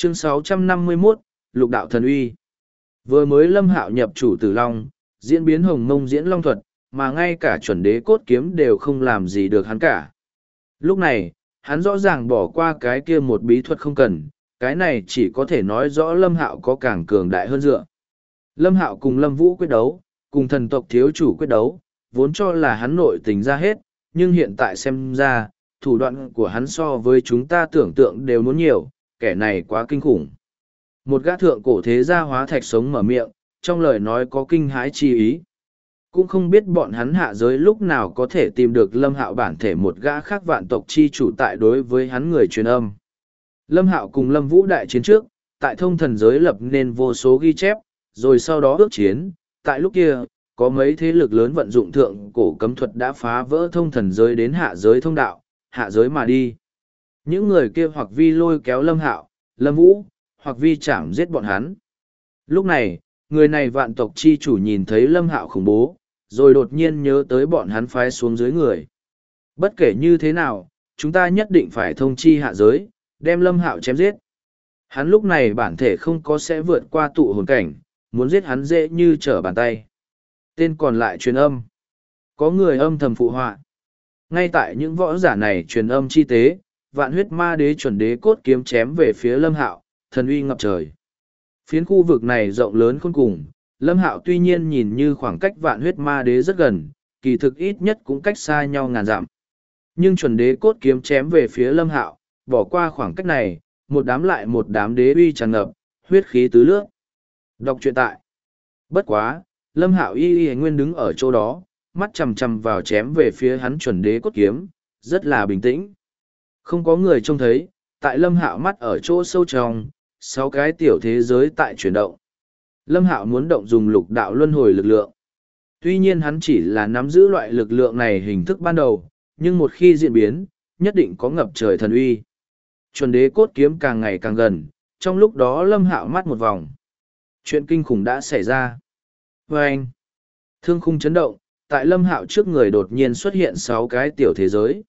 Chương 651, Lục đạo thần uy. Vừa mới Lâm Hạo nhập chủ Tử Long, diễn biến hồng mông diễn long thuật, mà ngay cả chuẩn đế cốt kiếm đều không làm gì được hắn cả. Lúc này, hắn rõ ràng bỏ qua cái kia một bí thuật không cần, cái này chỉ có thể nói rõ Lâm Hạo có càng cường đại hơn dựa. Lâm Hạo cùng Lâm Vũ quyết đấu, cùng thần tộc thiếu chủ quyết đấu, vốn cho là hắn nội tình ra hết, nhưng hiện tại xem ra, thủ đoạn của hắn so với chúng ta tưởng tượng đều muốn nhiều, kẻ này quá kinh khủng. Một gã thượng cổ thế gia hóa thạch sống mở miệng, trong lời nói có kinh hãi chi ý. Cũng không biết bọn hắn hạ giới lúc nào có thể tìm được Lâm Hạo bản thể một gã khác vạn tộc chi chủ tại đối với hắn người truyền âm. Lâm Hạo cùng Lâm Vũ đại chiến trước, tại thông thần giới lập nên vô số ghi chép, rồi sau đó ước chiến, tại lúc kia, có mấy thế lực lớn vận dụng thượng cổ cấm thuật đã phá vỡ thông thần giới đến hạ giới thông đạo, hạ giới mà đi. Những người kia hoặc vi lôi kéo Lâm Hạo, Lâm Vũ, hoặc vi chạm giết bọn hắn. Lúc này, người này vạn tộc chi chủ nhìn thấy Lâm Hạo khủng bố, rồi đột nhiên nhớ tới bọn hắn phái xuống dưới người. Bất kể như thế nào, chúng ta nhất định phải thông chi hạ giới, đem Lâm Hạo chém giết. Hắn lúc này bản thể không có sẽ vượt qua tụ hồn cảnh, muốn giết hắn dễ như trở bàn tay. Tên còn lại truyền âm. Có người âm thầm phụ họa. Ngay tại những võ giả này truyền âm chi tế, vạn huyết ma đế chuẩn đế cốt kiếm chém về phía Lâm Hạo, thần uy ngập trời. Phiến khu vực này rộng lớn khôn cùng, Lâm Hạo tuy nhiên nhìn như khoảng cách vạn huyết ma đế rất gần, kỳ thực ít nhất cũng cách xa nhau ngàn dặm. Nhưng chuẩn đế cốt kiếm chém về phía Lâm Hạo, bỏ qua khoảng cách này, một đám lại một đám đế uy tràn ngập, huyết khí tứ lướt. Đọc truyện tại. Bất quá, Lâm Hạo y nguyên đứng ở chỗ đó, mắt chằm chằm vào chém về phía hắn chuẩn đế cốt kiếm, rất là bình tĩnh. Không có người trông thấy, tại Lâm Hạo mắt ở chỗ sâu trong, 6 cái tiểu thế giới tại chuyển động. Lâm Hạo muốn động dùng lục đạo luân hồi lực lượng. Tuy nhiên hắn chỉ là nắm giữ loại lực lượng này hình thức ban đầu, nhưng một khi diễn biến, nhất định có ngập trời thần uy. Chuẩn đế cốt kiếm càng ngày càng gần, trong lúc đó Lâm Hạo mắt một vòng. Chuyện kinh khủng đã xảy ra. Vâng! Thương khung chấn động, tại Lâm Hạo trước người đột nhiên xuất hiện 6 cái tiểu thế giới.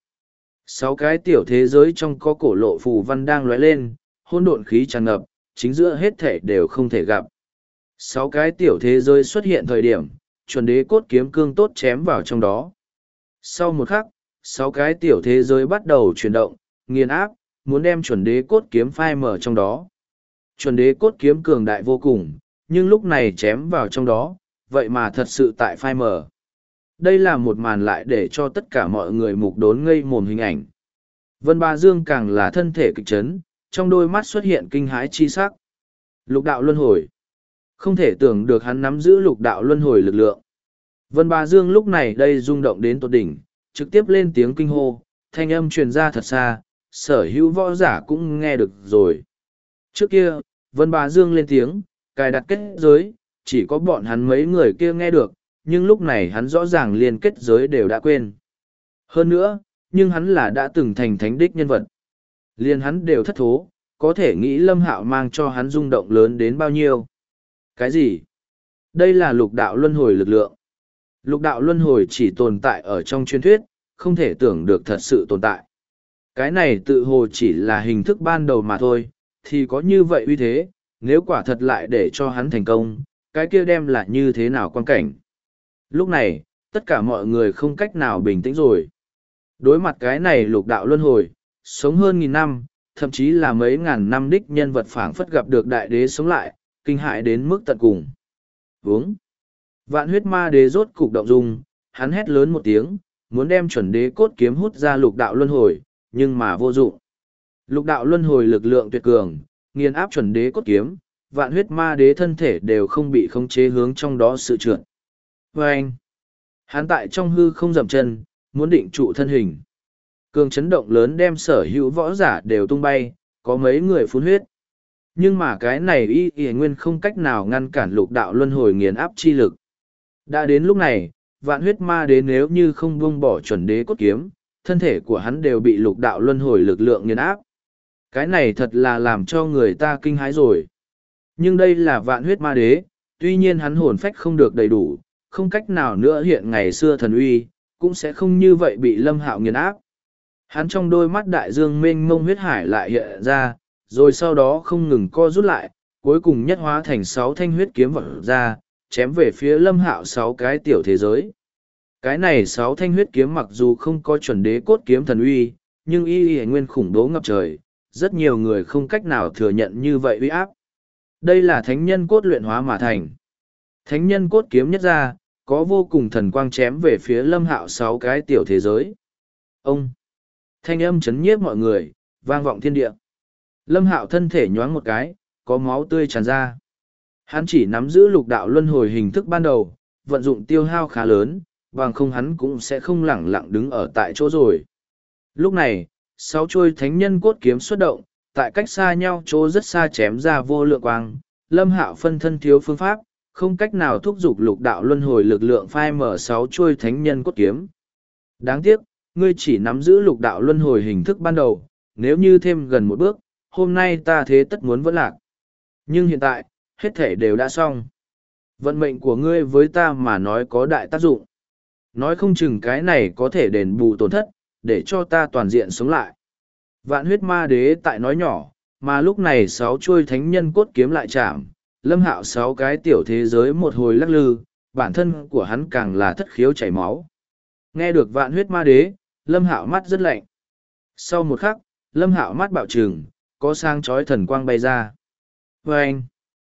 6 cái tiểu thế giới trong có cổ lộ phù văn đang lóe lên, hỗn độn khí tràn ngập, chính giữa hết thể đều không thể gặp. 6 cái tiểu thế giới xuất hiện thời điểm, chuẩn đế cốt kiếm cương tốt chém vào trong đó. Sau một khắc, 6 cái tiểu thế giới bắt đầu chuyển động, nghiền áp, muốn đem chuẩn đế cốt kiếm phai mở trong đó. Chuẩn đế cốt kiếm cường đại vô cùng, nhưng lúc này chém vào trong đó, vậy mà thật sự tại phai mở. Đây là một màn lại để cho tất cả mọi người mục đốn ngây mồm hình ảnh. Vân Ba Dương càng là thân thể kịch chấn, trong đôi mắt xuất hiện kinh hãi chi sắc. Lục đạo luân hồi. Không thể tưởng được hắn nắm giữ lục đạo luân hồi lực lượng. Vân Ba Dương lúc này đây rung động đến tột đỉnh, trực tiếp lên tiếng kinh hô, thanh âm truyền ra thật xa, sở hữu võ giả cũng nghe được rồi. Trước kia, Vân Ba Dương lên tiếng, cài đặt kết giới, chỉ có bọn hắn mấy người kia nghe được, nhưng lúc này hắn rõ ràng liên kết giới đều đã quên. Hơn nữa, nhưng hắn là đã từng thành thánh đích nhân vật. Liên hắn đều thất thố, có thể nghĩ Lâm Hạo mang cho hắn rung động lớn đến bao nhiêu. Cái gì? Đây là lục đạo luân hồi lực lượng. Lục đạo luân hồi chỉ tồn tại ở trong truyền thuyết, không thể tưởng được thật sự tồn tại. Cái này tự hồ chỉ là hình thức ban đầu mà thôi, thì có như vậy uy thế, nếu quả thật lại để cho hắn thành công, cái kia đem là như thế nào quan cảnh. Lúc này, tất cả mọi người không cách nào bình tĩnh rồi. Đối mặt cái này lục đạo luân hồi, sống hơn 1000 năm, thậm chí là mấy ngàn năm đích nhân vật phảng phất gặp được đại đế sống lại, kinh hại đến mức tận cùng. Vướng. Vạn huyết ma đế rốt cục động dung, hắn hét lớn một tiếng, muốn đem chuẩn đế cốt kiếm hút ra lục đạo luân hồi, nhưng mà vô dụng. Lục đạo luân hồi lực lượng tuyệt cường, nghiền áp chuẩn đế cốt kiếm, vạn huyết ma đế thân thể đều không bị khống chế hướng trong đó sự trượt. Và anh, hắn tại trong hư không dậm chân, muốn định trụ thân hình. Cường chấn động lớn đem sở hữu võ giả đều tung bay, có mấy người phun huyết. Nhưng mà cái này y nguyên không cách nào ngăn cản lục đạo luân hồi nghiền áp chi lực. Đã đến lúc này, vạn huyết ma đế nếu như không buông bỏ chuẩn đế cốt kiếm, thân thể của hắn đều bị lục đạo luân hồi lực lượng nghiền áp. Cái này thật là làm cho người ta kinh hãi rồi. Nhưng đây là vạn huyết ma đế, tuy nhiên hắn hồn phách không được đầy đủ, không cách nào nữa hiện ngày xưa thần uy, cũng sẽ không như vậy bị Lâm Hạo nghiền áp. Hắn trong đôi mắt đại dương mênh mông huyết hải lại hiện ra, rồi sau đó không ngừng co rút lại, cuối cùng nhất hóa thành 6 thanh huyết kiếm vọt ra, chém về phía Lâm Hạo 6 cái tiểu thế giới. Cái này 6 thanh huyết kiếm mặc dù không có chuẩn đế cốt kiếm thần uy, nhưng y nguyên khủng bố ngập trời, rất nhiều người không cách nào thừa nhận như vậy uy áp. Đây là thánh nhân cốt luyện hóa mà thành. Thánh nhân cốt kiếm nhất ra, có vô cùng thần quang chém về phía Lâm Hạo 6 cái tiểu thế giới. Ông! Thanh âm chấn nhiếp mọi người, vang vọng thiên địa. Lâm Hạo thân thể nhoáng một cái, có máu tươi tràn ra. Hắn chỉ nắm giữ lục đạo luân hồi hình thức ban đầu, vận dụng tiêu hao khá lớn, bằng không hắn cũng sẽ không lẳng lặng đứng ở tại chỗ rồi. Lúc này, 6 chuôi thánh nhân cốt kiếm xuất động, tại cách xa nhau chỗ rất xa chém ra vô lượng quang. Lâm Hạo phân thân thiếu phương pháp, không cách nào thúc giục lục đạo luân hồi lực lượng phai mở 6 chuôi thánh nhân cốt kiếm. Đáng tiếc, ngươi chỉ nắm giữ lục đạo luân hồi hình thức ban đầu, nếu như thêm gần một bước, hôm nay ta thế tất muốn vẫn lạc. Nhưng hiện tại, hết thể đều đã xong. Vận mệnh của ngươi với ta mà nói có đại tác dụng. Nói không chừng cái này có thể đền bù tổn thất, để cho ta toàn diện sống lại. Vạn huyết ma đế tại nói nhỏ, mà lúc này 6 chuôi thánh nhân cốt kiếm lại chạm, Lâm Hạo 6 cái tiểu thế giới một hồi lắc lư, bản thân của hắn càng là thất khiếu chảy máu. Nghe được vạn huyết ma đế, Lâm Hạo mắt rất lạnh. Sau một khắc, Lâm Hạo mắt bạo trừng, có sang chói thần quang bay ra. Vâng!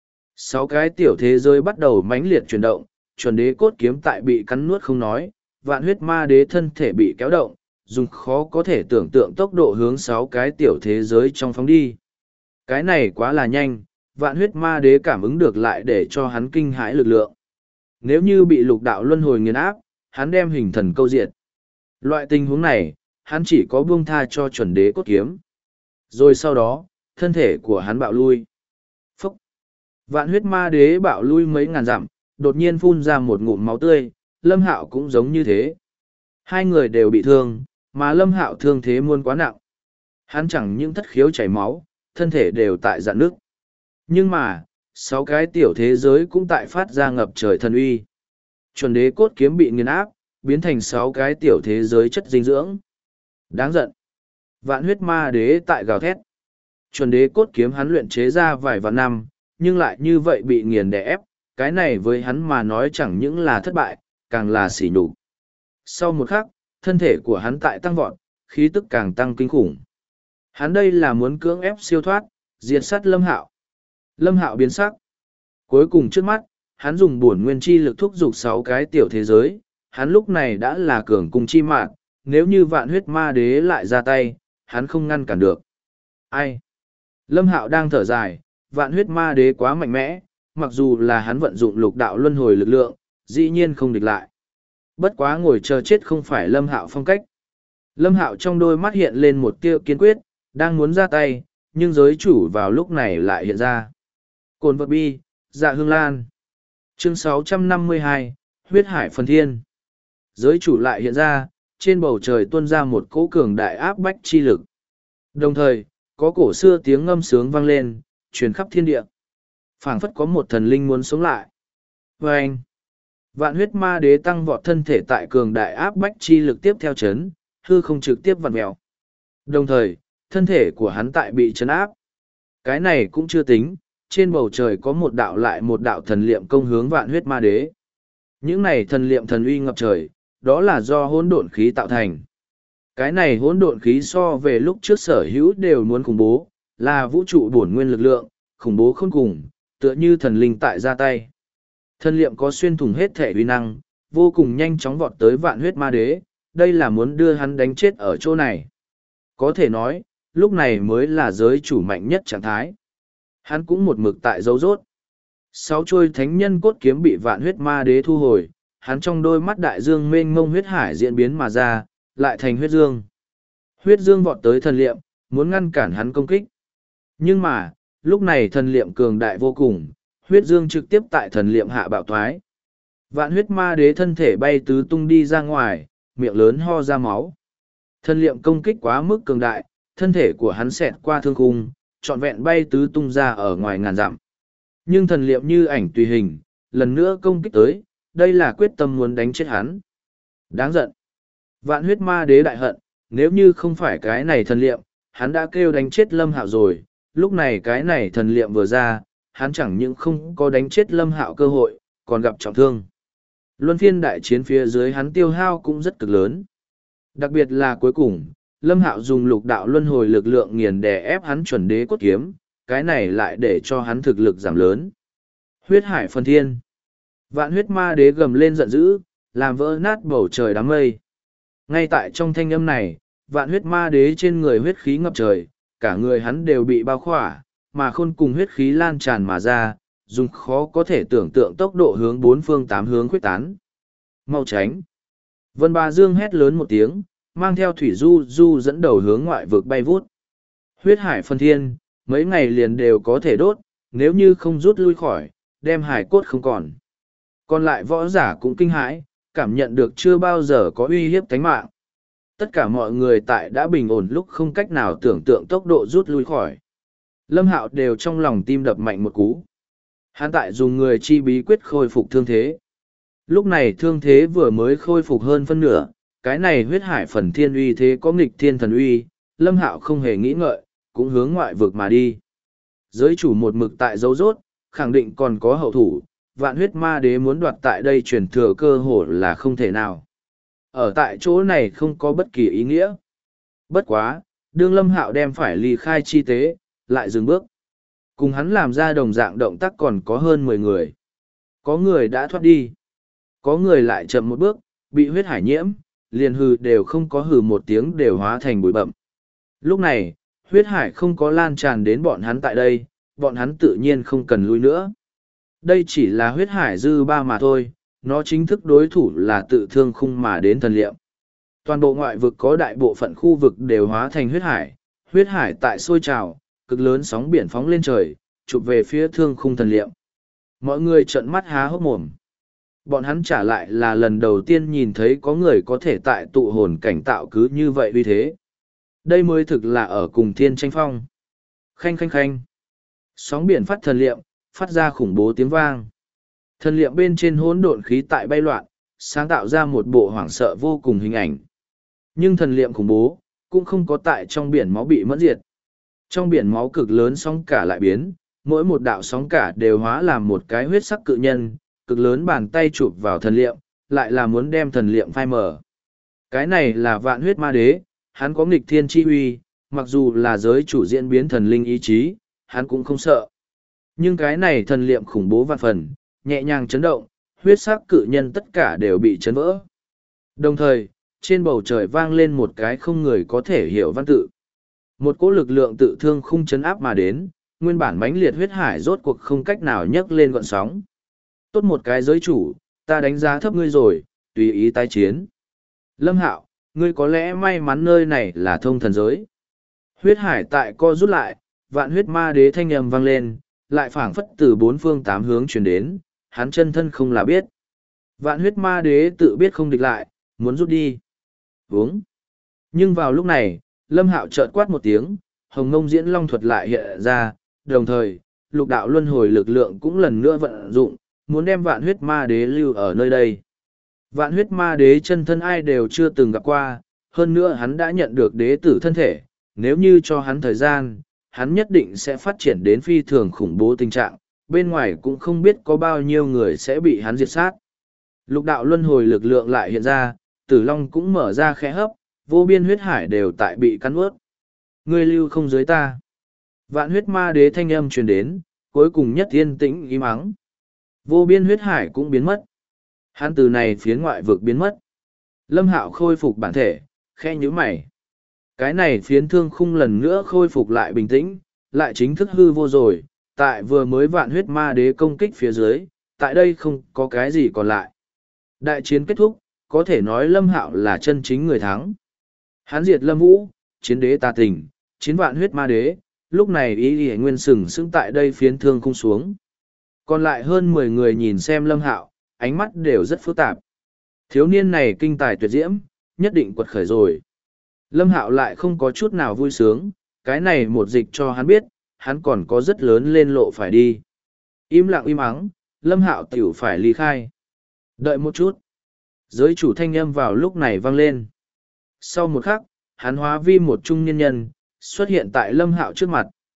6 cái tiểu thế giới bắt đầu mãnh liệt chuyển động, chuẩn đế cốt kiếm tại bị cắn nuốt không nói, vạn huyết ma đế thân thể bị kéo động, dùng khó có thể tưởng tượng tốc độ hướng 6 cái tiểu thế giới trong phóng đi. Cái này quá là nhanh, vạn huyết ma đế cảm ứng được lại để cho hắn kinh hãi lực lượng. Nếu như bị lục đạo luân hồi nghiền áp, hắn đem hình thần câu diệt. Loại tình huống này, hắn chỉ có buông tha cho chuẩn đế cốt kiếm. Rồi sau đó, thân thể của hắn bạo lui. Phúc! Vạn huyết ma đế bạo lui mấy ngàn dặm, đột nhiên phun ra một ngụm máu tươi, Lâm Hạo cũng giống như thế. Hai người đều bị thương, mà Lâm Hạo thương thế muôn quá nặng. Hắn chẳng những thất khiếu chảy máu, thân thể đều tại dạn nước. Nhưng mà, 6 cái tiểu thế giới cũng tại phát ra ngập trời thần uy. Chuẩn đế cốt kiếm bị nghiền áp, biến thành 6 cái tiểu thế giới chất dinh dưỡng. Đáng giận. Vạn huyết ma đế tại gào thét. Chuẩn đế cốt kiếm hắn luyện chế ra vài vạn năm, nhưng lại như vậy bị nghiền đè ép, cái này với hắn mà nói chẳng những là thất bại, càng là sỉ nhục. Sau một khắc, thân thể của hắn tại tăng vọt, khí tức càng tăng kinh khủng. Hắn đây là muốn cưỡng ép siêu thoát, diệt sát Lâm Hạo. Lâm Hạo biến sắc. Cuối cùng trước mắt, hắn dùng bổn nguyên chi lực thúc giục 6 cái tiểu thế giới, hắn lúc này đã là cường cung chi mạng, nếu như vạn huyết ma đế lại ra tay, hắn không ngăn cản được. Ai? Lâm Hạo đang thở dài, vạn huyết ma đế quá mạnh mẽ, mặc dù là hắn vận dụng lục đạo luân hồi lực lượng, dĩ nhiên không địch lại. Bất quá ngồi chờ chết không phải Lâm Hạo phong cách. Lâm Hạo trong đôi mắt hiện lên một tia kiên quyết, đang muốn ra tay, nhưng giới chủ vào lúc này lại hiện ra. Cồn vật bi, dạ hương lan. Chương 652, huyết hải phần thiên. Giới chủ lại hiện ra, trên bầu trời tuôn ra một cỗ cường đại áp bách chi lực. Đồng thời, có cổ xưa tiếng ngâm sướng vang lên, truyền khắp thiên địa. Phảng phất có một thần linh muốn sống lại. Và anh, vạn huyết ma đế tăng vọt thân thể tại cường đại áp bách chi lực tiếp theo chấn, hư không trực tiếp vặn mèo. Đồng thời, thân thể của hắn tại bị chấn áp. Cái này cũng chưa tính, trên bầu trời có một đạo lại một đạo thần liệm công hướng vạn huyết ma đế. Những này thần liệm thần uy ngập trời, đó là do hỗn độn khí tạo thành. Cái này hỗn độn khí so về lúc trước sở hữu đều muốn khủng bố, là vũ trụ bổn nguyên lực lượng, khủng bố khôn cùng, tựa như thần linh tại ra tay. Thần liệm có xuyên thủng hết thể uy năng, vô cùng nhanh chóng vọt tới vạn huyết ma đế, đây là muốn đưa hắn đánh chết ở chỗ này. Có thể nói, lúc này mới là giới chủ mạnh nhất trạng thái. Hắn cũng một mực tại dấu rốt. 6 chuôi thánh nhân cốt kiếm bị vạn huyết ma đế thu hồi, hắn trong đôi mắt đại dương mênh mông huyết hải diễn biến mà ra, lại thành huyết dương. Huyết dương vọt tới thần liệm, muốn ngăn cản hắn công kích. Nhưng mà, lúc này thần liệm cường đại vô cùng, huyết dương trực tiếp tại thần liệm hạ bạo thoái. Vạn huyết ma đế thân thể bay tứ tung đi ra ngoài, miệng lớn ho ra máu. Thần liệm công kích quá mức cường đại, thân thể của hắn xẹt qua thương khung, trọn vẹn bay tứ tung ra ở ngoài ngàn dặm. Nhưng thần liệm như ảnh tùy hình, lần nữa công kích tới, đây là quyết tâm muốn đánh chết hắn. Đáng giận. Vạn huyết ma đế đại hận, nếu như không phải cái này thần liệm, hắn đã kêu đánh chết Lâm Hạo rồi, lúc này cái này thần liệm vừa ra, hắn chẳng những không có đánh chết Lâm Hạo cơ hội, còn gặp trọng thương. Luân phiên đại chiến phía dưới hắn tiêu hao cũng rất cực lớn. Đặc biệt là cuối cùng, Lâm Hạo dùng lục đạo luân hồi lực lượng nghiền đè ép hắn chuẩn đế cốt kiếm, cái này lại để cho hắn thực lực giảm lớn. Huyết hải phần thiên. Vạn huyết ma đế gầm lên giận dữ, làm vỡ nát bầu trời đám mây. Ngay tại trong thanh âm này, vạn huyết ma đế trên người huyết khí ngập trời, cả người hắn đều bị bao khỏa, mà khôn cùng huyết khí lan tràn mà ra, dùng khó có thể tưởng tượng tốc độ hướng bốn phương tám hướng khuyết tán. Mau tránh! Vân Ba Dương hét lớn một tiếng, mang theo thủy du du dẫn đầu hướng ngoại vực bay vút. Huyết hải phân thiên, mấy ngày liền đều có thể đốt, nếu như không rút lui khỏi, đem hải cốt không còn. Còn lại võ giả cũng kinh hãi, cảm nhận được chưa bao giờ có uy hiếp tánh mạng. Tất cả mọi người tại đã bình ổn lúc không cách nào tưởng tượng tốc độ rút lui khỏi. Lâm Hạo đều trong lòng tim đập mạnh một cú. Hắn tại dùng người chi bí quyết khôi phục thương thế. Lúc này thương thế vừa mới khôi phục hơn phân nửa, cái này huyết hải phần thiên uy thế có nghịch thiên thần uy, Lâm Hạo không hề nghĩ ngợi, cũng hướng ngoại vực mà đi. Giới chủ một mực tại dấu rốt, khẳng định còn có hậu thủ, vạn huyết ma đế muốn đoạt tại đây truyền thừa cơ hội là không thể nào. Ở tại chỗ này không có bất kỳ ý nghĩa. Bất quá, đương Lâm Hạo đem phải ly khai chi tế, lại dừng bước. Cùng hắn làm ra đồng dạng động tác còn có hơn 10 người. Có người đã thoát đi. Có người lại chậm một bước, bị huyết hải nhiễm, liền hừ đều không có hừ một tiếng đều hóa thành bụi bậm. Lúc này, huyết hải không có lan tràn đến bọn hắn tại đây, bọn hắn tự nhiên không cần lui nữa. Đây chỉ là huyết hải dư ba mà thôi, nó chính thức đối thủ là tự thương khung mà đến thần liệm. Toàn bộ ngoại vực có đại bộ phận khu vực đều hóa thành huyết hải tại sôi trào, cực lớn sóng biển phóng lên trời, chụp về phía thương khung thần liệm. Mọi người trợn mắt há hốc mồm. Bọn hắn trả lại là lần đầu tiên nhìn thấy có người có thể tại tụ hồn cảnh tạo cứ như vậy uy thế. Đây mới thực là ở cùng thiên tranh phong. Khanh khanh khanh. Sóng biển phát thần liệm, phát ra khủng bố tiếng vang. Thần liệm bên trên hỗn độn khí tại bay loạn, sáng tạo ra một bộ hoảng sợ vô cùng hình ảnh. Nhưng thần liệm khủng bố, cũng không có tại trong biển máu bị mẫn diệt. Trong biển máu cực lớn sóng cả lại biến, mỗi một đạo sóng cả đều hóa làm một cái huyết sắc cự nhân, cực lớn bàn tay chụp vào thần liệm, lại là muốn đem thần liệm phai mở. Cái này là vạn huyết ma đế, hắn có nghịch thiên chi uy, mặc dù là giới chủ diễn biến thần linh ý chí, hắn cũng không sợ. Nhưng cái này thần liệm khủng bố vạn phần, nhẹ nhàng chấn động, huyết sắc cự nhân tất cả đều bị chấn vỡ. Đồng thời, trên bầu trời vang lên một cái không người có thể hiểu văn tự. Một cỗ lực lượng tự thương khung chấn áp mà đến, nguyên bản mãnh liệt huyết hải rốt cuộc không cách nào nhấc lên gọn sóng. Tốt một cái giới chủ, ta đánh giá thấp ngươi rồi, tùy ý tái chiến. Lâm Hạo, ngươi có lẽ may mắn nơi này là thông thần giới. Huyết hải tại co rút lại, vạn huyết ma đế thanh âm vang lên, lại phảng phất từ bốn phương tám hướng truyền đến, hắn chân thân không là biết. Vạn huyết ma đế tự biết không địch lại, muốn rút đi. Uống. Nhưng vào lúc này, Lâm Hạo chợt quát một tiếng, hồng ngông diễn long thuật lại hiện ra, đồng thời, lục đạo luân hồi lực lượng cũng lần nữa vận dụng, muốn đem vạn huyết ma đế lưu ở nơi đây. Vạn huyết ma đế chân thân ai đều chưa từng gặp qua, hơn nữa hắn đã nhận được đế tử thân thể, nếu như cho hắn thời gian, hắn nhất định sẽ phát triển đến phi thường khủng bố tình trạng, bên ngoài cũng không biết có bao nhiêu người sẽ bị hắn diệt sát. Lục đạo luân hồi lực lượng lại hiện ra, tử long cũng mở ra khẽ hấp, vô biên huyết hải đều tại bị cắn ướt. Ngươi lưu không dưới ta. Vạn huyết ma đế thanh âm truyền đến, cuối cùng nhất yên tĩnh im ắng. Vô biên huyết hải cũng biến mất. Hắn từ này phía ngoại vực biến mất. Lâm Hạo khôi phục bản thể, khe nhíu mày. Cái này phiến thương khung lần nữa khôi phục lại bình tĩnh, lại chính thức hư vô rồi, tại vừa mới vạn huyết ma đế công kích phía dưới, tại đây không có cái gì còn lại. Đại chiến kết thúc, có thể nói Lâm Hạo là chân chính người thắng. Hắn diệt Lâm Vũ, chiến đế tà tình, chiến vạn huyết ma đế, lúc này ý ý nguyên sừng sững tại đây phiến thương khung xuống. Còn lại hơn 10 người nhìn xem Lâm Hạo, ánh mắt đều rất phức tạp. Thiếu niên này kinh tài tuyệt diễm, nhất định quật khởi rồi. Lâm Hạo lại không có chút nào vui sướng, cái này một dịch cho hắn biết, hắn còn có rất lớn lên lộ phải đi. Im lặng im ắng, Lâm Hạo tiểu phải ly khai. Đợi một chút. Giới chủ thanh âm vào lúc này vang lên. Sau một khắc, hắn hóa vi một trung nhân nhân, xuất hiện tại Lâm Hạo trước mặt.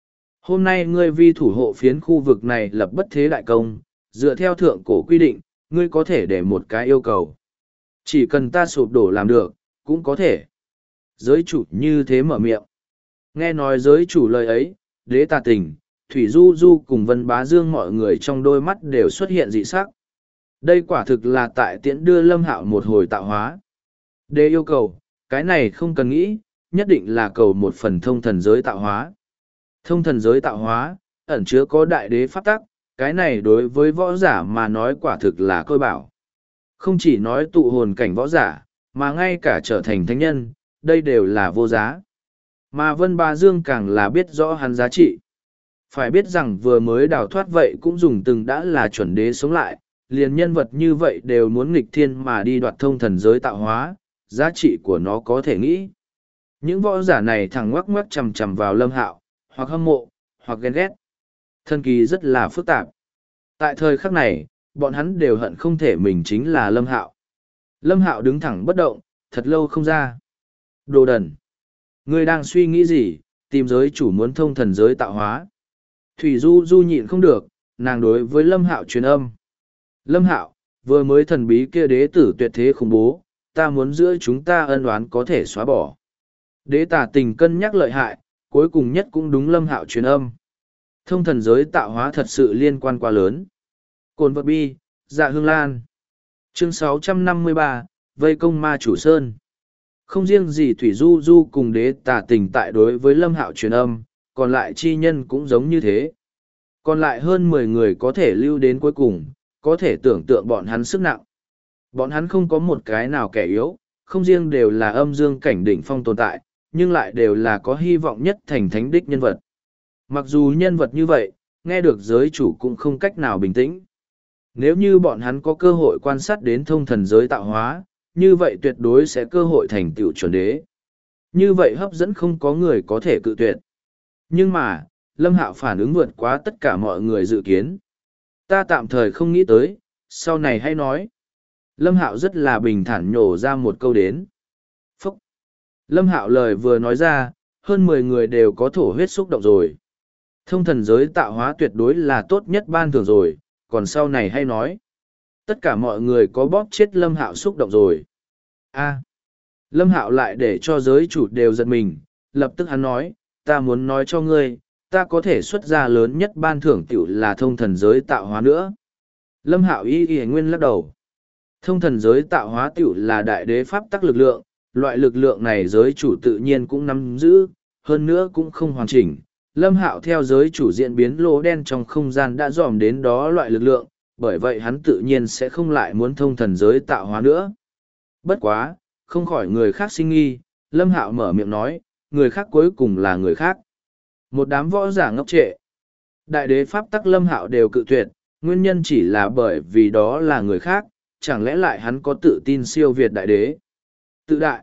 Hôm nay ngươi vi thủ hộ phiến khu vực này lập bất thế đại công, dựa theo thượng cổ quy định, ngươi có thể để một cái yêu cầu. Chỉ cần ta sụp đổ làm được, cũng có thể. Giới chủ như thế mở miệng. Nghe nói giới chủ lời ấy, Đế Tà Tình, Thủy Du Du cùng Vân Bá Dương mọi người trong đôi mắt đều xuất hiện dị sắc. Đây quả thực là tại tiễn đưa Lâm Hạo một hồi tạo hóa. Đế yêu cầu, cái này không cần nghĩ, nhất định là cầu một phần thông thần giới tạo hóa. Thông thần giới tạo hóa, ẩn chứa có đại đế pháp tắc, cái này đối với võ giả mà nói quả thực là cơ bảo. Không chỉ nói tụ hồn cảnh võ giả, mà ngay cả trở thành thánh nhân, đây đều là vô giá. Mà Vân Bá Dương càng là biết rõ hắn giá trị. Phải biết rằng vừa mới đào thoát vậy cũng dùng từng đã là chuẩn đế sống lại, liền nhân vật như vậy đều muốn nghịch thiên mà đi đoạt thông thần giới tạo hóa, giá trị của nó có thể nghĩ. Những võ giả này thẳng ngoắc ngoắc chằm chằm vào Lâm Hạo, hoặc hâm mộ, hoặc ghen ghét. Thân kỳ rất là phức tạp. Tại thời khắc này, bọn hắn đều hận không thể mình chính là Lâm Hạo. Lâm Hạo đứng thẳng bất động, thật lâu không ra. Đồ đần! Ngươi đang suy nghĩ gì, tìm giới chủ muốn thông thần giới tạo hóa. Thủy Du Du nhịn không được, nàng đối với Lâm Hạo truyền âm. Lâm Hạo, vừa mới thần bí kia đế tử tuyệt thế khủng bố, ta muốn giữa chúng ta ân oán có thể xóa bỏ. Đế Tà Tình cân nhắc lợi hại, cuối cùng nhất cũng đúng Lâm Hạo truyền âm. Thông thần giới tạo hóa thật sự liên quan quá lớn. Cồn vật bi, dạ hương lan. Chương 653, vây công ma chủ sơn. Không riêng gì Thủy Du Du cùng Đế Tà Tình tại đối với Lâm Hạo truyền âm, còn lại chi nhân cũng giống như thế. Còn lại hơn 10 người có thể lưu đến cuối cùng, có thể tưởng tượng bọn hắn sức nặng. Bọn hắn không có một cái nào kẻ yếu, không riêng đều là âm dương cảnh đỉnh phong tồn tại, nhưng lại đều là có hy vọng nhất thành thánh đích nhân vật. Mặc dù nhân vật như vậy, nghe được giới chủ cũng không cách nào bình tĩnh. Nếu như bọn hắn có cơ hội quan sát đến thông thần giới tạo hóa, như vậy tuyệt đối sẽ cơ hội thành tựu chuẩn đế. Như vậy hấp dẫn không có người có thể cự tuyệt. Nhưng mà, Lâm Hạo phản ứng vượt quá tất cả mọi người dự kiến. Ta tạm thời không nghĩ tới, sau này hay nói. Lâm Hạo rất là bình thản nhổ ra một câu đến. Phúc! Lâm Hạo lời vừa nói ra, hơn 10 người đều có thổ huyết xúc động rồi. Thông thần giới tạo hóa tuyệt đối là tốt nhất ban thưởng rồi, còn sau này hay nói. Tất cả mọi người có bóp chết Lâm Hạo xúc động rồi. A, Lâm Hạo lại để cho giới chủ đều giật mình, lập tức hắn nói, ta muốn nói cho ngươi, ta có thể xuất ra lớn nhất ban thưởng tiểu là thông thần giới tạo hóa nữa. Lâm Hạo y nguyên lắc đầu. Thông thần giới tạo hóa tiểu là đại đế pháp tắc lực lượng, loại lực lượng này giới chủ tự nhiên cũng nắm giữ, hơn nữa cũng không hoàn chỉnh. Lâm Hạo theo giới chủ diễn biến lỗ đen trong không gian đã dòm đến đó loại lực lượng, bởi vậy hắn tự nhiên sẽ không lại muốn thông thần giới tạo hóa nữa. Bất quá, không khỏi người khác sinh nghi, Lâm Hạo mở miệng nói, người khác cuối cùng là người khác. Một đám võ giả ngốc trệ. Đại đế pháp tắc Lâm Hạo đều cự tuyệt, nguyên nhân chỉ là bởi vì đó là người khác, chẳng lẽ lại hắn có tự tin siêu việt đại đế. Tự đại.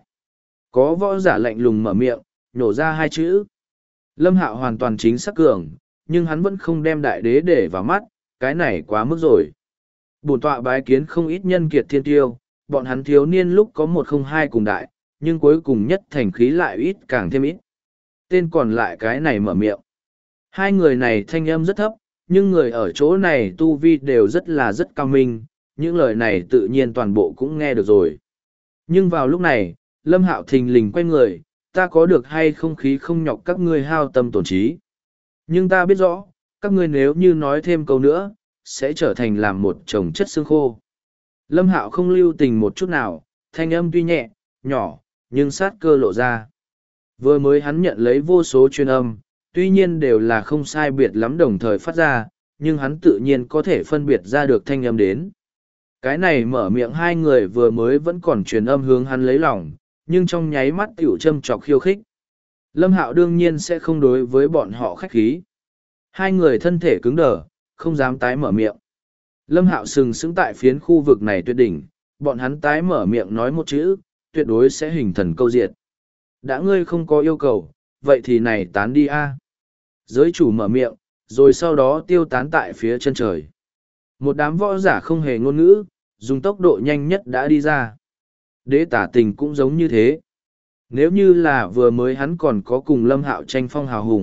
Có võ giả lạnh lùng mở miệng, nhổ ra hai chữ. Lâm Hạo hoàn toàn chính xác cường, nhưng hắn vẫn không đem đại đế để vào mắt, cái này quá mức rồi. Bổn tọa bái kiến không ít nhân kiệt thiên tiêu, bọn hắn thiếu niên lúc có 102 cùng đại, nhưng cuối cùng nhất thành khí lại ít càng thêm ít. Tên còn lại cái này mở miệng. Hai người này thanh âm rất thấp, nhưng người ở chỗ này tu vi đều rất cao minh, những lời này tự nhiên toàn bộ cũng nghe được rồi. Nhưng vào lúc này, Lâm Hạo thình lình quay người, ta có được hay không khí không nhọc các ngươi hao tâm tổn trí. Nhưng ta biết rõ, các ngươi nếu như nói thêm câu nữa, sẽ trở thành làm một chồng chất xương khô. Lâm Hạo không lưu tình một chút nào, thanh âm tuy nhẹ, nhỏ, nhưng sát cơ lộ ra. Vừa mới hắn nhận lấy vô số truyền âm, tuy nhiên đều là không sai biệt lắm đồng thời phát ra, nhưng hắn tự nhiên có thể phân biệt ra được thanh âm đến. Cái này mở miệng hai người vừa mới vẫn còn truyền âm hướng hắn lấy lòng, nhưng trong nháy mắt tiểu châm chọc khiêu khích. Lâm Hạo đương nhiên sẽ không đối với bọn họ khách khí. Hai người thân thể cứng đờ, không dám tái mở miệng. Lâm Hạo sừng sững tại phiến khu vực này tuyệt đỉnh, bọn hắn tái mở miệng nói một chữ, tuyệt đối sẽ hình thần câu diệt. Đã ngươi không có yêu cầu, vậy thì này tán đi a. Giới chủ mở miệng, rồi sau đó tiêu tán tại phía chân trời. Một đám võ giả không hề ngôn ngữ, dùng tốc độ nhanh nhất đã đi ra. Đế Tả Tình cũng giống như thế. Nếu như là vừa mới hắn còn có cùng Lâm Hạo tranh phong hào hùng,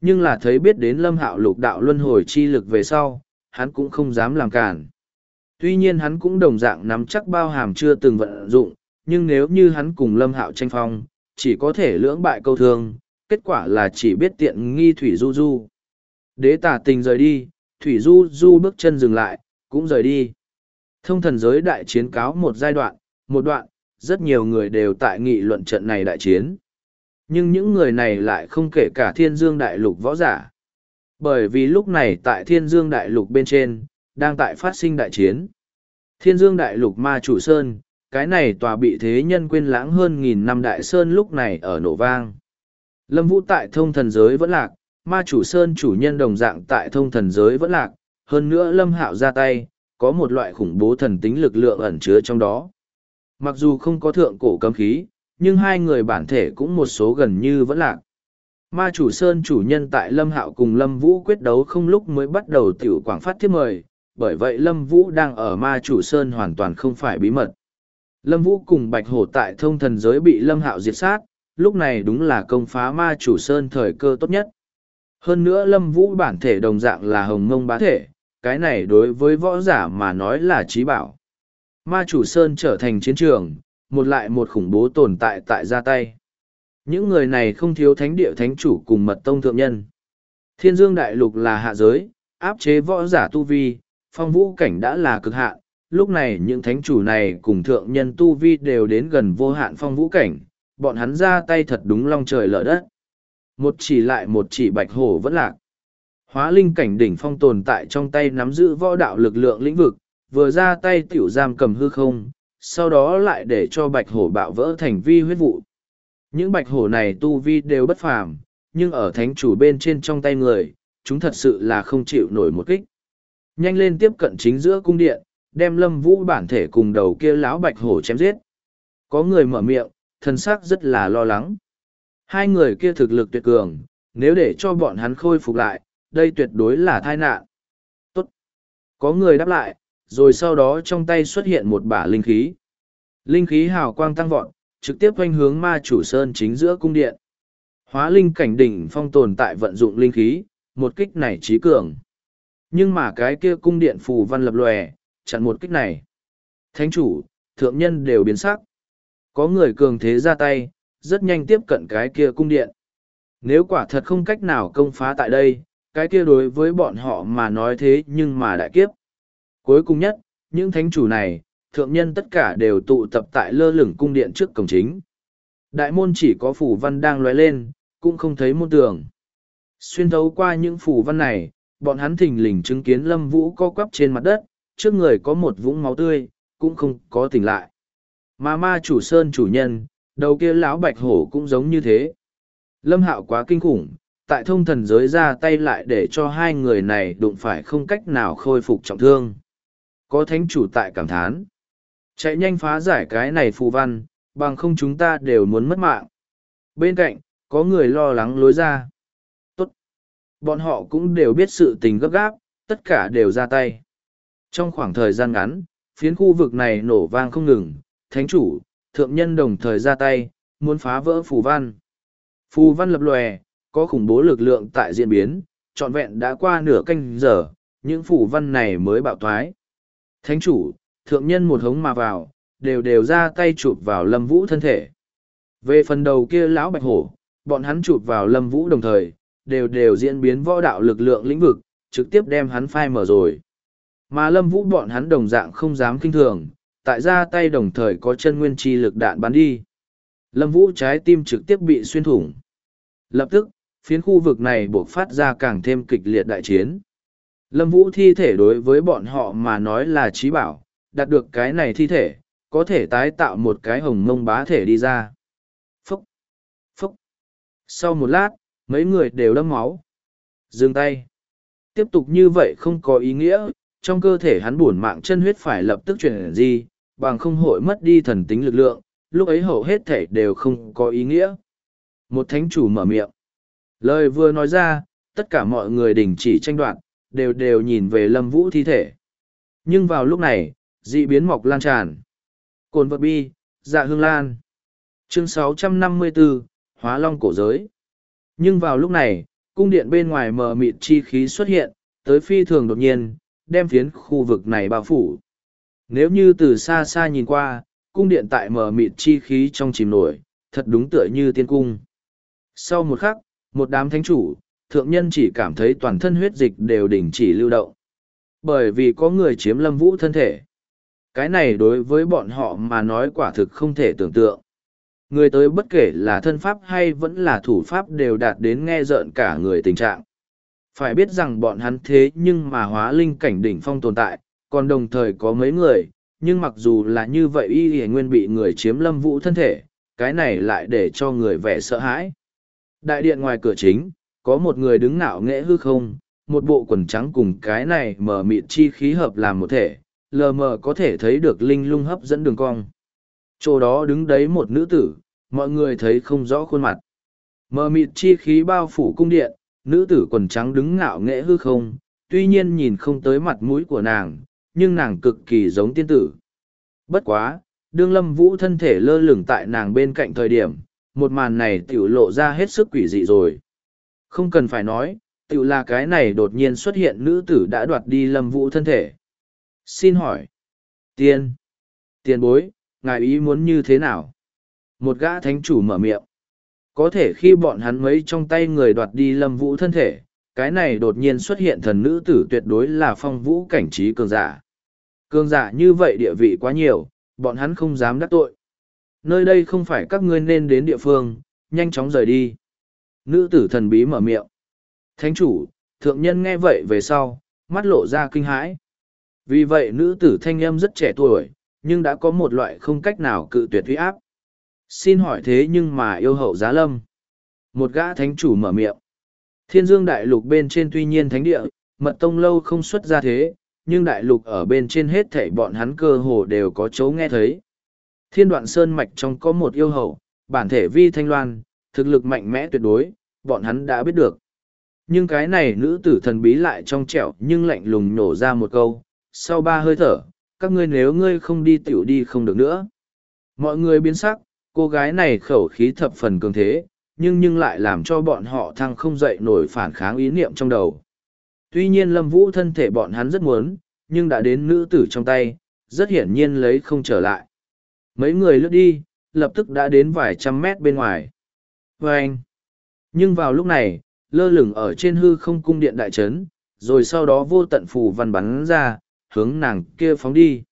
nhưng là thấy biết đến Lâm Hạo lục đạo luân hồi chi lực về sau, hắn cũng không dám làm cản. Tuy nhiên hắn cũng đồng dạng nắm chắc bao hàm chưa từng vận dụng, nhưng nếu như hắn cùng Lâm Hạo tranh phong, chỉ có thể lưỡng bại câu thương, kết quả là chỉ biết tiện nghi Thủy Du Du. Đế Tả Tình rời đi, Thủy Du Du bước chân dừng lại, cũng rời đi. Thông thần giới đại chiến cáo một giai đoạn, một đoạn, rất nhiều người đều tại nghị luận trận này đại chiến. Nhưng những người này lại không kể cả Thiên Dương Đại Lục võ giả. Bởi vì lúc này tại Thiên Dương Đại Lục bên trên, đang tại phát sinh đại chiến. Thiên Dương Đại Lục Ma Chủ Sơn, cái này tòa bị thế nhân quên lãng hơn nghìn năm Đại Sơn lúc này ở nổ vang. Lâm Vũ tại thông thần giới vẫn lạc, Ma Chủ Sơn chủ nhân đồng dạng tại thông thần giới vẫn lạc, hơn nữa Lâm Hạo ra tay, có một loại khủng bố thần tính lực lượng ẩn chứa trong đó. Mặc dù không có thượng cổ cấm khí, nhưng hai người bản thể cũng một số gần như vẫn lạc. Ma Chủ Sơn chủ nhân tại Lâm Hạo cùng Lâm Vũ quyết đấu không lúc mới bắt đầu tiểu quảng phát thiếp mời, bởi vậy Lâm Vũ đang ở Ma Chủ Sơn hoàn toàn không phải bí mật. Lâm Vũ cùng Bạch Hổ tại thông thần giới bị Lâm Hạo diệt sát, lúc này đúng là công phá Ma Chủ Sơn thời cơ tốt nhất. Hơn nữa Lâm Vũ bản thể đồng dạng là hồng mông bá thể, cái này đối với võ giả mà nói là chí bảo. Ma Chủ Sơn trở thành chiến trường, một lại một khủng bố tồn tại tại ra tay. Những người này không thiếu thánh địa thánh chủ cùng mật tông thượng nhân. Thiên Dương Đại Lục là hạ giới, áp chế võ giả tu vi, phong vũ cảnh đã là cực hạn. Lúc này những thánh chủ này cùng thượng nhân tu vi đều đến gần vô hạn phong vũ cảnh, bọn hắn ra tay thật đúng long trời lở đất. Một chỉ lại một chỉ Bạch Hổ vẫn lạc. Hóa linh cảnh đỉnh phong tồn tại trong tay nắm giữ võ đạo lực lượng lĩnh vực, vừa ra tay tiểu giam cầm hư không, sau đó lại để cho Bạch Hổ bạo vỡ thành vi huyết vụ. Những Bạch Hổ này tu vi đều bất phàm, nhưng ở thánh chủ bên trên trong tay người, chúng thật sự là không chịu nổi một kích. Nhanh lên tiếp cận chính giữa cung điện, đem Lâm Vũ bản thể cùng đầu kia lão Bạch Hổ chém giết. Có người mở miệng, thân xác rất là lo lắng. Hai người kia thực lực tuyệt cường, nếu để cho bọn hắn khôi phục lại, đây tuyệt đối là tai nạn. Tốt. Có người đáp lại, rồi sau đó trong tay xuất hiện một bả linh khí. Linh khí hào quang tăng vọt, trực tiếp quanh hướng Ma Chủ Sơn chính giữa cung điện. Hóa linh cảnh đỉnh phong tồn tại vận dụng linh khí, một kích này trí cường. Nhưng mà cái kia cung điện phù văn lập lòe, chặn một kích này. Thánh chủ, thượng nhân đều biến sắc. Có người cường thế ra tay, rất nhanh tiếp cận cái kia cung điện. Nếu quả thật không cách nào công phá tại đây, cái kia đối với bọn họ mà nói thế nhưng mà đại kiếp. Cuối cùng nhất, những thánh chủ này, thượng nhân tất cả đều tụ tập tại lơ lửng cung điện trước cổng chính. Đại môn chỉ có phù văn đang lóe lên, cũng không thấy môn tường. Xuyên thấu qua những phù văn này, bọn hắn thình lình chứng kiến Lâm Vũ co quắp trên mặt đất, trước người có một vũng máu tươi, cũng không có tỉnh lại. Mà Ma Chủ Sơn chủ nhân, đầu kia lão Bạch Hổ cũng giống như thế. Lâm Hạo quá kinh khủng, tại thông thần giới ra tay lại để cho hai người này đụng phải không cách nào khôi phục trọng thương. Có thánh chủ tại cảm thán. Chạy nhanh phá giải cái này phù văn, bằng không chúng ta đều muốn mất mạng. Bên cạnh, có người lo lắng lối ra. Tốt. Bọn họ cũng đều biết sự tình gấp gáp, tất cả đều ra tay. Trong khoảng thời gian ngắn, phiến khu vực này nổ vang không ngừng, thánh chủ, thượng nhân đồng thời ra tay, muốn phá vỡ phù văn. Phù văn lập lòe, có khủng bố lực lượng tại diễn biến, trọn vẹn đã qua nửa canh giờ, những phù văn này mới bạo thoái. Thánh chủ, thượng nhân một hống mà vào, đều ra tay chụp vào Lâm Vũ thân thể. Về phần đầu kia lão Bạch Hổ, bọn hắn chụp vào Lâm Vũ đồng thời, đều diễn biến võ đạo lực lượng lĩnh vực, trực tiếp đem hắn phai mở rồi. Mà Lâm Vũ bọn hắn đồng dạng không dám kinh thường, tại ra tay đồng thời có chân nguyên chi lực đạn bắn đi. Lâm Vũ trái tim trực tiếp bị xuyên thủng. Lập tức, phiến khu vực này buộc phát ra càng thêm kịch liệt đại chiến. Lâm Vũ thi thể đối với bọn họ mà nói là chí bảo, đạt được cái này thi thể, có thể tái tạo một cái hồng mông bá thể đi ra. Phúc! Phúc! Sau một lát, mấy người đều đẫm máu. Dừng tay. Tiếp tục như vậy không có ý nghĩa, trong cơ thể hắn buồn mạng chân huyết phải lập tức chuyển di, bằng không hội mất đi thần tính lực lượng, lúc ấy hầu hết thể đều không có ý nghĩa. Một thánh chủ mở miệng. Lời vừa nói ra, tất cả mọi người đình chỉ tranh đoạt, đều nhìn về Lâm Vũ thi thể. Nhưng vào lúc này, dị biến mọc lan tràn. Cồn vật bi, dạ hương lan. Chương 654, Hóa Long cổ giới. Nhưng vào lúc này, cung điện bên ngoài mờ mịt chi khí xuất hiện, tới phi thường đột nhiên, đem phiến khu vực này bao phủ. Nếu như từ xa xa nhìn qua, cung điện tại mờ mịt chi khí trong chìm nổi, thật đúng tựa như tiên cung. Sau một khắc, một đám thánh chủ, thượng nhân chỉ cảm thấy toàn thân huyết dịch đều đình chỉ lưu động. Bởi vì có người chiếm Lâm Vũ thân thể. Cái này đối với bọn họ mà nói quả thực không thể tưởng tượng. Người tới bất kể là thân pháp hay vẫn là thủ pháp đều đạt đến nghe rợn cả người tình trạng. Phải biết rằng bọn hắn thế nhưng mà hóa linh cảnh đỉnh phong tồn tại, còn đồng thời có mấy người, nhưng mặc dù là như vậy y y nguyên bị người chiếm Lâm Vũ thân thể, cái này lại để cho người vẻ sợ hãi. Đại điện ngoài cửa chính, có một người đứng ngạo nghễ hư không, một bộ quần trắng cùng cái này mờ mịt chi khí hợp làm một thể, lờ mờ có thể thấy được linh lung hấp dẫn đường cong. Chỗ đó đứng đấy một nữ tử, mọi người thấy không rõ khuôn mặt. Mờ mịt chi khí bao phủ cung điện, nữ tử quần trắng đứng ngạo nghễ hư không, tuy nhiên nhìn không tới mặt mũi của nàng, nhưng nàng cực kỳ giống tiên tử. Bất quá, đương Lâm Vũ thân thể lơ lửng tại nàng bên cạnh thời điểm, một màn này tiểu lộ ra hết sức quỷ dị rồi. Không cần phải nói, tiểu là cái này đột nhiên xuất hiện nữ tử đã đoạt đi Lâm Vũ thân thể. Xin hỏi, tiền bối, ngài ý muốn như thế nào? Một gã thánh chủ mở miệng. Có thể khi bọn hắn mấy trong tay người đoạt đi Lâm Vũ thân thể, cái này đột nhiên xuất hiện thần nữ tử tuyệt đối là phong vũ cảnh trí cường giả. Cường giả như vậy địa vị quá nhiều, bọn hắn không dám đắc tội. Nơi đây không phải các ngươi nên đến địa phương, nhanh chóng rời đi. Nữ tử thần bí mở miệng. Thánh chủ, thượng nhân nghe vậy về sau, mắt lộ ra kinh hãi. Vì vậy nữ tử thanh âm rất trẻ tuổi, nhưng đã có một loại không cách nào cự tuyệt uy áp. Xin hỏi thế nhưng mà yêu hậu giá lâm. Một gã thánh chủ mở miệng. Thiên dương đại lục bên trên tuy nhiên thánh địa, mật tông lâu không xuất ra thế, nhưng đại lục ở bên trên hết thảy bọn hắn cơ hồ đều có chỗ nghe thấy. Thiên đoạn sơn mạch trong có một yêu hậu, bản thể vi thanh loan, thực lực mạnh mẽ tuyệt đối, bọn hắn đã biết được. Nhưng cái này nữ tử thần bí lại trong trẻo nhưng lạnh lùng nhổ ra một câu, sau 3 hơi thở, các ngươi nếu ngươi không đi tiểu đi không được nữa. Mọi người biến sắc, cô gái này khẩu khí thập phần cường thế, nhưng lại làm cho bọn họ thăng không dậy nổi phản kháng ý niệm trong đầu. Tuy nhiên Lâm Vũ thân thể bọn hắn rất muốn, nhưng đã đến nữ tử trong tay, rất hiển nhiên lấy không trở lại. Mấy người lướt đi, lập tức đã đến vài trăm mét bên ngoài. Vâng! Nhưng vào lúc này, lơ lửng ở trên hư không cung điện đại trấn, rồi sau đó vô tận phù văn bắn ra, hướng nàng kia phóng đi.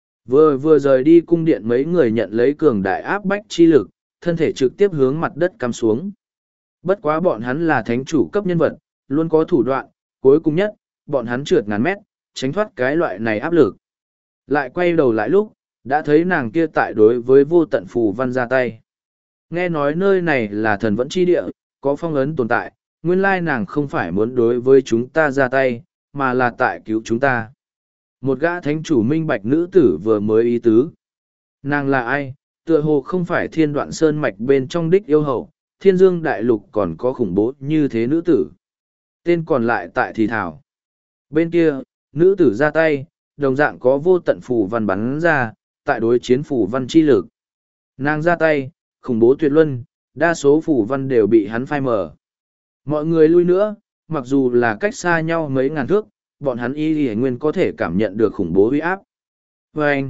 Vừa rời đi cung điện mấy người nhận lấy cường đại áp bách chi lực, thân thể trực tiếp hướng mặt đất cắm xuống. Bất quá bọn hắn là thánh chủ cấp nhân vật, luôn có thủ đoạn, cuối cùng nhất, bọn hắn trượt ngàn mét, tránh thoát cái loại này áp lực. Lại quay đầu lại lúc, đã thấy nàng kia tại đối với vô tận phù văn ra tay. Nghe nói nơi này là thần vẫn chi địa, có phong ấn tồn tại, nguyên lai nàng không phải muốn đối với chúng ta ra tay, mà là tại cứu chúng ta. Một gã thánh chủ minh bạch nữ tử vừa mới ý tứ. Nàng là ai? Tựa hồ không phải thiên đoạn sơn mạch bên trong đích yêu hậu, thiên dương đại lục còn có khủng bố như thế nữ tử. Tên còn lại tại thì thảo. Bên kia, nữ tử ra tay, đồng dạng có vô tận phù văn bắn ra, tại đối chiến phù văn chi lực. Nàng ra tay, khủng bố tuyệt luân, đa số phù văn đều bị hắn phai mờ. Mọi người lui nữa, mặc dù là cách xa nhau mấy ngàn thước, bọn hắn y nguyên có thể cảm nhận được khủng bố uy áp. Và anh,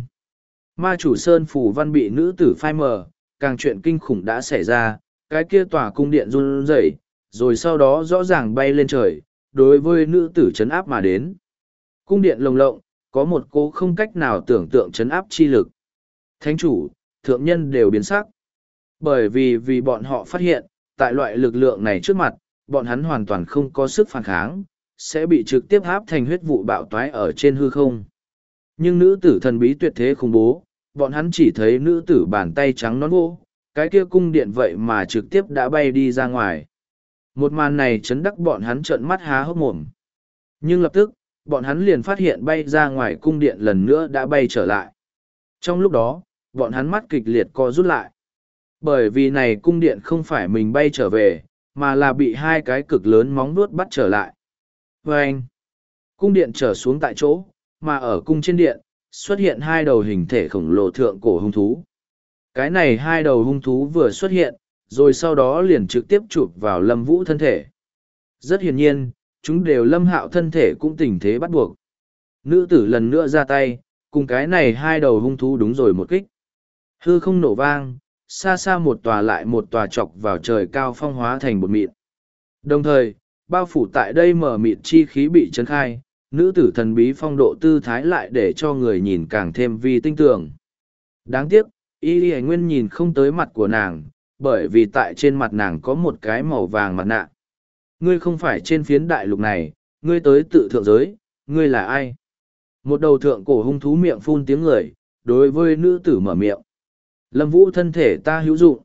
ma chủ sơn phù văn bị nữ tử phai mờ, càng chuyện kinh khủng đã xảy ra, cái kia tòa cung điện run rẩy, rồi sau đó rõ ràng bay lên trời, đối với nữ tử chấn áp mà đến. Cung điện lồng lộng, có một cô không cách nào tưởng tượng chấn áp chi lực. Thánh chủ, thượng nhân đều biến sắc. Bởi vì bọn họ phát hiện, tại loại lực lượng này trước mặt, bọn hắn hoàn toàn không có sức phản kháng, sẽ bị trực tiếp áp thành huyết vụ bạo toái ở trên hư không. Nhưng nữ tử thần bí tuyệt thế khủng bố, bọn hắn chỉ thấy nữ tử bàn tay trắng nón vô, cái kia cung điện vậy mà trực tiếp đã bay đi ra ngoài. Một màn này chấn đắc bọn hắn trợn mắt há hốc mồm. Nhưng lập tức, bọn hắn liền phát hiện bay ra ngoài cung điện lần nữa đã bay trở lại. Trong lúc đó, bọn hắn mắt kịch liệt co rút lại. Bởi vì này cung điện không phải mình bay trở về, mà là bị hai cái cực lớn móng vuốt bắt trở lại. Và anh, cung điện trở xuống tại chỗ, mà ở cung trên điện, xuất hiện hai đầu hình thể khổng lồ thượng cổ hung thú. Cái này hai đầu hung thú vừa xuất hiện, rồi sau đó liền trực tiếp chụp vào Lâm Vũ thân thể. Rất hiển nhiên, chúng đều Lâm Hạo thân thể cũng tình thế bắt buộc. Nữ tử lần nữa ra tay, cùng cái này hai đầu hung thú đúng rồi một kích. Hư không nổ vang, xa xa một tòa lại một tòa chọc vào trời cao phong hóa thành bột mịn. Đồng thời, bao phủ tại đây mở mịt chi khí bị chấn khai, nữ tử thần bí phong độ tư thái lại để cho người nhìn càng thêm vi tinh tường. Đáng tiếc, y nguyên nhìn không tới mặt của nàng, bởi vì tại trên mặt nàng có một cái màu vàng mặt nạ. Ngươi không phải trên phiến đại lục này, ngươi tới tự thượng giới, ngươi là ai? Một đầu thượng cổ hung thú miệng phun tiếng người, đối với nữ tử mở miệng. Lâm Vũ thân thể ta hữu dụng.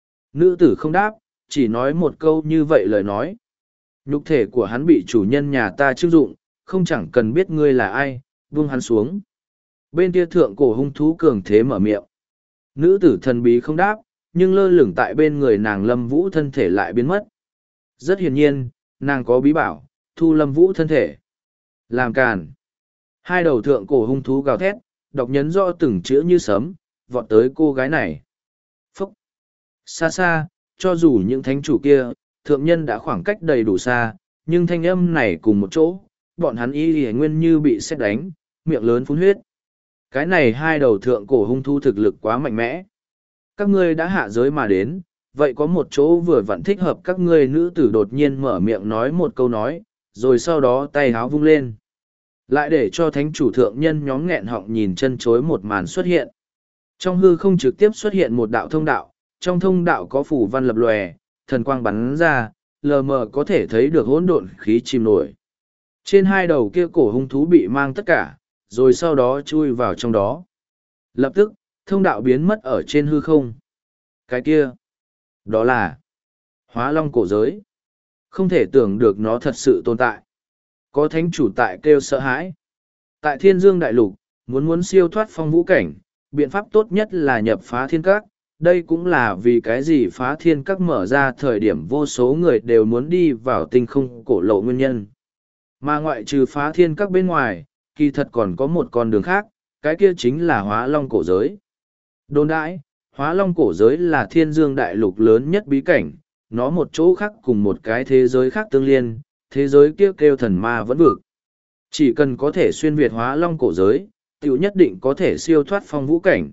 Nữ tử không đáp, chỉ nói một câu như vậy lời nói. Nhục thể của hắn bị chủ nhân nhà ta trưng dụng, không chẳng cần biết ngươi là ai, buông hắn xuống. Bên kia thượng cổ hung thú cường thế mở miệng. Nữ tử thần bí không đáp, nhưng lơ lửng tại bên người nàng Lâm Vũ thân thể lại biến mất. Rất hiển nhiên, nàng có bí bảo, thu Lâm Vũ thân thể. Làm càn. Hai đầu thượng cổ hung thú gào thét, đọc nhấn rõ từng chữ như sấm, vọt tới cô gái này. Phúc! Xa xa, cho dù những thánh chủ kia, thượng nhân đã khoảng cách đầy đủ xa, nhưng thanh âm này cùng một chỗ, bọn hắn y nguyên như bị sét đánh, miệng lớn phun huyết. Cái này hai đầu thượng cổ hung thú thực lực quá mạnh mẽ. Các ngươi đã hạ giới mà đến, vậy có một chỗ vừa vặn thích hợp các ngươi. Nữ tử đột nhiên mở miệng nói một câu nói, rồi sau đó tay háo vung lên. Lại để cho thánh chủ thượng nhân nhóm nghẹn họng nhìn chân chối một màn xuất hiện. Trong hư không trực tiếp xuất hiện một đạo thông đạo, trong thông đạo có phủ văn lập lòe, thần quang bắn ra, lờ mờ có thể thấy được hỗn độn khí chìm nổi. Trên hai đầu kia cổ hung thú bị mang tất cả, rồi sau đó chui vào trong đó. Lập tức, thông đạo biến mất ở trên hư không. Cái kia, đó là Hóa Long cổ giới. Không thể tưởng được nó thật sự tồn tại. Có thánh chủ tại kêu sợ hãi. Tại Thiên Dương Đại Lục, muốn siêu thoát phong vũ cảnh, biện pháp tốt nhất là nhập Phá Thiên Các. Đây cũng là vì cái gì Phá Thiên Các mở ra thời điểm vô số người đều muốn đi vào tinh không cổ lộ nguyên nhân. Mà ngoại trừ Phá Thiên Các bên ngoài, kỳ thật còn có một con đường khác, cái kia chính là Hóa Long cổ giới. Đồn đãi, Hóa Long cổ giới là Thiên Dương Đại Lục lớn nhất bí cảnh, nó một chỗ khác cùng một cái thế giới khác tương liên, thế giới kia kêu thần ma vẫn vực. Chỉ cần có thể xuyên việt Hóa Long cổ giới, tiểu nhất định có thể siêu thoát phong vũ cảnh.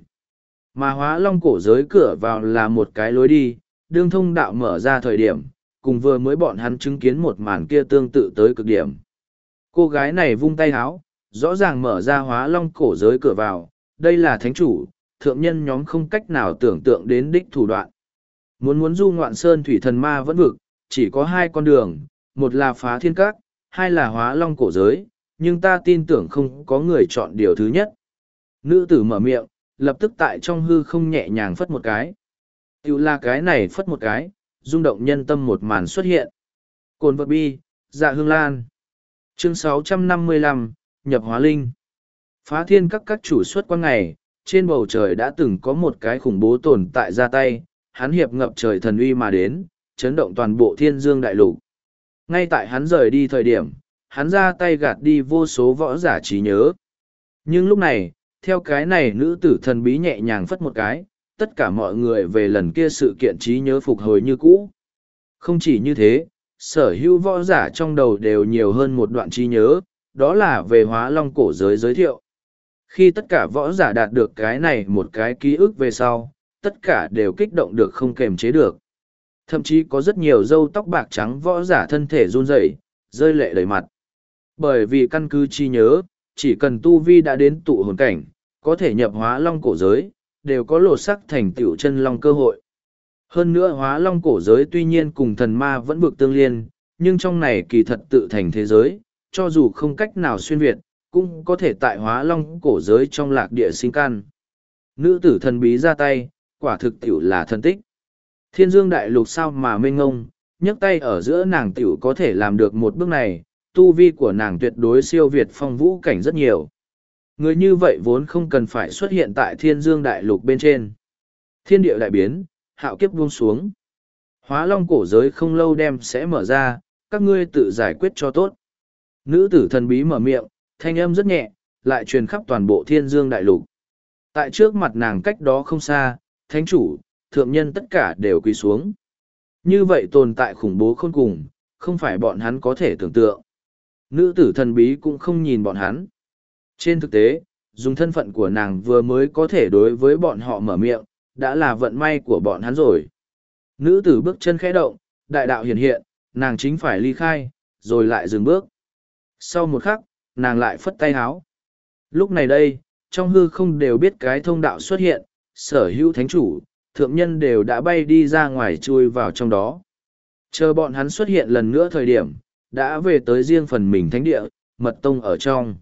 Mà Hóa Long cổ giới cửa vào là một cái lối đi, đương thông đạo mở ra thời điểm, cùng vừa mới bọn hắn chứng kiến một màn kia tương tự tới cực điểm. Cô gái này vung tay háo, rõ ràng mở ra Hóa Long cổ giới cửa vào, đây là thánh chủ, thượng nhân nhóm không cách nào tưởng tượng đến đích thủ đoạn. Muốn du ngoạn sơn thủy thần ma vẫn vực, chỉ có hai con đường, một là Phá Thiên Các, hai là Hóa Long cổ giới, nhưng ta tin tưởng không có người chọn điều thứ nhất. Nữ tử mở miệng, lập tức tại trong hư không nhẹ nhàng phất một cái. Tiểu là cái này phất một cái, rung động nhân tâm một màn xuất hiện. Cồn vật bi, dạ hương lan. Chương 655, nhập hóa linh. Phá Thiên các chủ xuất quan ngày, trên bầu trời đã từng có một cái khủng bố tồn tại ra tay, hắn hiệp ngập trời thần uy mà đến, chấn động toàn bộ Thiên Dương Đại Lục. Ngay tại hắn rời đi thời điểm, hắn ra tay gạt đi vô số võ giả trí nhớ. Nhưng lúc này, theo cái này nữ tử thần bí nhẹ nhàng phất một cái, tất cả mọi người về lần kia sự kiện trí nhớ phục hồi như cũ. Không chỉ như thế, sở hữu võ giả trong đầu đều nhiều hơn một đoạn trí nhớ, đó là về Hóa Long cổ giới giới thiệu. Khi tất cả võ giả đạt được cái này một cái ký ức về sau, tất cả đều kích động được không kềm chế được. Thậm chí có rất nhiều râu tóc bạc trắng võ giả thân thể run rẩy, rơi lệ đầy mặt. Bởi vì căn cứ trí nhớ, chỉ cần tu vi đã đến tụ hồn cảnh, có thể nhập Hóa Long cổ giới, đều có lột sắc thành tựu chân long cơ hội. Hơn nữa Hóa Long cổ giới tuy nhiên cùng thần ma vẫn vực tương liên, nhưng trong này kỳ thật tự thành thế giới, cho dù không cách nào xuyên việt, cũng có thể tại Hóa Long cổ giới trong lạc địa sinh căn. Nữ tử thần bí ra tay, quả thực tiểu là thần tích. Thiên Dương Đại Lục sao mà mênh ngông, nhấc tay ở giữa nàng tiểu có thể làm được một bước này, tu vi của nàng tuyệt đối siêu việt phong vũ cảnh rất nhiều. Người như vậy vốn không cần phải xuất hiện tại Thiên Dương Đại Lục bên trên. Thiên địa đại biến, hạo kiếp buông xuống. Hóa Long cổ giới không lâu đem sẽ mở ra, các ngươi tự giải quyết cho tốt. Nữ tử thần bí mở miệng, thanh âm rất nhẹ, lại truyền khắp toàn bộ Thiên Dương Đại Lục. Tại trước mặt nàng cách đó không xa, thánh chủ, thượng nhân tất cả đều quỳ xuống. Như vậy tồn tại khủng bố khôn cùng, không phải bọn hắn có thể tưởng tượng. Nữ tử thần bí cũng không nhìn bọn hắn. Trên thực tế, dùng thân phận của nàng vừa mới có thể đối với bọn họ mở miệng, đã là vận may của bọn hắn rồi. Nữ tử bước chân khẽ động, đại đạo hiện hiện, nàng chính phải ly khai, rồi lại dừng bước. Sau một khắc, nàng lại phất tay háo. Lúc này đây, trong hư không đều biết cái thông đạo xuất hiện, sở hữu thánh chủ, thượng nhân đều đã bay đi ra ngoài chui vào trong đó. Chờ bọn hắn xuất hiện lần nữa thời điểm, đã về tới riêng phần mình thánh địa, mật tông ở trong.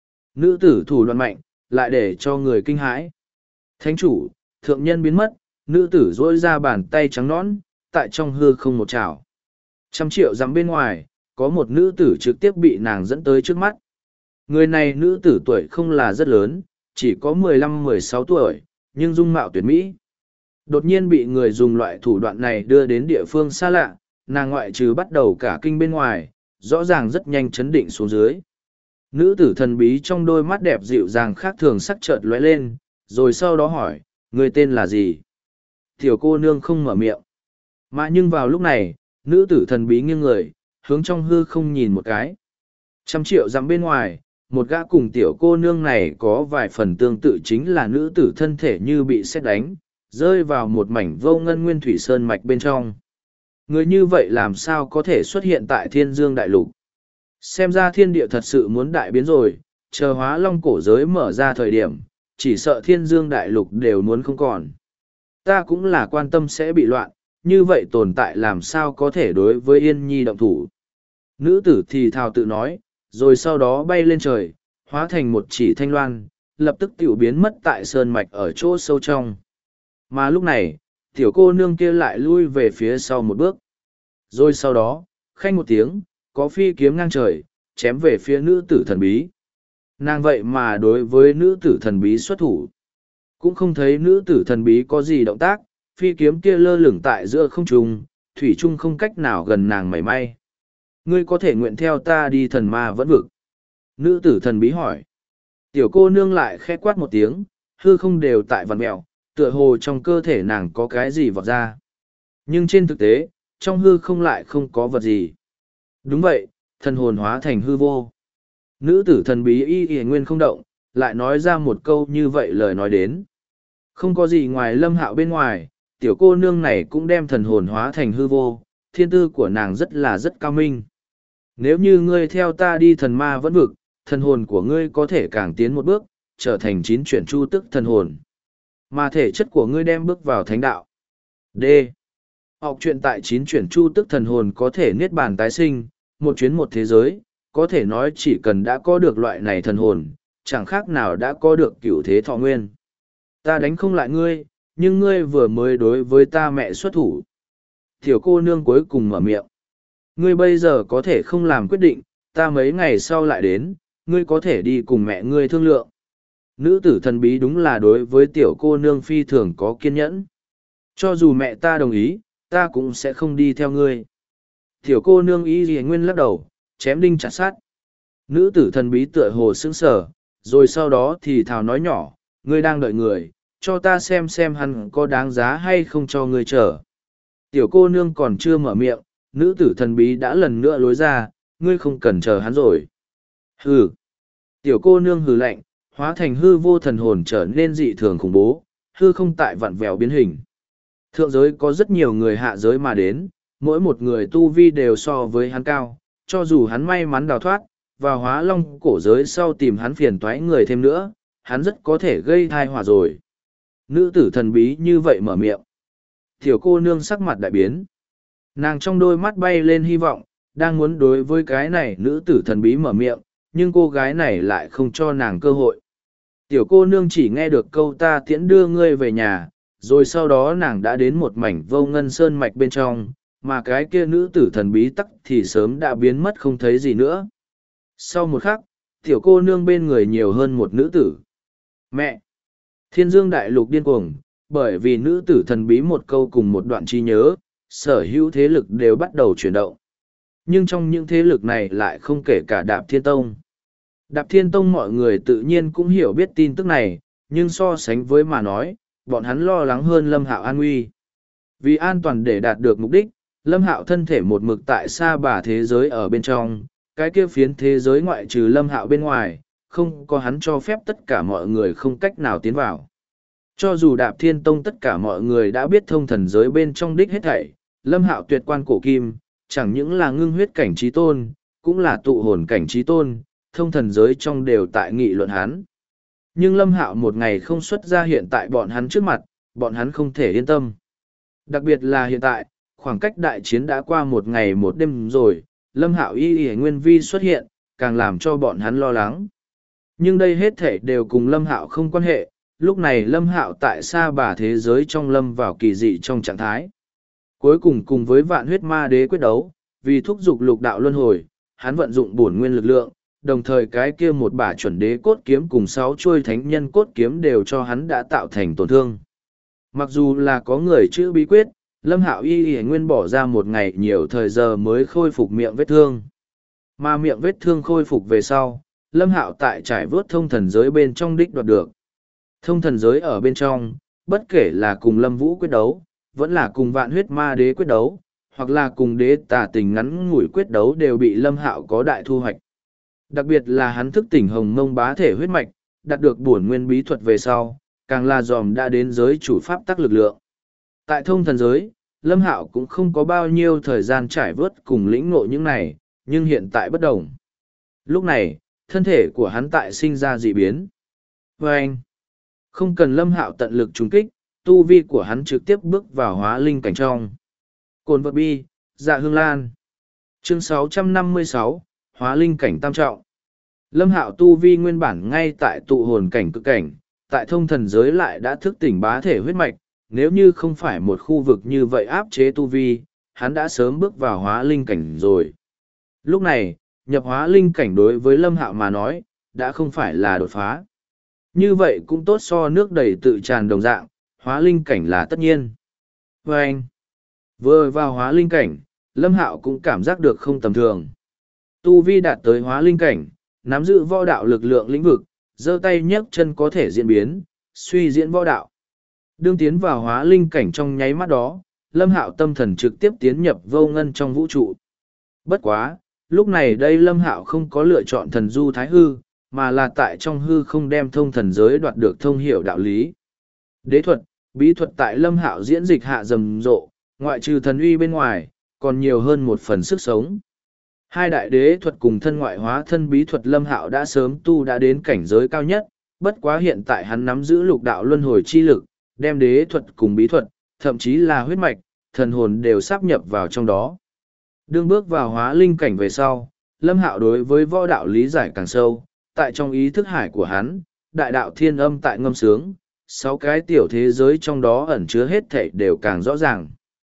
Nữ tử thủ đoạn mạnh, lại để cho người kinh hãi. Thánh chủ, thượng nhân biến mất, nữ tử dỗi ra bàn tay trắng nõn, tại trong hư không một chảo. 100 triệu dặm bên ngoài, có một nữ tử trực tiếp bị nàng dẫn tới trước mắt. Người này nữ tử tuổi không là rất lớn, chỉ có 15-16 tuổi, nhưng dung mạo tuyệt mỹ. Đột nhiên bị người dùng loại thủ đoạn này đưa đến địa phương xa lạ, nàng ngoại trừ bắt đầu cả kinh bên ngoài, rõ ràng rất nhanh chấn định xuống dưới. Nữ tử thần bí trong đôi mắt đẹp dịu dàng khác thường sắc chợt lóe lên, rồi sau đó hỏi, người tên là gì? Tiểu cô nương không mở miệng. Mà nhưng vào lúc này, nữ tử thần bí nghiêng người, hướng trong hư không nhìn một cái. 100 triệu dặm bên ngoài, một gã cùng tiểu cô nương này có vài phần tương tự chính là nữ tử thân thể như bị sét đánh, rơi vào một mảnh vô ngân nguyên thủy sơn mạch bên trong. Người như vậy làm sao có thể xuất hiện tại thiên dương đại lục? Xem ra thiên địa thật sự muốn đại biến rồi, chờ hóa long cổ giới mở ra thời điểm, chỉ sợ thiên dương đại lục đều muốn không còn. Ta cũng là quan tâm sẽ bị loạn, như vậy tồn tại làm sao có thể đối với Yên Nhi động thủ. Nữ tử thì thào tự nói, rồi sau đó bay lên trời, hóa thành một chỉ thanh loan, lập tức tiểu biến mất tại sơn mạch ở chỗ sâu trong. Mà lúc này, tiểu cô nương kia lại lui về phía sau một bước. Rồi sau đó, khanh một tiếng, có phi kiếm ngang trời, chém về phía nữ tử thần bí. Nàng vậy mà đối với nữ tử thần bí xuất thủ. Cũng không thấy nữ tử thần bí có gì động tác, phi kiếm kia lơ lửng tại giữa không trung, thủy trung không cách nào gần nàng mảy may. Ngươi có thể nguyện theo ta đi thần ma vẫn vực. Nữ tử thần bí hỏi. Tiểu cô nương lại khẽ quát một tiếng, hư không đều tại vằn mẹo, tựa hồ trong cơ thể nàng có cái gì vọt ra. Nhưng trên thực tế, trong hư không lại không có vật gì. Đúng vậy, thần hồn hóa thành hư vô. Nữ tử thần bí y nguyên không động, lại nói ra một câu như vậy lời nói đến. Không có gì ngoài Lâm Hạo bên ngoài, tiểu cô nương này cũng đem thần hồn hóa thành hư vô, thiên tư của nàng rất cao minh. Nếu như ngươi theo ta đi thần ma vẫn vực, thần hồn của ngươi có thể càng tiến một bước, trở thành 9 chuyển chu tức thần hồn. Mà thể chất của ngươi đem bước vào thánh đạo. D. Học truyện tại 9 chuyển chu tức thần hồn có thể niết bàn tái sinh, một chuyến một thế giới, có thể nói chỉ cần đã có được loại này thần hồn, chẳng khác nào đã có được cửu thế thọ nguyên. Ta đánh không lại ngươi, nhưng ngươi vừa mới đối với ta mẹ xuất thủ. Tiểu cô nương cuối cùng mở miệng. Ngươi bây giờ có thể không làm quyết định, ta mấy ngày sau lại đến, ngươi có thể đi cùng mẹ ngươi thương lượng. Nữ tử thần bí đúng là đối với tiểu cô nương phi thường có kiên nhẫn. Cho dù mẹ ta đồng ý, ta cũng sẽ không đi theo ngươi. Tiểu cô nương ý gì nguyên lắc đầu, chém đinh chặt sát. Nữ tử thần bí tựa hồ sững sờ, rồi sau đó thì thào nói nhỏ, ngươi đang đợi người, cho ta xem hắn có đáng giá hay không cho ngươi chờ. Tiểu cô nương còn chưa mở miệng, nữ tử thần bí đã lần nữa lối ra, ngươi không cần chờ hắn rồi. Hừ. Tiểu cô nương hừ lạnh, hóa thành hư vô thần hồn trở nên dị thường khủng bố, hư không tại vặn vẹo biến hình. Thượng giới có rất nhiều người hạ giới mà đến, mỗi một người tu vi đều so với hắn cao, cho dù hắn may mắn đào thoát, và hóa long cổ giới sau tìm hắn phiền toái người thêm nữa, hắn rất có thể gây thai họa rồi. Nữ tử thần bí như vậy mở miệng. Tiểu cô nương sắc mặt đại biến. Nàng trong đôi mắt bay lên hy vọng, đang muốn đối với cái này nữ tử thần bí mở miệng, nhưng cô gái này lại không cho nàng cơ hội. Tiểu cô nương chỉ nghe được câu ta tiễn đưa ngươi về nhà, rồi sau đó nàng đã đến một mảnh vô ngân sơn mạch bên trong, mà cái kia nữ tử thần bí tắc thì sớm đã biến mất không thấy gì nữa. Sau một khắc, tiểu cô nương bên người nhiều hơn một nữ tử. Mẹ! Thiên dương đại lục điên cuồng, bởi vì nữ tử thần bí một câu cùng một đoạn trí nhớ, sở hữu thế lực đều bắt đầu chuyển động. Nhưng trong những thế lực này lại không kể cả Đạp Thiên Tông. Đạp Thiên Tông mọi người tự nhiên cũng hiểu biết tin tức này, nhưng so sánh với mà nói, bọn hắn lo lắng hơn Lâm Hạo an nguy. Vì an toàn để đạt được mục đích, Lâm Hạo thân thể một mực tại xa bà thế giới ở bên trong, cái kia phiến thế giới ngoại trừ Lâm Hạo bên ngoài, không có hắn cho phép tất cả mọi người không cách nào tiến vào. Cho dù Đạp Thiên Tông tất cả mọi người đã biết thông thần giới bên trong đích hết thảy, Lâm Hạo tuyệt quan cổ kim, chẳng những là ngưng huyết cảnh trí tôn, cũng là tụ hồn cảnh trí tôn, thông thần giới trong đều tại nghị luận hắn. Nhưng Lâm Hạo một ngày không xuất ra hiện tại bọn hắn trước mặt, bọn hắn không thể yên tâm. Đặc biệt là hiện tại, khoảng cách đại chiến đã qua một ngày một đêm rồi, Lâm Hạo y nguyên vi xuất hiện, càng làm cho bọn hắn lo lắng. Nhưng đây hết thể đều cùng Lâm Hạo không quan hệ, lúc này Lâm Hạo tại xa bà thế giới trong lâm vào kỳ dị trong trạng thái. Cuối cùng cùng với vạn huyết ma đế quyết đấu, vì thúc giục lục đạo luân hồi, hắn vận dụng bổn nguyên lực lượng, đồng thời cái kia một bả chuẩn đế cốt kiếm cùng 6 chuôi thánh nhân cốt kiếm đều cho hắn đã tạo thành tổn thương. Mặc dù là có người chữ bí quyết, Lâm Hạo y nguyên bỏ ra một ngày nhiều thời giờ mới khôi phục miệng vết thương. Mà miệng vết thương khôi phục về sau, Lâm Hạo tại trải vớt thông thần giới bên trong đích đoạt được. Thông thần giới ở bên trong, bất kể là cùng Lâm Vũ quyết đấu, vẫn là cùng vạn huyết ma đế quyết đấu, hoặc là cùng đế tà tình ngắn ngủi quyết đấu đều bị Lâm Hạo có đại thu hoạch. Đặc biệt là hắn thức tỉnh hồng mông bá thể huyết mạch, đạt được bổn nguyên bí thuật về sau, càng là dòm đã đến giới chủ pháp tắc lực lượng. Tại thông thần giới, Lâm Hạo cũng không có bao nhiêu thời gian trải vớt cùng lĩnh ngộ những này, nhưng hiện tại bất đồng. Lúc này, thân thể của hắn tại sinh ra dị biến. Và anh, không cần Lâm Hạo tận lực trúng kích, tu vi của hắn trực tiếp bước vào hóa linh cảnh trong. Cồn vật bi, dạ hương lan. Chương 656, hóa linh cảnh tam trọng. Lâm Hạo tu vi nguyên bản ngay tại tụ hồn cảnh cực cảnh, tại thông thần giới lại đã thức tỉnh bá thể huyết mạch, nếu như không phải một khu vực như vậy áp chế tu vi, hắn đã sớm bước vào hóa linh cảnh rồi. Lúc này, nhập hóa linh cảnh đối với Lâm Hạo mà nói, đã không phải là đột phá. Như vậy cũng tốt so nước đầy tự tràn đồng dạng, hóa linh cảnh là tất nhiên. Và anh, vừa vào hóa linh cảnh, Lâm Hạo cũng cảm giác được không tầm thường. Tu vi đạt tới hóa linh cảnh, nắm giữ võ đạo lực lượng lĩnh vực, giơ tay nhấc chân có thể diễn biến, suy diễn võ đạo. Đương tiến vào hóa linh cảnh trong nháy mắt đó, Lâm Hạo tâm thần trực tiếp tiến nhập vô ngân trong vũ trụ. Bất quá, lúc này đây Lâm Hạo không có lựa chọn thần du thái hư, mà là tại trong hư không đem thông thần giới đoạt được thông hiểu đạo lý. Đế thuật, bí thuật tại Lâm Hạo diễn dịch hạ rầm rộ, ngoại trừ thần uy bên ngoài, còn nhiều hơn một phần sức sống. Hai đại đế thuật cùng thân ngoại hóa thân bí thuật Lâm Hạo đã sớm tu đã đến cảnh giới cao nhất, bất quá hiện tại hắn nắm giữ lục đạo luân hồi chi lực, đem đế thuật cùng bí thuật, thậm chí là huyết mạch, thần hồn đều sáp nhập vào trong đó. Đương bước vào hóa linh cảnh về sau, Lâm Hạo đối với võ đạo lý giải càng sâu, tại trong ý thức hải của hắn, đại đạo thiên âm tại ngâm sướng, 6 cái tiểu thế giới trong đó ẩn chứa hết thảy đều càng rõ ràng.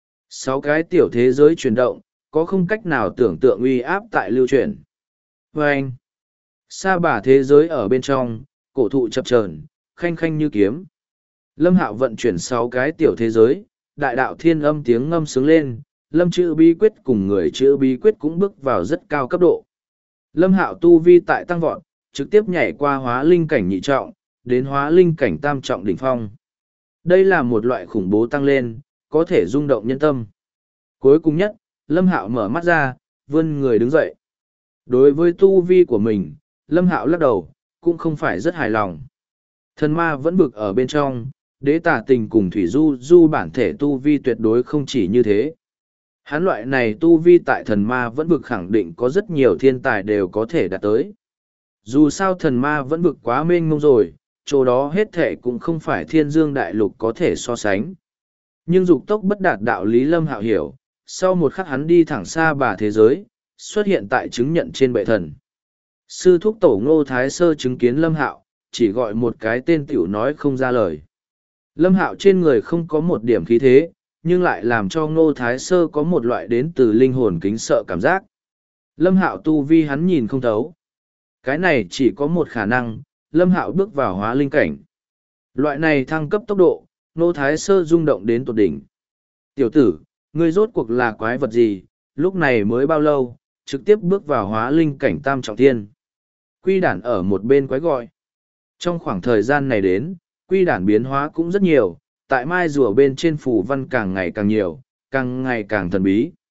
6 cái tiểu thế giới chuyển động, có không cách nào tưởng tượng uy áp tại lưu chuyển. Và anh, sa bả thế giới ở bên trong, cổ thụ chập chờn, khanh khanh như kiếm. Lâm Hạo vận chuyển 6 cái tiểu thế giới, đại đạo thiên âm tiếng ngâm sướng lên, Lâm chữ bí quyết cùng người chữ bí quyết cũng bước vào rất cao cấp độ. Lâm Hạo tu vi tại tăng vọt, trực tiếp nhảy qua hóa linh cảnh nhị trọng, đến hóa linh cảnh tam trọng đỉnh phong. Đây là một loại khủng bố tăng lên, có thể rung động nhân tâm. Cuối cùng nhất, Lâm Hạo mở mắt ra, vươn người đứng dậy. Đối với tu vi của mình, Lâm Hạo lắc đầu, cũng không phải rất hài lòng. Thần ma vẫn vực ở bên trong, đế tà tình cùng thủy du bản thể tu vi tuyệt đối không chỉ như thế. Hắn loại này tu vi tại thần ma vẫn vực khẳng định có rất nhiều thiên tài đều có thể đạt tới. Dù sao thần ma vẫn vực quá mênh mông rồi, chỗ đó hết thể cũng không phải thiên dương đại lục có thể so sánh. Nhưng dục tốc bất đạt đạo lý Lâm Hạo hiểu, sau một khắc hắn đi thẳng xa bà thế giới, xuất hiện tại chứng nhận trên bệ thần. Sư thúc tổ Ngô Thái Sơ chứng kiến Lâm Hạo, chỉ gọi một cái tên tiểu nói không ra lời. Lâm Hạo trên người không có một điểm khí thế, nhưng lại làm cho Ngô Thái Sơ có một loại đến từ linh hồn kính sợ cảm giác. Lâm Hạo tu vi hắn nhìn không thấu. Cái này chỉ có một khả năng, Lâm Hạo bước vào hóa linh cảnh. Loại này thăng cấp tốc độ, Ngô Thái Sơ rung động đến tột đỉnh. Tiểu tử, ngươi rốt cuộc là quái vật gì, lúc này mới bao lâu, trực tiếp bước vào hóa linh cảnh tam trọng thiên. Quy đản ở một bên quái gọi. Trong khoảng thời gian này đến, quy đản biến hóa cũng rất nhiều, tại mai rùa bên trên phủ văn càng ngày càng nhiều, càng ngày càng thần bí.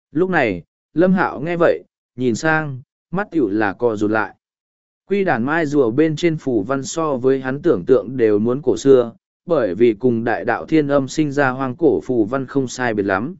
Lúc này, Lâm Hạo nghe vậy, nhìn sang, mắt tiểu là co rụt lại. Quy đàn mai rùa bên trên phù văn so với hắn tưởng tượng đều muốn cổ xưa, bởi vì cùng đại đạo thiên âm sinh ra hoang cổ phù văn không sai biệt lắm.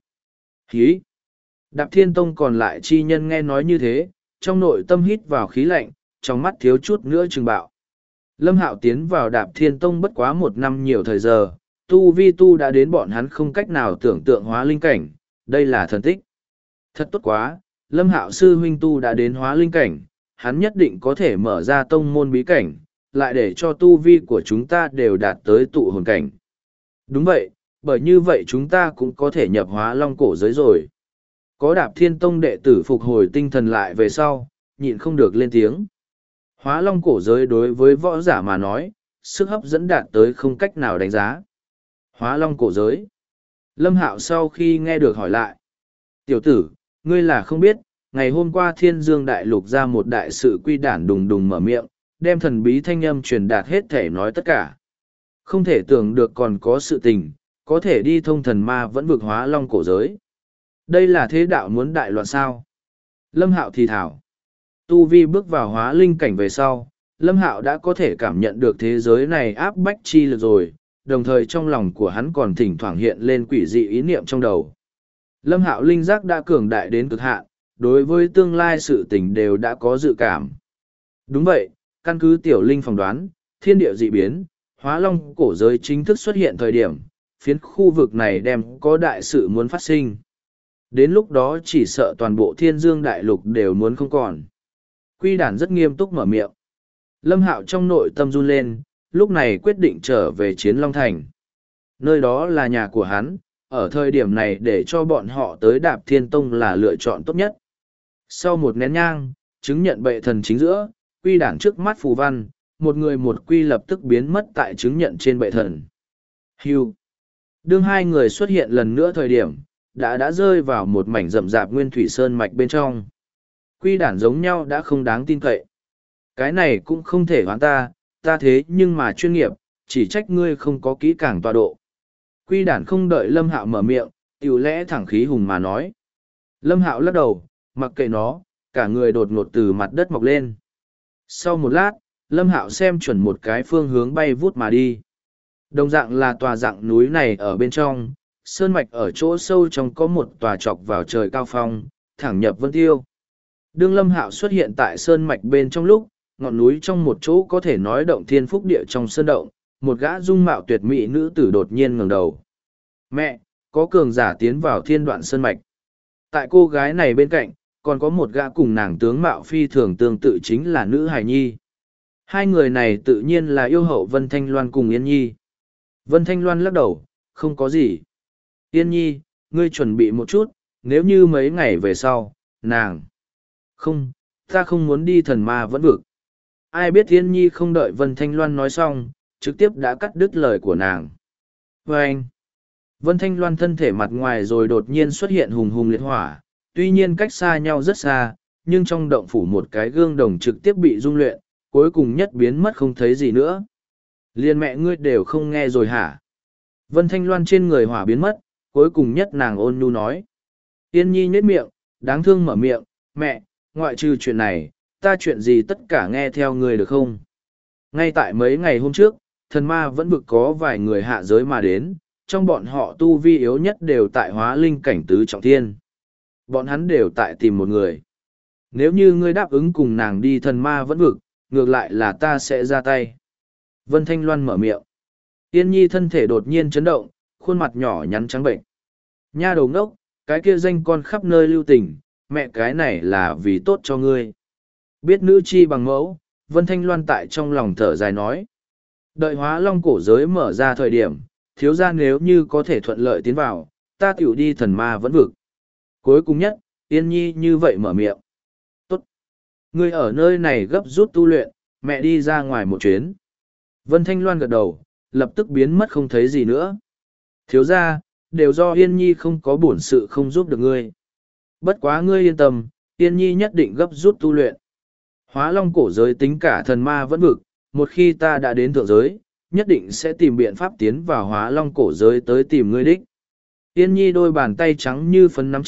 Hí! Đạp Thiên Tông còn lại chi nhân nghe nói như thế, trong nội tâm hít vào khí lạnh, trong mắt thiếu chút nữa trừng bạo. Lâm Hạo tiến vào Đạp Thiên Tông bất quá 1 năm nhiều thời giờ, tu vi tu đã đến bọn hắn không cách nào tưởng tượng hóa linh cảnh, đây là thần tích. Thật tốt quá, Lâm Hạo sư huynh tu đã đến hóa linh cảnh, hắn nhất định có thể mở ra tông môn bí cảnh, lại để cho tu vi của chúng ta đều đạt tới tụ hồn cảnh. Đúng vậy, bởi như vậy chúng ta cũng có thể nhập hóa long cổ giới rồi. Có Đạp Thiên Tông đệ tử phục hồi tinh thần lại về sau, nhịn không được lên tiếng. Hóa long cổ giới đối với võ giả mà nói, sức hấp dẫn đạt tới không cách nào đánh giá. Hóa long cổ giới. Lâm Hạo sau khi nghe được hỏi lại. Tiểu tử, ngươi là không biết, ngày hôm qua Thiên Dương Đại Lục ra một đại sự quy đản đùng đùng mở miệng, đem thần bí thanh âm truyền đạt hết thể nói tất cả. Không thể tưởng được còn có sự tình, có thể đi thông thần ma vẫn vực hóa long cổ giới. Đây là thế đạo muốn đại loạn sao? Lâm Hạo thì thảo. Tu vi bước vào hóa linh cảnh về sau, Lâm Hạo đã có thể cảm nhận được thế giới này áp bách chi lực rồi, đồng thời trong lòng của hắn còn thỉnh thoảng hiện lên quỷ dị ý niệm trong đầu. Lâm Hạo linh giác đã cường đại đến cực hạn, đối với tương lai sự tình đều đã có dự cảm. Đúng vậy, căn cứ tiểu linh phỏng đoán, thiên địa dị biến, hóa long cổ giới chính thức xuất hiện thời điểm, phiến khu vực này đem có đại sự muốn phát sinh. Đến lúc đó chỉ sợ toàn bộ Thiên Dương Đại Lục đều muốn không còn. Quy đản rất nghiêm túc mở miệng. Lâm Hạo trong nội tâm run lên, lúc này quyết định trở về Chiến Long Thành. Nơi đó là nhà của hắn, ở thời điểm này để cho bọn họ tới Đạp Thiên Tông là lựa chọn tốt nhất. Sau một nén nhang, chứng nhận bệ thần chính giữa, quy đản trước mắt phù văn, một người một quy lập tức biến mất tại chứng nhận trên bệ thần. Hưu. Đương hai người xuất hiện lần nữa thời điểm, đã rơi vào một mảnh rậm rạp nguyên thủy sơn mạch bên trong. Quy đản giống nhau đã không đáng tin cậy. Cái này cũng không thể hoán ta thế nhưng mà chuyên nghiệp, chỉ trách ngươi không có kỹ càng tọa độ. Quy đản không đợi Lâm Hạo mở miệng, tiểu lẽ thẳng khí hùng mà nói. Lâm Hạo lắc đầu, mặc kệ nó, cả người đột ngột từ mặt đất mọc lên. Sau một lát, Lâm Hạo xem chuẩn một cái phương hướng bay vút mà đi. Đồng dạng là tòa dạng núi này ở bên trong, sơn mạch ở chỗ sâu trong có một tòa chọc vào trời cao phong, thẳng nhập vân tiêu. Đương Lâm Hạo xuất hiện tại sơn mạch bên trong lúc, ngọn núi trong một chỗ có thể nói động thiên phúc địa trong sơn động, một gã dung mạo tuyệt mỹ nữ tử đột nhiên ngẩng đầu. Mẹ, có cường giả tiến vào thiên đoạn sơn mạch. Tại cô gái này bên cạnh, còn có một gã cùng nàng tướng mạo phi thường tương tự chính là nữ hài nhi. Hai người này tự nhiên là yêu hậu Vân Thanh Loan cùng Yên Nhi. Vân Thanh Loan lắc đầu, không có gì. Yên Nhi, ngươi chuẩn bị một chút, nếu như mấy ngày về sau, nàng. Không, ta không muốn đi thần ma vẫn vực. Ai biết Yên Nhi không đợi Vân Thanh Loan nói xong, trực tiếp đã cắt đứt lời của nàng. Và anh, Vân Thanh Loan thân thể mặt ngoài rồi đột nhiên xuất hiện hùng hùng liệt hỏa, tuy nhiên cách xa nhau rất xa, nhưng trong động phủ một cái gương đồng trực tiếp bị dung luyện, cuối cùng nhất biến mất không thấy gì nữa. Liên mẹ ngươi đều không nghe rồi hả? Vân Thanh Loan trên người hỏa biến mất, cuối cùng nhất nàng ôn nhu nói. Yên Nhi nhếch miệng, đáng thương mở miệng, mẹ, ngoại trừ chuyện này, ta chuyện gì tất cả nghe theo ngươi được không? Ngay tại mấy ngày hôm trước, thần ma vẫn vực có vài người hạ giới mà đến, trong bọn họ tu vi yếu nhất đều tại hóa linh cảnh tứ trọng thiên. Bọn hắn đều tại tìm một người. Nếu như ngươi đáp ứng cùng nàng đi thần ma vẫn vực, ngược lại là ta sẽ ra tay. Vân Thanh Loan mở miệng. Yên Nhi thân thể đột nhiên chấn động, khuôn mặt nhỏ nhắn trắng bệnh. Nha đầu ngốc, cái kia danh con khắp nơi lưu tình, mẹ cái này là vì tốt cho ngươi. Biết nữ chi bằng mẫu, Vân Thanh Loan tại trong lòng thở dài nói. Đợi hóa long cổ giới mở ra thời điểm, thiếu gia nếu như có thể thuận lợi tiến vào, ta tiểu đi thần ma vẫn vực. Cuối cùng nhất, Yên Nhi như vậy mở miệng. Tốt. Ngươi ở nơi này gấp rút tu luyện, mẹ đi ra ngoài một chuyến. Vân Thanh Loan gật đầu, lập tức biến mất không thấy gì nữa. Thiếu gia, đều do Yên Nhi không có bổn sự không giúp được ngươi. Bất quá ngươi yên tâm, Yên Nhi nhất định gấp rút tu luyện. Hóa long cổ giới tính cả thần ma vẫn vực, một khi ta đã đến thượng giới, nhất định sẽ tìm biện pháp tiến vào hóa long cổ giới tới tìm ngươi đích. Yên Nhi đôi bàn tay trắng như phấn nắm chặt,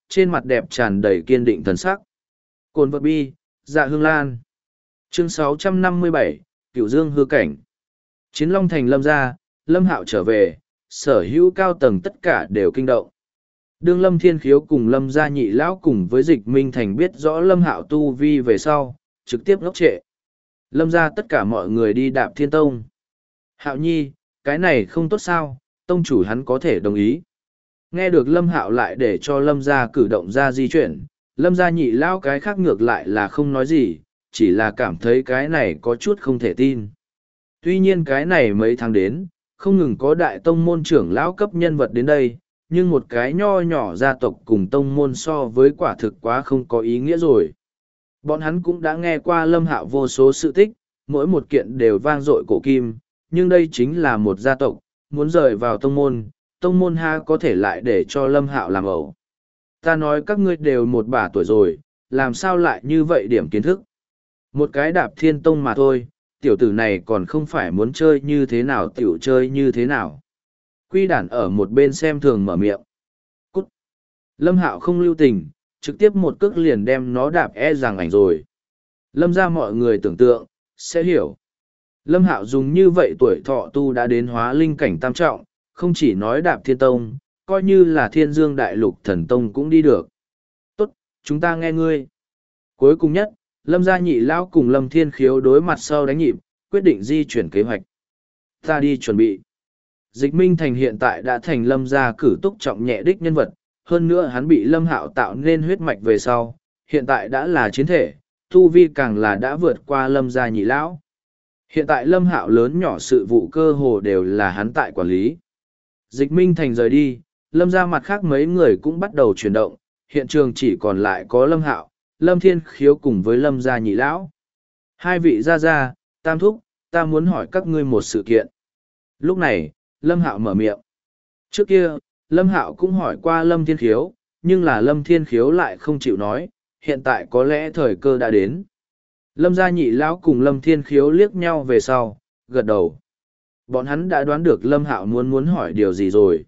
trên mặt đẹp tràn đầy kiên định thần sắc. Cồn vật bi, dạ hương lan. Chương 657, Cửu Dương hư cảnh. Chiến Long Thành Lâm gia, Lâm Hạo trở về, sở hữu cao tầng tất cả đều kinh động. Đương Lâm Thiên Khiếu cùng Lâm gia nhị lão cùng với Dịch Minh Thành biết rõ Lâm Hạo tu vi về sau, trực tiếp ngốc trệ. Lâm gia tất cả mọi người đi Đạp Thiên Tông. Hạo nhi, cái này không tốt sao, tông chủ hắn có thể đồng ý. Nghe được Lâm Hạo lại để cho Lâm gia cử động ra di chuyển, Lâm gia nhị lão cái khác ngược lại là không nói gì, chỉ là cảm thấy cái này có chút không thể tin. Tuy nhiên cái này mấy tháng đến, không ngừng có đại tông môn trưởng lão cấp nhân vật đến đây, nhưng một cái nho nhỏ gia tộc cùng tông môn so với quả thực quá không có ý nghĩa rồi. Bọn hắn cũng đã nghe qua Lâm Hạo vô số sự tích, mỗi một kiện đều vang dội cổ kim, nhưng đây chính là một gia tộc, muốn rời vào tông môn ha có thể lại để cho Lâm Hạo làm ẩu. Ta nói các ngươi đều một bả tuổi rồi, làm sao lại như vậy điểm kiến thức. Một cái Đạp Thiên Tông mà thôi, tiểu tử này còn không phải muốn chơi như thế nào tiểu chơi như thế nào. Quy đản ở một bên xem thường mở miệng. Cút. Lâm Hạo không lưu tình, trực tiếp một cước liền đem nó đạp rằng ảnh rồi. Lâm ra mọi người tưởng tượng, sẽ hiểu. Lâm Hạo dùng như vậy tuổi thọ tu đã đến hóa linh cảnh tam trọng, không chỉ nói Đạp Thiên Tông, coi như là Thiên Dương Đại Lục Thần Tông cũng đi được. Tốt, chúng ta nghe ngươi. Cuối cùng nhất, Lâm gia nhị lão cùng Lâm Thiên Khiếu đối mặt sau đánh nhịp, quyết định di chuyển kế hoạch. Ta đi chuẩn bị. Dịch Minh Thành hiện tại đã thành Lâm gia cử túc trọng nhẹ đích nhân vật, hơn nữa hắn bị Lâm Hạo tạo nên huyết mạch về sau, hiện tại đã là chiến thể, tu vi càng là đã vượt qua Lâm gia nhị lão. Hiện tại Lâm Hạo lớn nhỏ sự vụ cơ hồ đều là hắn tại quản lý. Dịch Minh Thành rời đi, Lâm gia mặt khác mấy người cũng bắt đầu chuyển động, hiện trường chỉ còn lại có Lâm Hạo, Lâm Thiên Khiếu cùng với Lâm gia nhị lão. Hai vị gia, tam thúc, ta muốn hỏi các ngươi một sự kiện. Lúc này, Lâm Hạo mở miệng. Trước kia, Lâm Hạo cũng hỏi qua Lâm Thiên Khiếu, nhưng là Lâm Thiên Khiếu lại không chịu nói, hiện tại có lẽ thời cơ đã đến. Lâm gia nhị lão cùng Lâm Thiên Khiếu liếc nhau về sau, gật đầu. Bọn hắn đã đoán được Lâm Hạo muốn hỏi điều gì rồi.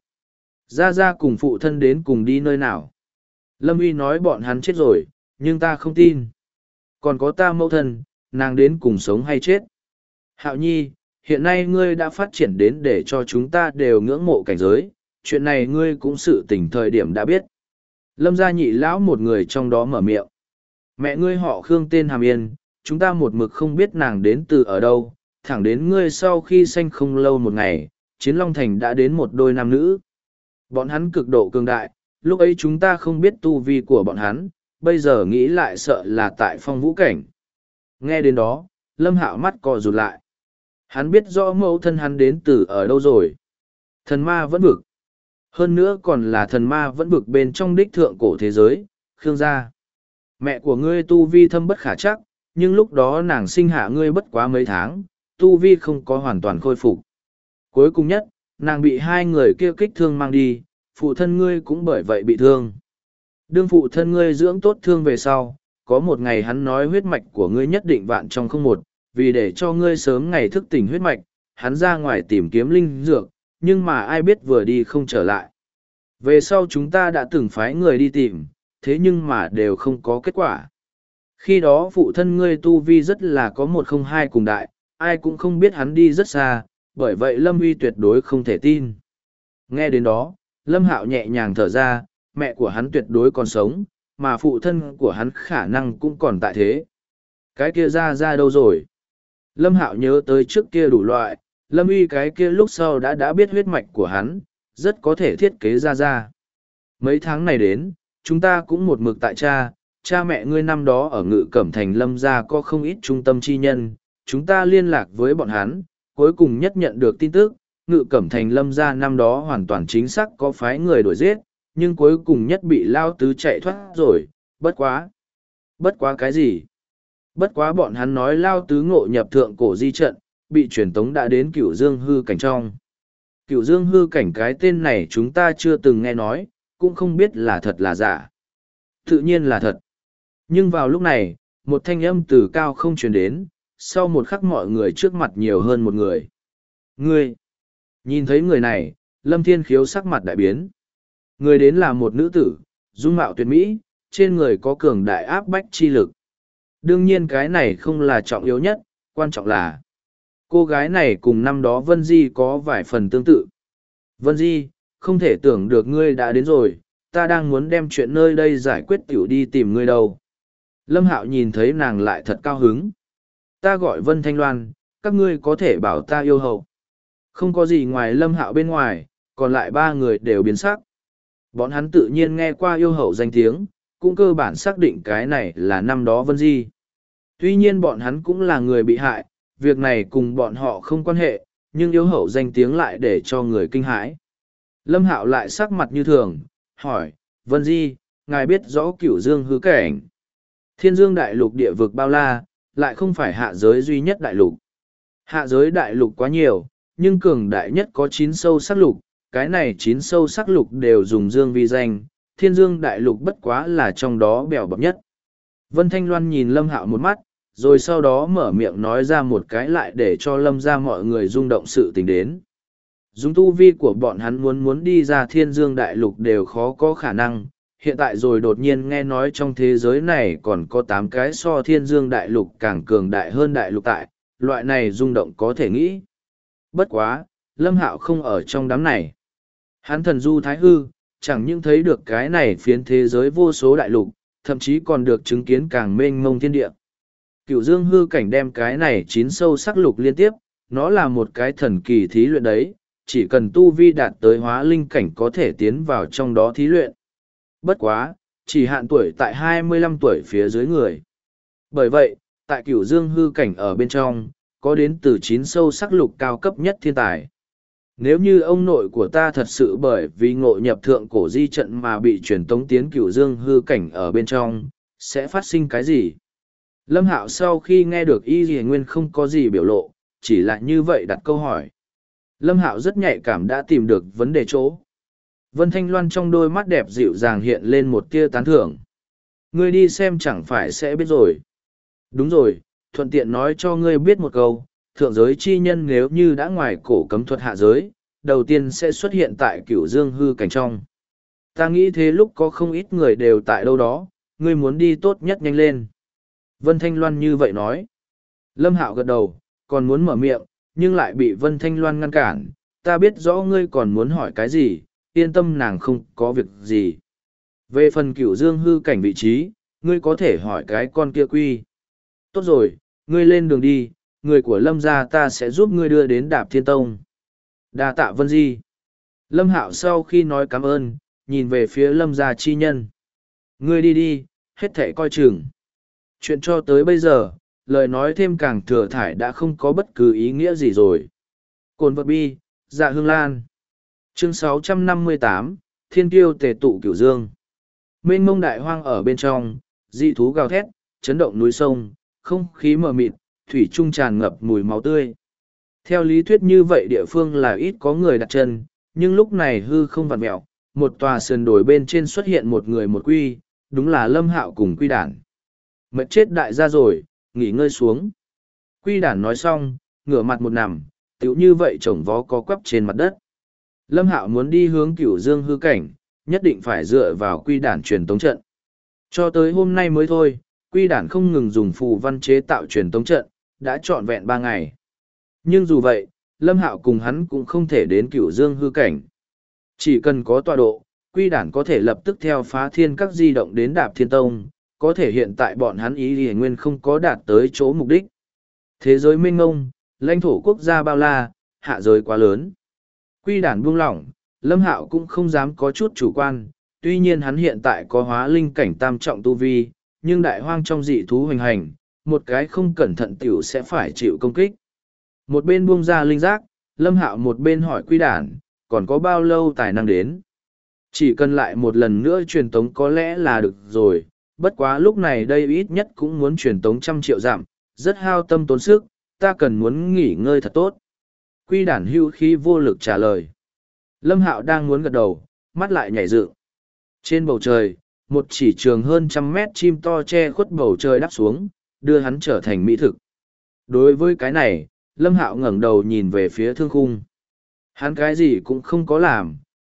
Gia cùng phụ thân đến cùng đi nơi nào. Lâm Uy nói bọn hắn chết rồi, nhưng ta không tin. Còn có ta mẫu thân, nàng đến cùng sống hay chết. Hạo nhi, hiện nay ngươi đã phát triển đến để cho chúng ta đều ngưỡng mộ cảnh giới, chuyện này ngươi cũng sự tỉnh thời điểm đã biết. Lâm gia nhị lão một người trong đó mở miệng. Mẹ ngươi họ Khương tên Hàm Yên, chúng ta một mực không biết nàng đến từ ở đâu, thẳng đến ngươi sau khi sanh không lâu một ngày, Chiến Long Thành đã đến một đôi nam nữ. Bọn hắn cực độ cường đại, lúc ấy chúng ta không biết tu vi của bọn hắn, bây giờ nghĩ lại sợ là tại phong vũ cảnh. Nghe đến đó, Lâm Hạo mắt co rụt lại. Hắn biết rõ mẫu thân hắn đến từ ở đâu rồi. Thần ma vẫn vực. Hơn nữa còn là thần ma vẫn vực bên trong đích thượng cổ thế giới, Khương gia. Mẹ của ngươi tu vi thâm bất khả chắc, nhưng lúc đó nàng sinh hạ ngươi bất quá mấy tháng, tu vi không có hoàn toàn khôi phục. Cuối cùng nhất, nàng bị hai người kia kích thương mang đi, phụ thân ngươi cũng bởi vậy bị thương. Đương phụ thân ngươi dưỡng tốt thương về sau, có một ngày hắn nói huyết mạch của ngươi nhất định vạn trong không một, vì để cho ngươi sớm ngày thức tỉnh huyết mạch, hắn ra ngoài tìm kiếm linh dược, nhưng mà ai biết vừa đi không trở lại. Về sau chúng ta đã từng phái người đi tìm, thế nhưng mà đều không có kết quả. Khi đó phụ thân ngươi tu vi rất là có 102 cùng đại, ai cũng không biết hắn đi rất xa, bởi vậy Lâm Uy tuyệt đối không thể tin. Nghe đến đó, Lâm Hạo nhẹ nhàng thở ra, mẹ của hắn tuyệt đối còn sống, mà phụ thân của hắn khả năng cũng còn tại thế. Cái kia ra đâu rồi? Lâm Hạo nhớ tới trước kia đủ loại, Lâm Uy cái kia lúc sau đã biết huyết mạch của hắn, rất có thể thiết kế ra. Mấy tháng này đến, chúng ta cũng một mực tại cha mẹ ngươi năm đó ở Ngự Cẩm Thành Lâm gia có không ít trung tâm chi nhân, chúng ta liên lạc với bọn hắn, cuối cùng nhất nhận được tin tức, Ngự Cẩm Thành Lâm gia năm đó hoàn toàn chính xác có phái người đuổi giết, nhưng cuối cùng nhất bị Lao Tứ chạy thoát rồi, bất quá. Bất quá cái gì? Bất quá bọn hắn nói Lao Tứ ngộ nhập thượng cổ di trận, bị truyền tống đã đến Cửu Dương hư cảnh trong. Cửu Dương hư cảnh cái tên này chúng ta chưa từng nghe nói, cũng không biết là thật là giả. Tự nhiên là thật. Nhưng vào lúc này, một thanh âm từ cao không truyền đến, sau một khắc mọi người trước mặt nhiều hơn một người. Ngươi! Nhìn thấy người này, Lâm Thiên Khiếu sắc mặt đại biến. Người đến là một nữ tử, dung mạo tuyệt mỹ, trên người có cường đại áp bách chi lực. Đương nhiên cái này không là trọng yếu nhất, quan trọng là cô gái này cùng năm đó Vân Di có vài phần tương tự. Vân Di, không thể tưởng được ngươi đã đến rồi, ta đang muốn đem chuyện nơi đây giải quyết tiểu đi tìm ngươi đâu. Lâm Hạo nhìn thấy nàng lại thật cao hứng. Ta gọi Vân Thanh Loan, các ngươi có thể bảo ta yêu hậu. Không có gì ngoài Lâm Hạo bên ngoài, còn lại ba người đều biến sắc. Bọn hắn tự nhiên nghe qua yêu hậu danh tiếng, cũng cơ bản xác định cái này là năm đó Vân Di. Tuy nhiên bọn hắn cũng là người bị hại, việc này cùng bọn họ không quan hệ, nhưng yêu hậu danh tiếng lại để cho người kinh hãi. Lâm Hạo lại sắc mặt như thường, hỏi, Vân Di, ngài biết rõ Cửu Dương hư cảnh. Thiên Dương đại lục địa vực bao la, lại không phải hạ giới duy nhất đại lục. Hạ giới đại lục quá nhiều, nhưng cường đại nhất có 9 sâu sắc lục, cái này 9 sâu sắc lục đều dùng dương vi danh, Thiên Dương đại lục bất quá là trong đó bèo bập nhất. Vân Thanh Loan nhìn Lâm Hạo một mắt, rồi sau đó mở miệng nói ra một cái lại để cho Lâm ra mọi người rung động sự tình đến. Dùng tu vi của bọn hắn muốn đi ra Thiên Dương đại lục đều khó có khả năng, hiện tại rồi đột nhiên nghe nói trong thế giới này còn có 8 cái so Thiên Dương đại lục càng cường đại hơn đại lục tại, loại này rung động có thể nghĩ. Bất quá, Lâm Hạo không ở trong đám này. Hắn thần du thái hư, chẳng những thấy được cái này phiến thế giới vô số đại lục, thậm chí còn được chứng kiến càng mênh mông thiên địa. Cửu Dương hư cảnh đem cái này 9 sâu sắc lục liên tiếp, nó là một cái thần kỳ thí luyện đấy, chỉ cần tu vi đạt tới hóa linh cảnh có thể tiến vào trong đó thí luyện. Bất quá, chỉ hạn tuổi tại 25 tuổi phía dưới người. Bởi vậy, tại Cửu Dương hư cảnh ở bên trong, có đến từ 9 sâu sắc lục cao cấp nhất thiên tài. Nếu như ông nội của ta thật sự bởi vì ngộ nhập thượng cổ di trận mà bị truyền tống tiến Cửu Dương hư cảnh ở bên trong, sẽ phát sinh cái gì? Lâm Hạo sau khi nghe được Y Lì Nguyên không có gì biểu lộ, chỉ là như vậy đặt câu hỏi. Lâm Hạo rất nhạy cảm đã tìm được vấn đề chỗ. Vân Thanh Loan trong đôi mắt đẹp dịu dàng hiện lên một tia tán thưởng. Ngươi đi xem chẳng phải sẽ biết rồi. Đúng rồi, thuận tiện nói cho ngươi biết một câu, thượng giới chi nhân nếu như đã ngoài cổ cấm thuật hạ giới, đầu tiên sẽ xuất hiện tại Cửu Dương hư cảnh trong. Ta nghĩ thế lúc có không ít người đều tại đâu đó, ngươi muốn đi tốt nhất nhanh lên. Vân Thanh Loan như vậy nói. Lâm Hạo gật đầu, còn muốn mở miệng, nhưng lại bị Vân Thanh Loan ngăn cản. Ta biết rõ ngươi còn muốn hỏi cái gì, yên tâm nàng không có việc gì. Về phần Cửu Dương hư cảnh vị trí, ngươi có thể hỏi cái con kia quy. Tốt rồi, ngươi lên đường đi, người của Lâm gia ta sẽ giúp ngươi đưa đến Đạp Thiên Tông. Đa tạ Vân Di. Lâm Hạo sau khi nói cảm ơn, nhìn về phía Lâm gia chi nhân. Ngươi đi đi, hết thảy coi chừng. Chuyện cho tới bây giờ, lời nói thêm càng thừa thải đã không có bất cứ ý nghĩa gì rồi. Cồn vật bi, dạ hương lan. Chương 658, Thiên Kiêu tề tụ Cửu Dương. Mênh mông đại hoang ở bên trong, dị thú gào thét, chấn động núi sông, không khí mờ mịt, thủy trung tràn ngập mùi máu tươi. Theo lý thuyết như vậy địa phương là ít có người đặt chân, nhưng lúc này hư không vặn mẹo, một tòa sườn đồi bên trên xuất hiện một người một quy, đúng là Lâm Hạo cùng quy đản. Mệt chết đại gia rồi, nghỉ ngơi xuống. Quy đản nói xong, ngửa mặt một nằm, tựu như vậy chồng vó có quắp trên mặt đất. Lâm Hạo muốn đi hướng Cửu Dương hư cảnh, nhất định phải dựa vào quy đản truyền tống trận. Cho tới hôm nay mới thôi, quy đản không ngừng dùng phù văn chế tạo truyền tống trận, đã trọn vẹn 3 ngày. Nhưng dù vậy, Lâm Hạo cùng hắn cũng không thể đến Cửu Dương hư cảnh. Chỉ cần có tọa độ, quy đản có thể lập tức theo phá thiên các di động đến Đạp Thiên Tông, có thể hiện tại bọn hắn ý Lì Nguyên không có đạt tới chỗ mục đích. Thế giới mênh mông, lãnh thổ quốc gia bao la, hạ giới quá lớn. Quy đản buông lỏng, Lâm Hạo cũng không dám có chút chủ quan, tuy nhiên hắn hiện tại có hóa linh cảnh tam trọng tu vi, nhưng đại hoang trong dị thú hoành hành, một cái không cẩn thận tiểu sẽ phải chịu công kích. Một bên buông ra linh giác, Lâm Hạo một bên hỏi quy đản, còn có bao lâu tài năng đến? Chỉ cần lại một lần nữa truyền tống có lẽ là được rồi, bất quá lúc này đây ít nhất cũng muốn truyền tống 100 triệu dặm, rất hao tâm tốn sức, ta cần muốn nghỉ ngơi thật tốt. Quy đản hưu khí vô lực trả lời. Lâm Hạo đang muốn gật đầu, mắt lại nhảy dựng. Trên bầu trời, một chỉ trường hơn 100 mét chim to che khuất bầu trời đáp xuống, đưa hắn trở thành mỹ thực. Đối với cái này, Lâm Hạo ngẩng đầu nhìn về phía thương khung. Hắn cái gì cũng không có làm,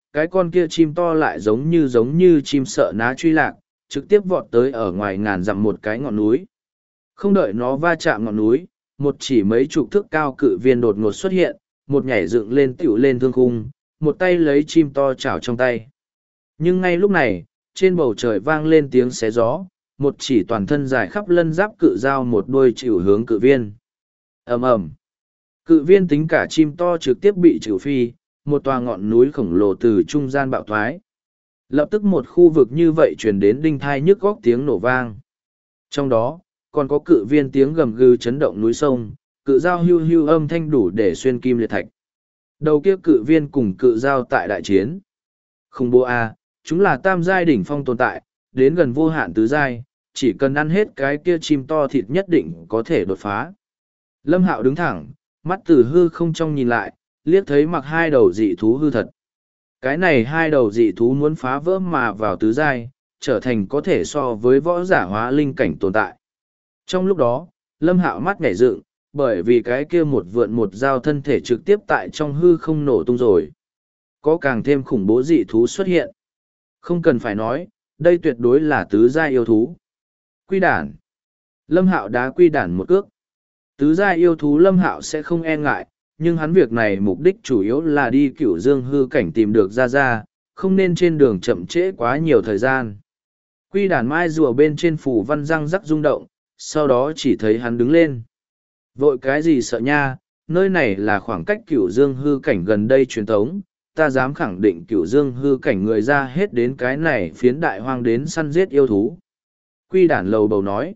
cái con kia chim to lại giống như chim sợ ná truy lạc, trực tiếp vọt tới ở ngoài ngàn dặm một cái ngọn núi. Không đợi nó va chạm ngọn núi, một chỉ mấy chục thước cao cự viên đột ngột xuất hiện, một nhảy dựng lên tựu lên thương khung, một tay lấy chim to chảo trong tay. Nhưng ngay lúc này, trên bầu trời vang lên tiếng xé gió, một chỉ toàn thân dài khắp lân giáp cự dao một đuôi chịu hướng cự viên. Ầm ầm. Cự viên tính cả chim to trực tiếp bị chịu phi, một tòa ngọn núi khổng lồ từ trung gian bạo thoái. Lập tức một khu vực như vậy truyền đến đinh thai nhức góc tiếng nổ vang. Trong đó, còn có cự viên tiếng gầm gừ chấn động núi sông, cự dao hưu hưu âm thanh đủ để xuyên kim liệt thạch. Đầu kia cự viên cùng cự dao tại đại chiến. Khủng bố a, chúng là tam giai đỉnh phong tồn tại, đến gần vô hạn tứ giai, chỉ cần ăn hết cái kia chim to thịt nhất định có thể đột phá. Lâm Hạo đứng thẳng, mắt từ hư không trong nhìn lại, liếc thấy mặc hai đầu dị thú hư thật. Cái này hai đầu dị thú muốn phá vỡ mà vào tứ giai, trở thành có thể so với võ giả hóa linh cảnh tồn tại. Trong lúc đó, Lâm Hạo mắt nhảy dựng, bởi vì cái kia một vượn một dao thân thể trực tiếp tại trong hư không nổ tung rồi. Có càng thêm khủng bố dị thú xuất hiện. Không cần phải nói, đây tuyệt đối là tứ giai yêu thú. Quy đản. Lâm Hạo đá quy đản một cước. Tứ giai yêu thú Lâm Hạo sẽ không e ngại, nhưng hắn việc này mục đích chủ yếu là đi Cửu Dương hư cảnh tìm được ra, không nên trên đường chậm trễ quá nhiều thời gian. Quy đản mai rùa bên trên phủ văn răng rắc rung động, sau đó chỉ thấy hắn đứng lên. Vội cái gì sợ nha, nơi này là khoảng cách Cửu Dương hư cảnh gần đây truyền thống, ta dám khẳng định Cửu Dương hư cảnh người ra hết đến cái này phiến đại hoang đến săn giết yêu thú. Quy đản lầu bầu nói.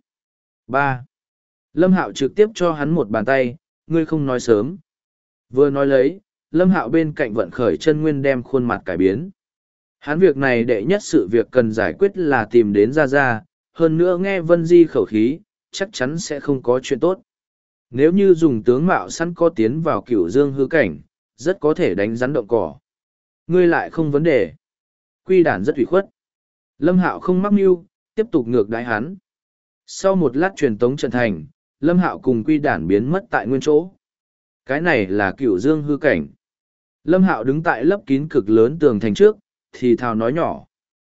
3. Lâm Hạo trực tiếp cho hắn một bàn tay, ngươi không nói sớm. Vừa nói lấy, Lâm Hạo bên cạnh vận khởi chân nguyên đem khuôn mặt cải biến. Hắn việc này đệ nhất sự việc cần giải quyết là tìm đến ra, hơn nữa nghe Vân Di khẩu khí, chắc chắn sẽ không có chuyện tốt. Nếu như dùng tướng mạo sẵn có tiến vào Cửu Dương hư cảnh, rất có thể đánh rắn động cỏ. Ngươi lại không vấn đề. Quy đản rất ủy khuất. Lâm Hạo không mắc mưu, tiếp tục ngược đãi hắn. Sau một lát truyền tống trận thành, Lâm Hạo cùng Quy đản biến mất tại nguyên chỗ. Cái này là Cửu Dương hư cảnh. Lâm Hạo đứng tại lấp kín cực lớn tường thành trước, thì thào nói nhỏ.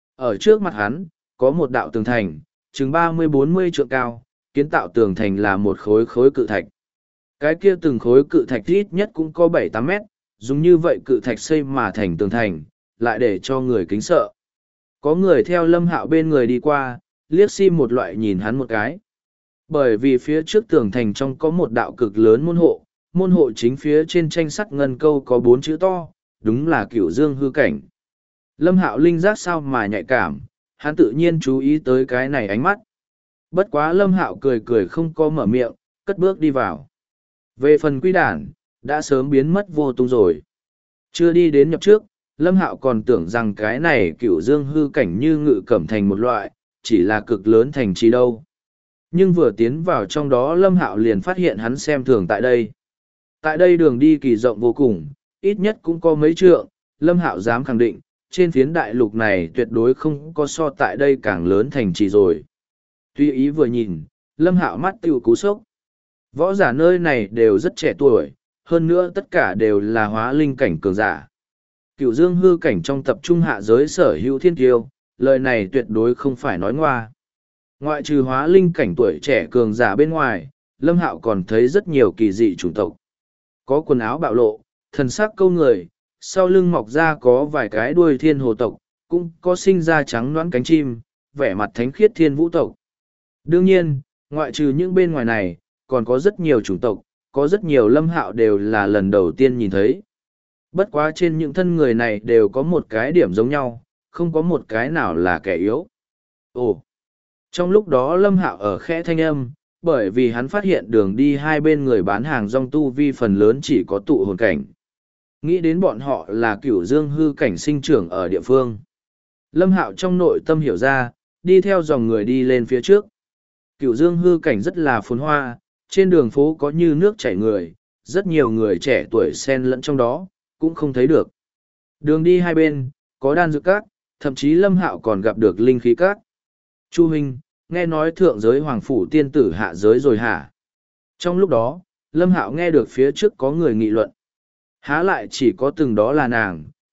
Ở trước mặt hắn, có một đạo tường thành, chừng 30-40 trượng cao, kiến tạo tường thành là một khối khối cự thạch. Cái kia từng khối cự thạch ít nhất cũng có 7-8 mét, dùng như vậy cự thạch xây mà thành tường thành, lại để cho người kính sợ. Có người theo Lâm Hạo bên người đi qua, liếc xim một loại nhìn hắn một cái. Bởi vì phía trước tường thành trong có một đạo cực lớn môn hộ chính phía trên tranh sắt ngân câu có 4 chữ to, đúng là Cửu Dương hư cảnh. Lâm Hạo linh giác sao mà nhạy cảm, hắn tự nhiên chú ý tới cái này ánh mắt. Bất quá Lâm Hạo cười cười không có mở miệng, cất bước đi vào. Về phần Quy đản, đã sớm biến mất vô tung rồi. Chưa đi đến nhập trước, Lâm Hạo còn tưởng rằng cái này Cửu Dương hư cảnh như ngự cẩm thành một loại, chỉ là cực lớn thành trì đâu. Nhưng vừa tiến vào trong đó Lâm Hạo liền phát hiện hắn xem thường tại đây. Tại đây đường đi kỳ rộng vô cùng, ít nhất cũng có mấy trượng, Lâm Hạo dám khẳng định, trên phiến đại lục này tuyệt đối không có so tại đây càng lớn thành trì rồi. Tuy ý vừa nhìn, Lâm Hạo mắt tiêu cú sốc. Võ giả nơi này đều rất trẻ tuổi, hơn nữa tất cả đều là hóa linh cảnh cường giả. Cửu Dương hư cảnh trong tập trung hạ giới sở hữu thiên kiêu, lời này tuyệt đối không phải nói ngoa. Ngoại trừ hóa linh cảnh tuổi trẻ cường giả bên ngoài, Lâm Hạo còn thấy rất nhiều kỳ dị chủng tộc. Có quần áo bạo lộ, thần sắc câu người, sau lưng mọc ra có vài cái đuôi thiên hồ tộc, cũng có sinh ra trắng nõn cánh chim, vẻ mặt thánh khiết thiên vũ tộc. Đương nhiên, ngoại trừ những bên ngoài này, còn có rất nhiều chủng tộc, có rất nhiều Lâm Hạo đều là lần đầu tiên nhìn thấy. Bất quá trên những thân người này đều có một cái điểm giống nhau, không có một cái nào là kẻ yếu. Ồ! Trong lúc đó Lâm Hạo ở khẽ thanh âm, bởi vì hắn phát hiện đường đi hai bên người bán hàng rong tu vi phần lớn chỉ có tụ hồn cảnh. Nghĩ đến bọn họ là Cửu Dương hư cảnh sinh trưởng ở địa phương. Lâm Hạo trong nội tâm hiểu ra, đi theo dòng người đi lên phía trước. Cửu Dương hư cảnh rất là phồn hoa, trên đường phố có như nước chảy người, rất nhiều người trẻ tuổi xen lẫn trong đó, cũng không thấy được. Đường đi hai bên, có đan dược các, thậm chí Lâm Hạo còn gặp được linh khí các. Chu Huynh, nghe nói thượng giới hoàng phủ tiên tử hạ giới rồi hả? Trong lúc đó, Lâm Hạo nghe được phía trước có người nghị luận. Há lại chỉ có từng đó là nàng,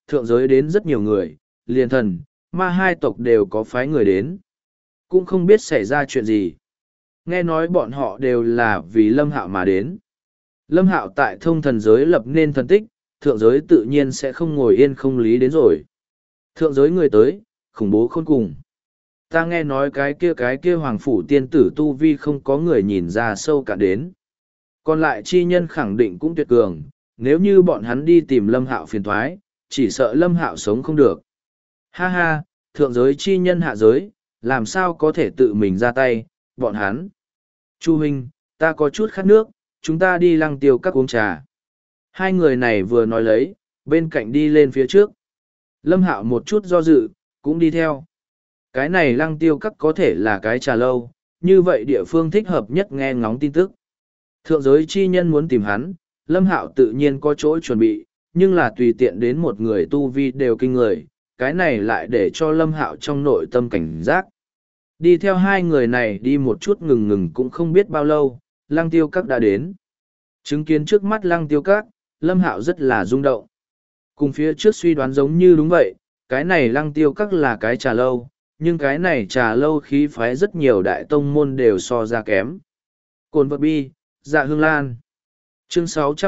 thượng giới đến rất nhiều người, liền thần, ma hai tộc đều có phái người đến. Cũng không biết xảy ra chuyện gì. Nghe nói bọn họ đều là vì Lâm Hạo mà đến. Lâm Hạo tại thông thần giới lập nên thần tích, thượng giới tự nhiên sẽ không ngồi yên không lý đến rồi. Thượng giới người tới, khủng bố khôn cùng. Ta nghe nói cái kia hoàng phủ tiên tử tu vi không có người nhìn ra sâu cả đến. Còn lại chi nhân khẳng định cũng tuyệt cường, nếu như bọn hắn đi tìm Lâm Hạo phiền thoái, chỉ sợ Lâm Hạo sống không được. Ha ha, thượng giới chi nhân hạ giới, làm sao có thể tự mình ra tay, bọn hắn. Chu huynh, ta có chút khát nước, chúng ta đi Lăng Tiêu Các uống trà. Hai người này vừa nói lấy, bên cạnh đi lên phía trước. Lâm Hạo một chút do dự, cũng đi theo. Cái này Lăng Tiêu Các có thể là cái trà lâu, như vậy địa phương thích hợp nhất nghe ngóng tin tức. Thượng giới chi nhân muốn tìm hắn, Lâm Hạo tự nhiên có chỗ chuẩn bị, nhưng là tùy tiện đến một người tu vi đều kinh người, cái này lại để cho Lâm Hạo trong nội tâm cảnh giác. Đi theo hai người này đi một chút ngừng cũng không biết bao lâu, Lăng Tiêu Các đã đến. Chứng kiến trước mắt Lăng Tiêu Các, Lâm Hạo rất là rung động. Cùng phía trước suy đoán giống như đúng vậy, cái này Lăng Tiêu Các là cái trà lâu, nhưng cái này trà lâu khí phái rất nhiều đại tông môn đều so ra kém. Cồn vật bi, dạ hương lan. Chương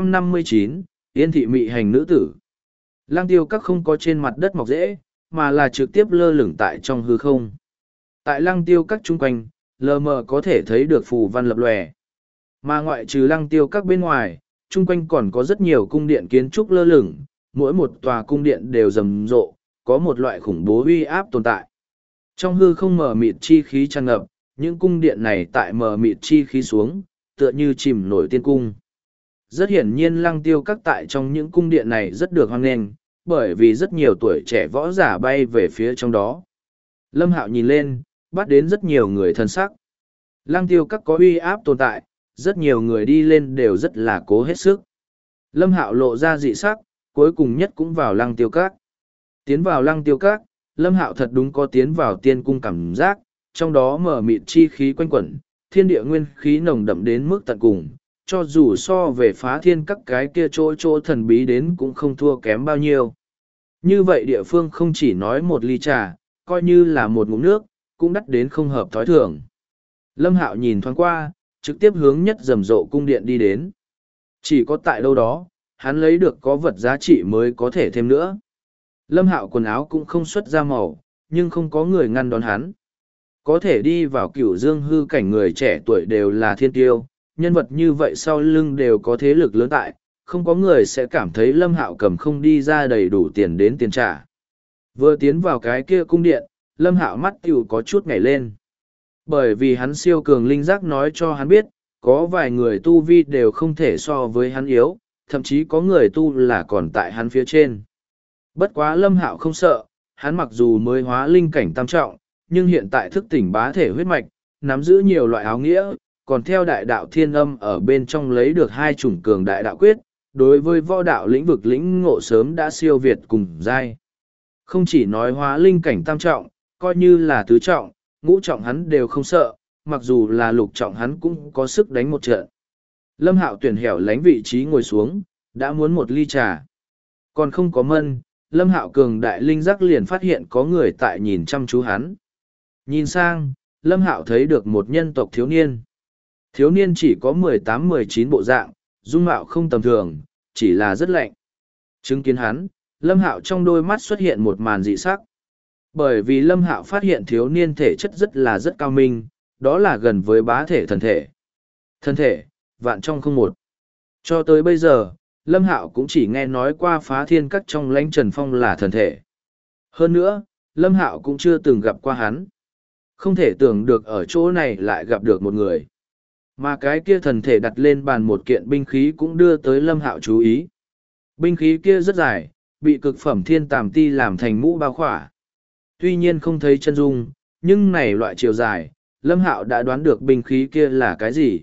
659, Yên thị mị hành nữ tử. Lăng Tiêu Các không có trên mặt đất mọc rễ, mà là trực tiếp lơ lửng tại trong hư không. Tại Lăng Tiêu Các chung quanh, lờ mờ có thể thấy được phù văn lập lòe. Mà ngoại trừ Lăng Tiêu Các bên ngoài, chung quanh còn có rất nhiều cung điện kiến trúc lơ lửng, mỗi một tòa cung điện đều rầm rộ, có một loại khủng bố uy áp tồn tại. Trong hư không mờ mịt chi khí tràn ngập, những cung điện này tại mờ mịt chi khí xuống, tựa như chìm nổi tiên cung. Rất hiển nhiên Lăng Tiêu Các tại trong những cung điện này rất được hoan nghênh, bởi vì rất nhiều tuổi trẻ võ giả bay về phía trong đó. Lâm Hạo nhìn lên, bắt đến rất nhiều người thân sắc. Lăng Tiêu Các có uy áp tồn tại, rất nhiều người đi lên đều rất là cố hết sức. Lâm Hạo lộ ra dị sắc, cuối cùng nhất cũng vào Lăng Tiêu Các. Tiến vào Lăng Tiêu Các, Lâm Hạo thật đúng có tiến vào tiên cung cảm giác, trong đó mở mịt chi khí quanh quẩn, thiên địa nguyên khí nồng đậm đến mức tận cùng, cho dù so về Phá Thiên Các cái kia chỗ thần bí đến cũng không thua kém bao nhiêu. Như vậy địa phương không chỉ nói một ly trà, coi như là một ngụm nước, cũng đắt đến không hợp thói thường. Lâm Hạo nhìn thoáng qua, trực tiếp hướng nhất rầm rộ cung điện đi đến. Chỉ có tại đâu đó, hắn lấy được có vật giá trị mới có thể thêm nữa. Lâm Hạo quần áo cũng không xuất ra màu, nhưng không có người ngăn đón hắn. Có thể đi vào Cửu Dương hư cảnh người trẻ tuổi đều là thiên tiêu, nhân vật như vậy sau lưng đều có thế lực lớn tại, không có người sẽ cảm thấy Lâm Hạo cầm không đi ra đầy đủ tiền đến tiền trả. Vừa tiến vào cái kia cung điện, Lâm Hạo mắt tiểu có chút nhảy lên. Bởi vì hắn siêu cường linh giác nói cho hắn biết, có vài người tu vi đều không thể so với hắn yếu, thậm chí có người tu là còn tại hắn phía trên. Bất quá Lâm Hạo không sợ, hắn mặc dù mới hóa linh cảnh tam trọng, nhưng hiện tại thức tỉnh bá thể huyết mạch, nắm giữ nhiều loại áo nghĩa, còn theo đại đạo thiên âm ở bên trong lấy được hai chủng cường đại đạo quyết, đối với võ đạo lĩnh vực lĩnh ngộ sớm đã siêu việt cùng giai. Không chỉ nói hóa linh cảnh tam trọng, coi như là tứ trọng, ngũ trọng hắn đều không sợ, mặc dù là lục trọng hắn cũng có sức đánh một trận. Lâm Hạo tuyển hẻo lánh vị trí ngồi xuống, đã muốn một ly trà. Còn không có mân, Lâm Hạo cường đại linh giác liền phát hiện có người tại nhìn chăm chú hắn. Nhìn sang, Lâm Hạo thấy được một nhân tộc thiếu niên. Thiếu niên chỉ có 18-19 bộ dạng, dung mạo không tầm thường, chỉ là rất lạnh. Chứng kiến hắn, Lâm Hạo trong đôi mắt xuất hiện một màn dị sắc. Bởi vì Lâm Hạo phát hiện thiếu niên thể chất rất cao minh, đó là gần với bá thể thần thể. Thần thể, vạn trong không một. Cho tới bây giờ, Lâm Hạo cũng chỉ nghe nói qua Phá Thiên Các trong Lãnh Trần Phong là thần thể. Hơn nữa, Lâm Hạo cũng chưa từng gặp qua hắn. Không thể tưởng được ở chỗ này lại gặp được một người. Mà cái kia thần thể đặt lên bàn một kiện binh khí cũng đưa tới Lâm Hạo chú ý. Binh khí kia rất dài, bị cực phẩm thiên tàm ti làm thành mũ bao khỏa. Tuy nhiên không thấy chân dung, nhưng này loại chiều dài, Lâm Hạo đã đoán được binh khí kia là cái gì.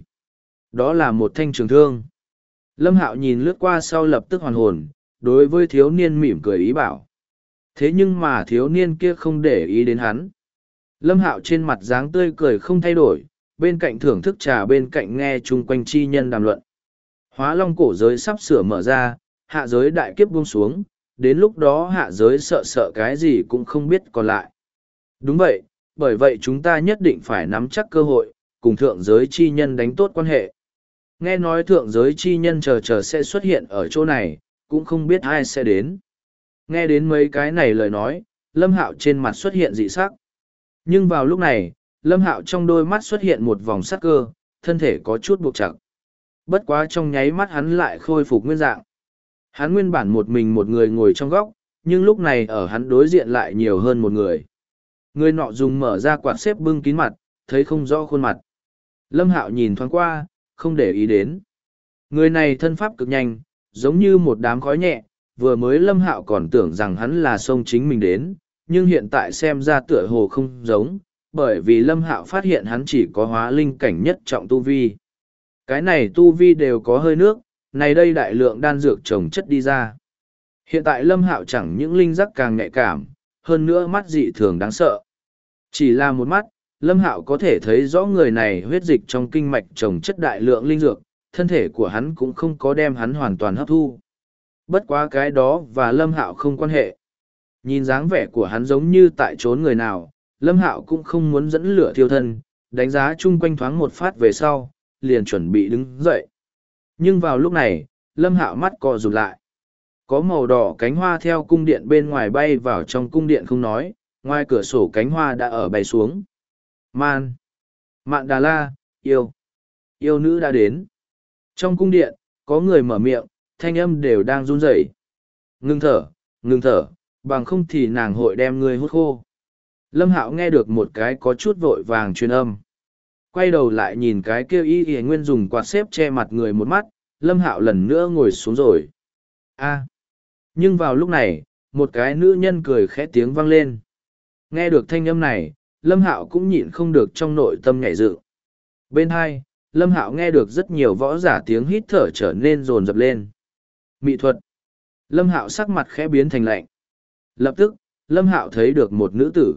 Đó là một thanh trường thương. Lâm Hạo nhìn lướt qua sau lập tức hoàn hồn, đối với thiếu niên mỉm cười ý bảo. Thế nhưng mà thiếu niên kia không để ý đến hắn. Lâm Hạo trên mặt dáng tươi cười không thay đổi, bên cạnh thưởng thức trà bên cạnh nghe chung quanh chi nhân đàm luận. Hóa long cổ giới sắp sửa mở ra, hạ giới đại kiếp buông xuống, đến lúc đó hạ giới sợ sợ cái gì cũng không biết còn lại. Đúng vậy, bởi vậy chúng ta nhất định phải nắm chắc cơ hội, cùng thượng giới chi nhân đánh tốt quan hệ. Nghe nói thượng giới chi nhân chờ sẽ xuất hiện ở chỗ này, cũng không biết ai sẽ đến. Nghe đến mấy cái này lời nói, Lâm Hạo trên mặt xuất hiện dị sắc. Nhưng vào lúc này, Lâm Hạo trong đôi mắt xuất hiện một vòng sắc cơ, thân thể có chút buộc chặt. Bất quá trong nháy mắt hắn lại khôi phục nguyên dạng. Hắn nguyên bản một mình một người ngồi trong góc, nhưng lúc này ở hắn đối diện lại nhiều hơn một người. Người nọ dùng mở ra quạt xếp bưng kín mặt, thấy không rõ khuôn mặt. Lâm Hạo nhìn thoáng qua, không để ý đến. Người này thân pháp cực nhanh, giống như một đám khói nhẹ, vừa mới Lâm Hạo còn tưởng rằng hắn là xông chính mình đến, nhưng hiện tại xem ra tựa hồ không giống, bởi vì Lâm Hạo phát hiện hắn chỉ có hóa linh cảnh nhất trọng tu vi. Cái này tu vi đều có hơi nước, này đây đại lượng đan dược trồng chất đi ra. Hiện tại Lâm Hạo chẳng những linh giác càng nhạy cảm, hơn nữa mắt dị thường đáng sợ. Chỉ là một mắt, Lâm Hạo có thể thấy rõ người này huyết dịch trong kinh mạch trồng chất đại lượng linh dược, thân thể của hắn cũng không có đem hắn hoàn toàn hấp thu. Bất quá cái đó và Lâm Hạo không quan hệ. Nhìn dáng vẻ của hắn giống như tại trốn người nào, Lâm Hạo cũng không muốn dẫn lửa thiêu thân, đánh giá chung quanh thoáng một phát về sau, liền chuẩn bị đứng dậy. Nhưng vào lúc này, Lâm Hạo mắt co rụt lại. Có màu đỏ cánh hoa theo cung điện bên ngoài bay vào trong cung điện không nói, ngoài cửa sổ cánh hoa đã ở bay xuống. Mạn Đà La, yêu nữ đã đến. Trong cung điện, có người mở miệng, thanh âm đều đang run rẩy. Ngưng thở, bằng không thì nàng hội đem ngươi hút khô. Lâm Hạo nghe được một cái có chút vội vàng truyền âm. Quay đầu lại nhìn cái kia y nguyên dùng quạt xếp che mặt người một mắt, Lâm Hạo lần nữa ngồi xuống rồi. Nhưng vào lúc này, một cái nữ nhân cười khẽ tiếng vang lên. Nghe được thanh âm này, Lâm Hạo cũng nhịn không được trong nội tâm nhảy dựng. Bên hai, Lâm Hạo nghe được rất nhiều võ giả tiếng hít thở trở nên dồn dập lên. Mỹ thuật. Lâm Hạo sắc mặt khẽ biến thành lạnh. Lập tức, Lâm Hạo thấy được một nữ tử.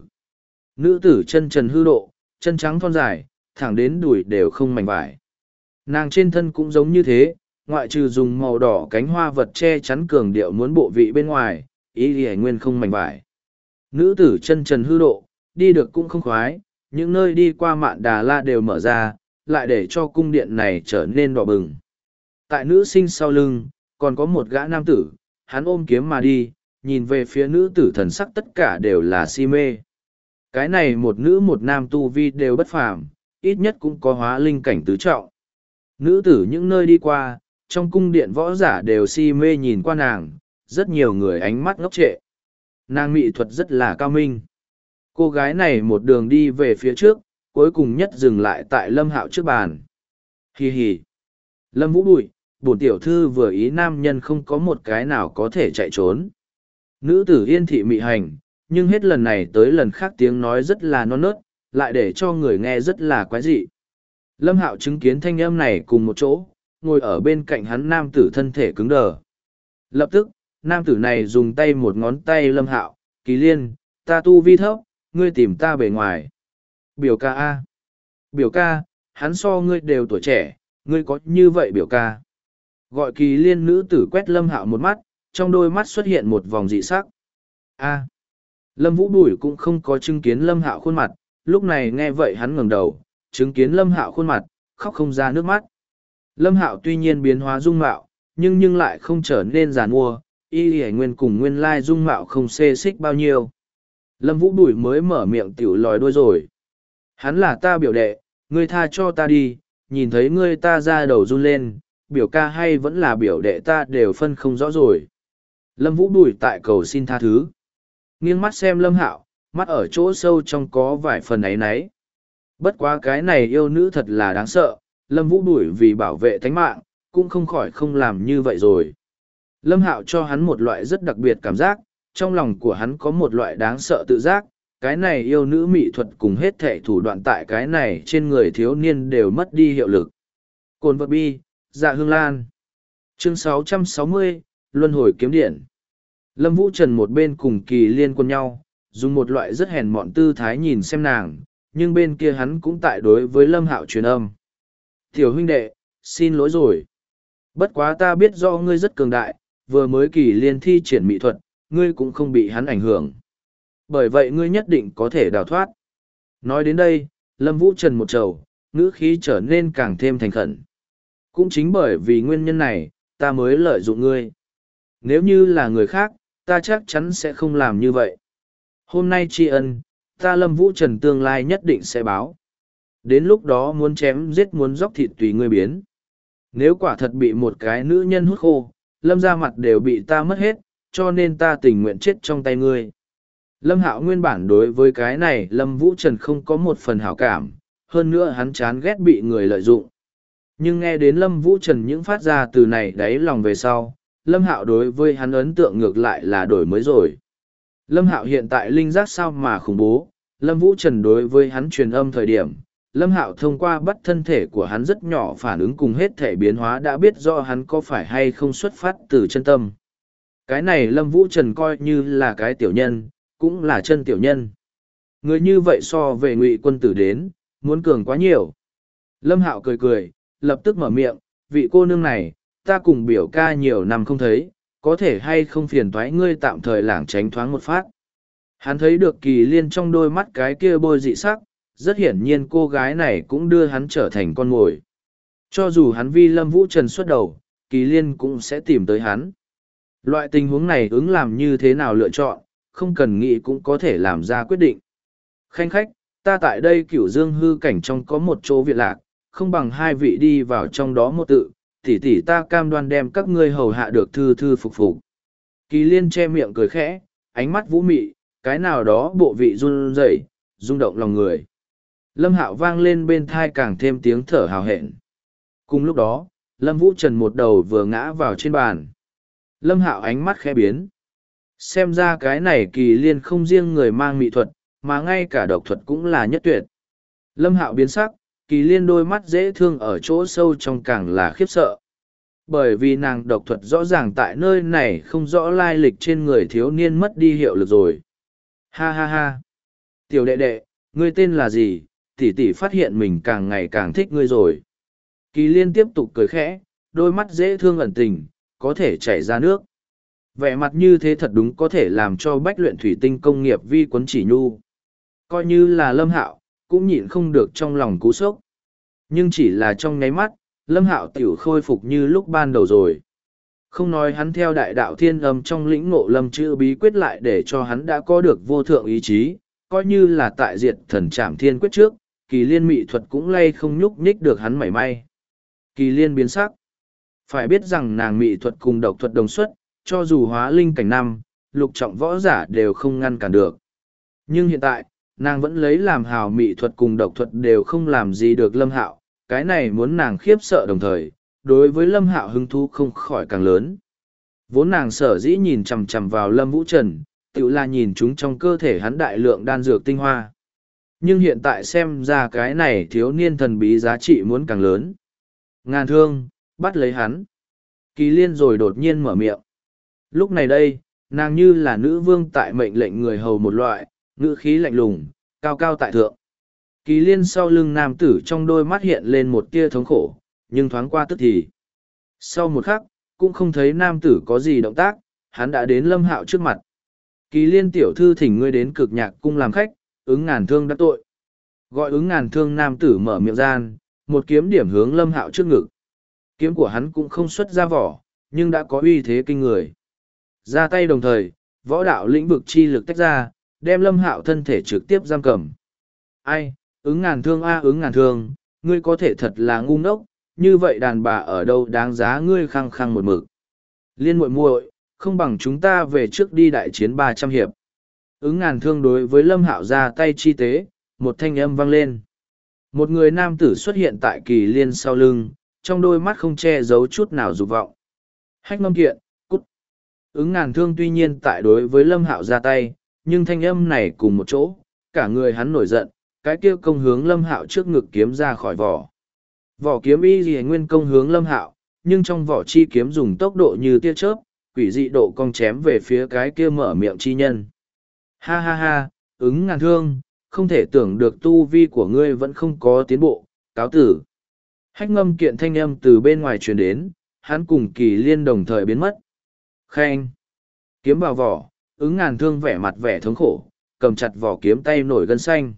Nữ tử chân trần hư độ, chân trắng thon dài, thẳng đến đùi đều không mảnh vải. Nàng trên thân cũng giống như thế, ngoại trừ dùng màu đỏ cánh hoa vật che chắn cường điệu muốn bộ vị bên ngoài, ý y nguyên không mảnh vải. Nữ tử chân trần hư độ, đi được cũng không khoái, những nơi đi qua Mạn Đà La đều mở ra, lại để cho cung điện này trở nên đỏ bừng. Tại nữ sinh sau lưng, còn có một gã nam tử, hắn ôm kiếm mà đi, nhìn về phía nữ tử thần sắc tất cả đều là si mê. Cái này một nữ một nam tu vi đều bất phàm, ít nhất cũng có hóa linh cảnh tứ trọng. Nữ tử những nơi đi qua, trong cung điện võ giả đều si mê nhìn qua nàng, rất nhiều người ánh mắt ngốc trệ. Nàng mỹ thuật rất là cao minh. Cô gái này một đường đi về phía trước, cuối cùng nhất dừng lại tại Lâm Hạo trước bàn. Hì hì. Lâm Vũ Bụi, bổn tiểu thư vừa ý nam nhân không có một cái nào có thể chạy trốn. Nữ tử yên thị mị hành, nhưng hết lần này tới lần khác tiếng nói rất là non nớt, lại để cho người nghe rất là quái dị. Lâm Hạo chứng kiến thanh âm này cùng một chỗ, ngồi ở bên cạnh hắn nam tử thân thể cứng đờ. Lập tức, nam tử này dùng tay một ngón tay Lâm Hạo, Kỳ Liên, ta tu vi thấp, ngươi tìm ta bề ngoài. Biểu ca A. Biểu ca, hắn so ngươi đều tuổi trẻ, ngươi có như vậy biểu ca. Gọi Kỳ Liên nữ tử quét Lâm Hạo một mắt, trong đôi mắt xuất hiện một vòng dị sắc. A. Lâm Vũ Bùi cũng không có chứng kiến Lâm Hạo khuôn mặt, lúc này nghe vậy hắn ngẩng đầu, chứng kiến Lâm Hạo khuôn mặt, khóc không ra nước mắt. Lâm Hạo tuy nhiên biến hóa dung mạo, nhưng lại không trở nên giàn mua, y y nguyên cùng nguyên lai dung mạo không xê xích bao nhiêu. Lâm Vũ Bùi mới mở miệng tiểu lòi đuôi rồi. Hắn là ta biểu đệ, ngươi tha cho ta đi, nhìn thấy ngươi ta ra đầu run lên, biểu ca hay vẫn là biểu đệ ta đều phân không rõ rồi. Lâm Vũ Bùi tại cầu xin tha thứ. Nghiêng mắt xem Lâm Hạo, mắt ở chỗ sâu trong có vài phần áy náy. Bất quá cái này yêu nữ thật là đáng sợ, Lâm Vũ Bùi vì bảo vệ tánh mạng, cũng không khỏi không làm như vậy rồi. Lâm Hạo cho hắn một loại rất đặc biệt cảm giác, trong lòng của hắn có một loại đáng sợ tự giác, cái này yêu nữ mỹ thuật cùng hết thệ thủ đoạn tại cái này trên người thiếu niên đều mất đi hiệu lực. Cồn vật bi, dạ hương lan. Chương 660, Luân hồi kiếm điện. Lâm Vũ Trần một bên cùng Kỳ Liên quân nhau, dùng một loại rất hèn mọn tư thái nhìn xem nàng, nhưng bên kia hắn cũng tại đối với Lâm Hạo truyền âm. Tiểu huynh đệ, xin lỗi rồi. Bất quá ta biết do ngươi rất cường đại, vừa mới Kỳ Liên thi triển mỹ thuật, ngươi cũng không bị hắn ảnh hưởng. Bởi vậy ngươi nhất định có thể đào thoát. Nói đến đây, Lâm Vũ Trần một trầu, ngữ khí trở nên càng thêm thành khẩn. Cũng chính bởi vì nguyên nhân này, ta mới lợi dụng ngươi. Nếu như là người khác, ta chắc chắn sẽ không làm như vậy. Hôm nay tri ân, ta Lâm Vũ Trần tương lai nhất định sẽ báo. Đến lúc đó muốn chém giết muốn dóc thịt tùy ngươi biến. Nếu quả thật bị một cái nữ nhân hút khô, Lâm ra mặt đều bị ta mất hết, cho nên ta tình nguyện chết trong tay ngươi. Lâm Hạo nguyên bản đối với cái này Lâm Vũ Trần không có một phần hảo cảm, hơn nữa hắn chán ghét bị người lợi dụng. Nhưng nghe đến Lâm Vũ Trần những phát ra từ này đáy lòng về sau, Lâm Hạo đối với hắn ấn tượng ngược lại là đổi mới rồi. Lâm Hạo hiện tại linh giác sao mà khủng bố, Lâm Vũ Trần đối với hắn truyền âm thời điểm, Lâm Hạo thông qua bắt thân thể của hắn rất nhỏ phản ứng cùng hết thể biến hóa đã biết rõ hắn có phải hay không xuất phát từ chân tâm. Cái này Lâm Vũ Trần coi như là cái tiểu nhân, cũng là chân tiểu nhân. Người như vậy so về Ngụy Quân Tử đến, muốn cường quá nhiều. Lâm Hạo cười cười, lập tức mở miệng, vị cô nương này, ta cùng biểu ca nhiều năm không thấy, có thể hay không phiền toái ngươi tạm thời lảng tránh thoáng một phát. Hắn thấy được Kỳ Liên trong đôi mắt cái kia bôi dị sắc, rất hiển nhiên cô gái này cũng đưa hắn trở thành con mồi. Cho dù hắn vi Lâm Vũ Trần xuất đầu, Kỳ Liên cũng sẽ tìm tới hắn. Loại tình huống này ứng làm như thế nào lựa chọn, không cần nghĩ cũng có thể làm ra quyết định. Khanh khách, ta tại đây Cửu Dương hư cảnh trong có một chỗ viện lạc, không bằng hai vị đi vào trong đó một tự, tỉ tỉ ta cam đoan đem các ngươi hầu hạ được thư thư phục phục. Kỳ Liên che miệng cười khẽ, ánh mắt vũ mị, cái nào đó bộ vị run rẩy, rung động lòng người. Lâm Hạo vang lên bên thai càng thêm tiếng thở hào hẹn. Cùng lúc đó, Lâm Vũ Trần một đầu vừa ngã vào trên bàn. Lâm Hạo ánh mắt khẽ biến. Xem ra cái này Kỳ Liên không riêng người mang mỹ thuật, mà ngay cả độc thuật cũng là nhất tuyệt. Lâm Hạo biến sắc, Kỳ Liên đôi mắt dễ thương ở chỗ sâu trong càng là khiếp sợ. Bởi vì nàng độc thuật rõ ràng tại nơi này không rõ lai lịch trên người thiếu niên mất đi hiệu lực rồi. Ha ha ha! Tiểu đệ đệ, ngươi tên là gì? Tỷ tỷ phát hiện mình càng ngày càng thích ngươi rồi. Kỳ Liên tiếp tục cười khẽ, đôi mắt dễ thương ẩn tình, có thể chảy ra nước. Vẻ mặt như thế thật đúng có thể làm cho bách luyện thủy tinh công nghiệp vi quấn chỉ nhu. Coi như là Lâm Hạo, cũng nhịn không được trong lòng cú sốc. Nhưng chỉ là trong nháy mắt, Lâm Hạo tiểu khôi phục như lúc ban đầu rồi. Không nói hắn theo đại đạo thiên âm trong lĩnh ngộ lâm chữ bí quyết lại để cho hắn đã có được vô thượng ý chí, coi như là tại diệt thần trảm thiên quyết trước, Kỳ Liên mị thuật cũng lay không nhúc nhích được hắn mảy may. Kỳ Liên biến sắc. Phải biết rằng nàng mị thuật cùng độc thuật đồng xuất, cho dù hóa linh cảnh năm, lục trọng võ giả đều không ngăn cản được. Nhưng hiện tại, nàng vẫn lấy làm hào mị thuật cùng độc thuật đều không làm gì được Lâm Hạo, cái này muốn nàng khiếp sợ đồng thời, đối với Lâm Hạo hứng thú không khỏi càng lớn. Vốn nàng sở dĩ nhìn chằm chằm vào Lâm Vũ Trần, tự là nhìn chúng trong cơ thể hắn đại lượng đan dược tinh hoa. Nhưng hiện tại xem ra cái này thiếu niên thần bí giá trị muốn càng lớn. Ngàn thương, bắt lấy hắn. Kỳ Liên rồi đột nhiên mở miệng. Lúc này đây, nàng như là nữ vương tại mệnh lệnh người hầu một loại, ngữ khí lạnh lùng, cao cao tại thượng. Kỳ Liên sau lưng nam tử trong đôi mắt hiện lên một tia thống khổ, nhưng thoáng qua tức thì. Sau một khắc, cũng không thấy nam tử có gì động tác, hắn đã đến Lâm Hạo trước mặt. Kỳ Liên tiểu thư thỉnh ngươi đến Cực Nhạc cung làm khách, ứng ngàn thương đắc tội. Gọi ứng ngàn thương nam tử mở miệng gian, một kiếm điểm hướng Lâm Hạo trước ngực. Kiếm của hắn cũng không xuất ra vỏ, nhưng đã có uy thế kinh người. Ra tay đồng thời, võ đạo lĩnh vực chi lực tách ra, đem Lâm Hạo thân thể trực tiếp giam cầm. Ai, ứng ngàn thương a ứng ngàn thương, ngươi có thể thật là ngu ngốc, như vậy đàn bà ở đâu đáng giá ngươi khăng khăng một mực. Liên muội muội, không bằng chúng ta về trước đi đại chiến 300 hiệp. Ứng ngàn thương đối với Lâm Hạo ra tay chi tế, một thanh âm vang lên. Một người nam tử xuất hiện tại Kỳ Liên sau lưng, trong đôi mắt không che giấu chút nào dục vọng. Hách Ngâm Kiện, cút. Ứng ngàn thương tuy nhiên tại đối với Lâm Hạo ra tay, nhưng thanh âm này cùng một chỗ, cả người hắn nổi giận, cái kia công hướng Lâm Hạo trước ngực kiếm ra khỏi vỏ. Vỏ kiếm y gì nguyên công hướng Lâm Hạo, nhưng trong vỏ chi kiếm dùng tốc độ như tia chớp, quỷ dị độ cong chém về phía cái kia mở miệng chi nhân. Ha ha ha, ứng ngàn thương, không thể tưởng được tu vi của ngươi vẫn không có tiến bộ, cáo tử. Hách Ngâm Kiện thanh âm từ bên ngoài truyền đến, hắn cùng Kỳ Liên đồng thời biến mất. Khen! Kiếm vào vỏ, Ứng Ngàn Thương vẻ mặt vẻ thống khổ, cầm chặt vỏ kiếm tay nổi gân xanh.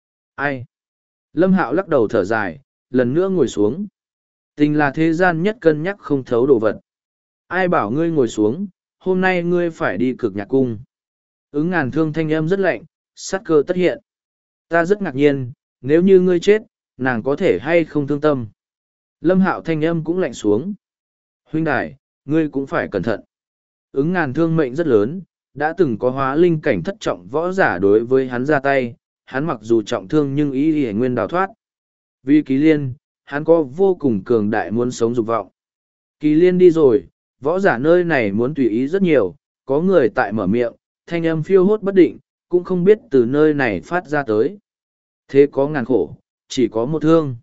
Ai? Lâm Hạo lắc đầu thở dài, lần nữa ngồi xuống. Tình là thế gian nhất cân nhắc không thấu đồ vật. Ai bảo ngươi ngồi xuống, hôm nay ngươi phải đi Cực Nhạc Cung. Ứng Ngàn Thương thanh âm rất lạnh, sát cơ tất hiện. Ta rất ngạc nhiên, nếu như ngươi chết, nàng có thể hay không thương tâm. Lâm Hạo thanh âm cũng lạnh xuống. Huynh đài, ngươi cũng phải cẩn thận. Ứng Ngàn Thương mệnh rất lớn, đã từng có hóa linh cảnh thất trọng võ giả đối với hắn ra tay, hắn mặc dù trọng thương nhưng ý nguyên đào thoát. Vì Kỳ Liên, hắn có vô cùng cường đại muốn sống dục vọng. Kỳ Liên đi rồi, võ giả nơi này muốn tùy ý rất nhiều, có người tại mở miệng, thanh âm phiêu hốt bất định, cũng không biết từ nơi này phát ra tới. Thế có ngàn khổ, chỉ có một thương.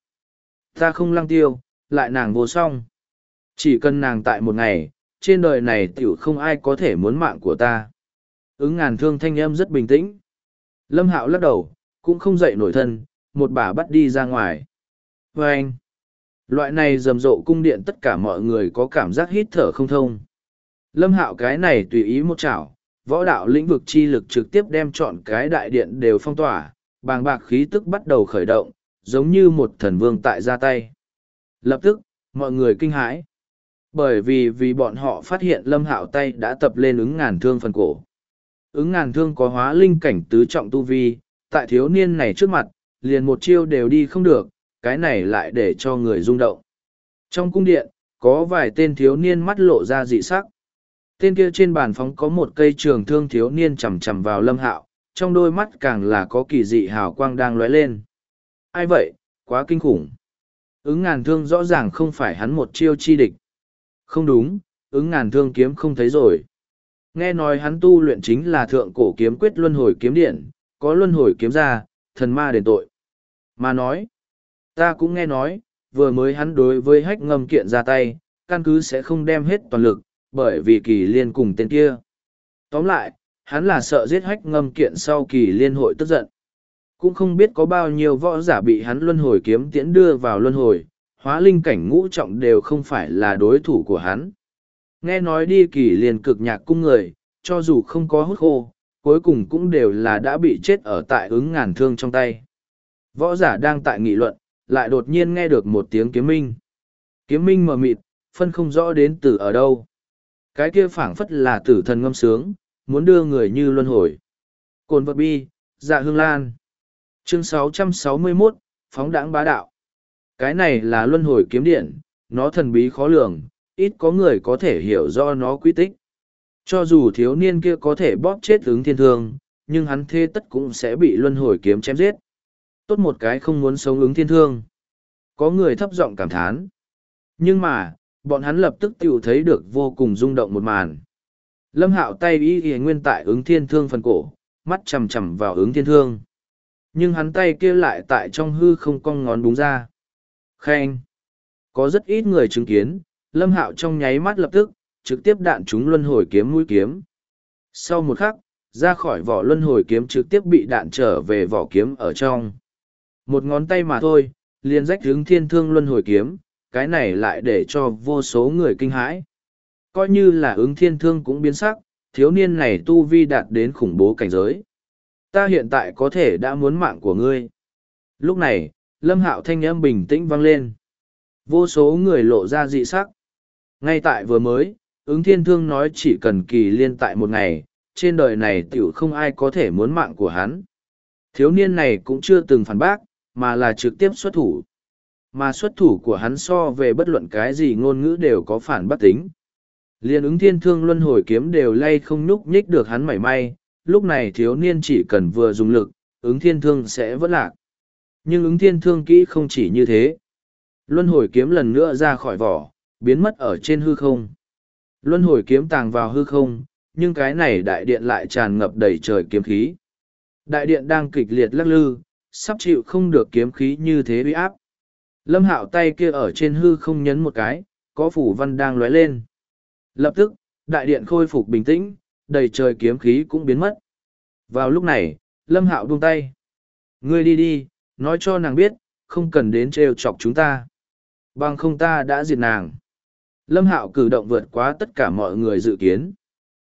Ta không lăng tiêu, lại nàng vô song. Chỉ cần nàng tại một ngày, trên đời này tiểu không ai có thể muốn mạng của ta. Ứng Ngàn Thương thanh âm rất bình tĩnh. Lâm Hạo lắc đầu, cũng không dậy nổi thân, một bà bắt đi ra ngoài. Và anh, loại này rầm rộ cung điện tất cả mọi người có cảm giác hít thở không thông. Lâm Hạo cái này tùy ý một chảo, võ đạo lĩnh vực chi lực trực tiếp đem chọn cái đại điện đều phong tỏa, bàng bạc khí tức bắt đầu khởi động, giống như một thần vương tại ra tay. Lập tức, mọi người kinh hãi. Bởi vì bọn họ phát hiện Lâm Hạo tay đã tập lên Ứng Ngàn Thương phần cổ. Ứng Ngàn Thương có hóa linh cảnh tứ trọng tu vi, tại thiếu niên này trước mặt, liền một chiêu đều đi không được, cái này lại để cho người rung động. Trong cung điện, có vài tên thiếu niên mắt lộ ra dị sắc. Tên kia trên bàn phóng có một cây trường thương, thiếu niên chầm chầm vào Lâm Hạo, trong đôi mắt càng là có kỳ dị hào quang đang lóe lên. Ai vậy, quá kinh khủng. Ứng Ngàn Thương rõ ràng không phải hắn một chiêu chi địch. Không đúng, Ứng Ngàn Thương kiếm không thấy rồi. Nghe nói hắn tu luyện chính là thượng cổ kiếm quyết luân hồi kiếm điện, có luân hồi kiếm ra, thần ma đền tội. Mà nói, ta cũng nghe nói, vừa mới hắn đối với Hách Ngâm Kiện ra tay, căn cứ sẽ không đem hết toàn lực, bởi vì Kỳ Liên cùng tên kia. Tóm lại, hắn là sợ giết Hách Ngâm Kiện sau Kỳ Liên hội tức giận. Cũng không biết có bao nhiêu võ giả bị hắn luân hồi kiếm tiễn đưa vào luân hồi, hóa linh cảnh ngũ trọng đều không phải là đối thủ của hắn. Nghe nói đi Kỳ Liên Cực Nhạc Cung người, cho dù không có hút khô, cuối cùng cũng đều là đã bị chết ở tại Ứng Ngàn Thương trong tay. Võ giả đang tại nghị luận, lại đột nhiên nghe được một tiếng kiếm minh. Kiếm minh mờ mịt, phân không rõ đến từ ở đâu. Cái kia phảng phất là tử thần ngâm sướng, muốn đưa người như luân hồi. Cồn vật bi, Dạ Hương Lan. Chương 661, Phóng đãng bá đạo. Cái này là luân hồi kiếm điện, nó thần bí khó lường, ít có người có thể hiểu do nó quy tích. Cho dù thiếu niên kia có thể bóp chết Ứng Thiên Thương, nhưng hắn thế tất cũng sẽ bị luân hồi kiếm chém giết. Tốt một cái không muốn sống Ứng Thiên Thương. Có người thấp giọng cảm thán. Nhưng mà, bọn hắn lập tức tự thấy được vô cùng rung động một màn. Lâm Hạo tay y nguyên tại Ứng Thiên Thương phần cổ, mắt chằm chằm vào Ứng Thiên Thương. Nhưng hắn tay kia lại tại trong hư không cong ngón búng ra. Khen! Có rất ít người chứng kiến, Lâm Hạo trong nháy mắt lập tức, trực tiếp đạn trúng luân hồi kiếm mũi kiếm. Sau một khắc, ra khỏi vỏ luân hồi kiếm trực tiếp bị đạn trở về vỏ kiếm ở trong. Một ngón tay mà thôi, liền rách Ứng Thiên Thương luân hồi kiếm, cái này lại để cho vô số người kinh hãi. Coi như là Ứng Thiên Thương cũng biến sắc, thiếu niên này tu vi đạt đến khủng bố cảnh giới. Ta hiện tại có thể đã muốn mạng của ngươi. Lúc này, Lâm Hạo thanh âm bình tĩnh vang lên. Vô số người lộ ra dị sắc. Ngay tại vừa mới, Ứng Thiên Thương nói chỉ cần Kỳ Liên tại một ngày, trên đời này tiểu không ai có thể muốn mạng của hắn. Thiếu niên này cũng chưa từng phản bác, mà là trực tiếp xuất thủ. Mà xuất thủ của hắn so về bất luận cái gì ngôn ngữ đều có phản bác tính. Liên Ứng Thiên Thương luân hồi kiếm đều lay không nhúc nhích được hắn mảy may, lúc này thiếu niên chỉ cần vừa dùng lực, Ứng Thiên Thương sẽ vỡ lạc. Nhưng Ứng Thiên Thương kỹ không chỉ như thế. Luân hồi kiếm lần nữa ra khỏi vỏ, biến mất ở trên hư không. Luân hồi kiếm tàng vào hư không, nhưng cái này đại điện lại tràn ngập đầy trời kiếm khí. Đại điện đang kịch liệt lắc lư, sắp chịu không được kiếm khí như thế uy áp. Lâm Hạo tay kia ở trên hư không nhấn một cái, có phủ văn đang lóe lên. Lập tức, đại điện khôi phục bình tĩnh, đầy trời kiếm khí cũng biến mất. Vào lúc này, Lâm Hạo buông tay. Ngươi đi đi, nói cho nàng biết, không cần đến trêu chọc chúng ta. Bằng không ta đã diệt nàng. Lâm Hạo cử động vượt quá tất cả mọi người dự kiến.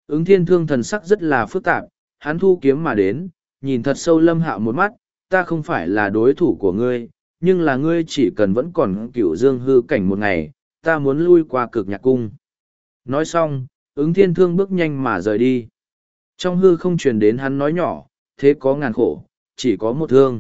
Ứng thiên thương thần sắc rất là phức tạp, hắn thu kiếm mà đến, nhìn thật sâu Lâm Hạo một mắt, ta không phải là đối thủ của ngươi, nhưng là ngươi chỉ cần vẫn còn cửu dương hư cảnh một ngày, ta muốn lui qua cực nhạc cung. Nói xong, ứng thiên thương bước nhanh mà rời đi. Trong hư không truyền đến hắn nói nhỏ, thế có ngàn khổ, chỉ có một thương.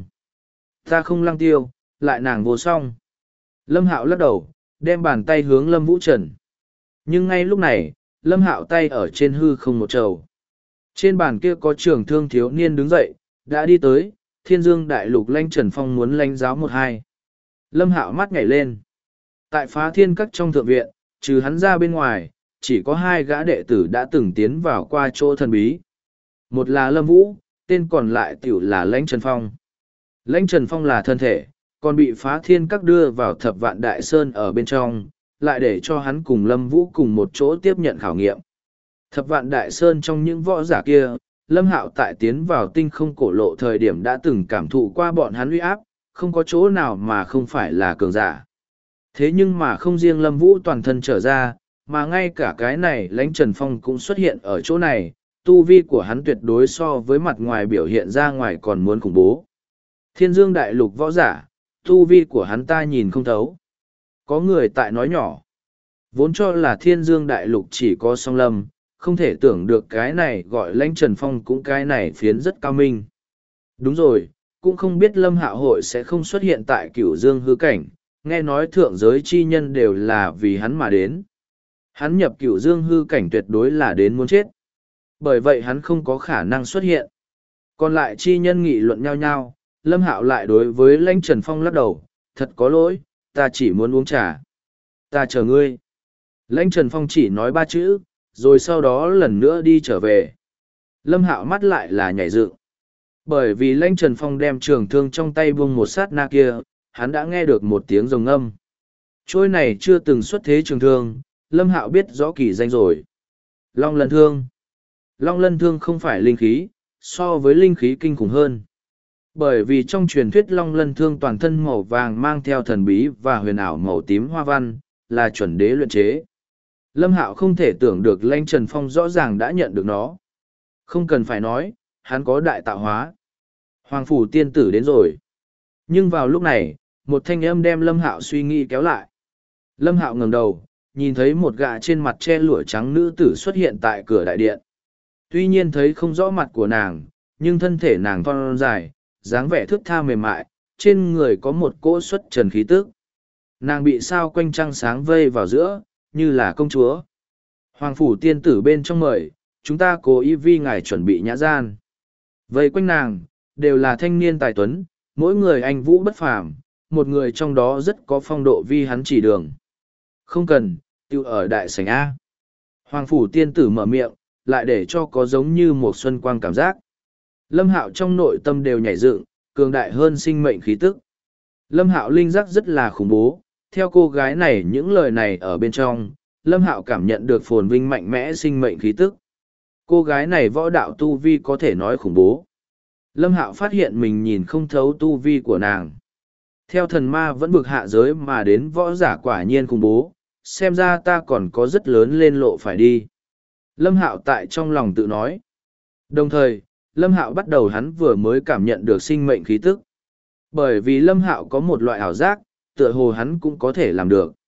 Ta không lăng tiêu, lại nàng vô song. Lâm Hạo lắc đầu, đem bàn tay hướng Lâm Vũ Trần. Nhưng ngay lúc này, Lâm Hạo tay ở trên hư không một trầu. Trên bàn kia có trường thương thiếu niên đứng dậy, đã đi tới, Thiên Dương Đại Lục Lanh Trần Phong muốn lãnh giáo một hai. Lâm Hạo mắt nhảy lên. Tại Phá Thiên Các trong thượng viện, trừ hắn ra bên ngoài, chỉ có hai gã đệ tử đã từng tiến vào qua chỗ thần bí. Một là Lâm Vũ, tên còn lại tiểu là Lãnh Trần Phong. Lãnh Trần Phong là thân thể, còn bị Phá Thiên Các đưa vào Thập Vạn Đại Sơn ở bên trong, lại để cho hắn cùng Lâm Vũ cùng một chỗ tiếp nhận khảo nghiệm. Thập Vạn Đại Sơn trong những võ giả kia, Lâm Hạo tại tiến vào tinh không cổ lộ thời điểm đã từng cảm thụ qua bọn hắn uy áp, không có chỗ nào mà không phải là cường giả. Thế nhưng mà không riêng Lâm Vũ toàn thân trở ra, mà ngay cả cái này Lãnh Trần Phong cũng xuất hiện ở chỗ này, tu vi của hắn tuyệt đối so với mặt ngoài biểu hiện ra ngoài còn muốn khủng bố. Thiên Dương Đại Lục võ giả, tu vi của hắn ta nhìn không thấu. Có người tại nói nhỏ, vốn cho là Thiên Dương Đại Lục chỉ có song lâm, không thể tưởng được cái này gọi Lãnh Trần Phong cũng cái này phiến rất cao minh. Đúng rồi, cũng không biết Lâm Hạo hội sẽ không xuất hiện tại Cửu Dương hư cảnh, nghe nói thượng giới chi nhân đều là vì hắn mà đến. Hắn nhập Cửu Dương hư cảnh tuyệt đối là đến muốn chết. Bởi vậy hắn không có khả năng xuất hiện. Còn lại chi nhân nghị luận nhau nhau, Lâm Hạo lại đối với Lãnh Trần Phong lắc đầu, thật có lỗi, ta chỉ muốn uống trà. Ta chờ ngươi. Lãnh Trần Phong chỉ nói ba chữ, rồi sau đó lần nữa đi trở về. Lâm Hạo mắt lại là nhảy dựng. Bởi vì Lãnh Trần Phong đem trường thương trong tay buông một sát na kia, hắn đã nghe được một tiếng rồng âm. Trôi này chưa từng xuất thế trường thương, Lâm Hạo biết rõ kỳ danh rồi. Long Lân Thương. Long Lân Thương không phải linh khí, so với linh khí kinh khủng hơn. Bởi vì trong truyền thuyết Long Lân Thương toàn thân màu vàng mang theo thần bí và huyền ảo màu tím hoa văn, là chuẩn đế luyện chế. Lâm Hạo không thể tưởng được Lãnh Trần Phong rõ ràng đã nhận được nó. Không cần phải nói, hắn có đại tạo hóa. Hoàng phủ tiên tử đến rồi. Nhưng vào lúc này, một thanh âm đem Lâm Hạo suy nghĩ kéo lại. Lâm Hạo ngẩng đầu, nhìn thấy một gã trên mặt che lụa trắng nữ tử xuất hiện tại cửa đại điện. Tuy nhiên thấy không rõ mặt của nàng, nhưng thân thể nàng thon dài, dáng vẻ thướt tha mềm mại, trên người có một cỗ xuất trần khí tức. Nàng bị sao quanh trăng sáng vây vào giữa, như là công chúa. Hoàng phủ tiên tử bên trong mời, chúng ta cố ý vi ngài chuẩn bị nhã gian. Vây quanh nàng, đều là thanh niên tài tuấn, mỗi người anh vũ bất phàm, một người trong đó rất có phong độ vi hắn chỉ đường. Không cần, tiêu ở đại sảnh A. Hoàng phủ tiên tử mở miệng, lại để cho có giống như một xuân quang cảm giác. Lâm Hạo trong nội tâm đều nhảy dựng, cường đại hơn sinh mệnh khí tức. Lâm Hạo linh giác rất là khủng bố, theo cô gái này những lời này ở bên trong, Lâm Hạo cảm nhận được phồn vinh mạnh mẽ sinh mệnh khí tức. Cô gái này võ đạo tu vi có thể nói khủng bố. Lâm Hạo phát hiện mình nhìn không thấu tu vi của nàng. Theo thần ma vẫn vực hạ giới mà đến võ giả quả nhiên khủng bố, xem ra ta còn có rất lớn lên lộ phải đi. Lâm Hạo tại trong lòng tự nói. Đồng thời, Lâm Hạo bắt đầu hắn vừa mới cảm nhận được sinh mệnh khí tức. Bởi vì Lâm Hạo có một loại ảo giác, tựa hồ hắn cũng có thể làm được.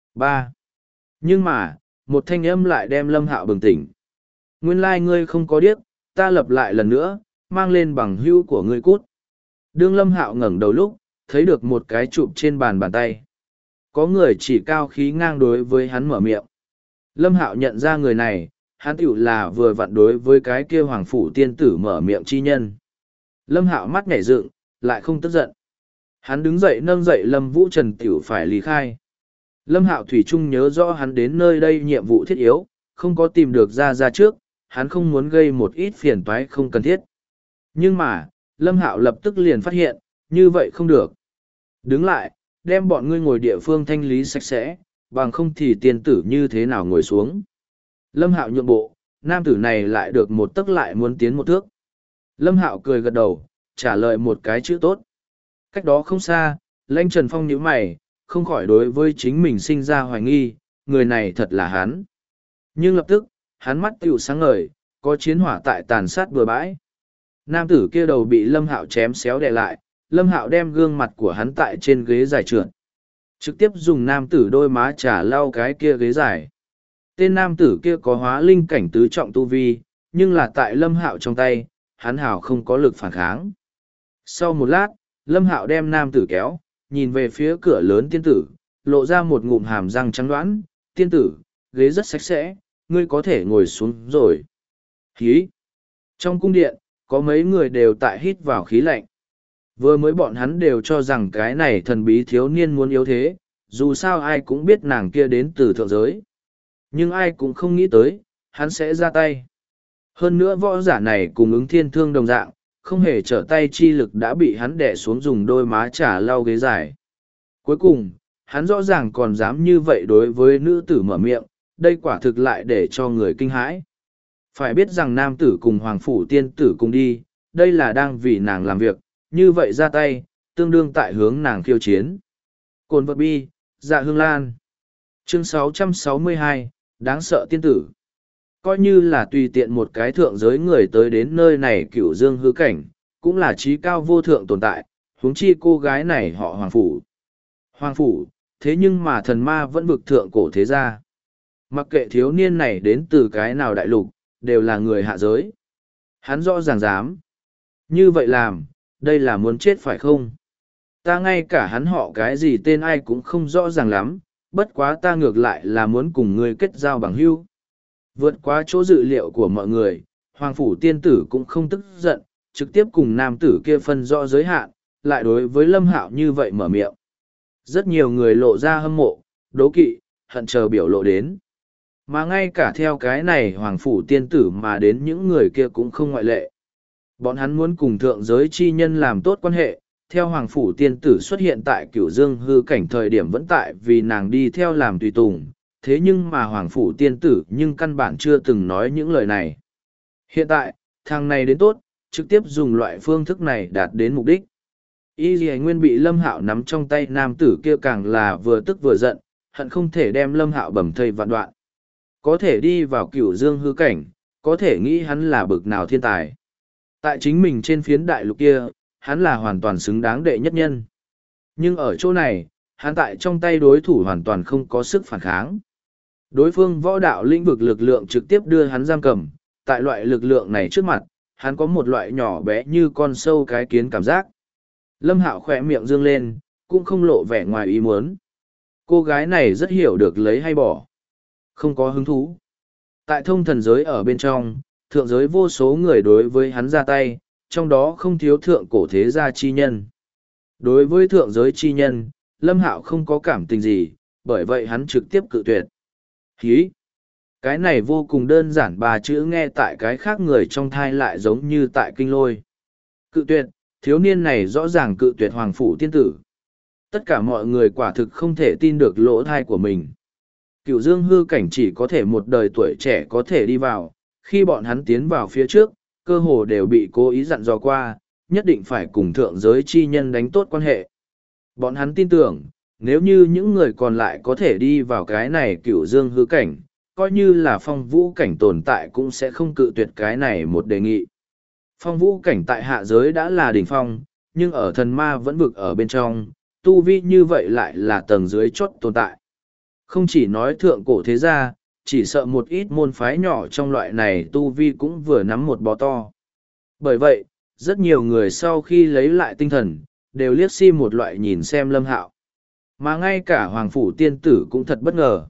3. Nhưng mà, một thanh âm lại đem Lâm Hạo bừng tỉnh. Nguyên lai ngươi không có điếc, ta lập lại lần nữa, mang lên bằng hữu của ngươi cút. Đương Lâm Hạo ngẩng đầu lúc, thấy được một cái chụp trên bàn tay. Có người chỉ cao khí ngang đối với hắn mở miệng. Lâm Hạo nhận ra người này, hắn tiểu là vừa vặn đối với cái kia hoàng phủ tiên tử mở miệng chi nhân. Lâm Hạo mắt nhảy dựng, lại không tức giận. Hắn đứng dậy nâng dậy Lâm Vũ Trần tiểu phải lý khai. Lâm Hạo thủy chung nhớ rõ hắn đến nơi đây nhiệm vụ thiết yếu, không có tìm được ra trước, hắn không muốn gây một ít phiền toái không cần thiết. Nhưng mà, Lâm Hạo lập tức liền phát hiện, như vậy không được. Đứng lại, đem bọn ngươi ngồi địa phương thanh lý sạch sẽ, bằng không thì tiên tử như thế nào ngồi xuống. Lâm Hạo nhượng bộ, nam tử này lại được một tấc lại muốn tiến một thước. Lâm Hạo cười gật đầu, trả lời một cái chữ tốt. Cách đó không xa, Lãnh Trần Phong nhíu mày, không khỏi đối với chính mình sinh ra hoài nghi, người này thật là hắn. Nhưng lập tức, hắn mắt tựu sáng ngời, có chiến hỏa tại tàn sát bừa bãi. Nam tử kia đầu bị Lâm Hạo chém xéo đè lại, Lâm Hạo đem gương mặt của hắn tại trên ghế dài trượt. Trực tiếp dùng nam tử đôi má trả lau cái kia ghế dài. Tên nam tử kia có hóa linh cảnh tứ trọng tu vi, nhưng là tại Lâm Hạo trong tay, hắn hảo không có lực phản kháng. Sau một lát, Lâm Hạo đem nam tử kéo, nhìn về phía cửa lớn tiên tử, lộ ra một ngụm hàm răng trắng đoán. Tiên tử, ghế rất sạch sẽ, ngươi có thể ngồi xuống rồi. Khí. Trong cung điện, có mấy người đều tại hít vào khí lạnh. Vừa mới bọn hắn đều cho rằng cái này thần bí thiếu niên muốn yếu thế, dù sao ai cũng biết nàng kia đến từ thượng giới. Nhưng ai cũng không nghĩ tới, hắn sẽ ra tay. Hơn nữa võ giả này cùng ứng thiên thương đồng dạng, không hề trở tay chi lực đã bị hắn đè xuống dùng đôi má trả lau ghế dài. Cuối cùng, hắn rõ ràng còn dám như vậy đối với nữ tử mở miệng, đây quả thực lại để cho người kinh hãi. Phải biết rằng nam tử cùng hoàng phủ tiên tử cùng đi, đây là đang vì nàng làm việc, như vậy ra tay, tương đương tại hướng nàng khiêu chiến. Cồn vật bi, dạ hương lan. Chương 662, đáng sợ tiên tử. Coi như là tùy tiện một cái thượng giới người tới đến nơi này cửu dương hư cảnh, cũng là trí cao vô thượng tồn tại, huống chi cô gái này họ hoàng phủ. Hoàng phủ, thế nhưng mà thần ma vẫn vực thượng cổ thế gia. Mặc kệ thiếu niên này đến từ cái nào đại lục, đều là người hạ giới. Hắn rõ ràng dám. Như vậy làm, đây là muốn chết phải không? Ta ngay cả hắn họ cái gì tên ai cũng không rõ ràng lắm, bất quá ta ngược lại là muốn cùng ngươi kết giao bằng hữu. Vượt qua chỗ dự liệu của mọi người, Hoàng phủ tiên tử cũng không tức giận, trực tiếp cùng nam tử kia phân rõ giới hạn, lại đối với Lâm Hạo như vậy mở miệng. Rất nhiều người lộ ra hâm mộ, đố kỵ, hận chờ biểu lộ đến. Mà ngay cả theo cái này Hoàng phủ tiên tử mà đến những người kia cũng không ngoại lệ. Bọn hắn muốn cùng thượng giới chi nhân làm tốt quan hệ, theo Hoàng phủ tiên tử xuất hiện tại Cửu Dương hư cảnh thời điểm vẫn tại vì nàng đi theo làm tùy tùng, thế nhưng mà Hoàng phủ tiên tử nhưng căn bản chưa từng nói những lời này. Hiện tại, thằng này đến tốt, trực tiếp dùng loại phương thức này đạt đến mục đích. Y Lì Nguyên bị Lâm Hạo nắm trong tay nam tử kia càng là vừa tức vừa giận, hận không thể đem Lâm Hạo bầm thây vạn đoạn. Có thể đi vào Cửu Dương hư cảnh, có thể nghĩ hắn là bực nào thiên tài. Tại chính mình trên phiến đại lục kia, hắn là hoàn toàn xứng đáng đệ nhất nhân. Nhưng ở chỗ này, hắn tại trong tay đối thủ hoàn toàn không có sức phản kháng. Đối phương võ đạo lĩnh vực lực lượng trực tiếp đưa hắn giam cầm, tại loại lực lượng này trước mặt, hắn có một loại nhỏ bé như con sâu cái kiến cảm giác. Lâm Hạo khỏe miệng dương lên, cũng không lộ vẻ ngoài ý muốn. Cô gái này rất hiểu được lấy hay bỏ. Không có hứng thú. Tại thông thần giới ở bên trong, thượng giới vô số người đối với hắn ra tay, trong đó không thiếu thượng cổ thế gia chi nhân. Đối với thượng giới chi nhân, Lâm Hạo không có cảm tình gì, bởi vậy hắn trực tiếp cự tuyệt. Hí! Cái này vô cùng đơn giản ba chữ nghe tại cái khác người trong thai lại giống như tại kinh lôi. Cự tuyệt, thiếu niên này rõ ràng cự tuyệt Hoàng phủ tiên tử. Tất cả mọi người quả thực không thể tin được lỗ thai của mình. Cửu Dương hư cảnh chỉ có thể một đời tuổi trẻ có thể đi vào, khi bọn hắn tiến vào phía trước, cơ hồ đều bị cố ý dặn dò qua, nhất định phải cùng thượng giới chi nhân đánh tốt quan hệ. Bọn hắn tin tưởng, nếu như những người còn lại có thể đi vào cái này Cửu Dương hư cảnh, coi như là phong vũ cảnh tồn tại cũng sẽ không cự tuyệt cái này một đề nghị. Phong vũ cảnh tại hạ giới đã là đỉnh phong, nhưng ở thần ma vẫn vực ở bên trong, tu vi như vậy lại là tầng dưới chốt tồn tại. Không chỉ nói thượng cổ thế gia, chỉ sợ một ít môn phái nhỏ trong loại này tu vi cũng vừa nắm một bó to. Bởi vậy, rất nhiều người sau khi lấy lại tinh thần, đều liếc xi một loại nhìn xem Lâm Hạo. Mà ngay cả Hoàng phủ tiên tử cũng thật bất ngờ.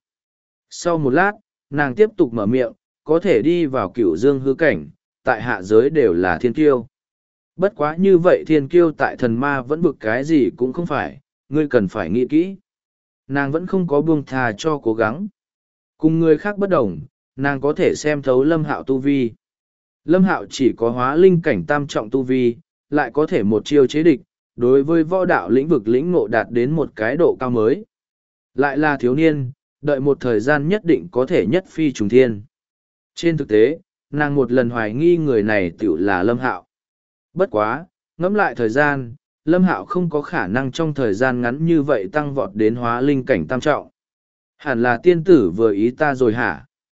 Sau một lát, nàng tiếp tục mở miệng, có thể đi vào Cửu Dương hư cảnh, tại hạ giới đều là thiên kiêu. Bất quá như vậy thiên kiêu tại thần ma vẫn bực cái gì cũng không phải, ngươi cần phải nghĩ kỹ. Nàng vẫn không có buông thà cho cố gắng. Cùng người khác bất đồng, nàng có thể xem thấu Lâm Hạo tu vi. Lâm Hạo chỉ có hóa linh cảnh tam trọng tu vi, lại có thể một chiêu chế địch, đối với võ đạo lĩnh vực lĩnh ngộ đạt đến một cái độ cao mới. Lại là thiếu niên, đợi một thời gian nhất định có thể nhất phi trùng thiên. Trên thực tế, nàng một lần hoài nghi người này tiểu là Lâm Hạo. Bất quá, ngẫm lại thời gian, Lâm Hạo không có khả năng trong thời gian ngắn như vậy tăng vọt đến hóa linh cảnh tam trọng. Hẳn là tiên tử vừa ý ta rồi hả?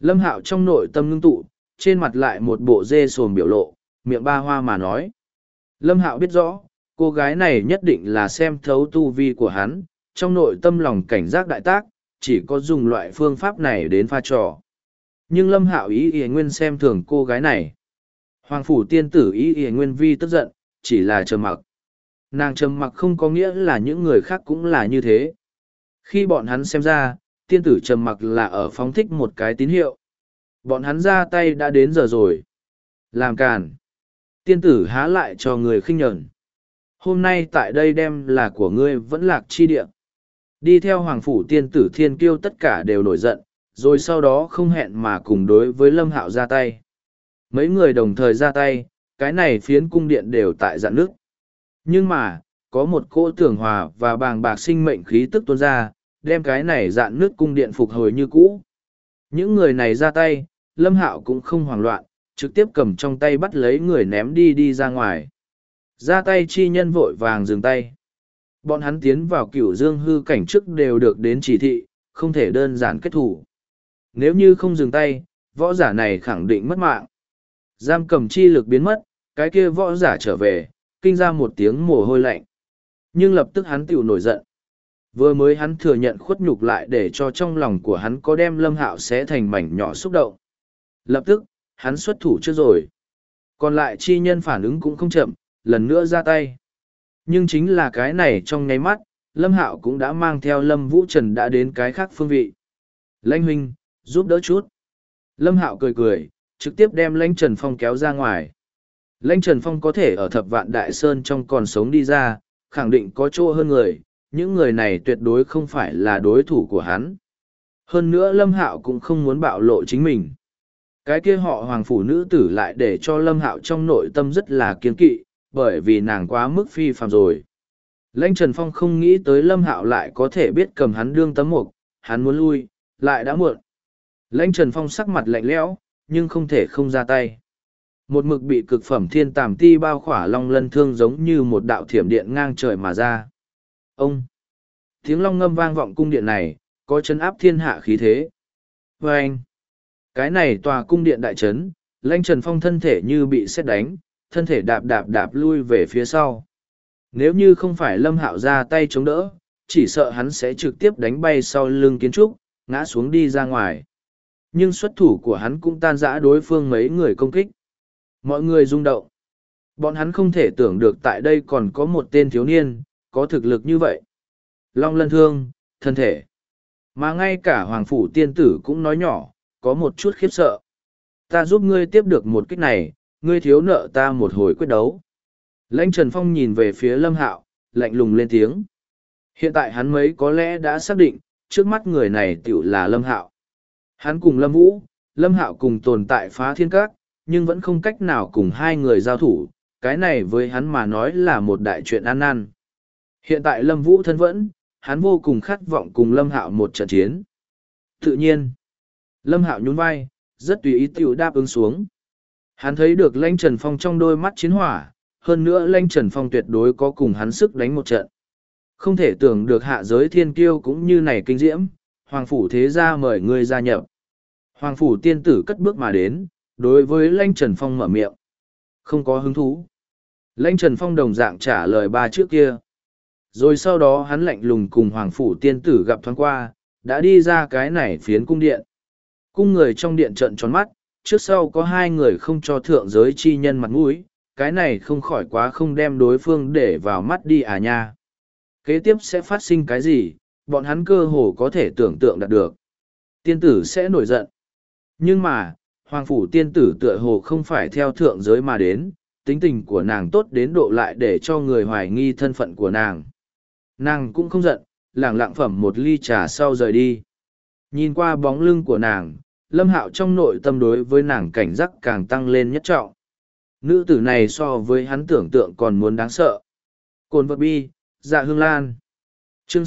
Lâm Hạo trong nội tâm ngưng tụ, trên mặt lại một bộ dê sồm biểu lộ, miệng ba hoa mà nói. Lâm Hạo biết rõ, cô gái này nhất định là xem thấu tu vi của hắn, trong nội tâm lòng cảnh giác đại tác, chỉ có dùng loại phương pháp này đến pha trò. Nhưng Lâm Hạo ý ý nguyên xem thường cô gái này. Hoàng phủ tiên tử ý ý nguyên vi tức giận, chỉ là trầm mặc. Nàng trầm mặc không có nghĩa là những người khác cũng là như thế. Khi bọn hắn xem ra, tiên tử trầm mặc là ở phóng thích một cái tín hiệu. Bọn hắn ra tay đã đến giờ rồi. Làm càn. Tiên tử há lại cho người khinh nhẫn. Hôm nay tại đây đem là của ngươi vẫn lạc chi địa. Đi theo hoàng phủ tiên tử thiên kiêu tất cả đều nổi giận, rồi sau đó không hẹn mà cùng đối với Lâm Hạo ra tay. Mấy người đồng thời ra tay, cái này phiến cung điện đều tại dạn nước. Nhưng mà, có một cỗ tường hòa và bàng bạc sinh mệnh khí tức tuôn ra, đem cái này dạn nước cung điện phục hồi như cũ. Những người này ra tay, Lâm Hạo cũng không hoảng loạn, trực tiếp cầm trong tay bắt lấy người ném đi ra ngoài. Ra tay chi nhân vội vàng dừng tay. Bọn hắn tiến vào Cửu Dương hư cảnh trước đều được đến chỉ thị, không thể đơn giản kết thủ. Nếu như không dừng tay, võ giả này khẳng định mất mạng. Giam cầm chi lực biến mất, cái kia võ giả trở về, kinh ra một tiếng mồ hôi lạnh. Nhưng lập tức hắn tiểu nổi giận. Vừa mới hắn thừa nhận khuất nhục lại để cho trong lòng của hắn có đem Lâm Hạo xé thành mảnh nhỏ xúc động. Lập tức, hắn xuất thủ trước rồi. Còn lại chi nhân phản ứng cũng không chậm, lần nữa ra tay. Nhưng chính là cái này trong nháy mắt, Lâm Hạo cũng đã mang theo Lâm Vũ Trần đã đến cái khác phương vị. Lãnh huynh, giúp đỡ chút. Lâm Hạo cười cười, trực tiếp đem Lãnh Trần Phong kéo ra ngoài. Lãnh Trần Phong có thể ở Thập Vạn Đại Sơn trong còn sống đi ra, khẳng định có chỗ hơn người, những người này tuyệt đối không phải là đối thủ của hắn. Hơn nữa Lâm Hạo cũng không muốn bạo lộ chính mình. Cái kia họ hoàng phủ nữ tử lại để cho Lâm Hạo trong nội tâm rất là kiên kỵ, bởi vì nàng quá mức phi phàm rồi. Lãnh Trần Phong không nghĩ tới Lâm Hạo lại có thể biết cầm hắn đương tấm mục, hắn muốn lui, lại đã muộn. Lãnh Trần Phong sắc mặt lạnh lẽo, nhưng không thể không ra tay. Một mực bị cực phẩm thiên tàm ti bao khỏa long lân thương giống như một đạo thiểm điện ngang trời mà ra. Ông! Tiếng long ngâm vang vọng cung điện này, có chấn áp thiên hạ khí thế. Và anh! Cái này tòa cung điện đại trấn, Lãnh Trần Phong thân thể như bị sét đánh, thân thể đạp lui về phía sau. Nếu như không phải Lâm Hạo ra tay chống đỡ, chỉ sợ hắn sẽ trực tiếp đánh bay sau lưng kiến trúc, ngã xuống đi ra ngoài. Nhưng xuất thủ của hắn cũng tan rã đối phương mấy người công kích. Mọi người rung động. Bọn hắn không thể tưởng được tại đây còn có một tên thiếu niên, có thực lực như vậy. Long lân thương, thân thể. Mà ngay cả Hoàng Phủ Tiên Tử cũng nói nhỏ, có một chút khiếp sợ. Ta giúp ngươi tiếp được một kích này, ngươi thiếu nợ ta một hồi quyết đấu. Lãnh Trần Phong nhìn về phía Lâm Hạo, lạnh lùng lên tiếng. Hiện tại hắn mấy có lẽ đã xác định, trước mắt người này tiểu là Lâm Hạo. Hắn cùng Lâm Vũ, Lâm Hạo cùng tồn tại Phá Thiên Các, nhưng vẫn không cách nào cùng hai người giao thủ, cái này với hắn mà nói là một đại chuyện ăn năn. Hiện tại Lâm Vũ thân vẫn, hắn vô cùng khát vọng cùng Lâm Hạo một trận chiến. Tự nhiên, Lâm Hạo nhún vai, rất tùy ý tiểu đáp ứng xuống. Hắn thấy được Lãnh Trần Phong trong đôi mắt chiến hỏa, hơn nữa Lãnh Trần Phong tuyệt đối có cùng hắn sức đánh một trận. Không thể tưởng được hạ giới thiên kiêu cũng như này kinh diễm, Hoàng Phủ thế gia mời ngươi gia nhập. Hoàng Phủ tiên tử cất bước mà đến, đối với Lãnh Trần Phong mở miệng. Không có hứng thú. Lãnh Trần Phong đồng dạng trả lời ba trước kia. Rồi sau đó hắn lạnh lùng cùng Hoàng Phủ tiên tử gặp thoáng qua, đã đi ra cái này phiến cung điện. Cung người trong điện trận tròn mắt, trước sau có hai người không cho thượng giới chi nhân mặt mũi, cái này không khỏi quá không đem đối phương để vào mắt đi à nha. Kế tiếp sẽ phát sinh cái gì, bọn hắn cơ hồ có thể tưởng tượng đạt được. Tiên tử sẽ nổi giận. Nhưng mà, Hoàng Phủ tiên tử tựa hồ không phải theo thượng giới mà đến, tính tình của nàng tốt đến độ lại để cho người hoài nghi thân phận của nàng. Nàng cũng không giận, lẳng lặng phẩm một ly trà sau rời đi. Nhìn qua bóng lưng của nàng, Lâm Hạo trong nội tâm đối với nàng cảnh giác càng tăng lên nhất trọng. Nữ tử này so với hắn tưởng tượng còn muốn đáng sợ. Cồn vật bi, Dạ Hương Lan. Chương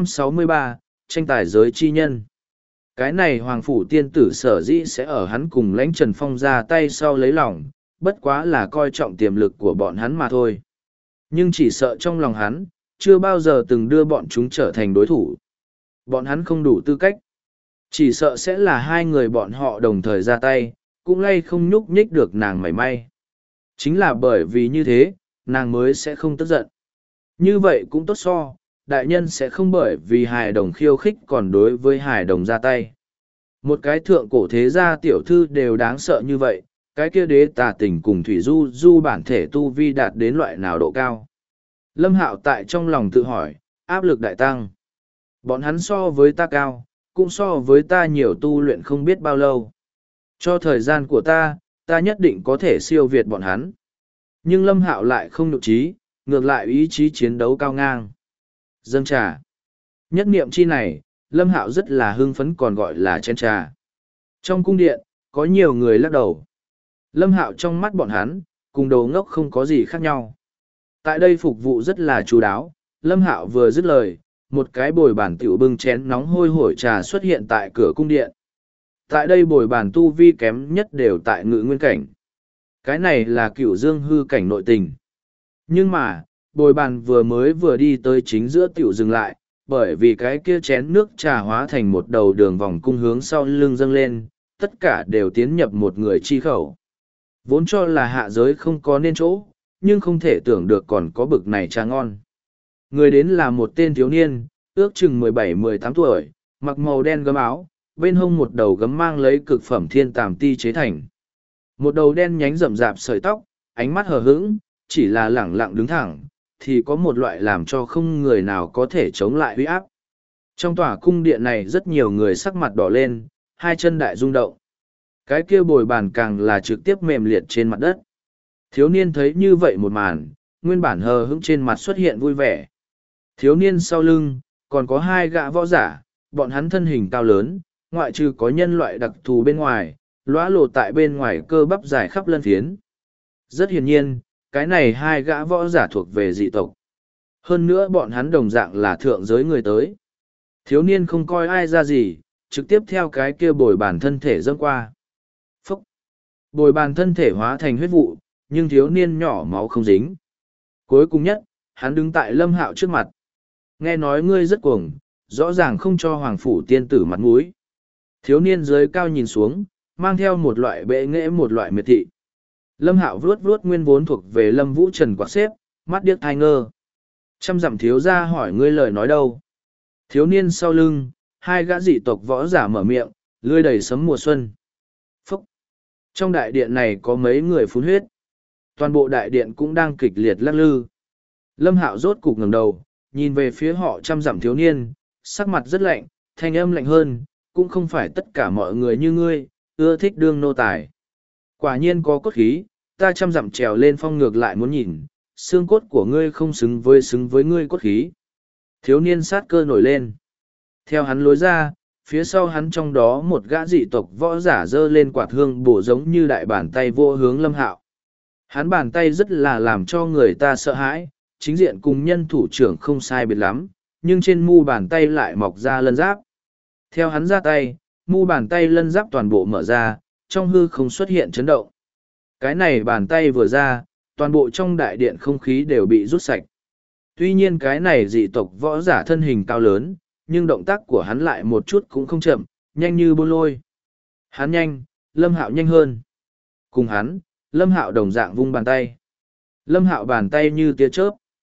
663, tranh tài giới chi nhân. Cái này Hoàng Phủ tiên tử sở dĩ sẽ ở hắn cùng Lãnh Trần Phong ra tay sau lấy lòng, bất quá là coi trọng tiềm lực của bọn hắn mà thôi. Nhưng chỉ sợ trong lòng hắn, chưa bao giờ từng đưa bọn chúng trở thành đối thủ. Bọn hắn không đủ tư cách. Chỉ sợ sẽ là hai người bọn họ đồng thời ra tay, cũng lay không nhúc nhích được nàng mảy may. Chính là bởi vì như thế, nàng mới sẽ không tức giận. Như vậy cũng tốt so, đại nhân sẽ không bởi vì hài đồng khiêu khích còn đối với hài đồng ra tay. Một cái thượng cổ thế gia tiểu thư đều đáng sợ như vậy, cái kia đế tà tình cùng thủy du du bản thể tu vi đạt đến loại nào độ cao. Lâm Hạo tại trong lòng tự hỏi, áp lực đại tăng. Bọn hắn so với ta cao, cũng so với ta nhiều tu luyện không biết bao lâu. Cho thời gian của ta nhất định có thể siêu việt bọn hắn. Nhưng Lâm Hạo lại không nhục trí, ngược lại ý chí chiến đấu cao ngang. Dâng trà. Nhất niệm chi này, Lâm Hạo rất là hưng phấn còn gọi là chén trà. Trong cung điện, có nhiều người lắc đầu. Lâm Hạo trong mắt bọn hắn, cùng đồ ngốc không có gì khác nhau. Tại đây phục vụ rất là chú đáo, Lâm Hạo vừa dứt lời, một cái bồi bàn tiểu bưng chén nóng hôi hổi trà xuất hiện tại cửa cung điện. Tại đây bồi bàn tu vi kém nhất đều tại ngự nguyên cảnh. Cái này là cửu dương hư cảnh nội tình. Nhưng mà, bồi bàn vừa đi tới chính giữa tiểu dừng lại, bởi vì cái kia chén nước trà hóa thành một đầu đường vòng cung hướng sau lưng dâng lên, tất cả đều tiến nhập một người chi khẩu. Vốn cho là hạ giới không có nên chỗ, nhưng không thể tưởng được còn có bực này trà ngon. Người đến là một tên thiếu niên, ước chừng 17-18 tuổi, mặc màu đen gấm áo, bên hông một đầu gấm mang lấy cực phẩm thiên tàm ti chế thành. Một đầu đen nhánh rậm rạp sợi tóc, ánh mắt hờ hững, chỉ là lẳng lặng đứng thẳng, thì có một loại làm cho không người nào có thể chống lại uy áp. Trong tòa cung điện này rất nhiều người sắc mặt đỏ lên, hai chân đại rung động. Cái kia bồi bàn càng là trực tiếp mềm liệt trên mặt đất. Thiếu niên thấy như vậy một màn, nguyên bản hờ hững trên mặt xuất hiện vui vẻ. Thiếu niên sau lưng, còn có hai gã võ giả, bọn hắn thân hình cao lớn, ngoại trừ có nhân loại đặc thù bên ngoài, lóa lộ tại bên ngoài cơ bắp dài khắp lân phiến. Rất hiển nhiên, cái này hai gã võ giả thuộc về dị tộc. Hơn nữa bọn hắn đồng dạng là thượng giới người tới. Thiếu niên không coi ai ra gì, trực tiếp theo cái kia bồi bàn thân thể dâng qua. Phúc! Bồi bàn thân thể hóa thành huyết vụ, nhưng thiếu niên nhỏ máu không dính. Cuối cùng nhất, hắn đứng tại Lâm Hạo trước mặt. Nghe nói ngươi rất cuồng, rõ ràng không cho hoàng phủ tiên tử mặt mũi. Thiếu niên dưới cao nhìn xuống, mang theo một loại bệ nghệ một loại miệt thị. Lâm Hạo vuốt vuốt nguyên vốn thuộc về Lâm Vũ Trần quạt xếp, mắt điếc thai ngơ. Trăm dặm thiếu ra hỏi ngươi lời nói đâu. Thiếu niên sau lưng, hai gã dị tộc võ giả mở miệng, lươi đầy sấm mùa xuân. Phúc! Trong đại điện này có mấy người phun huyết. Toàn bộ đại điện cũng đang kịch liệt lắc lư. Lâm Hạo rốt cục ngẩng đầu, nhìn về phía họ trăm dặm thiếu niên, sắc mặt rất lạnh, thanh âm lạnh hơn, cũng không phải tất cả mọi người như ngươi, ưa thích đương nô tài. Quả nhiên có cốt khí, ta trăm dặm trèo lên phong ngược lại muốn nhìn, xương cốt của ngươi không xứng với ngươi cốt khí. Thiếu niên sát cơ nổi lên. Theo hắn lối ra, phía sau hắn trong đó một gã dị tộc võ giả giơ lên quạt hương bổ giống như đại bàn tay vô hướng Lâm Hạo. Hắn bàn tay rất là làm cho người ta sợ hãi, chính diện cùng nhân thủ trưởng không sai biệt lắm, nhưng trên mu bàn tay lại mọc ra lân giáp. Theo hắn ra tay, mu bàn tay lân giáp toàn bộ mở ra, trong hư không xuất hiện chấn động. Cái này bàn tay vừa ra, toàn bộ trong đại điện không khí đều bị rút sạch. Tuy nhiên cái này dị tộc võ giả thân hình cao lớn, nhưng động tác của hắn lại một chút cũng không chậm, nhanh như bôn lôi. Hắn nhanh, Lâm Hạo nhanh hơn. Cùng hắn, Lâm Hạo đồng dạng vung bàn tay. Lâm Hạo bàn tay như tia chớp.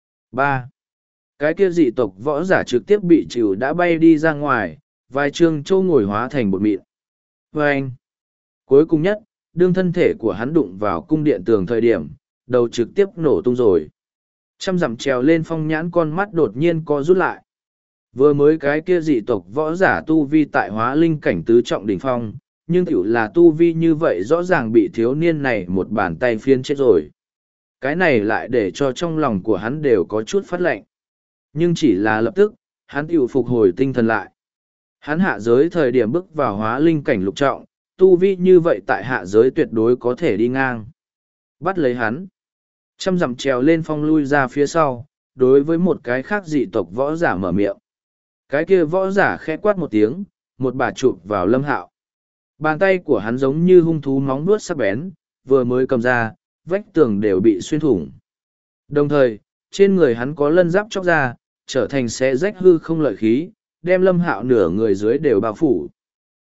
3. Cái kia dị tộc võ giả trực tiếp bị chịu đã bay đi ra ngoài, vài trương châu ngồi hóa thành bột mịn. Và anh, cuối cùng nhất, đương thân thể của hắn đụng vào cung điện tường thời điểm, đầu trực tiếp nổ tung rồi. Trăm dặm trèo lên phong nhãn con mắt đột nhiên co rút lại. Vừa mới cái kia dị tộc võ giả tu vi tại hóa linh cảnh tứ trọng đỉnh phong, nhưng tiểu là tu vi như vậy rõ ràng bị thiếu niên này một bàn tay phiến chết rồi. Cái này lại để cho trong lòng của hắn đều có chút phát lạnh. Nhưng chỉ là lập tức, hắn tiểu phục hồi tinh thần lại. Hắn hạ giới thời điểm bước vào hóa linh cảnh lục trọng, tu vi như vậy tại hạ giới tuyệt đối có thể đi ngang. Bắt lấy hắn. Trăm dặm trèo lên phong lui ra phía sau, đối với một cái khác dị tộc võ giả mở miệng. Cái kia võ giả khẽ quát một tiếng, một bà chụp vào Lâm Hạo. Bàn tay của hắn giống như hung thú móng vuốt sắc bén, vừa mới cầm ra, vách tường đều bị xuyên thủng. Đồng thời, trên người hắn có lân giáp chóc ra, trở thành xé rách hư không lợi khí, đem Lâm Hạo nửa người dưới đều bao phủ.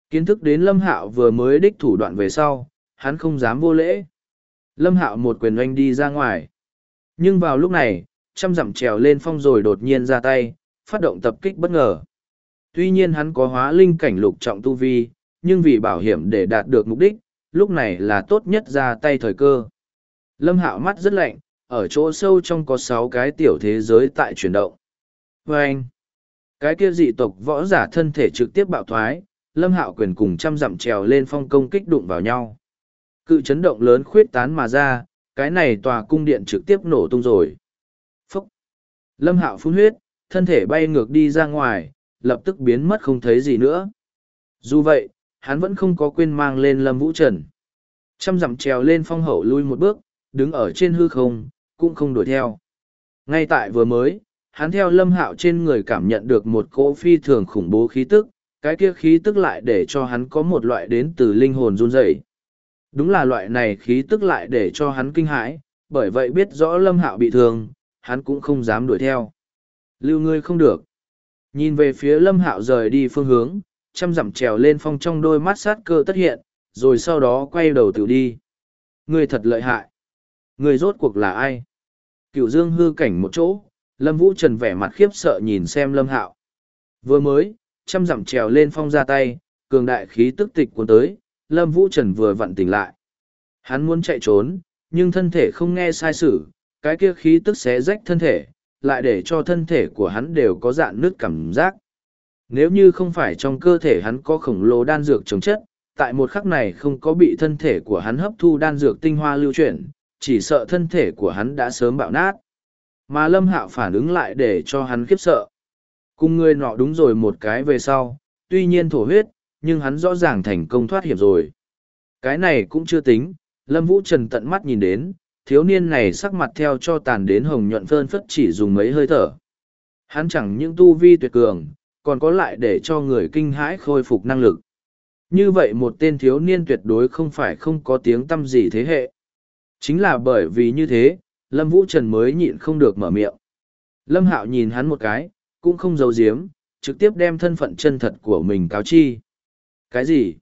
Kiến thức đến Lâm Hạo vừa mới đích thủ đoạn về sau, hắn không dám vô lễ. Lâm Hạo một quyền oanh đi ra ngoài. Nhưng vào lúc này, trăm dặm trèo lên phong rồi đột nhiên ra tay, phát động tập kích bất ngờ. Tuy nhiên hắn có hóa linh cảnh lục trọng tu vi, nhưng vì bảo hiểm để đạt được mục đích, lúc này là tốt nhất ra tay thời cơ. Lâm Hạo mắt rất lạnh, ở chỗ sâu trong có 6 cái tiểu thế giới tại chuyển động. Và anh, cái kia dị tộc võ giả thân thể trực tiếp bạo thoái, Lâm Hạo quyền cùng trăm dặm trèo lên phong công kích đụng vào nhau. Cự chấn động lớn khuyết tán mà ra, cái này tòa cung điện trực tiếp nổ tung rồi. Phúc! Lâm Hạo phun huyết, thân thể bay ngược đi ra ngoài, lập tức biến mất không thấy gì nữa. Dù vậy, hắn vẫn không có quên mang lên Lâm Vũ Trần. Trăm dặm trèo lên phong hậu lui một bước, đứng ở trên hư không, cũng không đuổi theo. Ngay tại vừa mới, hắn theo Lâm Hạo trên người cảm nhận được một cỗ phi thường khủng bố khí tức, cái kia khí tức lại để cho hắn có một loại đến từ linh hồn run rẩy. Đúng là loại này khí tức lại để cho hắn kinh hãi, bởi vậy biết rõ Lâm Hạo bị thương, hắn cũng không dám đuổi theo. Lưu ngươi không được. Nhìn về phía Lâm Hạo rời đi phương hướng, trăm dặm trèo lên phong trong đôi mắt sát cơ tất hiện, rồi sau đó quay đầu tự đi. Ngươi thật lợi hại. Ngươi rốt cuộc là ai? Cửu Dương hư cảnh một chỗ, Lâm Vũ Trần vẻ mặt khiếp sợ nhìn xem Lâm Hạo. Vừa mới, trăm dặm trèo lên phong ra tay, cường đại khí tức tịch cuốn tới, Lâm Vũ Trần vừa vặn tỉnh lại. Hắn muốn chạy trốn, nhưng thân thể không nghe sai sử, cái kia khí tức xé rách thân thể, lại để cho thân thể của hắn đều có dạn nứt cảm giác. Nếu như không phải trong cơ thể hắn có khổng lồ đan dược chống chất, tại một khắc này không có bị thân thể của hắn hấp thu đan dược tinh hoa lưu chuyển, chỉ sợ thân thể của hắn đã sớm bạo nát. Mà Lâm Hạo phản ứng lại để cho hắn khiếp sợ. Cùng người nọ đúng rồi một cái về sau, tuy nhiên thổ huyết, nhưng hắn rõ ràng thành công thoát hiểm rồi. Cái này cũng chưa tính, Lâm Vũ Trần tận mắt nhìn đến, thiếu niên này sắc mặt theo cho tàn đến hồng nhuận phơn phất chỉ dùng mấy hơi thở. Hắn chẳng những tu vi tuyệt cường, còn có lại để cho người kinh hãi khôi phục năng lực. Như vậy một tên thiếu niên tuyệt đối không phải không có tiếng tăm gì thế hệ. Chính là bởi vì như thế, Lâm Vũ Trần mới nhịn không được mở miệng. Lâm Hạo nhìn hắn một cái, cũng không giấu giếm, trực tiếp đem thân phận chân thật của mình cáo chi. Cái gì?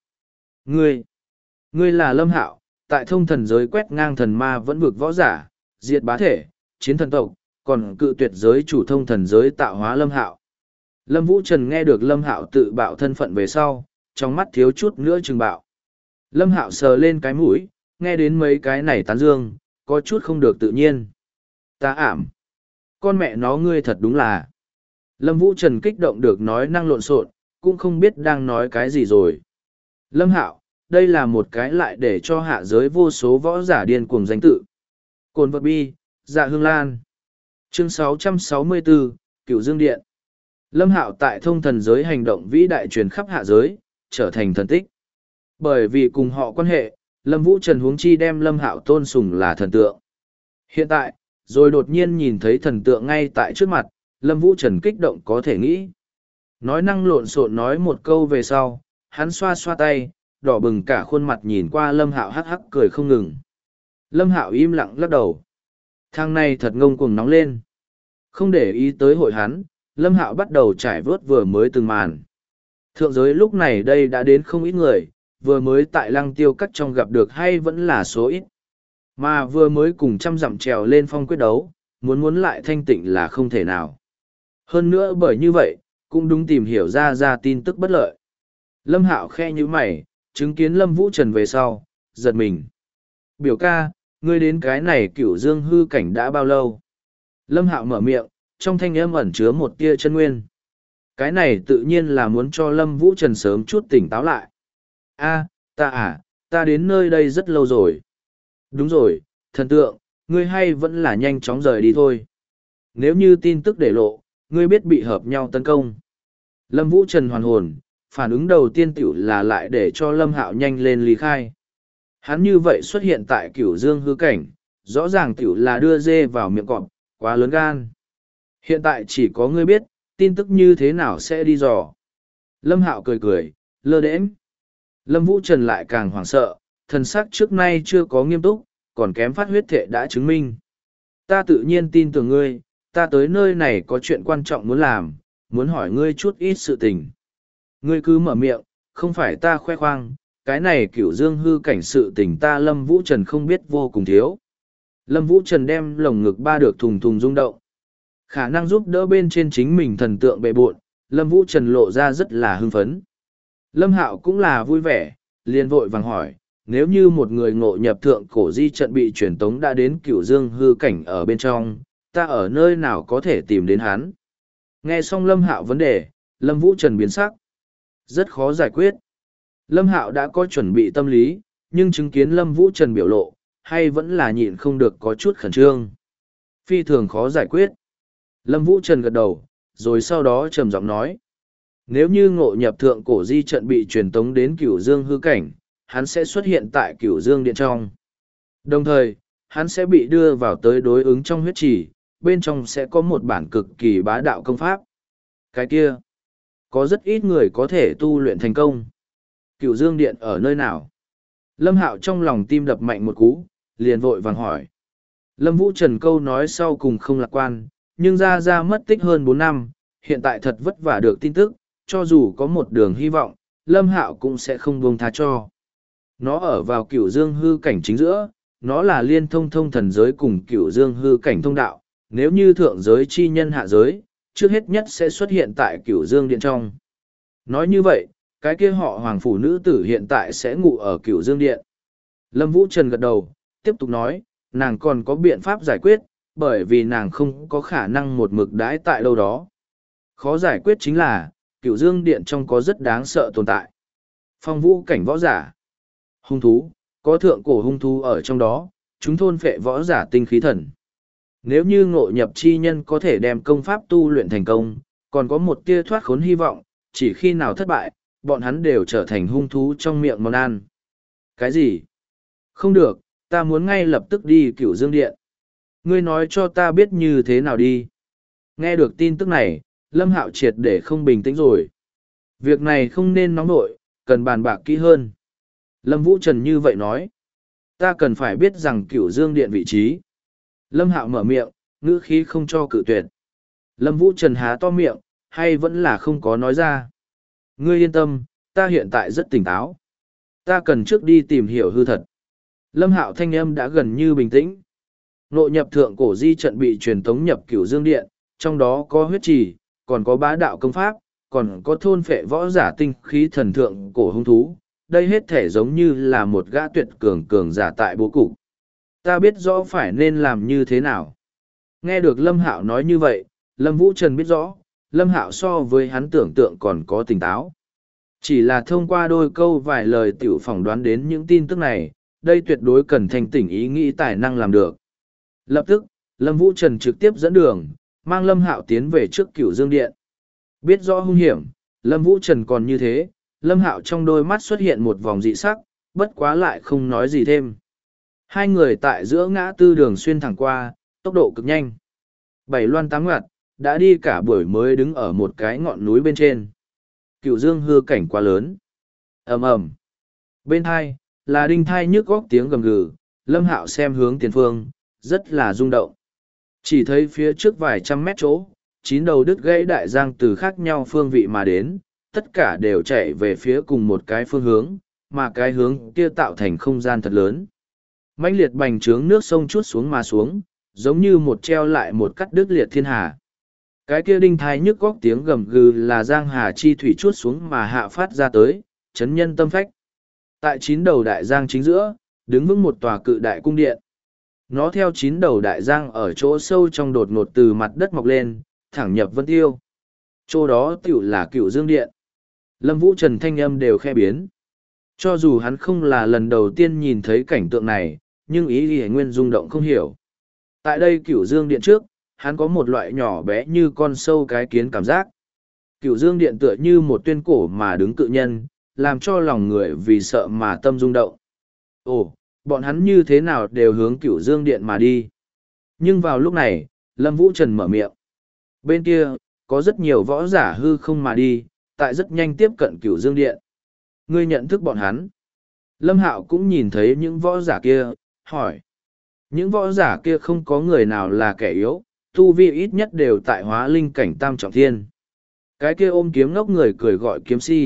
Ngươi là Lâm Hạo, tại thông thần giới quét ngang thần ma vẫn vực võ giả, diệt bá thể, chiến thần tộc, còn cự tuyệt giới chủ thông thần giới tạo hóa Lâm Hạo. Lâm Vũ Trần nghe được Lâm Hạo tự bạo thân phận về sau, trong mắt thiếu chút nữa chừng bạo. Lâm Hạo sờ lên cái mũi, nghe đến mấy cái này tán dương, có chút không được tự nhiên. Ta ảm. Con mẹ nó ngươi thật đúng là. Lâm Vũ Trần kích động được nói năng lộn xộn, cũng không biết đang nói cái gì rồi. Lâm Hạo, đây là một cái lại để cho hạ giới vô số võ giả điên cuồng danh tự. Cồn vật bi, dạ hương lan. Chương 664, Cửu Dương Điện. Lâm Hạo tại thông thần giới hành động vĩ đại truyền khắp hạ giới, trở thành thần tích. Bởi vì cùng họ quan hệ, Lâm Vũ Trần huống chi đem Lâm Hạo tôn sùng là thần tượng. Hiện tại, rồi đột nhiên nhìn thấy thần tượng ngay tại trước mặt, Lâm Vũ Trần kích động có thể nghĩ. Nói năng lộn xộn nói một câu về sau, hắn xoa xoa tay, đỏ bừng cả khuôn mặt nhìn qua Lâm Hạo hắc hắc cười không ngừng. Lâm Hạo im lặng lắc đầu. Thằng này thật ngông cuồng nóng lên. Không để ý tới hội hắn, Lâm Hạo bắt đầu trải vớt vừa mới từng màn. Thượng giới lúc này đây đã đến không ít người, vừa mới tại Lăng Tiêu Các trong gặp được hay vẫn là số ít. Mà vừa mới cùng trăm dặm trèo lên phong quyết đấu, muốn lại thanh tịnh là không thể nào. Hơn nữa bởi như vậy, cũng đúng tìm hiểu ra tin tức bất lợi. Lâm Hạo khe như mày, chứng kiến Lâm Vũ Trần về sau, giật mình. Biểu ca, ngươi đến cái này Cửu Dương hư cảnh đã bao lâu? Lâm Hạo mở miệng, trong thanh âm ẩn chứa một tia chân nguyên. Cái này tự nhiên là muốn cho Lâm Vũ Trần sớm chút tỉnh táo lại. Ta đến nơi đây rất lâu rồi. Đúng rồi, thần tượng, ngươi hay vẫn là nhanh chóng rời đi thôi. Nếu như tin tức để lộ, ngươi biết bị hợp nhau tấn công. Lâm Vũ Trần hoàn hồn, phản ứng đầu tiên tiểu là lại để cho Lâm Hạo nhanh lên ly khai. Hắn như vậy xuất hiện tại Cửu Dương hư cảnh, rõ ràng tiểu là đưa dê vào miệng cọp, quá lớn gan. Hiện tại chỉ có ngươi biết, tin tức như thế nào sẽ đi dò. Lâm Hạo cười cười, lơ đễnh. Lâm Vũ Trần lại càng hoảng sợ, thần sắc trước nay chưa có nghiêm túc, còn kém phát huyết thể đã chứng minh. Ta tự nhiên tin tưởng ngươi, ta tới nơi này có chuyện quan trọng muốn làm, muốn hỏi ngươi chút ít sự tình. Ngươi cứ mở miệng, không phải ta khoe khoang, cái này Cửu Dương hư cảnh sự tình ta Lâm Vũ Trần không biết vô cùng thiếu. Lâm Vũ Trần đem lồng ngực ba được thùng thùng rung động. Khả năng giúp đỡ bên trên chính mình thần tượng bệ bộn, Lâm Vũ Trần lộ ra rất là hưng phấn. Lâm Hạo cũng là vui vẻ, liền vội vàng hỏi, nếu như một người ngộ nhập thượng cổ di trận bị truyền tống đã đến Cửu Dương hư cảnh ở bên trong, ta ở nơi nào có thể tìm đến hắn? Nghe xong Lâm Hạo vấn đề, Lâm Vũ Trần biến sắc. Rất khó giải quyết. Lâm Hạo đã có chuẩn bị tâm lý, nhưng chứng kiến Lâm Vũ Trần biểu lộ, hay vẫn là nhịn không được có chút khẩn trương. Phi thường khó giải quyết. Lâm Vũ Trần gật đầu, rồi sau đó trầm giọng nói. Nếu như ngộ nhập thượng cổ di trận bị truyền tống đến Cửu Dương hư cảnh, hắn sẽ xuất hiện tại Cửu Dương điện trong. Đồng thời, hắn sẽ bị đưa vào tới đối ứng trong huyết trì, bên trong sẽ có một bản cực kỳ bá đạo công pháp. Cái kia, có rất ít người có thể tu luyện thành công. Cửu Dương điện ở nơi nào? Lâm Hạo trong lòng tim đập mạnh một cú, liền vội vàng hỏi. Lâm Vũ Trần câu nói sau cùng không lạc quan, nhưng ra mất tích hơn 4 năm, hiện tại thật vất vả được tin tức, cho dù có một đường hy vọng, Lâm Hạo cũng sẽ không buông tha cho. Nó ở vào Cửu Dương hư cảnh chính giữa, nó là liên thông thông thần giới cùng Cửu Dương hư cảnh thông đạo, nếu như thượng giới chi nhân hạ giới, trước hết nhất sẽ xuất hiện tại Cửu Dương điện trong. Nói như vậy, cái kia họ Hoàng phủ nữ tử hiện tại sẽ ngủ ở Cửu Dương điện. Lâm Vũ Trần gật đầu, tiếp tục nói, nàng còn có biện pháp giải quyết, bởi vì nàng không có khả năng một mực đãi tại đâu đó. Khó giải quyết chính là, Cửu Dương điện trong có rất đáng sợ tồn tại. Phong vũ cảnh võ giả, hung thú, có thượng cổ hung thú ở trong đó, chúng thôn phệ võ giả tinh khí thần. Nếu như ngộ nhập chi nhân có thể đem công pháp tu luyện thành công, còn có một tia thoát khốn hy vọng, chỉ khi nào thất bại, bọn hắn đều trở thành hung thú trong miệng món ăn. Cái gì? Không được, ta muốn ngay lập tức đi Cửu Dương điện. Ngươi nói cho ta biết như thế nào đi. Nghe được tin tức này, Lâm Hạo triệt để không bình tĩnh rồi. Việc này không nên nóng nội, cần bàn bạc kỹ hơn. Lâm Vũ Trần như vậy nói. Ta cần phải biết rằng Cửu Dương điện vị trí. Lâm Hạo mở miệng, ngữ khí không cho cự tuyệt. Lâm Vũ Trần há to miệng, hay vẫn là không có nói ra. Ngươi yên tâm, ta hiện tại rất tỉnh táo. Ta cần trước đi tìm hiểu hư thật. Lâm Hạo thanh âm đã gần như bình tĩnh. Ngộ nhập thượng cổ di trận bị truyền tống nhập Cửu Dương điện, trong đó có huyết trì, còn có bá đạo công pháp, còn có thôn phệ võ giả tinh khí thần thượng cổ hung thú. Đây hết thể giống như là một gã tuyệt cường giả tại bố cục. Ta biết rõ phải nên làm như thế nào. Nghe được Lâm Hạo nói như vậy, Lâm Vũ Trần biết rõ, Lâm Hạo so với hắn tưởng tượng còn có tỉnh táo. Chỉ là thông qua đôi câu vài lời tiểu phỏng đoán đến những tin tức này, đây tuyệt đối cần thanh tỉnh ý nghĩ tài năng làm được. Lập tức, Lâm Vũ Trần trực tiếp dẫn đường, mang Lâm Hạo tiến về trước Cửu Dương điện. Biết rõ hung hiểm, Lâm Vũ Trần còn như thế, Lâm Hạo trong đôi mắt xuất hiện một vòng dị sắc, bất quá lại không nói gì thêm. Hai người tại giữa ngã tư đường xuyên thẳng qua, tốc độ cực nhanh. 7 loan 8 ngoặt, đã đi cả buổi mới đứng ở một cái ngọn núi bên trên. Cửu Dương hư cảnh quá lớn. Ầm ầm. Bên hai, là đinh thai nhức góc tiếng gầm gừ, Lâm Hạo xem hướng tiền phương, rất là rung động. Chỉ thấy phía trước vài trăm mét chỗ, 9 đầu đứt gãy đại giang từ khác nhau phương vị mà đến, tất cả đều chạy về phía cùng một cái phương hướng, mà cái hướng kia tạo thành không gian thật lớn. Mãnh liệt bành trướng nước sông chuốt xuống mà xuống, giống như một treo lại một cắt đứt liệt thiên hà. Cái kia đinh thai nhức góc tiếng gầm gừ là giang hà chi thủy chuốt xuống mà hạ phát ra tới, chấn nhân tâm phách. Tại 9 đầu đại giang chính giữa, đứng vững một tòa cự đại cung điện. Nó theo 9 đầu đại giang ở chỗ sâu trong đột ngột từ mặt đất mọc lên, thẳng nhập vân tiêu. Chỗ đó tiểu là Cửu Dương điện. Lâm Vũ Trần thanh âm đều khe biến. Cho dù hắn không là lần đầu tiên nhìn thấy cảnh tượng này, nhưng ý Y Nguyên rung động không hiểu. Tại đây Cửu Dương điện trước, hắn có một loại nhỏ bé như con sâu cái kiến cảm giác. Cửu Dương điện tựa như một tuyên cổ mà đứng cự nhân, làm cho lòng người vì sợ mà tâm rung động. Ồ, bọn hắn như thế nào đều hướng Cửu Dương điện mà đi. Nhưng vào lúc này, Lâm Vũ Trần mở miệng. Bên kia, có rất nhiều võ giả hư không mà đi, tại rất nhanh tiếp cận Cửu Dương điện. Ngươi nhận thức bọn hắn. Lâm Hạo cũng nhìn thấy những võ giả kia, hỏi. Những võ giả kia không có người nào là kẻ yếu, tu vi ít nhất đều tại hóa linh cảnh tam trọng thiên. Cái kia ôm kiếm ngốc người cười gọi kiếm si,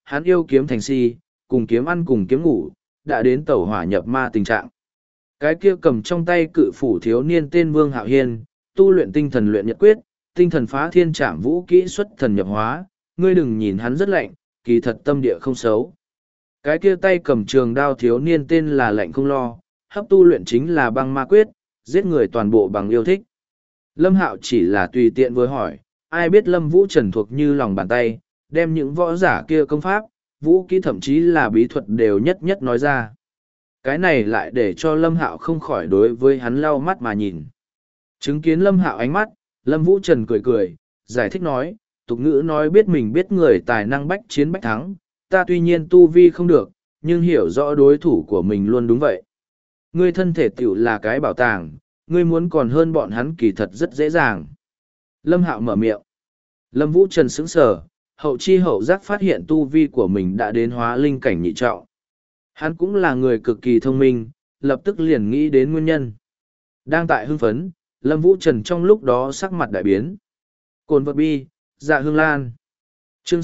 hắn yêu kiếm thành si, cùng kiếm ăn cùng kiếm ngủ, đã đến tẩu hỏa nhập ma tình trạng. Cái kia cầm trong tay cự phủ thiếu niên tên Vương Hạo Hiên, tu luyện tinh thần luyện nhật quyết, tinh thần phá thiên trảm vũ kỹ xuất thần nhập hóa, ngươi đừng nhìn hắn rất lạnh, kỳ thật tâm địa không xấu. Cái kia tay cầm trường đao thiếu niên tên là Lạnh Không Lo, hấp tu luyện chính là băng ma quyết, giết người toàn bộ bằng yêu thích. Lâm Hạo chỉ là tùy tiện vừa hỏi, ai biết Lâm Vũ Trần thuộc như lòng bàn tay, đem những võ giả kia công pháp, vũ kỹ thậm chí là bí thuật đều nhất nhất nói ra. Cái này lại để cho Lâm Hạo không khỏi đối với hắn lau mắt mà nhìn. Chứng kiến Lâm Hạo ánh mắt, Lâm Vũ Trần cười cười, giải thích nói, tục ngữ nói biết mình biết người tài năng bách chiến bách thắng, ta tuy nhiên tu vi không được, nhưng hiểu rõ đối thủ của mình luôn đúng vậy. Ngươi thân thể tiểu là cái bảo tàng, ngươi muốn còn hơn bọn hắn kỳ thật rất dễ dàng. Lâm Hạo mở miệng. Lâm Vũ Trần sững sờ, hậu chi hậu giác phát hiện tu vi của mình đã đến hóa linh cảnh nhị trọng. Hắn cũng là người cực kỳ thông minh, lập tức liền nghĩ đến nguyên nhân. Đang tại hưng phấn, Lâm Vũ Trần trong lúc đó sắc mặt đại biến. Cồn vật bi, dạ hương lan. Chương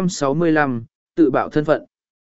665, tự bạo thân phận.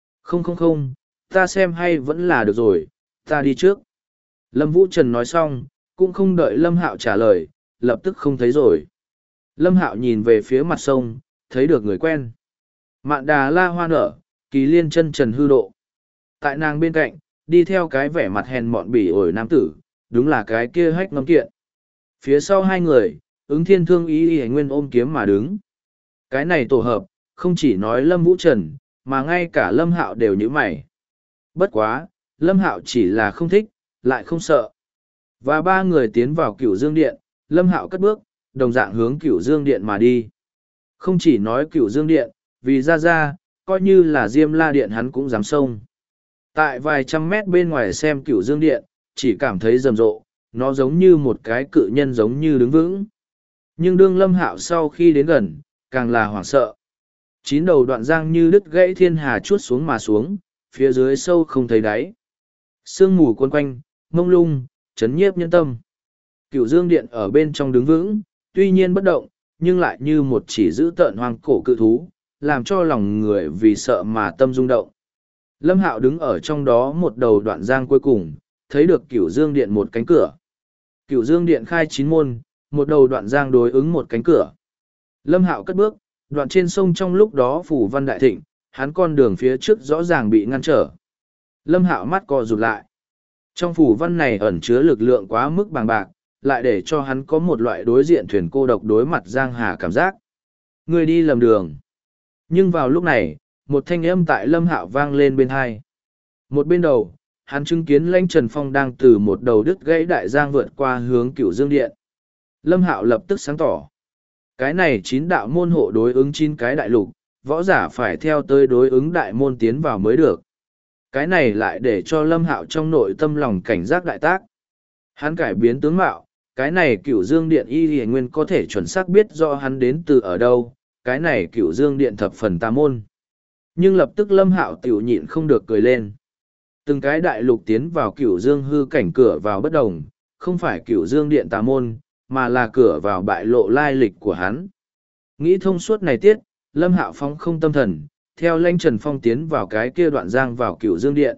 Không, ta xem hay vẫn là được rồi, ta đi trước. Lâm Vũ Trần nói xong, cũng không đợi Lâm Hạo trả lời, lập tức không thấy rồi. Lâm Hạo nhìn về phía mặt sông, thấy được người quen. Mạn đà la hoa nở, kỳ liên chân trần hư độ. Tại nàng bên cạnh, đi theo cái vẻ mặt hèn mọn bỉ ổi nam tử, đúng là cái kia Hách Ngâm Kiện. Phía sau hai người, ứng thiên thương ý nguyên ôm kiếm mà đứng. Cái này tổ hợp, không chỉ nói Lâm Vũ Trần, mà ngay cả Lâm Hạo đều như mày. Bất quá, Lâm Hạo chỉ là không thích, lại không sợ. Và ba người tiến vào Cửu Dương Điện, Lâm Hạo cất bước, đồng dạng hướng Cửu Dương Điện mà đi. Không chỉ nói Cửu Dương Điện, vì ra, coi như là Diêm La Điện hắn cũng dám xông. Tại vài trăm mét bên ngoài xem Cửu Dương Điện, chỉ cảm thấy rầm rộ, nó giống như một cái cự nhân giống như đứng vững. Nhưng đương Lâm Hạo sau khi đến gần, càng là hoảng sợ. Chín đầu đoạn giang như đứt gãy thiên hà chuốt xuống mà xuống, phía dưới sâu không thấy đáy. Sương mù cuốn quanh, mông lung, chấn nhiếp nhân tâm. Cửu Dương Điện ở bên trong đứng vững, tuy nhiên bất động, nhưng lại như một chỉ giữ tợn hoang cổ cự thú, làm cho lòng người vì sợ mà tâm rung động. Lâm Hạo đứng ở trong đó một đầu đoạn giang cuối cùng, thấy được Cửu Dương Điện một cánh cửa. Cửu Dương Điện khai 9 môn, một đầu đoạn giang đối ứng một cánh cửa. Lâm Hạo cất bước, đoạn trên sông trong lúc đó phủ văn đại thịnh, hắn con đường phía trước rõ ràng bị ngăn trở. Lâm Hạo mắt co rụt lại. Trong phủ văn này ẩn chứa lực lượng quá mức bàng bạc, lại để cho hắn có một loại đối diện thuyền cô độc đối mặt giang hà cảm giác. Người đi lầm đường. Nhưng vào lúc này, một thanh âm tại Lâm Hạo vang lên bên hai. Một bên đầu, hắn chứng kiến Lãnh Trần Phong đang từ một đầu đứt gãy đại giang vượt qua hướng Cửu Dương Điện. Lâm Hạo lập tức sáng tỏ. Cái này 9 đạo môn hộ đối ứng 9 cái đại lục, võ giả phải theo tới đối ứng đại môn tiến vào mới được. Cái này lại để cho Lâm Hạo trong nội tâm lòng cảnh giác đại tác. Hắn cải biến tướng mạo, cái này Cửu Dương Điện y y nguyên có thể chuẩn xác biết rõ hắn đến từ ở đâu, cái này Cửu Dương Điện thập phần tà môn. Nhưng lập tức Lâm Hạo tiểu nhịn không được cười lên. Từng cái đại lục tiến vào Cửu Dương hư cảnh cửa vào bất đồng, không phải Cửu Dương Điện tà môn, mà là cửa vào bại lộ lai lịch của hắn. Nghĩ thông suốt này tiết, Lâm Hạo phóng không tâm thần, theo Lãnh Trần Phong tiến vào cái kia đoạn giang vào Cửu Dương Điện.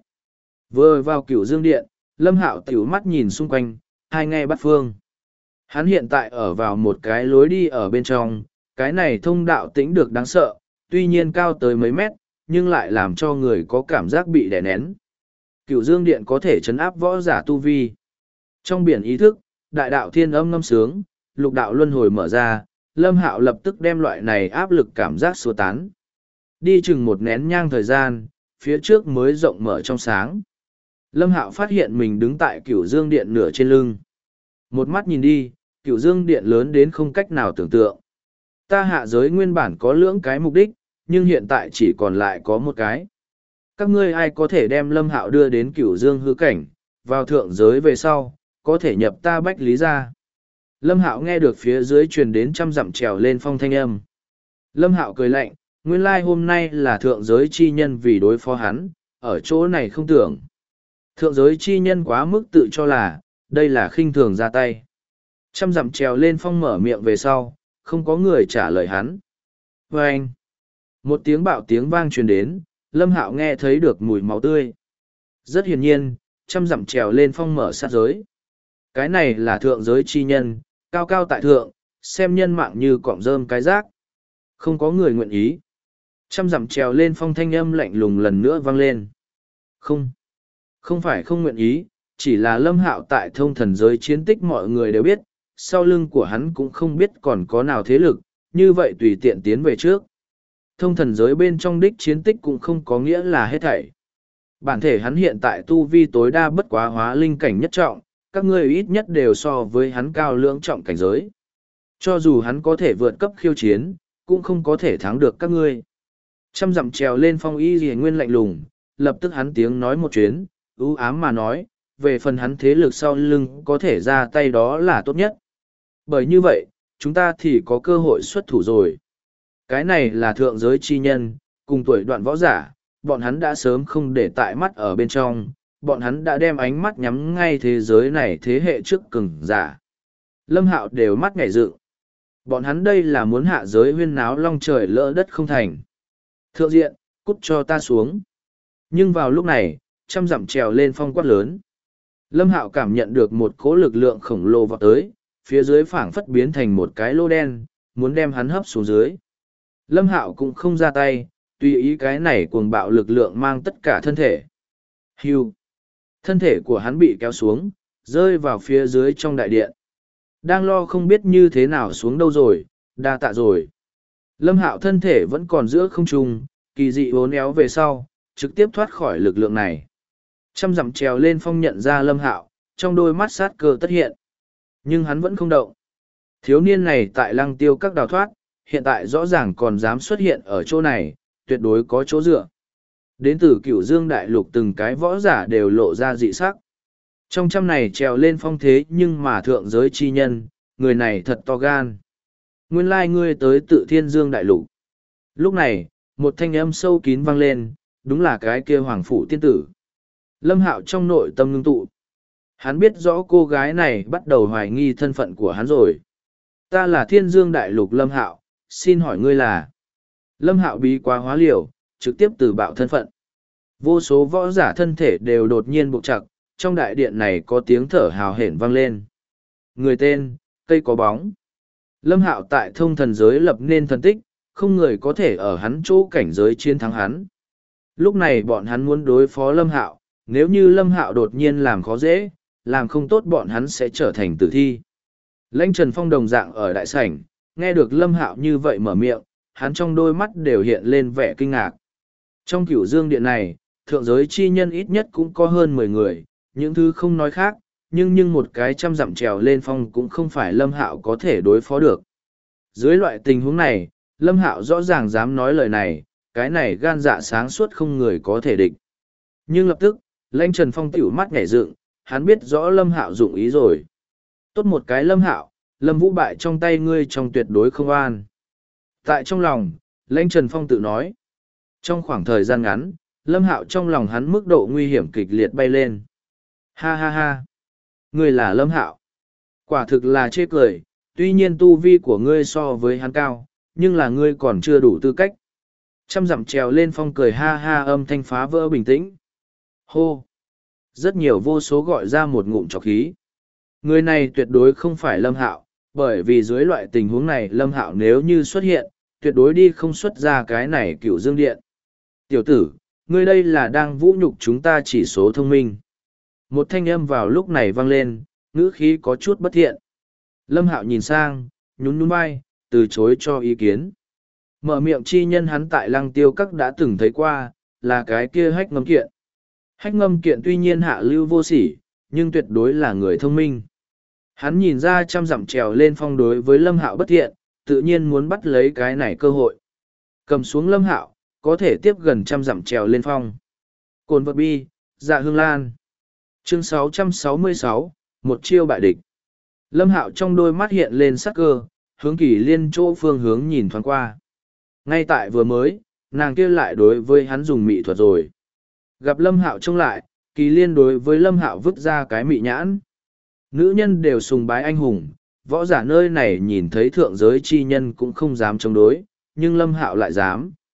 Vừa vào Cửu Dương Điện, Lâm Hạo tiểu mắt nhìn xung quanh, hai nghe bắt phương. Hắn hiện tại ở vào một cái lối đi ở bên trong, cái này thông đạo tĩnh được đáng sợ, tuy nhiên cao tới mấy mét, nhưng lại làm cho người có cảm giác bị đè nén. Cửu Dương Điện có thể trấn áp võ giả tu vi. Trong biển ý thức, đại đạo thiên âm ngâm sướng, lục đạo luân hồi mở ra, Lâm Hạo lập tức đem loại này áp lực cảm giác xua tán. Đi chừng một nén nhang thời gian, phía trước mới rộng mở trong sáng. Lâm Hạo phát hiện mình đứng tại Cửu Dương Điện nửa trên lưng. Một mắt nhìn đi, Cửu Dương Điện lớn đến không cách nào tưởng tượng. Ta hạ giới nguyên bản có lưỡng cái mục đích, nhưng hiện tại chỉ còn lại có một cái. Các ngươi ai có thể đem Lâm Hạo đưa đến Cửu Dương hư cảnh, vào thượng giới về sau, có thể nhập ta Bách Lý ra. Lâm Hạo nghe được phía dưới truyền đến trăm dặm trèo lên phong thanh âm. Lâm Hạo cười lạnh, nguyên lai hôm nay là thượng giới chi nhân vì đối phó hắn, ở chỗ này không tưởng. Thượng giới chi nhân quá mức tự cho là, đây là khinh thường ra tay. Trăm dặm trèo lên phong mở miệng về sau, không có người trả lời hắn. Và anh, Một tiếng bạo tiếng vang truyền đến, Lâm Hạo nghe thấy được mùi máu tươi. Rất hiển nhiên, trăm dặm trèo lên phong mở sát giới. Cái này là thượng giới chi nhân, cao cao tại thượng, xem nhân mạng như cọng rơm cái rác. Không có người nguyện ý. Trăm dặm trèo lên phong thanh âm lạnh lùng lần nữa vang lên. Không phải không nguyện ý, chỉ là Lâm Hạo tại thông thần giới chiến tích mọi người đều biết, sau lưng của hắn cũng không biết còn có nào thế lực, như vậy tùy tiện tiến về trước. Thông thần giới bên trong đích chiến tích cũng không có nghĩa là hết thảy. Bản thể hắn hiện tại tu vi tối đa bất quá hóa linh cảnh nhất trọng, các ngươi ít nhất đều so với hắn cao lưỡng trọng cảnh giới. Cho dù hắn có thể vượt cấp khiêu chiến, cũng không có thể thắng được các ngươi. Trăm dặm trèo lên phong y rìa nguyên lạnh lùng, lập tức hắn tiếng nói một chuyến, ưu ám mà nói, về phần hắn thế lực sau lưng có thể ra tay đó là tốt nhất. Bởi như vậy, chúng ta thì có cơ hội xuất thủ rồi. Cái này là thượng giới chi nhân, cùng tuổi đoạn võ giả, bọn hắn đã sớm không để tại mắt ở bên trong, bọn hắn đã đem ánh mắt nhắm ngay thế giới này thế hệ trước cường giả. Lâm Hạo đều mắt nhảy dựng. Bọn hắn đây là muốn hạ giới huyên náo long trời lỡ đất không thành. Thượng diện, cút cho ta xuống. Nhưng vào lúc này, trăm dặm trèo lên phong quát lớn. Lâm Hạo cảm nhận được một cỗ lực lượng khổng lồ vọt tới, phía dưới phảng phất biến thành một cái lô đen, muốn đem hắn hấp xuống dưới. Lâm Hạo cũng không ra tay, tùy ý cái này cuồng bạo lực lượng mang tất cả thân thể. Hưu. Thân thể của hắn bị kéo xuống, rơi vào phía dưới trong đại điện. Đang lo không biết như thế nào xuống đâu rồi, đa tạ rồi. Lâm Hạo thân thể vẫn còn giữa không trung, kỳ dị uốn éo về sau, trực tiếp thoát khỏi lực lượng này. Trăm dặm trèo lên phong nhận ra Lâm Hạo, trong đôi mắt sát cơ tất hiện. Nhưng hắn vẫn không động. Thiếu niên này tại Lăng Tiêu các đào thoát, hiện tại rõ ràng còn dám xuất hiện ở chỗ này, tuyệt đối có chỗ dựa. Đến từ Cửu Dương đại lục từng cái võ giả đều lộ ra dị sắc. Trong trăm này trèo lên phong thế nhưng mà thượng giới chi nhân, người này thật to gan. Nguyên lai ngươi tới tự Thiên Dương đại lục. Lúc này, một thanh âm sâu kín vang lên, đúng là cái kia hoàng phủ tiên tử. Lâm Hạo trong nội tâm ngưng tụ. Hắn biết rõ cô gái này bắt đầu hoài nghi thân phận của hắn rồi. Ta là Thiên Dương đại lục Lâm Hạo, xin hỏi ngươi là. Lâm Hạo bí quá hóa liều, trực tiếp từ bạo thân phận. Vô số võ giả thân thể đều đột nhiên buộc chặt, trong đại điện này có tiếng thở hào hển vang lên. Người tên, cây có bóng. Lâm Hạo tại thông thần giới lập nên thần tích, không người có thể ở hắn chỗ cảnh giới chiến thắng hắn. Lúc này bọn hắn muốn đối phó Lâm Hạo, nếu như Lâm Hạo đột nhiên làm khó dễ, làm không tốt bọn hắn sẽ trở thành tử thi. Lãnh Trần Phong đồng dạng ở đại sảnh, nghe được Lâm Hạo như vậy mở miệng, hắn trong đôi mắt đều hiện lên vẻ kinh ngạc. Trong Cửu Dương điện này, thượng giới chi nhân ít nhất cũng có hơn 10 người, những thứ không nói khác, nhưng một cái trăm dặm trèo lên phong cũng không phải Lâm Hạo có thể đối phó được. Dưới loại tình huống này, Lâm Hạo rõ ràng dám nói lời này, cái này gan dạ sáng suốt không người có thể địch. Nhưng lập tức, Lãnh Trần Phong tiểu mắt nhảy dựng, hắn biết rõ Lâm Hạo dụng ý rồi. Tốt một cái Lâm Hạo, Lâm Vũ bại trong tay ngươi trong tuyệt đối không an. Tại trong lòng, Lãnh Trần Phong tự nói. Trong khoảng thời gian ngắn, Lâm Hạo trong lòng hắn mức độ nguy hiểm kịch liệt bay lên. Ha ha ha! Ngươi là Lâm Hạo. Quả thực là chê cười, tuy nhiên tu vi của ngươi so với hắn cao, nhưng là ngươi còn chưa đủ tư cách. Trăm dặm trèo lên phong cười ha ha âm thanh phá vỡ bình tĩnh. Hô! Rất nhiều vô số gọi ra một ngụm trọc khí. Người này tuyệt đối không phải Lâm Hạo, bởi vì dưới loại tình huống này Lâm Hạo nếu như xuất hiện, tuyệt đối đi không xuất ra cái này Cửu Dương điện. Tiểu tử, ngươi đây là đang vũ nhục chúng ta chỉ số thông minh. Một thanh âm vào lúc này vang lên, ngữ khí có chút bất thiện. Lâm Hạo nhìn sang, nhún nhún vai, từ chối cho ý kiến. Mở miệng chi nhân hắn tại Lăng Tiêu các đã từng thấy qua, là cái kia Hách Ngâm Kiện. Hách Ngâm Kiện tuy nhiên hạ lưu vô sỉ, nhưng tuyệt đối là người thông minh. Hắn nhìn ra trăm dặm trèo lên phong đối với Lâm Hạo bất thiện, tự nhiên muốn bắt lấy cái này cơ hội. Cầm xuống Lâm Hạo, có thể tiếp gần trăm dặm trèo lên phong. Cồn vật bi, dạ hương lan. Chương 666, một chiêu bại địch. Lâm Hạo trong đôi mắt hiện lên sắc cơ, hướng Kỳ Liên chỗ phương hướng nhìn thoáng qua. Ngay tại vừa mới, nàng kia lại đối với hắn dùng mị thuật rồi. Gặp Lâm Hạo trông lại, Kỳ Liên đối với Lâm Hạo vứt ra cái mị nhãn. Nữ nhân đều sùng bái anh hùng, võ giả nơi này nhìn thấy thượng giới chi nhân cũng không dám chống đối, nhưng Lâm Hạo lại dám.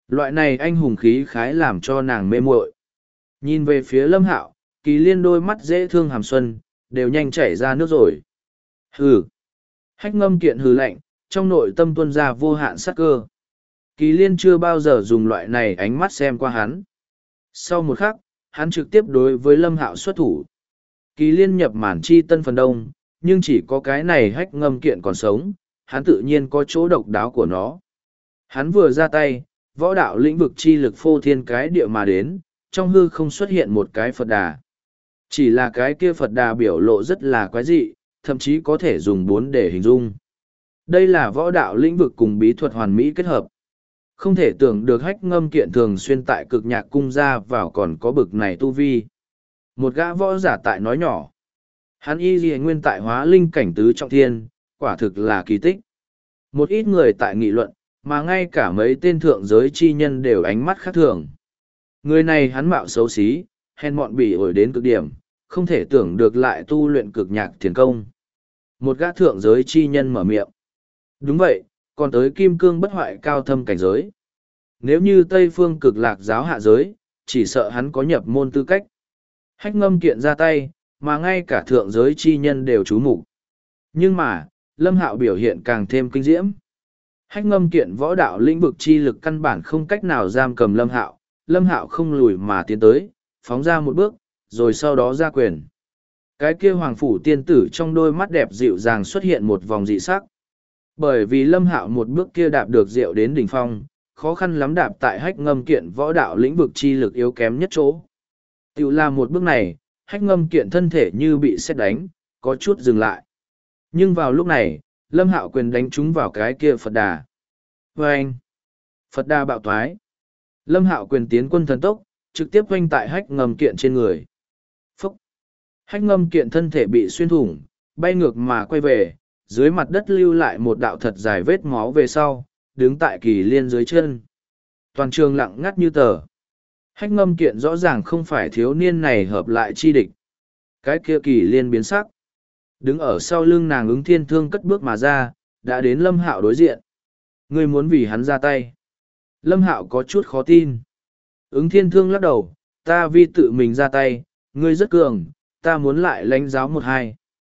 Loại này anh hùng khí khái làm cho nàng mê muội. Nhìn về phía Lâm Hạo, Kỳ Liên đôi mắt dễ thương hàm xuân, đều nhanh chảy ra nước rồi. Hừ. Hách Ngâm Kiện hừ lạnh, trong nội tâm tuôn ra vô hạn sát cơ. Kỳ Liên chưa bao giờ dùng loại này ánh mắt xem qua hắn. Sau một khắc, hắn trực tiếp đối với Lâm Hạo xuất thủ. Kỳ Liên nhập màn chi tân phần đông, nhưng chỉ có cái này Hách Ngâm Kiện còn sống, hắn tự nhiên có chỗ độc đáo của nó. Hắn vừa ra tay, võ đạo lĩnh vực chi lực phô thiên cái địa mà đến, trong hư không xuất hiện một cái Phật Đà. Chỉ là cái kia Phật Đà biểu lộ rất là quái dị, thậm chí có thể dùng bốn để hình dung. Đây là võ đạo lĩnh vực cùng bí thuật hoàn mỹ kết hợp. Không thể tưởng được Hách Ngâm Kiện thường xuyên tại Cực Nhạc cung ra vào còn có bực này tu vi. Một gã võ giả tại nói nhỏ. Hắn y ghi nguyên tại hóa linh cảnh tứ trọng thiên, quả thực là kỳ tích. Một ít người tại nghị luận, mà ngay cả mấy tên thượng giới chi nhân đều ánh mắt khác thường. Người này hắn mạo xấu xí, hèn mọn bỉ ổi đến cực điểm, không thể tưởng được lại tu luyện cực nhạc thiền công. Một gã thượng giới chi nhân mở miệng. Đúng vậy, còn tới kim cương bất hoại cao thâm cảnh giới. Nếu như Tây phương cực lạc giáo hạ giới, chỉ sợ hắn có nhập môn tư cách. Hách Ngâm Kiện ra tay, mà ngay cả thượng giới chi nhân đều chú mục. Nhưng mà, Lâm Hạo biểu hiện càng thêm kinh diễm. Hách Ngâm Kiện võ đạo lĩnh vực chi lực căn bản không cách nào giam cầm Lâm Hạo, Lâm Hạo không lùi mà tiến tới, phóng ra một bước, rồi sau đó ra quyền. Cái kia hoàng phủ tiên tử trong đôi mắt đẹp dịu dàng xuất hiện một vòng dị sắc. Bởi vì Lâm Hạo một bước kia đạp được diệu đến đỉnh phong, khó khăn lắm đạp tại Hách Ngâm Kiện võ đạo lĩnh vực chi lực yếu kém nhất chỗ. Tiểu là một bước này, Hách Ngâm Kiện thân thể như bị sét đánh, có chút dừng lại. Nhưng vào lúc này, Lâm Hạo quyền đánh trúng vào cái kia Phật Đà. Vâng! Phật Đà bạo thoái. Lâm Hạo quyền tiến quân thần tốc, trực tiếp oanh tại Hách Ngâm Kiện trên người. Phúc! Hách Ngâm Kiện thân thể bị xuyên thủng, bay ngược mà quay về, dưới mặt đất lưu lại một đạo thật dài vết máu về sau, đứng tại Kỳ Liên dưới chân. Toàn trường lặng ngắt như tờ. Hách Ngâm Kiện rõ ràng không phải thiếu niên này hợp lại chi địch. Cái kia Kỳ Liên biến sắc. Đứng ở sau lưng nàng Ứng Thiên Thương cất bước mà ra, đã đến Lâm Hạo đối diện. Ngươi muốn vì hắn ra tay. Lâm Hạo có chút khó tin. Ứng Thiên Thương lắc đầu, ta vì tự mình ra tay, ngươi rất cường, ta muốn lại lãnh giáo một hai.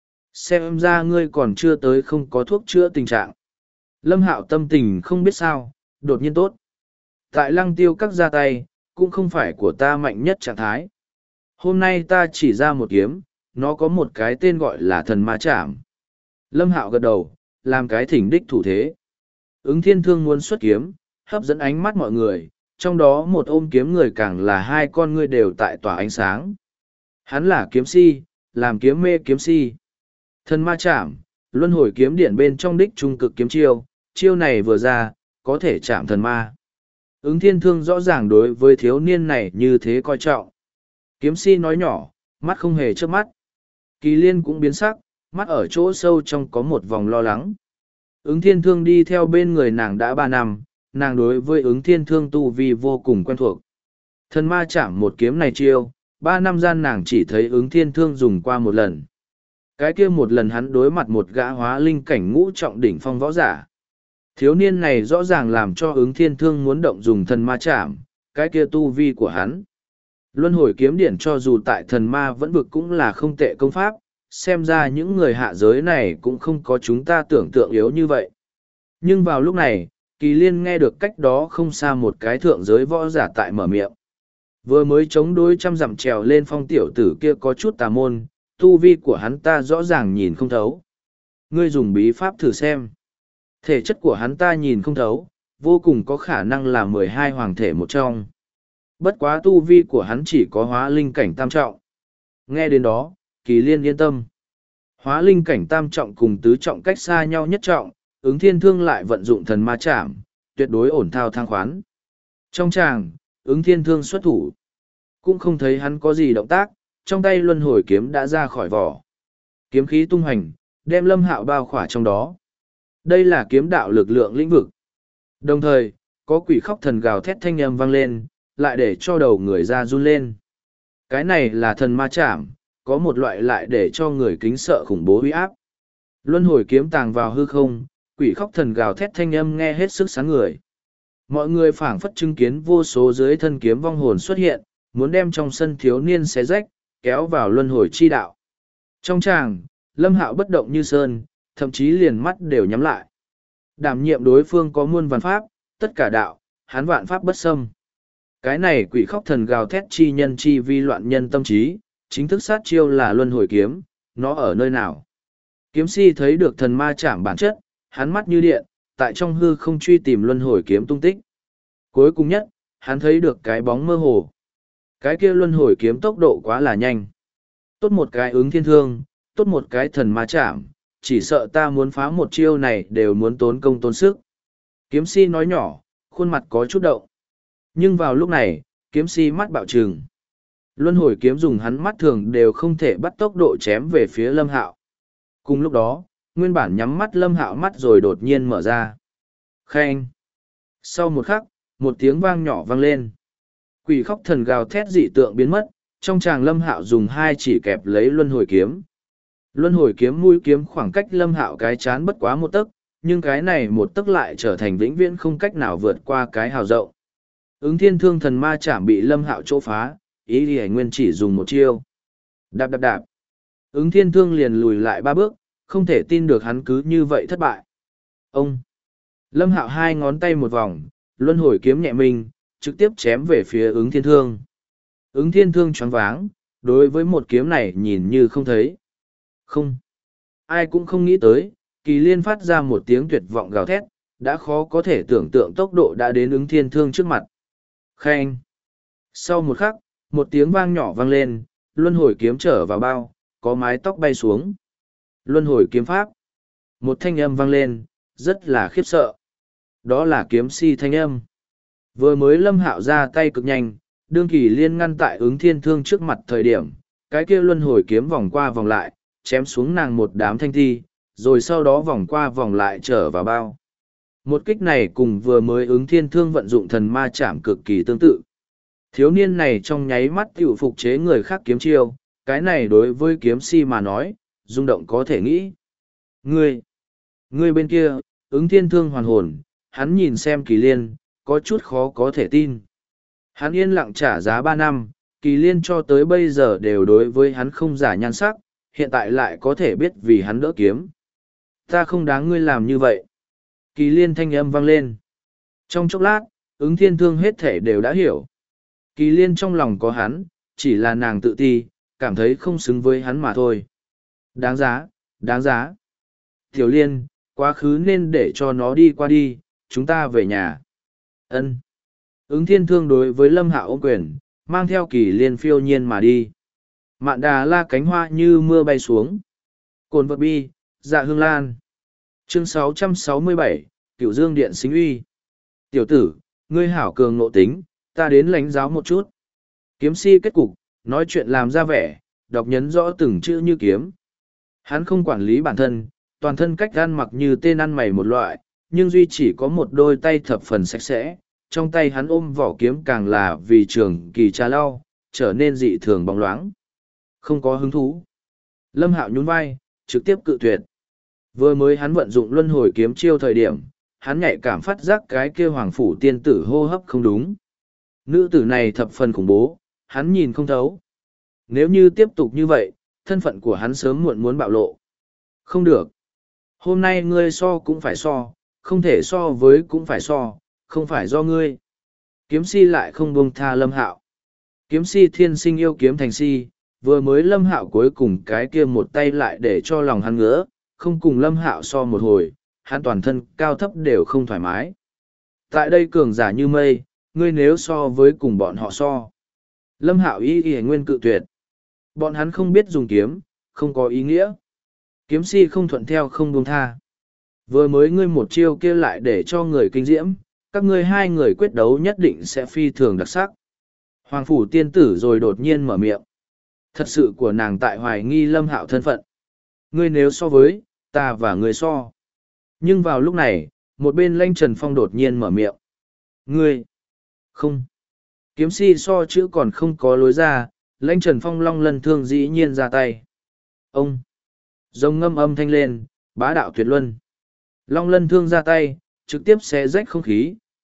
Xem ra ngươi còn chưa tới không có thuốc chữa tình trạng. Lâm Hạo tâm tình không biết sao, đột nhiên tốt. Tại Lăng Tiêu các ra tay, cũng không phải của ta mạnh nhất trạng thái. Hôm nay ta chỉ ra một kiếm, nó có một cái tên gọi là thần ma chạm. Lâm Hạo gật đầu, làm cái thỉnh đích thủ thế. Ứng Thiên Thương muốn xuất kiếm, hấp dẫn ánh mắt mọi người, trong đó một ôm kiếm người càng là hai con ngươi đều tại tỏa ánh sáng. Hắn là kiếm si, làm kiếm mê kiếm si. Thần ma chạm, luân hồi kiếm điện bên trong đích trung cực kiếm chiêu, chiêu này vừa ra, có thể chạm thần ma. Ứng Thiên Thương rõ ràng đối với thiếu niên này như thế coi trọng. Kiếm si nói nhỏ, mắt không hề chớp mắt. Kỳ Liên cũng biến sắc, mắt ở chỗ sâu trong có một vòng lo lắng. Ứng Thiên Thương đi theo bên người nàng đã 3 năm, nàng đối với Ứng Thiên Thương tu vi vô cùng quen thuộc. Thần ma chạm một kiếm này chiêu, 3 năm gian nàng chỉ thấy Ứng Thiên Thương dùng qua một lần. Cái kia một lần hắn đối mặt một gã hóa linh cảnh ngũ trọng đỉnh phong võ giả. Thiếu niên này rõ ràng làm cho Ứng Thiên Thương muốn động dùng thần ma chạm, cái kia tu vi của hắn. Luân hồi kiếm điển cho dù tại thần ma vẫn vực cũng là không tệ công pháp, xem ra những người hạ giới này cũng không có chúng ta tưởng tượng yếu như vậy. Nhưng vào lúc này, Kỳ Liên nghe được cách đó không xa một cái thượng giới võ giả tại mở miệng. Vừa mới chống đối trăm dặm trèo lên phong tiểu tử kia có chút tà môn, tu vi của hắn ta rõ ràng nhìn không thấu. Ngươi dùng bí pháp thử xem. Thể chất của hắn ta nhìn không thấu, vô cùng có khả năng là 12 hoàng thể một trong. Bất quá tu vi của hắn chỉ có hóa linh cảnh tam trọng. Nghe đến đó, Kỳ Liên yên tâm. Hóa linh cảnh tam trọng cùng tứ trọng cách xa nhau nhất trọng, Ứng Thiên Thương lại vận dụng thần ma chạm, tuyệt đối ổn thao thang khoán. Trong tràng, Ứng Thiên Thương xuất thủ. Cũng không thấy hắn có gì động tác, trong tay luân hồi kiếm đã ra khỏi vỏ. Kiếm khí tung hành, đem Lâm Hạo bao khỏa trong đó. Đây là kiếm đạo lực lượng lĩnh vực. Đồng thời, có quỷ khóc thần gào thét thanh âm vang lên, lại để cho đầu người ra run lên. Cái này là thần ma chạm, có một loại lại để cho người kính sợ khủng bố uy áp. Luân hồi kiếm tàng vào hư không, quỷ khóc thần gào thét thanh âm nghe hết sức sáng người. Mọi người phảng phất chứng kiến vô số dưới thân kiếm vong hồn xuất hiện, muốn đem trong sân thiếu niên xé rách, kéo vào luân hồi chi đạo. Trong tràng, Lâm Hạo bất động như sơn, thậm chí liền mắt đều nhắm lại. Đảm nhiệm đối phương có muôn vạn pháp, tất cả đạo, hắn vạn pháp bất xâm. Cái này quỷ khóc thần gào thét chi nhân chi vi loạn nhân tâm trí, chính thức sát chiêu là luân hồi kiếm, nó ở nơi nào? Kiếm si thấy được thần ma chạm bản chất, hắn mắt như điện, tại trong hư không truy tìm luân hồi kiếm tung tích. Cuối cùng nhất, hắn thấy được cái bóng mơ hồ. Cái kia luân hồi kiếm tốc độ quá là nhanh. Tốt một cái ứng thiên thương, tốt một cái thần ma chạm, chỉ sợ ta muốn phá một chiêu này đều muốn tốn công tốn sức. Kiếm si nói nhỏ, khuôn mặt có chút động. Nhưng vào lúc này, kiếm si mắt bạo trừng. Luân hồi kiếm dùng hắn mắt thường đều không thể bắt tốc độ chém về phía Lâm Hạo. Cùng lúc đó, nguyên bản nhắm mắt Lâm Hạo mắt rồi đột nhiên mở ra. Khen! Sau một khắc, một tiếng vang nhỏ vang lên. Quỷ khóc thần gào thét dị tượng biến mất, trong tràng Lâm Hạo dùng hai chỉ kẹp lấy luân hồi kiếm. Luân hồi kiếm mũi kiếm khoảng cách Lâm Hạo cái chán bất quá một tấc, nhưng cái này một tấc lại trở thành vĩnh viễn không cách nào vượt qua cái hào rộng. Ứng thiên thương thần ma chạm bị Lâm Hạo chỗ phá, ý thì nguyên chỉ dùng một chiêu. Đạp đạp đạp. Ứng thiên thương liền lùi lại ba bước, không thể tin được hắn cứ như vậy thất bại. Ông! Lâm Hạo hai ngón tay một vòng, luân hồi kiếm nhẹ mình, trực tiếp chém về phía ứng thiên thương. Ứng thiên thương choáng váng, đối với một kiếm này nhìn như không thấy. Không! Ai cũng không nghĩ tới, Kỳ Liên phát ra một tiếng tuyệt vọng gào thét, đã khó có thể tưởng tượng tốc độ đã đến ứng thiên thương trước mặt. Khen! Sau một khắc, một tiếng vang nhỏ vang lên, luân hồi kiếm trở vào bao, có mái tóc bay xuống. Luân hồi kiếm pháp. Một thanh âm vang lên, rất là khiếp sợ. Đó là kiếm si thanh âm. Vừa mới Lâm Hạo ra tay cực nhanh, đương Kỳ Liên ngăn tại ứng thiên thương trước mặt thời điểm, cái kia luân hồi kiếm vòng qua vòng lại, chém xuống nàng một đám thanh thi, rồi sau đó vòng qua vòng lại trở vào bao. Một kích này cùng vừa mới ứng thiên thương vận dụng thần ma chạm cực kỳ tương tự. Thiếu niên này trong nháy mắt tiểu phục chế người khác kiếm chiêu, cái này đối với kiếm si mà nói, rung động có thể nghĩ. Ngươi bên kia, ứng thiên thương hoàn hồn, hắn nhìn xem Kỳ Liên, có chút khó có thể tin. Hắn yên lặng trả giá 3 năm, Kỳ Liên cho tới bây giờ đều đối với hắn không giả nhan sắc, hiện tại lại có thể biết vì hắn đỡ kiếm. Ta không đáng ngươi làm như vậy. Kỳ Liên thanh âm vang lên. Trong chốc lát, ứng thiên thương hết thể đều đã hiểu. Kỳ Liên trong lòng có hắn, chỉ là nàng tự ti, cảm thấy không xứng với hắn mà thôi. Đáng giá, đáng giá. Tiểu Liên, quá khứ nên để cho nó đi qua đi, chúng ta về nhà. Ân. Ứng thiên thương đối với Lâm Hạo ôm quyền, mang theo Kỳ Liên phiêu nhiên mà đi. Mạn đà la cánh hoa như mưa bay xuống. Cồn vật bi, dạ hương lan. Chương 667, Cửu Dương Điện Xính Uy. Tiểu tử, ngươi hảo cường nộ tính, ta đến lãnh giáo một chút. Kiếm si kết cục, nói chuyện làm ra vẻ, đọc nhấn rõ từng chữ như kiếm. Hắn không quản lý bản thân, toàn thân cách ăn mặc như tên ăn mày một loại, nhưng duy chỉ có một đôi tay thập phần sạch sẽ. Trong tay hắn ôm vỏ kiếm càng là vì trường kỳ trà lau, trở nên dị thường bóng loáng. Không có hứng thú. Lâm Hạo nhún vai, trực tiếp cự tuyệt. Vừa mới hắn vận dụng luân hồi kiếm chiêu thời điểm, hắn nhạy cảm phát giác cái kia hoàng phủ tiên tử hô hấp không đúng. Nữ tử này thập phần khủng bố, hắn nhìn không thấu. Nếu như tiếp tục như vậy, thân phận của hắn sớm muộn muốn bạo lộ. Không được. Hôm nay ngươi so cũng phải so, không thể so với cũng phải so, không phải do ngươi. Kiếm si lại không buông tha Lâm Hạo. Kiếm si thiên sinh yêu kiếm thành si, vừa mới Lâm Hạo cuối cùng cái kia một tay lại để cho lòng hắn ngứa, không cùng Lâm Hạo so một hồi, hắn toàn thân cao thấp đều không thoải mái. Tại đây cường giả như mây, ngươi nếu so với cùng bọn họ so. Lâm Hạo y nguyên cự tuyệt. Bọn hắn không biết dùng kiếm, không có ý nghĩa. Kiếm si không thuận theo không buông tha. Vừa mới ngươi một chiêu kia lại để cho người kinh diễm, các ngươi hai người quyết đấu nhất định sẽ phi thường đặc sắc. Hoàng phủ tiên tử rồi đột nhiên mở miệng. Thật sự của nàng tại hoài nghi Lâm Hạo thân phận. Ngươi nếu so với, ta và ngươi so. Nhưng vào lúc này, một bên Lãnh Trần Phong đột nhiên mở miệng. Ngươi! Không! Kiếm si so chữ còn không có lối ra, Lãnh Trần Phong long lân thương dĩ nhiên ra tay. Ông! Rồng ngâm âm thanh lên, bá đạo tuyệt luân. Long lân thương ra tay, trực tiếp xé rách không khí,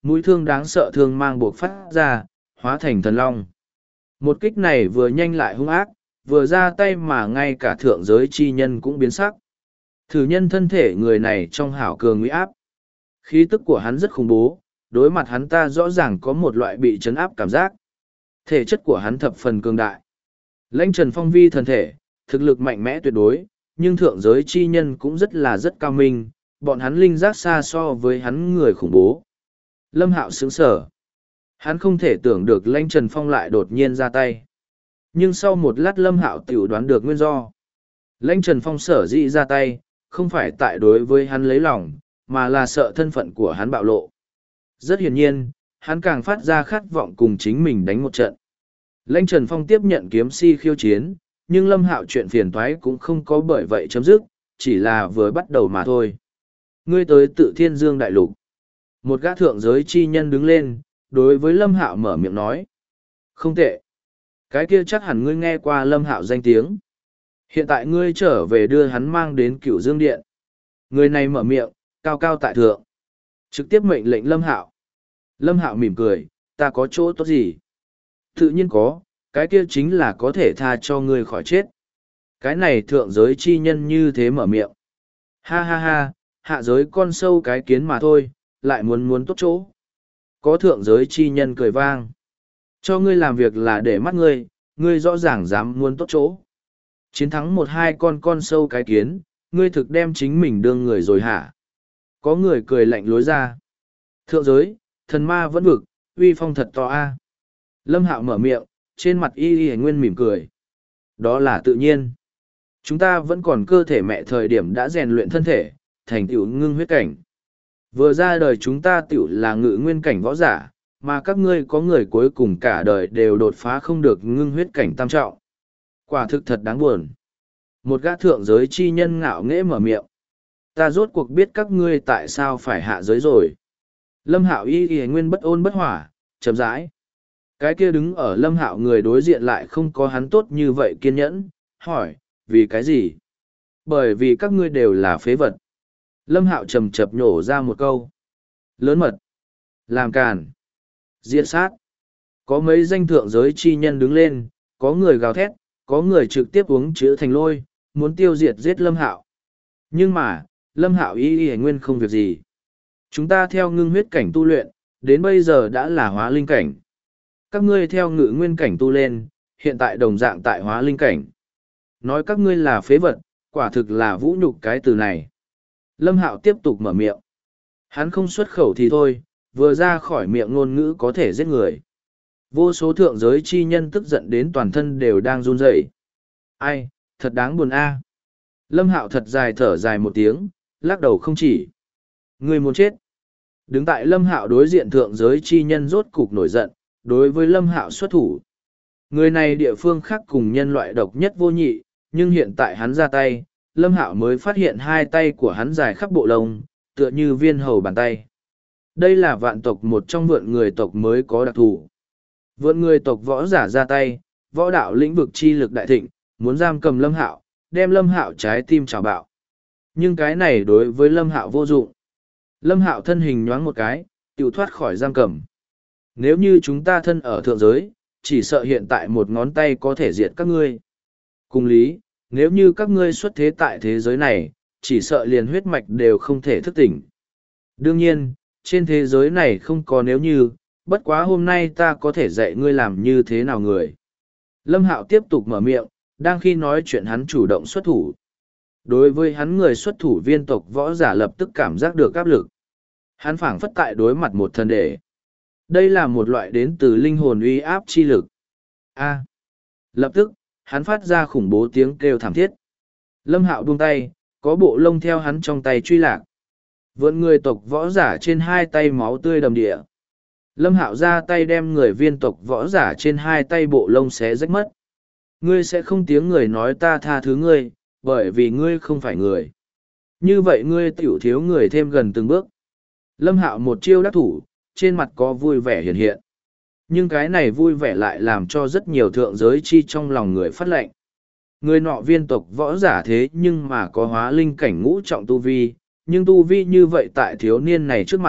mũi thương đáng sợ thương mang buộc phát ra, hóa thành thần long. Một kích này vừa nhanh lại hung ác, vừa ra tay mà ngay cả thượng giới chi nhân cũng biến sắc. Thử nhân thân thể người này trong hảo cường uy áp. Khí tức của hắn rất khủng bố, đối mặt hắn ta rõ ràng có một loại bị chấn áp cảm giác. Thể chất của hắn thập phần cường đại. Lãnh Trần Phong vi thần thể, thực lực mạnh mẽ tuyệt đối, nhưng thượng giới chi nhân cũng rất cao minh, bọn hắn linh giác xa so với hắn người khủng bố. Lâm Hạo sững sờ. Hắn không thể tưởng được Lãnh Trần Phong lại đột nhiên ra tay. Nhưng sau một lát Lâm Hạo tiểu đoán được nguyên do. Lãnh Trần Phong sở dĩ ra tay, không phải tại đối với hắn lấy lòng, mà là sợ thân phận của hắn bạo lộ. Rất hiển nhiên, hắn càng phát ra khát vọng cùng chính mình đánh một trận. Lãnh Trần Phong tiếp nhận kiếm si khiêu chiến, nhưng Lâm Hạo chuyện phiền toái cũng không có bởi vậy chấm dứt, chỉ là vừa bắt đầu mà thôi. Ngươi tới Tự Thiên Dương Đại Lục. Một gã thượng giới chi nhân đứng lên, đối với Lâm Hạo mở miệng nói. Không tệ. Cái kia chắc hẳn ngươi nghe qua Lâm Hạo danh tiếng. Hiện tại ngươi trở về đưa hắn mang đến Cửu Dương Điện. Người này mở miệng, cao cao tại thượng. Trực tiếp mệnh lệnh Lâm Hạo. Lâm Hạo mỉm cười, ta có chỗ tốt gì? Tự nhiên có, cái kia chính là có thể tha cho ngươi khỏi chết. Cái này thượng giới chi nhân như thế mở miệng. Ha ha ha, hạ giới con sâu cái kiến mà thôi, lại muốn tốt chỗ. Có thượng giới chi nhân cười vang. Cho ngươi làm việc là để mắt ngươi rõ ràng dám muốn tốt chỗ. Chiến thắng một hai con sâu cái kiến, ngươi thực đem chính mình đương người rồi hả? Có người cười lạnh lối ra. Thượng giới, thần ma vẫn vực, uy phong thật to a. Lâm Hạo mở miệng, trên mặt y nguyên mỉm cười. Đó là tự nhiên. Chúng ta vẫn còn cơ thể mẹ thời điểm đã rèn luyện thân thể, thành tựu ngưng huyết cảnh. Vừa ra đời chúng ta tựu là ngự nguyên cảnh võ giả, mà các ngươi có người cuối cùng cả đời đều đột phá không được ngưng huyết cảnh tam trọng. Quả thực thật đáng buồn. Một gã thượng giới chi nhân ngạo nghễ mở miệng. Ta rốt cuộc biết các ngươi tại sao phải hạ giới rồi. Lâm Hạo y nguyên bất ôn bất hỏa, chậm rãi. Cái kia đứng ở Lâm Hạo người đối diện lại không có hắn tốt như vậy kiên nhẫn, hỏi, vì cái gì? Bởi vì các ngươi đều là phế vật. Lâm Hạo trầm chập nhổ ra một câu. Lớn mật. Làm càn. Diệt sát. Có mấy danh thượng giới chi nhân đứng lên, có người gào thét, có người trực tiếp uống chữ thành lôi, muốn tiêu diệt giết Lâm Hạo. Nhưng mà, Lâm Hạo y nguyên không việc gì. Chúng ta theo ngưng huyết cảnh tu luyện, đến bây giờ đã là hóa linh cảnh. Các ngươi theo ngự nguyên cảnh tu lên, hiện tại đồng dạng tại hóa linh cảnh. Nói các ngươi là phế vật, quả thực là vũ nhục cái từ này. Lâm Hạo tiếp tục mở miệng. Hắn không xuất khẩu thì thôi, vừa ra khỏi miệng ngôn ngữ có thể giết người. Vô số thượng giới chi nhân tức giận đến toàn thân đều đang run rẩy. Ai, thật đáng buồn a. Lâm Hạo thật dài thở dài một tiếng, lắc đầu không chỉ. Người muốn chết. Đứng tại Lâm Hạo đối diện thượng giới chi nhân rốt cục nổi giận, đối với Lâm Hạo xuất thủ. Người này địa phương khác cùng nhân loại độc nhất vô nhị, nhưng hiện tại hắn ra tay, Lâm Hạo mới phát hiện hai tay của hắn dài khắp bộ lông, tựa như viên hầu bàn tay. Đây là vạn tộc một trong vượn người tộc mới có đặc thù. Vượn người tộc võ giả ra tay, võ đạo lĩnh vực chi lực đại thịnh, muốn giam cầm Lâm Hạo, đem Lâm Hạo trái tim trào bạo. Nhưng cái này đối với Lâm Hạo vô dụng. Lâm Hạo thân hình nhoáng một cái, tự thoát khỏi giam cầm. Nếu như chúng ta thân ở thượng giới, chỉ sợ hiện tại một ngón tay có thể diệt các ngươi. Cùng lý, nếu như các ngươi xuất thế tại thế giới này, chỉ sợ liền huyết mạch đều không thể thức tỉnh. Đương nhiên, trên thế giới này không có nếu như, bất quá hôm nay ta có thể dạy ngươi làm như thế nào người. Lâm Hạo tiếp tục mở miệng, đang khi nói chuyện hắn chủ động xuất thủ. Đối với hắn người xuất thủ viên tộc võ giả lập tức cảm giác được áp lực. Hắn phảng phất tại đối mặt một thần đệ. Đây là một loại đến từ linh hồn uy áp chi lực. A. Lập tức, hắn phát ra khủng bố tiếng kêu thảm thiết. Lâm Hạo buông tay, có bộ lông theo hắn trong tay truy lạc. Vượn người tộc võ giả trên hai tay máu tươi đầm địa. Lâm Hạo ra tay đem người viên tộc võ giả trên hai tay bộ lông xé rách mất. Ngươi sẽ không tiếng người nói ta tha thứ ngươi, bởi vì ngươi không phải người. Như vậy ngươi tiểu thiếu người thêm gần từng bước. Lâm Hạo một chiêu đắc thủ, trên mặt có vui vẻ hiện hiện. Nhưng cái này vui vẻ lại làm cho rất nhiều thượng giới chi trong lòng người phát lệnh. Người nọ viên tộc võ giả thế nhưng mà có hóa linh cảnh ngũ trọng tu vi, nhưng tu vi như vậy tại thiếu niên này trước mặt,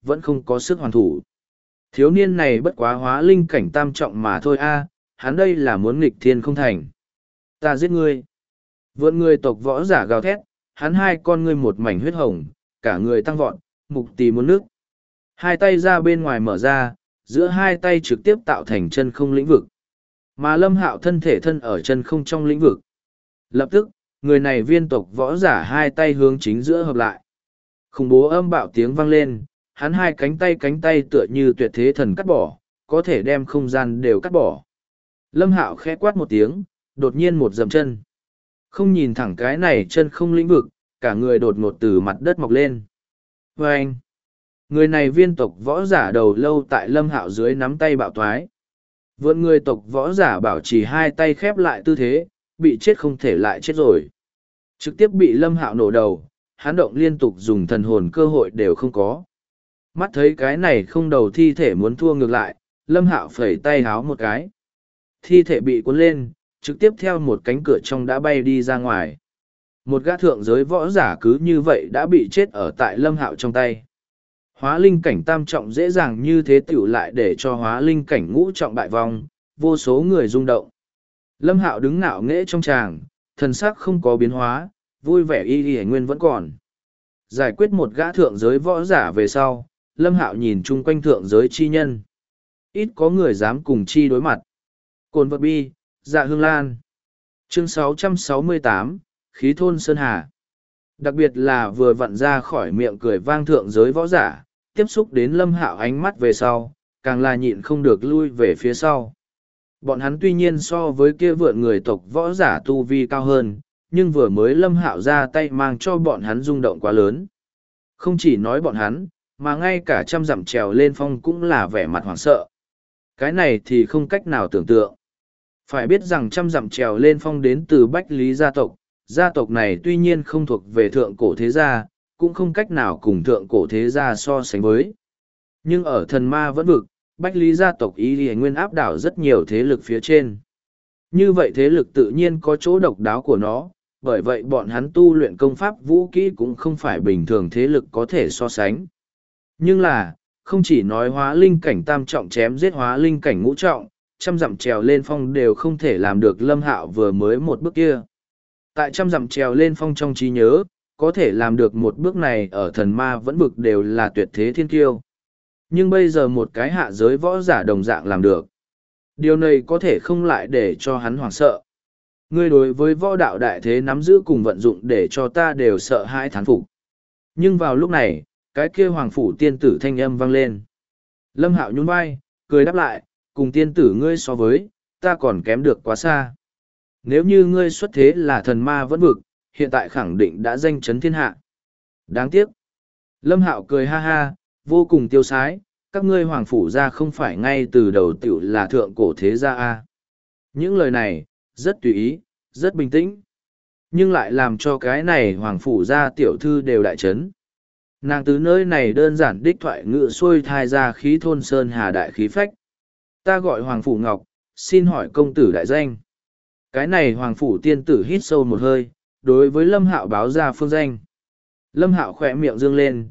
vẫn không có sức hoàn thủ. Thiếu niên này bất quá hóa linh cảnh tam trọng mà thôi a, hắn đây là muốn nghịch thiên không thành. Ta giết ngươi. Vượn người tộc võ giả gào thét, hắn hai con ngươi một mảnh huyết hồng, cả người tăng vọt, mục tì muốn nước. Hai tay ra bên ngoài mở ra, giữa hai tay trực tiếp tạo thành chân không lĩnh vực. Mà Lâm Hạo thân thể thân ở chân không trong lĩnh vực. Lập tức, người này viên tộc võ giả hai tay hướng chính giữa hợp lại. Khủng bố âm bạo tiếng vang lên, hắn hai cánh tay tựa như tuyệt thế thần cắt bỏ, có thể đem không gian đều cắt bỏ. Lâm Hạo khẽ quát một tiếng, đột nhiên một dậm chân. Không nhìn thẳng cái này chân không lĩnh vực, cả người đột ngột từ mặt đất mọc lên. Và anh, người này viên tộc võ giả đầu lâu tại Lâm Hạo dưới nắm tay bạo thoái. Vượn người tộc võ giả bảo trì hai tay khép lại tư thế, bị chết không thể lại chết rồi. Trực tiếp bị Lâm Hạo nổ đầu, hắn động liên tục dùng thần hồn cơ hội đều không có. Mắt thấy cái này không đầu thi thể muốn thua ngược lại, Lâm Hạo phẩy tay háo một cái. Thi thể bị cuốn lên, trực tiếp theo một cánh cửa trong đã bay đi ra ngoài. Một gã thượng giới võ giả cứ như vậy đã bị chết ở tại Lâm Hạo trong tay. Hóa linh cảnh tam trọng dễ dàng như thế tiểu lại để cho hóa linh cảnh ngũ trọng bại vong, vô số người rung động. Lâm Hạo đứng ngạo nghễ trong tràng, thần sắc không có biến hóa, vui vẻ y y nguyên vẫn còn. Giải quyết một gã thượng giới võ giả về sau, Lâm Hạo nhìn chung quanh thượng giới chi nhân. Ít có người dám cùng chi đối mặt. Cồn vật bi, dạ hương lan. Chương 668, Khí thôn Sơn Hà. Đặc biệt là vừa vặn ra khỏi miệng cười vang thượng giới võ giả, tiếp xúc đến Lâm Hạo ánh mắt về sau, càng là nhịn không được lui về phía sau. Bọn hắn tuy nhiên so với kia vượn người tộc võ giả tu vi cao hơn, nhưng vừa mới Lâm Hạo ra tay mang cho bọn hắn rung động quá lớn. Không chỉ nói bọn hắn, mà ngay cả trăm dặm trèo lên phong cũng là vẻ mặt hoảng sợ. Cái này thì không cách nào tưởng tượng. Phải biết rằng trăm dặm trèo lên phong đến từ Bách Lý gia tộc này tuy nhiên không thuộc về thượng cổ thế gia, cũng không cách nào cùng thượng cổ thế gia so sánh với. Nhưng ở thần ma vẫn vực, Bách Lý gia tộc ý thì nguyên áp đảo rất nhiều thế lực phía trên. Như vậy thế lực tự nhiên có chỗ độc đáo của nó, bởi vậy bọn hắn tu luyện công pháp vũ kỹ cũng không phải bình thường thế lực có thể so sánh. Nhưng là, không chỉ nói hóa linh cảnh tam trọng chém giết hóa linh cảnh ngũ trọng, trăm dặm trèo lên phong đều không thể làm được Lâm Hạo vừa mới một bước kia. Tại trăm dặm trèo lên phong trong trí nhớ, có thể làm được một bước này ở thần ma vẫn vực đều là tuyệt thế thiên kiêu. Nhưng bây giờ một cái hạ giới võ giả đồng dạng làm được. Điều này có thể không lại để cho hắn hoảng sợ. Ngươi đối với võ đạo đại thế nắm giữ cùng vận dụng để cho ta đều sợ hãi thán phục. Nhưng vào lúc này, cái kia hoàng phủ tiên tử thanh âm vang lên. Lâm Hạo nhún vai, cười đáp lại, cùng tiên tử ngươi so với, ta còn kém được quá xa. Nếu như ngươi xuất thế là thần ma vẫn vực, hiện tại khẳng định đã danh chấn thiên hạ. Đáng tiếc. Lâm Hạo cười ha ha, vô cùng tiêu sái, các ngươi hoàng phủ ra không phải ngay từ đầu tiểu là thượng cổ thế gia a. Những lời này, rất tùy ý, rất bình tĩnh. Nhưng lại làm cho cái này hoàng phủ ra tiểu thư đều đại chấn. Nàng từ nơi này đơn giản đích thoại ngựa xuôi thai ra khí thôn sơn hà đại khí phách. Ta gọi hoàng phủ ngọc, xin hỏi công tử đại danh. Cái này hoàng phủ tiên tử hít sâu một hơi, đối với Lâm Hạo báo ra phương danh. Lâm Hạo khỏe miệng dương lên,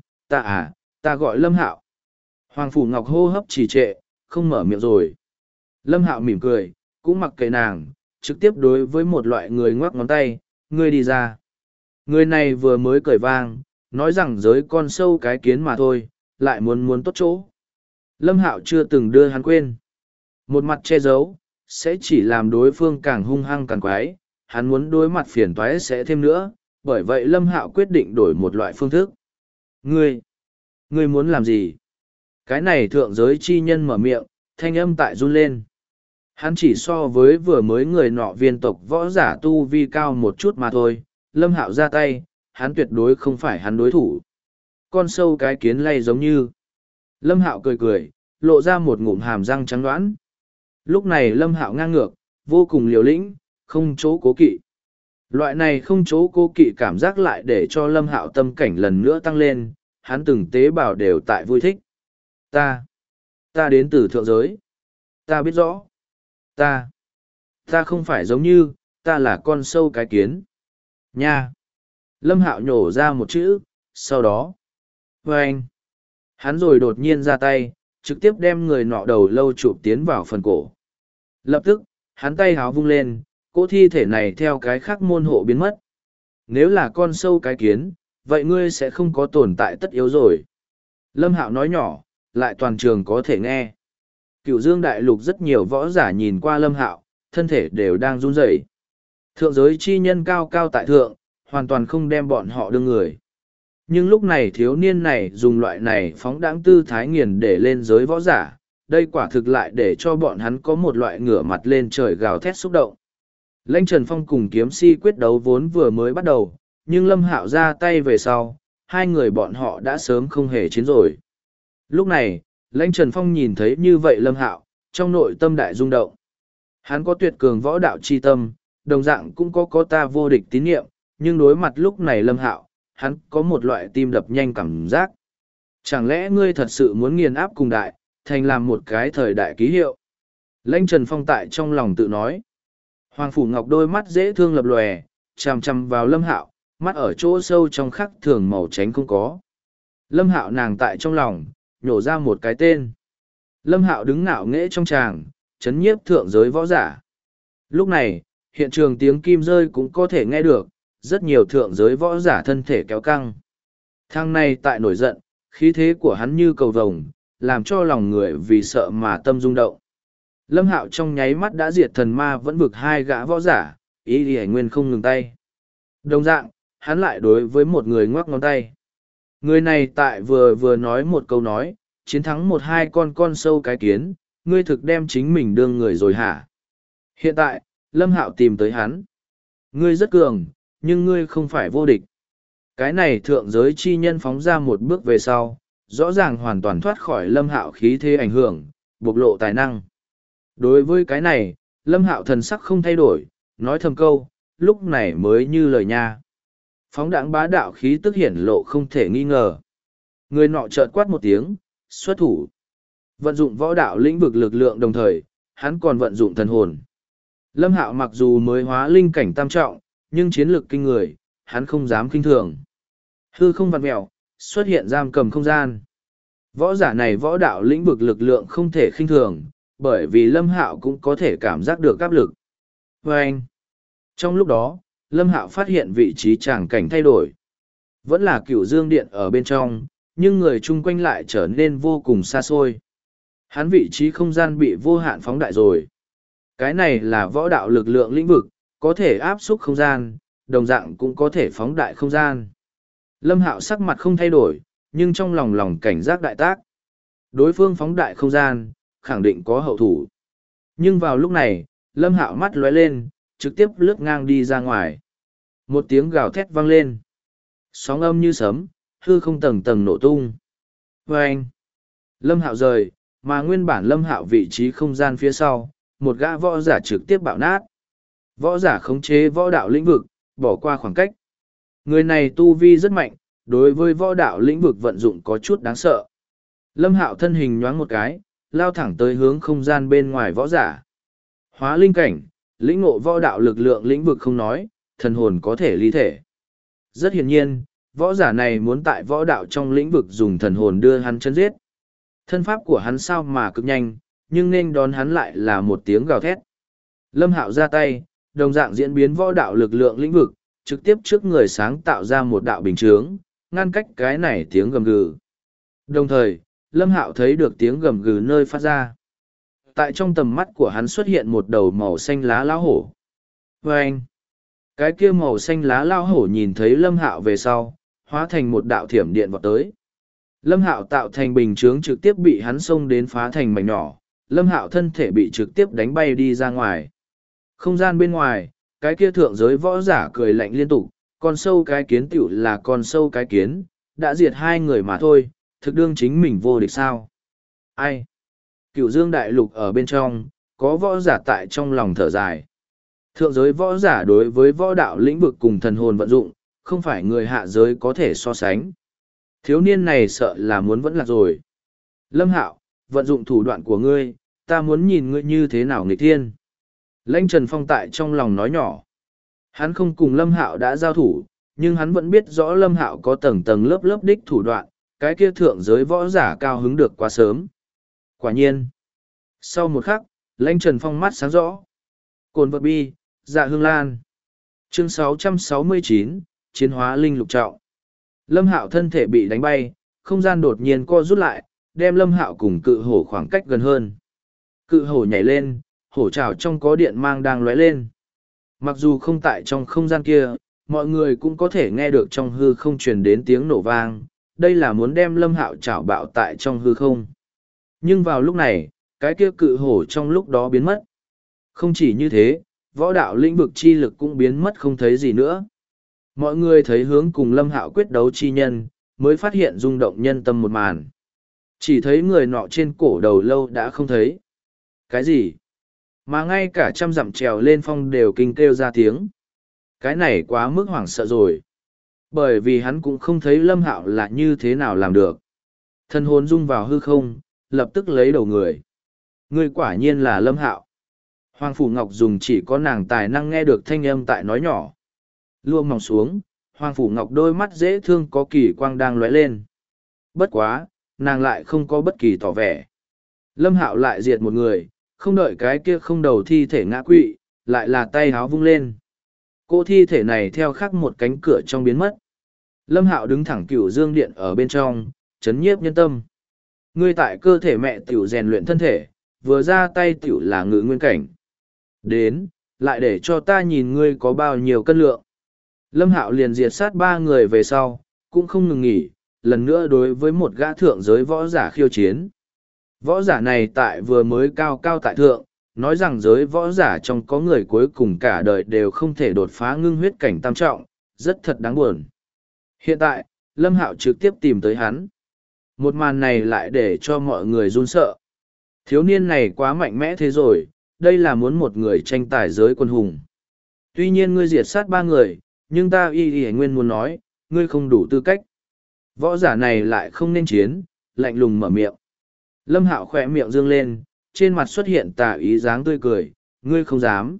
ta gọi Lâm Hạo. Hoàng phủ ngọc hô hấp trì trệ, không mở miệng rồi. Lâm Hạo mỉm cười, cũng mặc kệ nàng, trực tiếp đối với một loại người ngoắc ngón tay, ngươi đi ra. Người này vừa mới cười vang, nói rằng giới con sâu cái kiến mà thôi, lại muốn tốt chỗ. Lâm Hạo chưa từng đưa hắn quên. Một mặt che giấu, sẽ chỉ làm đối phương càng hung hăng càng quái, hắn muốn đối mặt phiền toái sẽ thêm nữa, bởi vậy Lâm Hạo quyết định đổi một loại phương thức. Ngươi muốn làm gì? Cái này thượng giới chi nhân mở miệng, thanh âm tại run lên. Hắn chỉ so với vừa mới người nọ viên tộc võ giả tu vi cao một chút mà thôi, Lâm Hạo ra tay, hắn tuyệt đối không phải hắn đối thủ. Con sâu cái kiến lay giống như. Lâm Hạo cười, lộ ra một ngụm hàm răng trắng đoán. Lúc này Lâm Hạo ngang ngược, vô cùng liều lĩnh, không chỗ cố kỵ. Loại này không chỗ cố kỵ cảm giác lại để cho Lâm Hạo tâm cảnh lần nữa tăng lên, hắn từng tế bào đều tại vui thích. Ta đến từ thượng giới. Ta biết rõ. Ta không phải giống như, ta là con sâu cái kiến. Nha. Lâm Hạo nhổ ra một chữ, sau đó. Vâng. Hắn rồi đột nhiên ra tay, trực tiếp đem người nọ đầu lâu chụp tiến vào phần cổ. Lập tức, hắn tay háo vung lên, cỗ thi thể này theo cái khác môn hộ biến mất. Nếu là con sâu cái kiến, vậy ngươi sẽ không có tồn tại tất yếu rồi. Lâm Hạo nói nhỏ, lại toàn trường có thể nghe. Cửu Dương Đại Lục rất nhiều võ giả nhìn qua Lâm Hạo, thân thể đều đang run rẩy. Thượng giới chi nhân cao cao tại thượng, hoàn toàn không đem bọn họ đương người. Nhưng lúc này thiếu niên này dùng loại này phóng đãng tư thái nghiền để lên giới võ giả, đây quả thực lại để cho bọn hắn có một loại ngửa mặt lên trời gào thét xúc động. Lãnh Trần Phong cùng kiếm si quyết đấu vốn vừa mới bắt đầu, nhưng Lâm Hạo ra tay về sau, hai người bọn họ đã sớm không hề chiến rồi. Lúc này, Lãnh Trần Phong nhìn thấy như vậy Lâm Hạo, trong nội tâm đại rung động. Hắn có tuyệt cường võ đạo chi tâm, đồng dạng cũng có ta vô địch tín nhiệm, nhưng đối mặt lúc này Lâm Hạo, hắn có một loại tim đập nhanh cảm giác. Chẳng lẽ ngươi thật sự muốn nghiền áp cùng đại, thành làm một cái thời đại ký hiệu? Lãnh Trần Phong tại trong lòng tự nói. Hoàng Phủ Ngọc đôi mắt dễ thương lập lòe, chằm chằm vào Lâm Hạo, mắt ở chỗ sâu trong khắc thường màu tránh không có. Lâm Hạo nàng tại trong lòng, nhổ ra một cái tên. Lâm Hạo đứng ngạo nghễ trong tràng, chấn nhiếp thượng giới võ giả. Lúc này, hiện trường tiếng kim rơi cũng có thể nghe được, rất nhiều thượng giới võ giả thân thể kéo căng. Thang này tại nổi giận, khí thế của hắn như cầu vồng, làm cho lòng người vì sợ mà tâm rung động. Lâm Hạo trong nháy mắt đã diệt thần ma vẫn vực hai gã võ giả, ý đi nguyên không ngừng tay. Đồng dạng, hắn lại đối với một người ngoắc ngón tay. Người này tại vừa nói một câu nói, chiến thắng một hai con sâu cái kiến, ngươi thực đem chính mình đương người rồi hả? Hiện tại, Lâm Hạo tìm tới hắn. Ngươi rất cường, nhưng ngươi không phải vô địch. Cái này thượng giới chi nhân phóng ra một bước về sau, rõ ràng hoàn toàn thoát khỏi Lâm Hạo khí thế ảnh hưởng, bộc lộ tài năng. Đối với cái này, Lâm Hạo thần sắc không thay đổi, nói thầm câu, lúc này mới như lời nha. Phóng đãng bá đạo khí tức hiển lộ không thể nghi ngờ. Người nọ chợt quát một tiếng, xuất thủ. Vận dụng võ đạo lĩnh vực lực lượng đồng thời, hắn còn vận dụng thần hồn. Lâm Hạo mặc dù mới hóa linh cảnh tam trọng, nhưng chiến lược kinh người, hắn không dám kinh thường. Hư không vặn mẹo, xuất hiện giam cầm không gian. Võ giả này võ đạo lĩnh vực lực lượng không thể khinh thường, bởi vì Lâm Hạo cũng có thể cảm giác được áp lực. Và anh, trong lúc đó, Lâm Hạo phát hiện vị trí tràng cảnh thay đổi. Vẫn là Cửu Dương Điện ở bên trong, nhưng người chung quanh lại trở nên vô cùng xa xôi. Hắn vị trí không gian bị vô hạn phóng đại rồi. Cái này là võ đạo lực lượng lĩnh vực, có thể áp xúc không gian, đồng dạng cũng có thể phóng đại không gian. Lâm Hạo sắc mặt không thay đổi, nhưng trong lòng cảnh giác đại tác. Đối phương phóng đại không gian, khẳng định có hậu thủ. Nhưng vào lúc này, Lâm Hạo mắt lóe lên, trực tiếp lướt ngang đi ra ngoài. Một tiếng gào thét vang lên. Sóng âm như sấm, hư không tầng tầng nổ tung. Vâng! Lâm Hạo rời, mà nguyên bản Lâm Hạo vị trí không gian phía sau, một gã võ giả trực tiếp bạo nát. Võ giả khống chế võ đạo lĩnh vực, bỏ qua khoảng cách. Người này tu vi rất mạnh, đối với võ đạo lĩnh vực vận dụng có chút đáng sợ. Lâm Hạo thân hình nhoáng một cái, lao thẳng tới hướng không gian bên ngoài võ giả. Hóa linh cảnh, lĩnh ngộ võ đạo lực lượng lĩnh vực không nói, thần hồn có thể ly thể. Rất hiển nhiên, võ giả này muốn tại võ đạo trong lĩnh vực dùng thần hồn đưa hắn chân giết. Thân pháp của hắn sao mà cực nhanh, nhưng nên đón hắn lại là một tiếng gào thét. Lâm Hạo ra tay, đồng dạng diễn biến võ đạo lực lượng lĩnh vực, trực tiếp trước người sáng tạo ra một đạo bình chướng, ngăn cách cái này tiếng gầm gừ. Đồng thời, Lâm Hạo thấy được tiếng gầm gừ nơi phát ra. Tại trong tầm mắt của hắn xuất hiện một đầu màu xanh lá lão hổ. Và anh, cái kia màu xanh lá lão hổ nhìn thấy Lâm Hạo về sau, hóa thành một đạo thiểm điện vọt tới. Lâm Hạo tạo thành bình chướng trực tiếp bị hắn xông đến phá thành mảnh nhỏ, Lâm Hạo thân thể bị trực tiếp đánh bay đi ra ngoài. Không gian bên ngoài, cái kia thượng giới võ giả cười lạnh liên tục, con sâu cái kiến tiểu là con sâu cái kiến, đã diệt hai người mà thôi, thực đương chính mình vô địch sao. Ai? Cửu Dương Đại Lục ở bên trong, có võ giả tại trong lòng thở dài. Thượng giới võ giả đối với võ đạo lĩnh vực cùng thần hồn vận dụng, không phải người hạ giới có thể so sánh. Thiếu niên này sợ là muốn vẫn lạc rồi. Lâm Hạo, vận dụng thủ đoạn của ngươi, ta muốn nhìn ngươi như thế nào nghịch thiên. Lãnh Trần Phong tại trong lòng nói nhỏ. Hắn không cùng Lâm Hạo đã giao thủ, nhưng hắn vẫn biết rõ Lâm Hạo có tầng tầng lớp lớp đích thủ đoạn, cái kia thượng giới võ giả cao hứng được quá sớm. Quả nhiên. Sau một khắc, Lãnh Trần Phong mắt sáng rõ. Cồn vật bi, Dạ Hương Lan. Chương 669, Chiến hóa linh lục trọng. Lâm Hạo thân thể bị đánh bay, không gian đột nhiên co rút lại, đem Lâm Hạo cùng cự hổ khoảng cách gần hơn. Cự hổ nhảy lên, hổ trảo trong có điện mang đang lóe lên. Mặc dù không tại trong không gian kia, mọi người cũng có thể nghe được trong hư không truyền đến tiếng nổ vang. Đây là muốn đem Lâm Hạo trảo bạo tại trong hư không. Nhưng vào lúc này, cái kia cự hổ trong lúc đó biến mất. Không chỉ như thế, võ đạo lĩnh vực chi lực cũng biến mất không thấy gì nữa. Mọi người thấy hướng cùng Lâm Hạo quyết đấu chi nhân, mới phát hiện rung động nhân tâm một màn. Chỉ thấy người nọ trên cổ đầu lâu đã không thấy. Cái gì? Mà ngay cả trăm dặm trèo lên phong đều kinh kêu ra tiếng. Cái này quá mức hoảng sợ rồi. Bởi vì hắn cũng không thấy Lâm Hạo là như thế nào làm được. Thân hồn rung vào hư không, lập tức lấy đầu người. Người quả nhiên là Lâm Hạo. Hoàng Phủ Ngọc dùng chỉ có nàng tài năng nghe được thanh âm tại nói nhỏ. Lua mỏng xuống, Hoàng Phủ Ngọc đôi mắt dễ thương có kỳ quang đang lóe lên. Bất quá, nàng lại không có bất kỳ tỏ vẻ. Lâm Hạo lại diệt một người, không đợi cái kia không đầu thi thể ngã quỵ, lại là tay háo vung lên. Cô thi thể này theo khắc một cánh cửa trong biến mất. Lâm Hạo đứng thẳng Cửu Dương Điện ở bên trong, chấn nhiếp nhân tâm. Ngươi tại cơ thể mẹ tiểu rèn luyện thân thể, vừa ra tay tiểu là ngự nguyên cảnh. Đến, lại để cho ta nhìn ngươi có bao nhiêu cân lượng. Lâm Hạo liền diệt sát 3 người về sau, cũng không ngừng nghỉ, lần nữa đối với một gã thượng giới võ giả khiêu chiến. Võ giả này tại vừa mới cao cao tại thượng, nói rằng giới võ giả trong có người cuối cùng cả đời đều không thể đột phá ngưng huyết cảnh tam trọng, rất thật đáng buồn. Hiện tại, Lâm Hạo trực tiếp tìm tới hắn. Một màn này lại để cho mọi người run sợ. Thiếu niên này quá mạnh mẽ thế rồi, đây là muốn một người tranh tài giới quân hùng. Tuy nhiên ngươi diệt sát 3 người, nhưng ta y nguyên muốn nói, ngươi không đủ tư cách. Võ giả này lại không nên chiến, lạnh lùng mở miệng. Lâm Hạo khỏe miệng dương lên, trên mặt xuất hiện tà ý dáng tươi cười, ngươi không dám.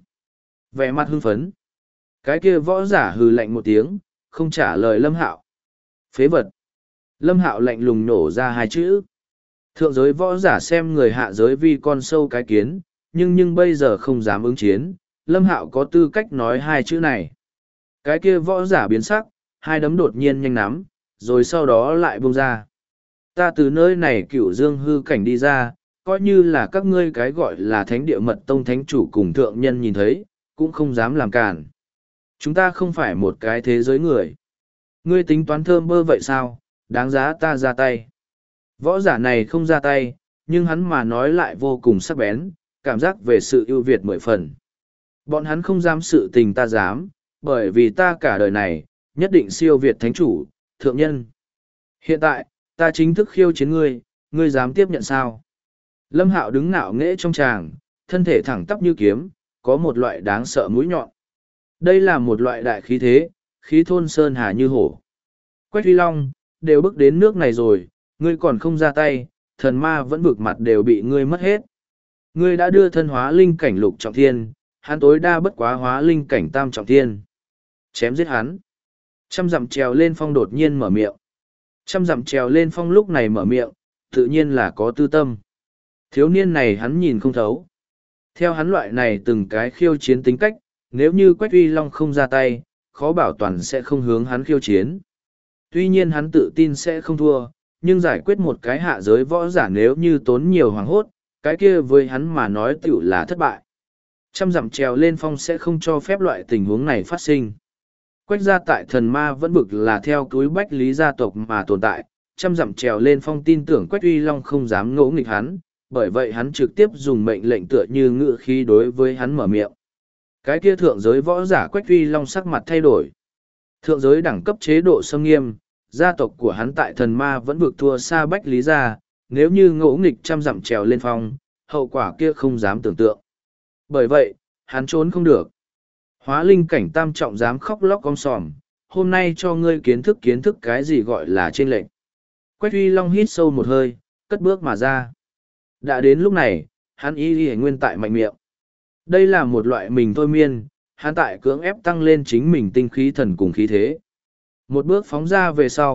Vẻ mặt hưng phấn. Cái kia võ giả hừ lạnh một tiếng, không trả lời Lâm Hạo. Phế vật. Lâm Hạo lạnh lùng nổ ra 2 chữ. Thượng giới võ giả xem người hạ giới vì con sâu cái kiến, nhưng bây giờ không dám ứng chiến, Lâm Hạo có tư cách nói 2 chữ này. Cái kia võ giả biến sắc, 2 đấm đột nhiên nhanh nắm, rồi sau đó lại buông ra. Ta từ nơi này Cửu Dương hư cảnh đi ra, coi như là các ngươi cái gọi là thánh địa mật tông thánh chủ cùng thượng nhân nhìn thấy, cũng không dám làm cản. Chúng ta không phải một cái thế giới người. Ngươi tính toán thơm bơ vậy sao, đáng giá ta ra tay. Võ giả này không ra tay, nhưng hắn mà nói lại vô cùng sắc bén, cảm giác về sự ưu việt 10 phần. Bọn hắn không dám sự tình ta dám, bởi vì ta cả đời này, nhất định siêu việt thánh chủ, thượng nhân. Hiện tại, ta chính thức khiêu chiến ngươi, ngươi dám tiếp nhận sao? Lâm Hạo đứng ngạo nghễ trong tràng, thân thể thẳng tắp như kiếm, có một loại đáng sợ mũi nhọn. Đây là một loại đại khí thế, khí thôn sơn hà như hổ. Quách Huy Long, đều bước đến nước này rồi, ngươi còn không ra tay, thần ma vẫn bực mặt đều bị ngươi mất hết. Ngươi đã đưa thân hóa linh cảnh lục trọng thiên, hắn tối đa bất quá hóa linh cảnh tam trọng thiên. Chém giết hắn. Trăm dặm trèo lên phong đột nhiên mở miệng. Trăm dặm trèo lên phong lúc này mở miệng, tự nhiên là có tư tâm. Thiếu niên này hắn nhìn không thấu. Theo hắn loại này từng cái khiêu chiến tính cách, nếu như Quách Uy Long không ra tay, khó bảo toàn sẽ không hướng hắn khiêu chiến. Tuy nhiên hắn tự tin sẽ không thua, nhưng giải quyết một cái hạ giới võ giả nếu như tốn nhiều hoàng hốt, cái kia với hắn mà nói tiểu là thất bại. Trăm dặm trèo lên phong sẽ không cho phép loại tình huống này phát sinh. Quách gia tại thần ma vẫn bực là theo túi bách lý gia tộc mà tồn tại, trăm dặm trèo lên phong tin tưởng Quách Uy Long không dám ngỗ nghịch hắn, bởi vậy hắn trực tiếp dùng mệnh lệnh tựa như ngự khí đối với hắn mở miệng. Cái kia thượng giới võ giả Quách Uy Long sắc mặt thay đổi. Thượng giới đẳng cấp chế độ xâm nghiêm, gia tộc của hắn tại thần ma vẫn vực thua xa bách lý gia, nếu như ngỗ nghịch trăm dặm trèo lên phong, hậu quả kia không dám tưởng tượng. Bởi vậy, hắn trốn không được. Hóa linh cảnh tam trọng dám khóc lóc om sòm, hôm nay cho ngươi kiến thức cái gì gọi là trên lệnh. Quách Uy Long hít sâu một hơi, cất bước mà ra. Đã đến lúc này, hắn y nguyên tại mạnh miệng. Đây là một loại mình thôi miên, hắn tại cưỡng ép tăng lên chính mình tinh khí thần cùng khí thế. Một bước phóng ra về sau,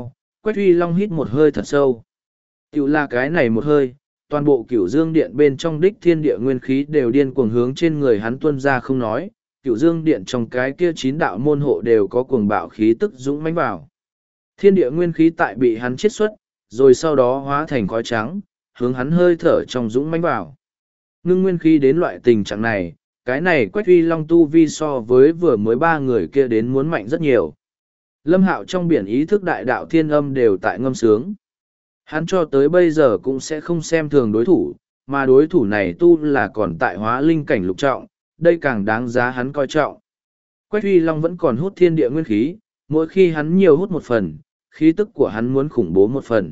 Quách Uy Long hít một hơi thật sâu. Cựu là cái này một hơi, toàn bộ Cửu Dương Điện bên trong đích thiên địa nguyên khí đều điên cuồng hướng trên người hắn tuôn ra không nói, Cửu Dương Điện trong cái kia 9 đạo môn hộ đều có cuồng bạo khí tức dũng mãnh vào. Thiên địa nguyên khí tại bị hắn chiết xuất, rồi sau đó hóa thành khói trắng, hướng hắn hơi thở trong dũng mãnh vào. Ngưng nguyên khí đến loại tình trạng này, cái này Quách Uy Long tu vi so với vừa mới 3 người kia đến muốn mạnh rất nhiều. Lâm Hạo trong biển ý thức đại đạo thiên âm đều tại ngâm sướng. Hắn cho tới bây giờ cũng sẽ không xem thường đối thủ, mà đối thủ này tu là còn tại hóa linh cảnh lục trọng, đây càng đáng giá hắn coi trọng. Quách Uy Long vẫn còn hút thiên địa nguyên khí, mỗi khi hắn nhiều hút một phần, khí tức của hắn muốn khủng bố một phần.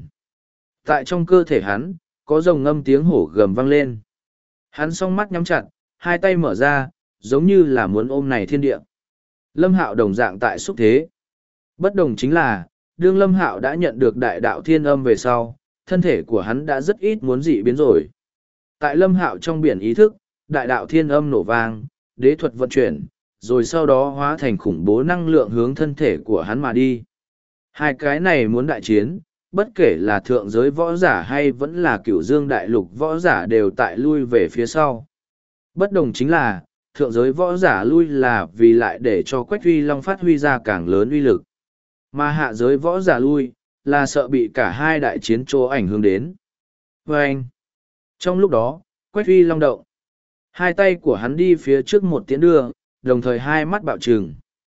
Tại trong cơ thể hắn, có rồng ngâm tiếng hổ gầm vang lên. Hắn song mắt nhắm chặt, hai tay mở ra, giống như là muốn ôm này thiên địa. Lâm Hạo đồng dạng tại xúc thế. Bất đồng chính là, đương Lâm Hạo đã nhận được đại đạo thiên âm về sau, thân thể của hắn đã rất ít muốn dị biến rồi. Tại Lâm Hạo trong biển ý thức, đại đạo thiên âm nổ vang, đế thuật vận chuyển, rồi sau đó hóa thành khủng bố năng lượng hướng thân thể của hắn mà đi. Hai cái này muốn đại chiến, bất kể là thượng giới võ giả hay vẫn là cửu dương đại lục võ giả đều tại lui về phía sau. Bất đồng chính là, thượng giới võ giả lui là vì lại để cho Quách Uy Long phát huy ra càng lớn uy lực. Mà hạ giới võ giả lui, là sợ bị cả hai đại chiến chỗ ảnh hưởng đến. Và anh, trong lúc đó, Quách Uy Long động. Hai tay của hắn đi phía trước một tiến đưa, đồng thời hai mắt bạo trừng.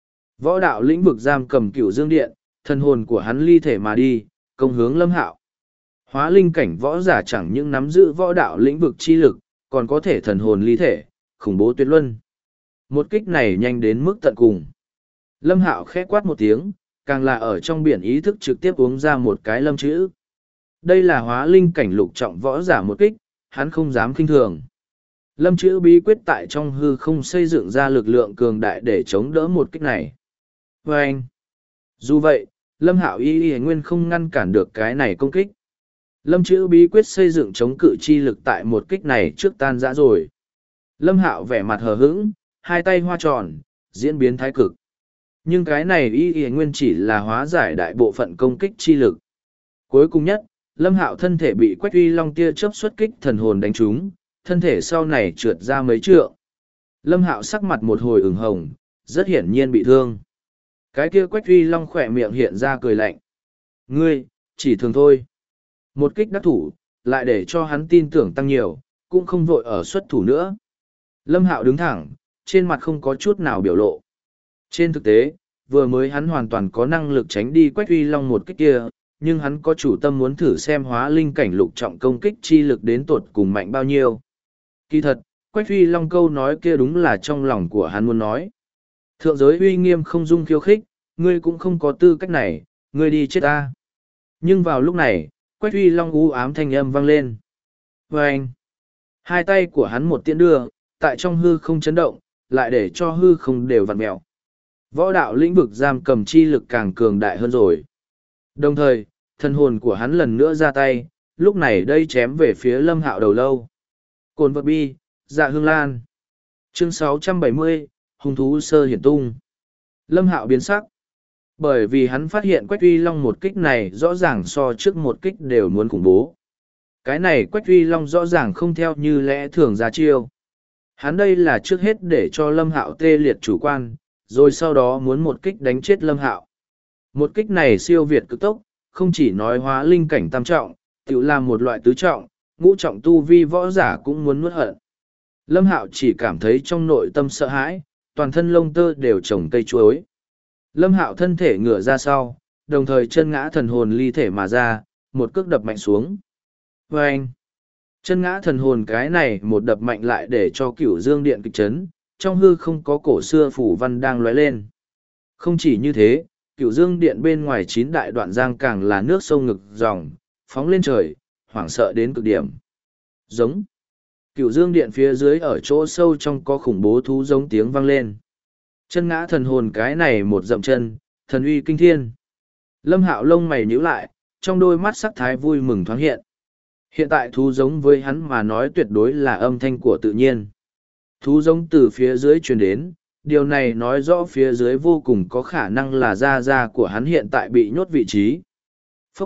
Võ đạo lĩnh vực giam cầm cửu dương điện, thân hồn của hắn ly thể mà đi, công hướng Lâm Hạo. Hóa linh cảnh võ giả chẳng những nắm giữ võ đạo lĩnh vực chi lực, còn có thể thần hồn ly thể, khủng bố tuyệt luân. Một kích này nhanh đến mức tận cùng. Lâm Hạo khẽ quát một tiếng, càng là ở trong biển ý thức trực tiếp uống ra một cái lâm chữ. Đây là hóa linh cảnh lục trọng võ giả một kích, hắn không dám khinh thường. Lâm chữ bí quyết tại trong hư không xây dựng ra lực lượng cường đại để chống đỡ một kích này. Và anh, dù vậy, Lâm Hạo y nguyên không ngăn cản được cái này công kích. Lâm chữ bí quyết xây dựng chống cự chi lực tại một kích này trước tan rã rồi. Lâm Hạo vẻ mặt hờ hững, hai tay hoa tròn, diễn biến thái cực. Nhưng cái này y nguyên chỉ là hóa giải đại bộ phận công kích chi lực. Cuối cùng nhất, Lâm Hạo thân thể bị Quách Uy Long tia chớp xuất kích thần hồn đánh trúng, thân thể sau này trượt ra mấy trượng. Lâm Hạo sắc mặt một hồi ửng hồng, rất hiển nhiên bị thương. Cái kia Quách Uy Long khỏe miệng hiện ra cười lạnh. Ngươi, chỉ thường thôi. Một kích đắc thủ, lại để cho hắn tin tưởng tăng nhiều, cũng không vội ở xuất thủ nữa. Lâm Hạo đứng thẳng, trên mặt không có chút nào biểu lộ. Trên thực tế, vừa mới hắn hoàn toàn có năng lực tránh đi Quách Uy Long một kích kia, nhưng hắn có chủ tâm muốn thử xem hóa linh cảnh lục trọng công kích chi lực đến tột cùng mạnh bao nhiêu. Kỳ thật, Quách Uy Long câu nói kia đúng là trong lòng của hắn muốn nói. Thượng giới uy nghiêm không dung khiêu khích, ngươi cũng không có tư cách này, ngươi đi chết ta. Nhưng vào lúc này, Quách Uy Long u ám thanh âm vang lên. Và anh, hai tay của hắn một tiễn đưa, tại trong hư không chấn động, lại để cho hư không đều vặn mẹo. Võ đạo lĩnh vực giam cầm chi lực càng cường đại hơn rồi. Đồng thời, thân hồn của hắn lần nữa ra tay, lúc này đây chém về phía Lâm Hạo đầu lâu. Cồn vật bi, dạ hương lan. Chương 670, hung thú sơ hiển tung. Lâm Hạo biến sắc. Bởi vì hắn phát hiện Quách Uy Long một kích này rõ ràng so trước một kích đều muốn khủng bố. Cái này Quách Uy Long rõ ràng không theo như lẽ thường ra chiêu. Hắn đây là trước hết để cho Lâm Hạo tê liệt chủ quan, rồi sau đó muốn một kích đánh chết Lâm Hạo. Một kích này siêu việt cực tốc, không chỉ nói hóa linh cảnh tam trọng, tự làm một loại tứ trọng, ngũ trọng tu vi võ giả cũng muốn nuốt hận. Lâm Hạo chỉ cảm thấy trong nội tâm sợ hãi, toàn thân lông tơ đều trồng cây chuối. Lâm Hạo thân thể ngửa ra sau, đồng thời chân ngã thần hồn ly thể mà ra, một cước đập mạnh xuống. Và anh, chân ngã thần hồn cái này một đập mạnh lại để cho Cửu Dương Điện kịch chấn, trong hư không có cổ xưa phủ văn đang lóe lên. Không chỉ như thế, Cửu Dương Điện bên ngoài 9 đại đoạn giang càng là nước sông ngực dòng, phóng lên trời, hoảng sợ đến cực điểm. Giống. Cửu Dương Điện phía dưới ở chỗ sâu trong có khủng bố thú giống tiếng vang lên. Chân ngã thần hồn cái này một dậm chân, thần uy kinh thiên. Lâm Hạo lông mày nhíu lại, trong đôi mắt sắc thái vui mừng thoáng hiện. Hiện tại thú giống với hắn mà nói tuyệt đối là âm thanh của tự nhiên. Thú giống từ phía dưới truyền đến, điều này nói rõ phía dưới vô cùng có khả năng là da của hắn hiện tại bị nhốt vị trí.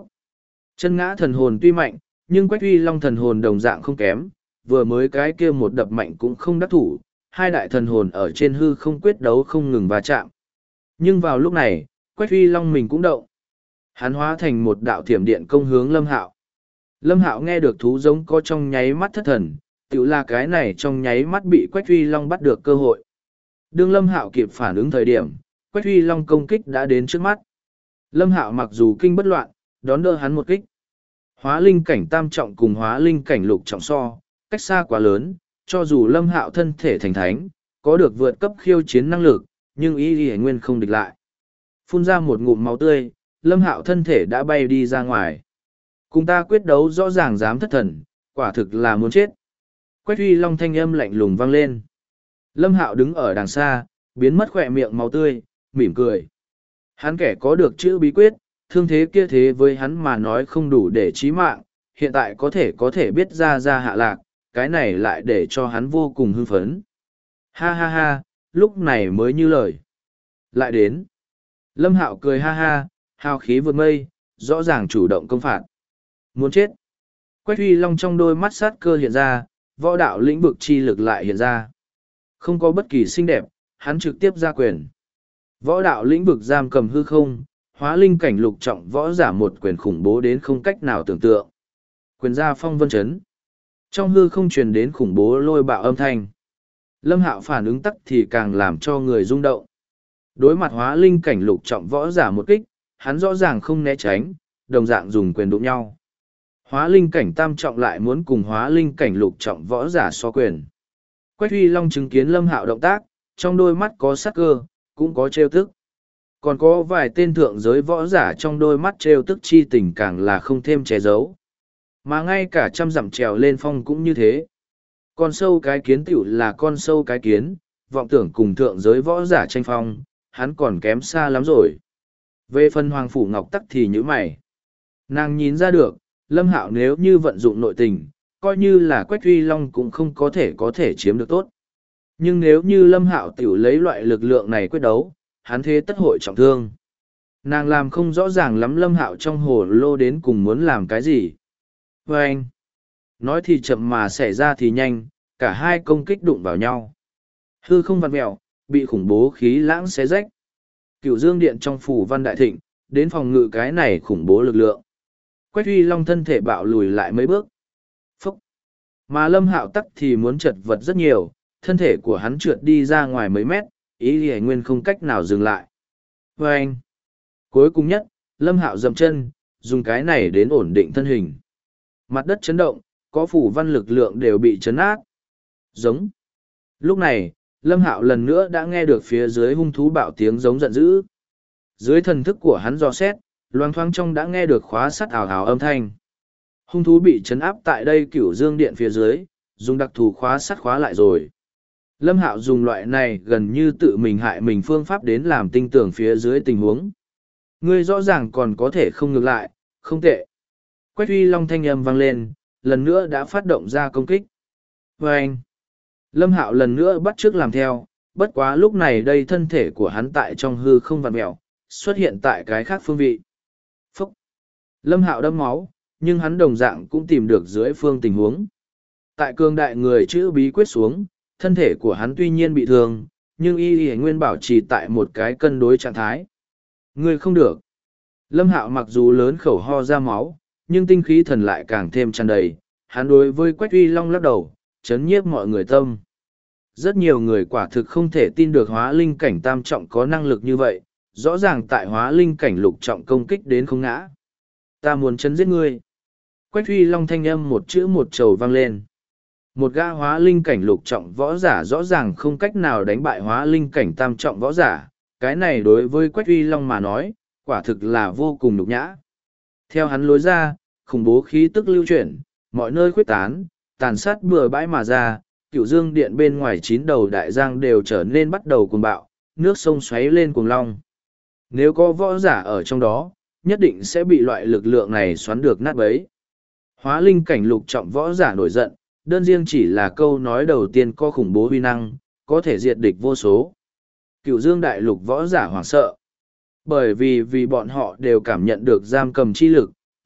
Chân ngã thần hồn tuy mạnh, nhưng Quách Uy Long thần hồn đồng dạng không kém, vừa mới cái kia một đập mạnh cũng không đắc thủ, hai đại thần hồn ở trên hư không quyết đấu không ngừng va chạm. Nhưng vào lúc này, Quách Uy Long mình cũng động. Hắn hóa thành một đạo thiểm điện công hướng Lâm Hạo. Lâm Hạo nghe được thú giống có trong nháy mắt thất thần, tự là cái này trong nháy mắt bị Quách Uy Long bắt được cơ hội. Đương Lâm Hạo kịp phản ứng thời điểm, Quách Uy Long công kích đã đến trước mắt. Lâm Hạo mặc dù kinh bất loạn, đón đỡ hắn một kích. Hóa linh cảnh tam trọng cùng hóa linh cảnh lục trọng so, cách xa quá lớn, cho dù Lâm Hạo thân thể thành thánh, có được vượt cấp khiêu chiến năng lực, nhưng y nguyên không địch lại. Phun ra một ngụm máu tươi, Lâm Hạo thân thể đã bay đi ra ngoài. Cùng ta quyết đấu rõ ràng dám thất thần, quả thực là muốn chết. Quách Uy Long thanh âm lạnh lùng vang lên. Lâm Hạo đứng ở đằng xa, biến mất khỏe miệng máu tươi, mỉm cười. Hắn kẻ có được chữ bí quyết, thương thế kia thế với hắn mà nói không đủ để chí mạng, hiện tại có thể biết ra hạ lạc, cái này lại để cho hắn vô cùng hưng phấn. Ha ha ha, lúc này mới như lời. Lại đến. Lâm Hạo cười ha ha, hào khí vượt mây, rõ ràng chủ động công phạt. Muốn chết. Quách Uy Long trong đôi mắt sát cơ hiện ra, võ đạo lĩnh vực chi lực lại hiện ra. Không có bất kỳ xinh đẹp, hắn trực tiếp ra quyền. Võ đạo lĩnh vực giam cầm hư không, hóa linh cảnh lục trọng võ giả một quyền khủng bố đến không cách nào tưởng tượng. Quyền ra phong vân chấn. Trong hư không truyền đến khủng bố lôi bạo âm thanh. Lâm Hạo phản ứng tắc thì càng làm cho người rung động. Đối mặt hóa linh cảnh lục trọng võ giả một kích, hắn rõ ràng không né tránh, đồng dạng dùng quyền đụng nhau. Hóa linh cảnh tam trọng lại muốn cùng hóa linh cảnh lục trọng võ giả so quyền. Quách Uy Long chứng kiến Lâm Hạo động tác, trong đôi mắt có sắc cơ, cũng có trêu tức. Còn có vài tên thượng giới võ giả trong đôi mắt trêu tức chi tình càng là không thêm che giấu. Mà ngay cả trăm dặm trèo lên phong cũng như thế. Con sâu cái kiến tiểu là con sâu cái kiến, vọng tưởng cùng thượng giới võ giả tranh phong, hắn còn kém xa lắm rồi. Về phần Hoàng Phủ Ngọc tắc thì như mày. Nàng nhìn ra được, Lâm Hạo nếu như vận dụng nội tình, coi như là Quách Uy Long cũng không có thể chiếm được tốt. Nhưng nếu như Lâm Hạo tiểu lấy loại lực lượng này quyết đấu, hắn thế tất hội trọng thương. Nàng làm không rõ ràng lắm Lâm Hạo trong hồ lô đến cùng muốn làm cái gì. Và anh, nói thì chậm mà xảy ra thì nhanh, cả hai công kích đụng vào nhau. Hư không vặn mẹo, bị khủng bố khí lãng xé rách. Cửu Dương Điện trong phủ văn đại thịnh, đến phòng ngự cái này khủng bố lực lượng. Quách Uy Long thân thể bạo lùi lại mấy bước. Phúc! Mà Lâm Hạo tắc thì muốn chật vật rất nhiều, thân thể của hắn trượt đi ra ngoài mấy mét, ý hề nguyên không cách nào dừng lại. Và anh! Cuối cùng nhất, Lâm Hạo dậm chân, dùng cái này đến ổn định thân hình. Mặt đất chấn động, có phủ văn lực lượng đều bị chấn át. Giống! Lúc này, Lâm Hạo lần nữa đã nghe được phía dưới hung thú bạo tiếng giống giận dữ. Dưới thần thức của hắn dò xét, loang thoáng trong đã nghe được khóa sắt ảo ảo âm thanh. Hung thú bị chấn áp tại đây Cửu Dương Điện phía dưới, dùng đặc thù khóa sắt khóa lại rồi. Lâm Hạo dùng loại này gần như tự mình hại mình phương pháp đến làm tinh tưởng phía dưới tình huống. Ngươi rõ ràng còn có thể không ngược lại, không tệ. Quách Uy Long thanh âm vang lên, lần nữa đã phát động ra công kích. Và anh, Lâm Hạo lần nữa bắt chước làm theo, bất quá lúc này đây thân thể của hắn tại trong hư không vặn mẹo, xuất hiện tại cái khác phương vị. Phúc! Lâm Hạo đâm máu, nhưng hắn đồng dạng cũng tìm được dưới phương tình huống. Tại cường đại người chữ bí quyết xuống, thân thể của hắn tuy nhiên bị thương, nhưng y nguyên bảo trì tại một cái cân đối trạng thái. Ngươi không được. Lâm Hạo mặc dù lớn khẩu ho ra máu, nhưng tinh khí thần lại càng thêm tràn đầy. Hắn đối với Quách Uy Long lắc đầu, chấn nhiếp mọi người tâm. Rất nhiều người quả thực không thể tin được hóa linh cảnh tam trọng có năng lực như vậy, rõ ràng tại hóa linh cảnh lục trọng công kích đến không ngã. Ta muốn chấn giết ngươi. Quách Uy Long thanh âm một chữ một trầu vang lên. Một gã hóa linh cảnh lục trọng võ giả rõ ràng không cách nào đánh bại hóa linh cảnh tam trọng võ giả, cái này đối với Quách Uy Long mà nói, quả thực là vô cùng nhục nhã. Theo hắn lối ra, khủng bố khí tức lưu chuyển, mọi nơi khuếch tán, tàn sát bừa bãi mà ra, Cửu Dương Điện bên ngoài 9 đầu đại giang đều trở nên bắt đầu cuồng bạo, nước sông xoáy lên cuồng long. Nếu có võ giả ở trong đó, nhất định sẽ bị loại lực lượng này xoắn được nát bấy. Hóa linh cảnh lục trọng võ giả nổi giận, đơn riêng chỉ là câu nói đầu tiên có khủng bố uy năng, có thể diệt địch vô số. Cửu Dương đại lục võ giả hoảng sợ. Bởi vì bọn họ đều cảm nhận được giam cầm chi lực,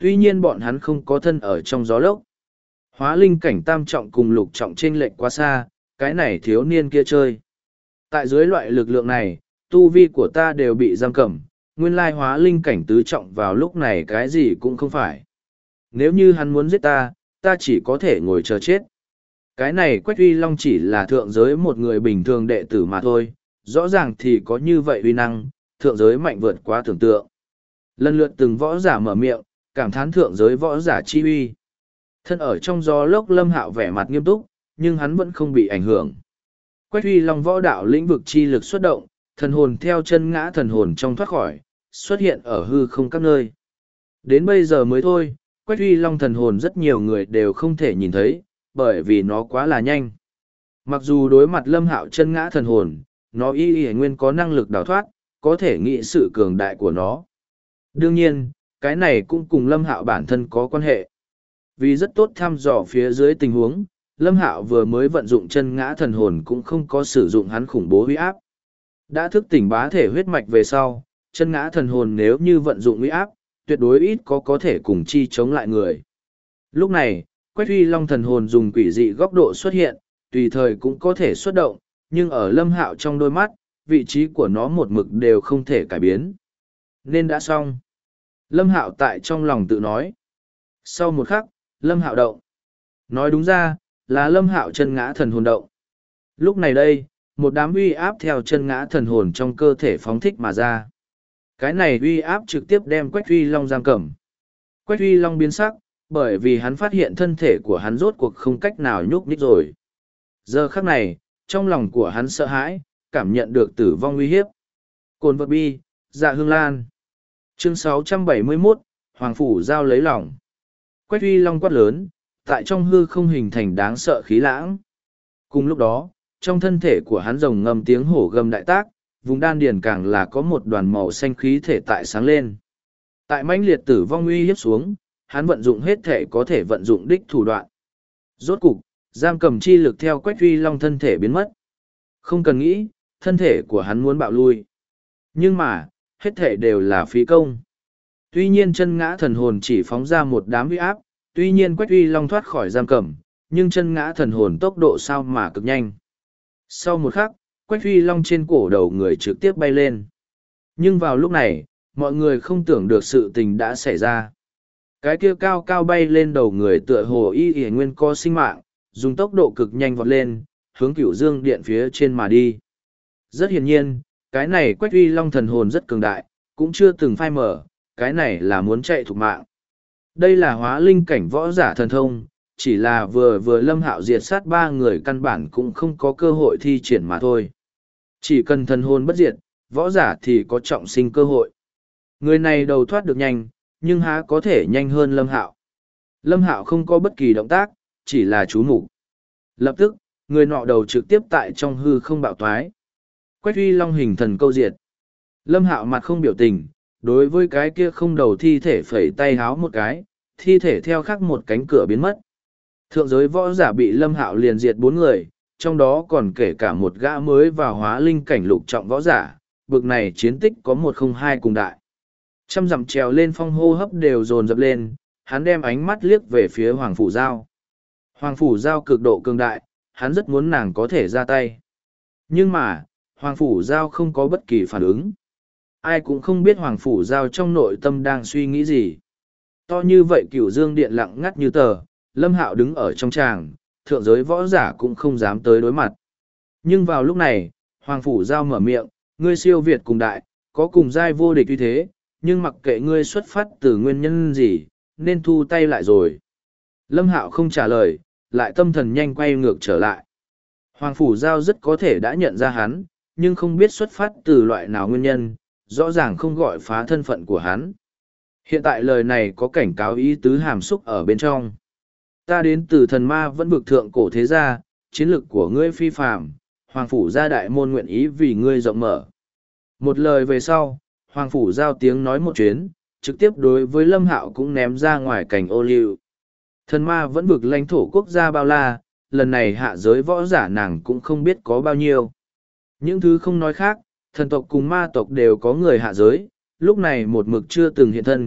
tuy nhiên bọn hắn không có thân ở trong gió lốc. Hóa linh cảnh tam trọng cùng lục trọng chênh lệch quá xa, cái này thiếu niên kia chơi. Tại dưới loại lực lượng này, tu vi của ta đều bị giam cầm, nguyên lai hóa linh cảnh tứ trọng vào lúc này cái gì cũng không phải. Nếu như hắn muốn giết ta, ta chỉ có thể ngồi chờ chết. Cái này Quách Uy Long chỉ là thượng giới một người bình thường đệ tử mà thôi, rõ ràng thì có như vậy uy năng, thượng giới mạnh vượt quá tưởng tượng. Lần lượt từng võ giả mở miệng, cảm thán thượng giới võ giả chi uy. Thân ở trong gió lốc Lâm Hạo vẻ mặt nghiêm túc, nhưng hắn vẫn không bị ảnh hưởng. Quách Uy Long võ đạo lĩnh vực chi lực xuất động, thần hồn theo chân ngã thần hồn trong thoát khỏi, xuất hiện ở hư không các nơi. Đến bây giờ mới thôi, Quách Uy Long thần hồn rất nhiều người đều không thể nhìn thấy, bởi vì nó quá là nhanh. Mặc dù đối mặt Lâm Hạo chân ngã thần hồn, nó y nguyên có năng lực đào thoát, có thể nghĩ sự cường đại của nó. Đương nhiên, cái này cũng cùng Lâm Hạo bản thân có quan hệ. Vì rất tốt thăm dò phía dưới tình huống, Lâm Hạo vừa mới vận dụng chân ngã thần hồn cũng không có sử dụng hắn khủng bố uy áp. Đã thức tỉnh bá thể huyết mạch về sau, chân ngã thần hồn nếu như vận dụng uy áp, tuyệt đối ít có thể cùng chi chống lại người. Lúc này, Quách Uy Long thần hồn dùng quỷ dị góc độ xuất hiện, tùy thời cũng có thể xuất động, nhưng ở Lâm Hạo trong đôi mắt, vị trí của nó một mực đều không thể cải biến. Nên đã xong. Lâm Hạo tại trong lòng tự nói. Sau một khắc, Lâm Hạo động. Nói đúng ra, là Lâm Hạo chân ngã thần hồn động. Lúc này đây, một đám uy áp theo chân ngã thần hồn trong cơ thể phóng thích mà ra. Cái này uy áp trực tiếp đem Quách Uy Long giam cầm. Quách Uy Long biến sắc, bởi vì hắn phát hiện thân thể của hắn rốt cuộc không cách nào nhúc nhích rồi. Giờ khắc này, trong lòng của hắn sợ hãi, cảm nhận được tử vong uy hiếp. Cồn vật bi, dạ hương lan. Chương 671, Hoàng Phủ Giao lấy lòng. Quách Uy Long quát lớn, tại trong hư không hình thành đáng sợ khí lãng. Cùng lúc đó, trong thân thể của hắn rồng ngâm tiếng hổ gầm đại tác, vùng đan điền càng là có một đoàn màu xanh khí thể tại sáng lên. Tại mãnh liệt tử vong uy hiếp xuống, hắn vận dụng hết thể có thể vận dụng đích thủ đoạn. Rốt cục, giam cầm chi lực theo Quách Uy Long thân thể biến mất. Không cần nghĩ, thân thể của hắn muốn bạo lui. Nhưng mà, hết thể đều là phí công. Tuy nhiên chân ngã thần hồn chỉ phóng ra một đám uy áp, tuy nhiên Quách Uy Long thoát khỏi giam cầm, nhưng chân ngã thần hồn tốc độ sao mà cực nhanh. Sau một khắc, Quách Uy Long trên cổ đầu người trực tiếp bay lên. Nhưng vào lúc này, mọi người không tưởng được sự tình đã xảy ra. Cái kia cao cao bay lên đầu người tựa hồ y nguyên có sinh mạng, dùng tốc độ cực nhanh vọt lên, hướng Cửu Dương Điện phía trên mà đi. Rất hiển nhiên, cái này Quách Uy Long thần hồn rất cường đại, cũng chưa từng phai mở, cái này là muốn chạy thục mạng. Đây là hóa linh cảnh võ giả thần thông, chỉ là vừa Lâm Hạo diệt sát ba người căn bản cũng không có cơ hội thi triển mà thôi. Chỉ cần thần hồn bất diệt, võ giả thì có trọng sinh cơ hội. Người này đầu thoát được nhanh, nhưng há có thể nhanh hơn Lâm Hạo. Lâm Hạo không có bất kỳ động tác, chỉ là chú mục. Lập tức, người nọ đầu trực tiếp tại trong hư không bạo toái. Quách Uy Long hình thần câu diệt. Lâm Hạo mặt không biểu tình, đối với cái kia không đầu thi thể phẩy tay háo một cái, thi thể theo khắc một cánh cửa biến mất. Thượng giới võ giả bị Lâm Hạo liền diệt 4 người, trong đó còn kể cả một gã mới vào hóa linh cảnh lục trọng võ giả, bực này chiến tích có 102 cùng đại. Trăm dặm trèo lên phong hô hấp đều dồn dập lên, hắn đem ánh mắt liếc về phía Hoàng Phủ Giao. Hoàng Phủ Giao cực độ cường đại, hắn rất muốn nàng có thể ra tay. Nhưng mà, Hoàng Phủ Giao không có bất kỳ phản ứng. Ai cũng không biết Hoàng Phủ Giao trong nội tâm đang suy nghĩ gì. To như vậy Cửu Dương Điện lặng ngắt như tờ, Lâm Hạo đứng ở trong tràng, thượng giới võ giả cũng không dám tới đối mặt. Nhưng vào lúc này, Hoàng Phủ Giao mở miệng, ngươi siêu việt cùng đại, có cùng giai vô địch uy thế, nhưng mặc kệ ngươi xuất phát từ nguyên nhân gì, nên thu tay lại rồi. Lâm Hạo không trả lời, lại tâm thần nhanh quay ngược trở lại. Hoàng Phủ Giao rất có thể đã nhận ra hắn, nhưng không biết xuất phát từ loại nào nguyên nhân, rõ ràng không gọi phá thân phận của hắn. Hiện tại lời này có cảnh cáo ý tứ hàm xúc ở bên trong. Ta đến từ thần ma vẫn vực thượng cổ thế gia, chiến lực của ngươi phi phàm, Hoàng Phủ gia đại môn nguyện ý vì ngươi rộng mở. Một lời về sau, Hoàng Phủ giao tiếng nói một chuyến, trực tiếp đối với Lâm Hạo cũng ném ra ngoài cảnh ô liu. Thần ma vẫn vực lãnh thổ quốc gia bao la, lần này hạ giới võ giả nàng cũng không biết có bao nhiêu. Những thứ không nói khác, thần tộc cùng ma tộc đều có người hạ giới, lúc này một mực chưa từng hiện thân,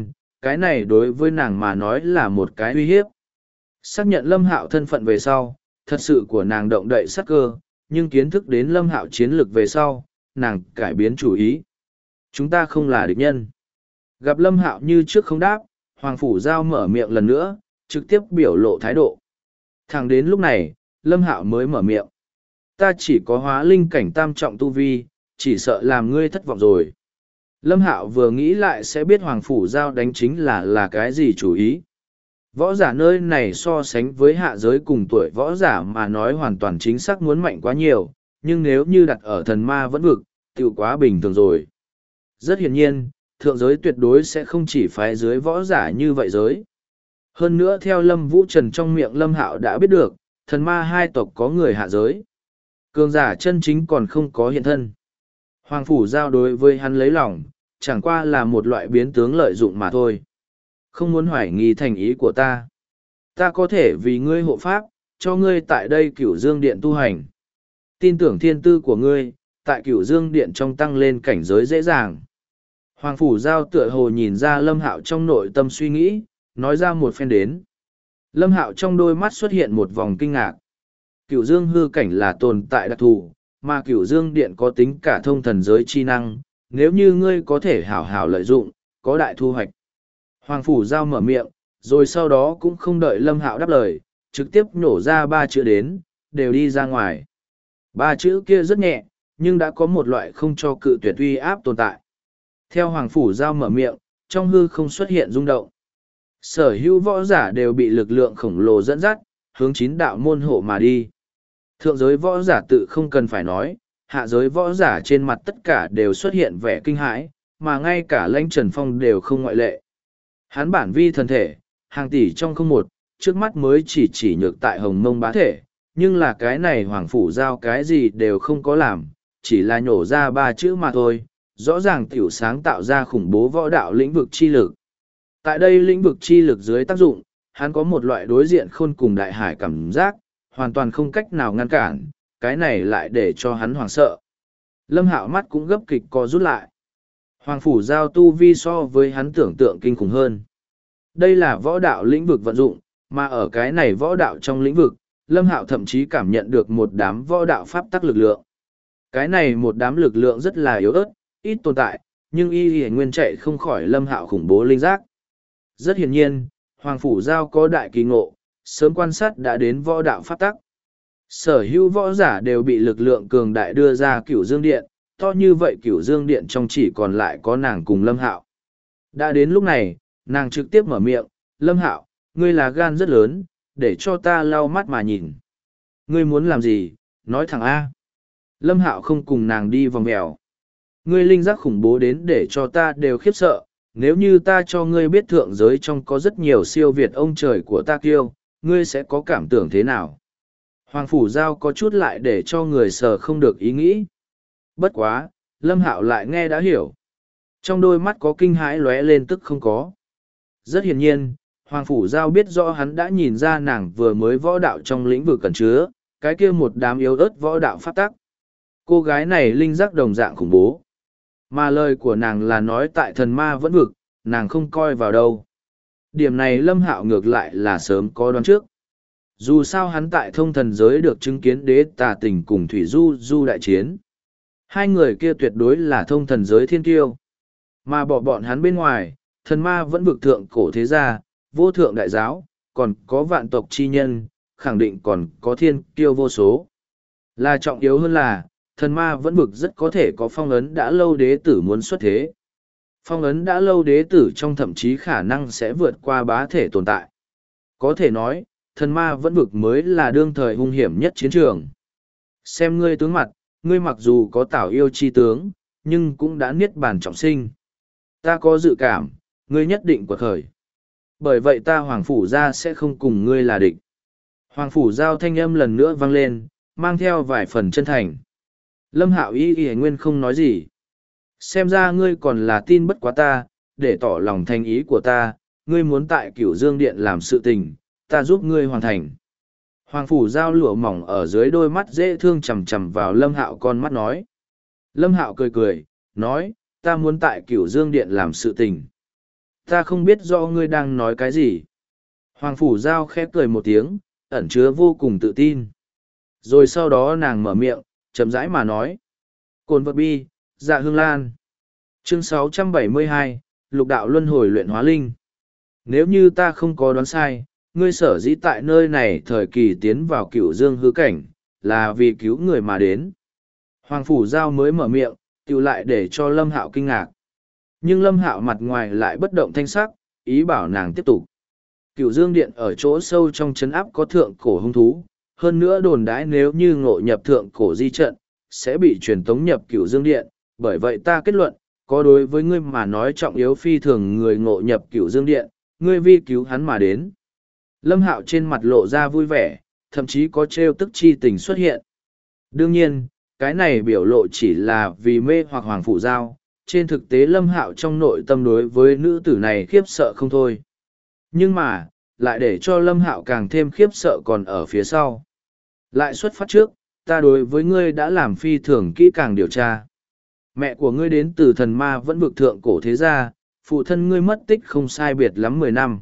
cái này đối với nàng mà nói là một cái uy hiếp. Xác nhận Lâm Hạo thân phận về sau, thật sự của nàng động đậy sắc cơ, nhưng kiến thức đến Lâm Hạo chiến lược về sau, nàng cải biến chủ ý. Chúng ta không là địch nhân. Gặp Lâm Hạo như trước không đáp, Hoàng Phủ Giao mở miệng lần nữa, trực tiếp biểu lộ thái độ. Thẳng đến lúc này, Lâm Hạo mới mở miệng. Ta chỉ có hóa linh cảnh tam trọng tu vi, chỉ sợ làm ngươi thất vọng rồi. Lâm Hạo vừa nghĩ lại sẽ biết Hoàng Phủ Giao đánh chính là cái gì chủ ý. Võ giả nơi này so sánh với hạ giới cùng tuổi võ giả mà nói hoàn toàn chính xác muốn mạnh quá nhiều, nhưng nếu như đặt ở thần ma vẫn vực, tiểu quá bình thường rồi. Rất hiển nhiên, thượng giới tuyệt đối sẽ không chỉ phái dưới võ giả như vậy giới. Hơn nữa theo Lâm Vũ Trần trong miệng Lâm Hạo đã biết được, thần ma hai tộc có người hạ giới. Cường giả chân chính còn không có hiện thân. Hoàng Phủ Giao đối với hắn lấy lòng, chẳng qua là một loại biến tướng lợi dụng mà thôi. Không muốn hoài nghi thành ý của ta. Ta có thể vì ngươi hộ pháp, cho ngươi tại đây Cửu Dương Điện tu hành. Tin tưởng thiên tư của ngươi, tại Cửu Dương Điện trong tăng lên cảnh giới dễ dàng. Hoàng Phủ Giao tựa hồ nhìn ra Lâm Hạo trong nội tâm suy nghĩ, nói ra một phen đến. Lâm Hạo trong đôi mắt xuất hiện một vòng kinh ngạc. Cửu Dương hư cảnh là tồn tại đặc thù, mà Cửu Dương Điện có tính cả thông thần giới chi năng, nếu như ngươi có thể hảo hảo lợi dụng, có đại thu hoạch. Hoàng Phủ Giao mở miệng, rồi sau đó cũng không đợi Lâm Hạo đáp lời, trực tiếp nhổ ra 3 chữ đến, đều đi ra ngoài. 3 chữ kia rất nhẹ, nhưng đã có một loại không cho cự tuyệt uy áp tồn tại. Theo Hoàng Phủ Giao mở miệng, trong hư không xuất hiện rung động. Sở hữu võ giả đều bị lực lượng khổng lồ dẫn dắt, hướng 9 đạo môn hộ mà đi. Thượng giới võ giả tự không cần phải nói, hạ giới võ giả trên mặt tất cả đều xuất hiện vẻ kinh hãi, mà ngay cả Lãnh Trần Phong đều không ngoại lệ. Hắn bản vi thần thể, hàng tỷ trong không một, trước mắt mới chỉ nhược tại Hồng Mông bá thể, nhưng là cái này Hoàng Phủ Giao cái gì đều không có làm, chỉ là nhổ ra 3 chữ mà thôi, rõ ràng tiểu sáng tạo ra khủng bố võ đạo lĩnh vực chi lực. Tại đây lĩnh vực chi lực dưới tác dụng, hắn có một loại đối diện khôn cùng đại hải cảm giác, hoàn toàn không cách nào ngăn cản, cái này lại để cho hắn hoảng sợ. Lâm Hạo mắt cũng gấp kịch co rút lại. Hoàng Phủ Giao tu vi so với hắn tưởng tượng kinh khủng hơn. Đây là võ đạo lĩnh vực vận dụng, mà ở cái này võ đạo trong lĩnh vực, Lâm Hạo thậm chí cảm nhận được một đám võ đạo pháp tắc lực lượng. Cái này một đám lực lượng rất là yếu ớt, ít tồn tại, nhưng y nguyên chạy không khỏi Lâm Hạo khủng bố linh giác. Rất hiển nhiên, Hoàng Phủ Giao có đại kỳ ngộ, sớm quan sát đã đến võ đạo pháp tắc. Sở hữu võ giả đều bị lực lượng cường đại đưa ra Cửu Dương Điện, to như vậy Cửu Dương Điện trong chỉ còn lại có nàng cùng Lâm Hạo. Đã đến lúc này, nàng trực tiếp mở miệng, Lâm Hạo, ngươi là gan rất lớn, để cho ta lau mắt mà nhìn. Ngươi muốn làm gì, nói thẳng A. Lâm Hạo không cùng nàng đi vòng mèo. Ngươi linh giác khủng bố đến để cho ta đều khiếp sợ, nếu như ta cho ngươi biết thượng giới trong có rất nhiều siêu việt ông trời của ta kiêu, ngươi sẽ có cảm tưởng thế nào? Hoàng Phủ Giao có chút lại để cho người sờ không được ý nghĩ. Bất quá, Lâm Hạo lại nghe đã hiểu. Trong đôi mắt có kinh hãi lóe lên tức không có. Rất hiển nhiên, Hoàng Phủ Giao biết rõ hắn đã nhìn ra nàng vừa mới võ đạo trong lĩnh vực cẩn chứa, cái kia một đám yếu ớt võ đạo pháp tắc. Cô gái này linh giác đồng dạng khủng bố. Mà lời của nàng là nói tại thần ma vẫn vực, nàng không coi vào đâu. Điểm này Lâm Hạo ngược lại là sớm có đoán trước. Dù sao hắn tại thông thần giới được chứng kiến đế tà tình cùng Thủy Du đại chiến. Hai người kia tuyệt đối là thông thần giới thiên kiêu. Mà bỏ bọn hắn bên ngoài, thần ma vẫn vực thượng cổ thế gia, vô thượng đại giáo, còn có vạn tộc chi nhân, khẳng định còn có thiên kiêu vô số. Là trọng yếu hơn là, thần ma vẫn vực rất có thể có phong ấn đã lâu đế tử muốn xuất thế. Phong ấn đã lâu đế tử trong thậm chí khả năng sẽ vượt qua bá thể tồn tại. Có thể nói, thần ma vẫn vực mới là đương thời hung hiểm nhất chiến trường. Xem ngươi tướng mặt, ngươi mặc dù có tảo yêu chi tướng, nhưng cũng đã niết bàn trọng sinh. Ta có dự cảm, ngươi nhất định quật khởi. Bởi vậy ta Hoàng Phủ Gia sẽ không cùng ngươi là địch. Hoàng Phủ Giao thanh âm lần nữa vang lên, mang theo vài phần chân thành. Lâm Hạo y nguyên không nói gì. Xem ra ngươi còn là tin bất quá ta, để tỏ lòng thành ý của ta, ngươi muốn tại Cửu Dương Điện làm sự tình, ta giúp ngươi hoàn thành. Hoàng Phủ Giao lụa mỏng ở dưới đôi mắt dễ thương chằm chằm vào Lâm Hạo con mắt nói. Lâm Hạo cười cười, nói, ta muốn tại Cửu Dương Điện làm sự tình. Ta không biết do ngươi đang nói cái gì. Hoàng Phủ Giao khẽ cười một tiếng, ẩn chứa vô cùng tự tin. Rồi sau đó nàng mở miệng, chậm rãi mà nói. Cồn vật bi, dạ hương lan. Chương 672, Lục đạo luân hồi luyện hóa linh. Nếu như ta không có đoán sai, ngươi sở dĩ tại nơi này thời kỳ tiến vào cựu dương hư cảnh, là vì cứu người mà đến. Hoàng Phủ Giao mới mở miệng, tự lại để cho Lâm Hạo kinh ngạc. Nhưng Lâm Hạo mặt ngoài lại bất động thanh sắc, ý bảo nàng tiếp tục. Cựu dương điện ở chỗ sâu trong trấn áp có thượng cổ hung thú, hơn nữa đồn đãi nếu như ngộ nhập thượng cổ di trận, sẽ bị truyền tống nhập cựu dương điện, bởi vậy ta kết luận, có đối với ngươi mà nói trọng yếu phi thường người ngộ nhập cựu dương điện, ngươi vi cứu hắn mà đến. Lâm Hạo trên mặt lộ ra vui vẻ, thậm chí có trêu tức chi tình xuất hiện. Đương nhiên, cái này biểu lộ chỉ là vì mê hoặc Hoàng Phủ Giao, trên thực tế Lâm Hạo trong nội tâm đối với nữ tử này khiếp sợ không thôi. Nhưng mà, lại để cho Lâm Hạo càng thêm khiếp sợ còn ở phía sau. Lại xuất phát trước, ta đối với ngươi đã làm phi thường kỹ càng điều tra. Mẹ của ngươi đến từ thần ma vẫn vực thượng cổ thế gia, phụ thân ngươi mất tích không sai biệt lắm 10 năm.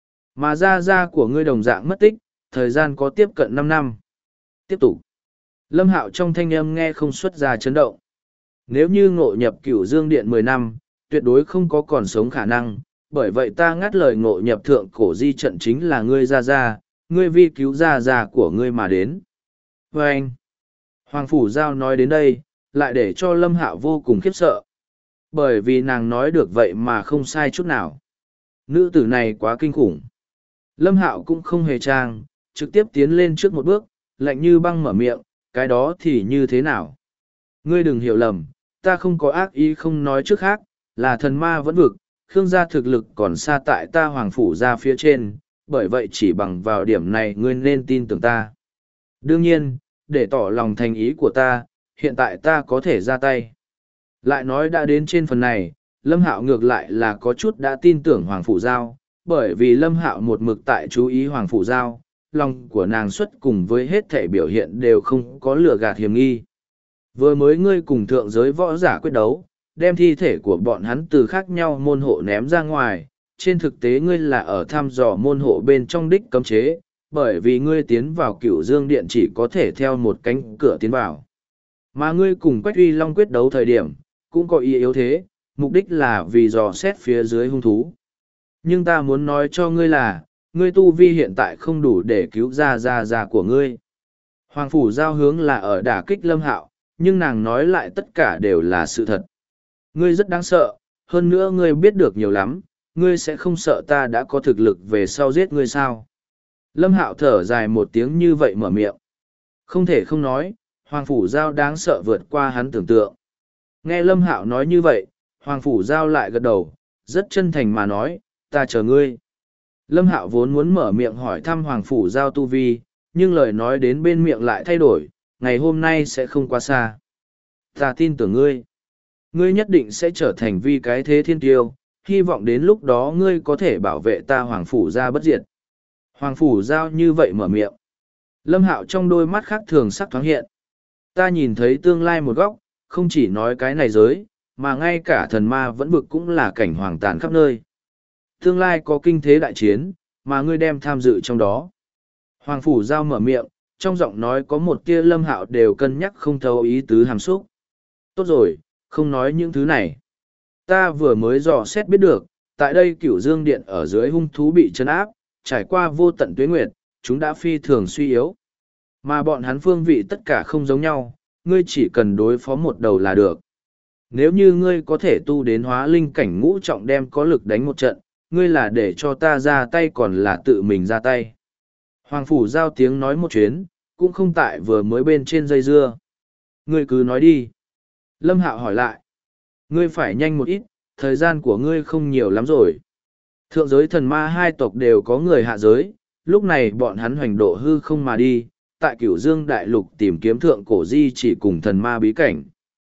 Mà gia của ngươi đồng dạng mất tích, thời gian có tiếp cận 5 năm. Tiếp tục. Lâm Hạo trong thanh âm nghe không xuất ra chấn động. Nếu như ngộ nhập cửu dương điện 10 năm, tuyệt đối không có còn sống khả năng, bởi vậy ta ngắt lời ngộ nhập thượng cổ di trận chính là ngươi gia, ngươi vi cứu gia của ngươi mà đến. Và anh, Hoàng Phủ Giao nói đến đây, lại để cho Lâm Hạo vô cùng khiếp sợ. Bởi vì nàng nói được vậy mà không sai chút nào. Nữ tử này quá kinh khủng. Lâm Hạo cũng không hề trang, trực tiếp tiến lên trước một bước, lạnh như băng mở miệng, cái đó thì như thế nào? Ngươi đừng hiểu lầm, ta không có ác ý không nói trước khác, là thần ma vẫn vực, Khương gia thực lực còn xa tại ta Hoàng Phủ gia phía trên, bởi vậy chỉ bằng vào điểm này ngươi nên tin tưởng ta. Đương nhiên, để tỏ lòng thành ý của ta, hiện tại ta có thể ra tay. Lại nói đã đến trên phần này, Lâm Hạo ngược lại là có chút đã tin tưởng Hoàng Phủ Giao, bởi vì Lâm Hạo một mực tại chú ý Hoàng Phủ Giao, lòng của nàng xuất cùng với hết thể biểu hiện đều không có lừa gạt hiểm nghi. Vừa mới ngươi cùng thượng giới võ giả quyết đấu, đem thi thể của bọn hắn từ khác nhau môn hộ ném ra ngoài, trên thực tế ngươi là ở thăm dò môn hộ bên trong đích cấm chế, bởi vì ngươi tiến vào cửu dương điện chỉ có thể theo một cánh cửa tiến vào. Mà ngươi cùng Quách Uy Long quyết đấu thời điểm, cũng có ý yếu thế, mục đích là vì dò xét phía dưới hung thú. Nhưng ta muốn nói cho ngươi là, ngươi tu vi hiện tại không đủ để cứu ra của ngươi. Hoàng Phủ Giao hướng là ở đả kích Lâm Hạo, nhưng nàng nói lại tất cả đều là sự thật. Ngươi rất đáng sợ, hơn nữa ngươi biết được nhiều lắm, ngươi sẽ không sợ ta đã có thực lực về sau giết ngươi sao? Lâm Hạo thở dài một tiếng như vậy mở miệng. Không thể không nói, Hoàng Phủ Giao đáng sợ vượt qua hắn tưởng tượng. Nghe Lâm Hạo nói như vậy, Hoàng Phủ Giao lại gật đầu, rất chân thành mà nói, ta chờ ngươi. Lâm Hạo vốn muốn mở miệng hỏi thăm Hoàng Phủ Giao tu vi, nhưng lời nói đến bên miệng lại thay đổi, ngày hôm nay sẽ không quá xa. Ta tin tưởng ngươi. Ngươi nhất định sẽ trở thành vi cái thế thiên tiêu, hy vọng đến lúc đó ngươi có thể bảo vệ ta Hoàng Phủ Giao bất diệt. Hoàng Phủ Giao như vậy mở miệng. Lâm Hạo trong đôi mắt khác thường sắc thoáng hiện. Ta nhìn thấy tương lai một góc, không chỉ nói cái này giới, mà ngay cả thần ma vẫn vực cũng là cảnh hoàng tàn khắp nơi. Tương lai có kinh thế đại chiến, mà ngươi đem tham dự trong đó. Hoàng Phủ Giao mở miệng, trong giọng nói có một tia Lâm Hạo đều cân nhắc không thấu ý tứ hàm xúc. Tốt rồi, không nói những thứ này. Ta vừa mới dò xét biết được, tại đây Cửu Dương Điện ở dưới hung thú bị trấn áp, trải qua vô tận tuế nguyệt, chúng đã phi thường suy yếu. Mà bọn hắn phương vị tất cả không giống nhau, ngươi chỉ cần đối phó một đầu là được. Nếu như ngươi có thể tu đến hóa linh cảnh ngũ trọng đem có lực đánh một trận, ngươi là để cho ta ra tay còn là tự mình ra tay. Hoàng Phủ Giao tiếng nói một chuyến, cũng không tại vừa mới bên trên dây dưa. Ngươi cứ nói đi. Lâm Hạo hỏi lại. Ngươi phải nhanh một ít, thời gian của ngươi không nhiều lắm rồi. Thượng giới thần ma hai tộc đều có người hạ giới, lúc này bọn hắn hoành độ hư không mà đi, tại Cửu Dương Đại Lục tìm kiếm thượng cổ di chỉ cùng thần ma bí cảnh.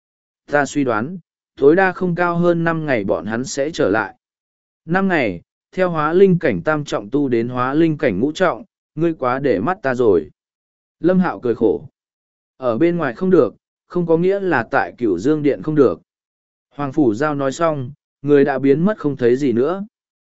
Ta suy đoán, tối đa không cao hơn 5 ngày bọn hắn sẽ trở lại. 5 ngày, theo hóa linh cảnh tam trọng tu đến hóa linh cảnh ngũ trọng, ngươi quá để mắt ta rồi. Lâm Hạo cười khổ. Ở bên ngoài không được, không có nghĩa là tại Cửu Dương Điện không được. Hoàng Phủ Giao nói xong, người đã biến mất không thấy gì nữa.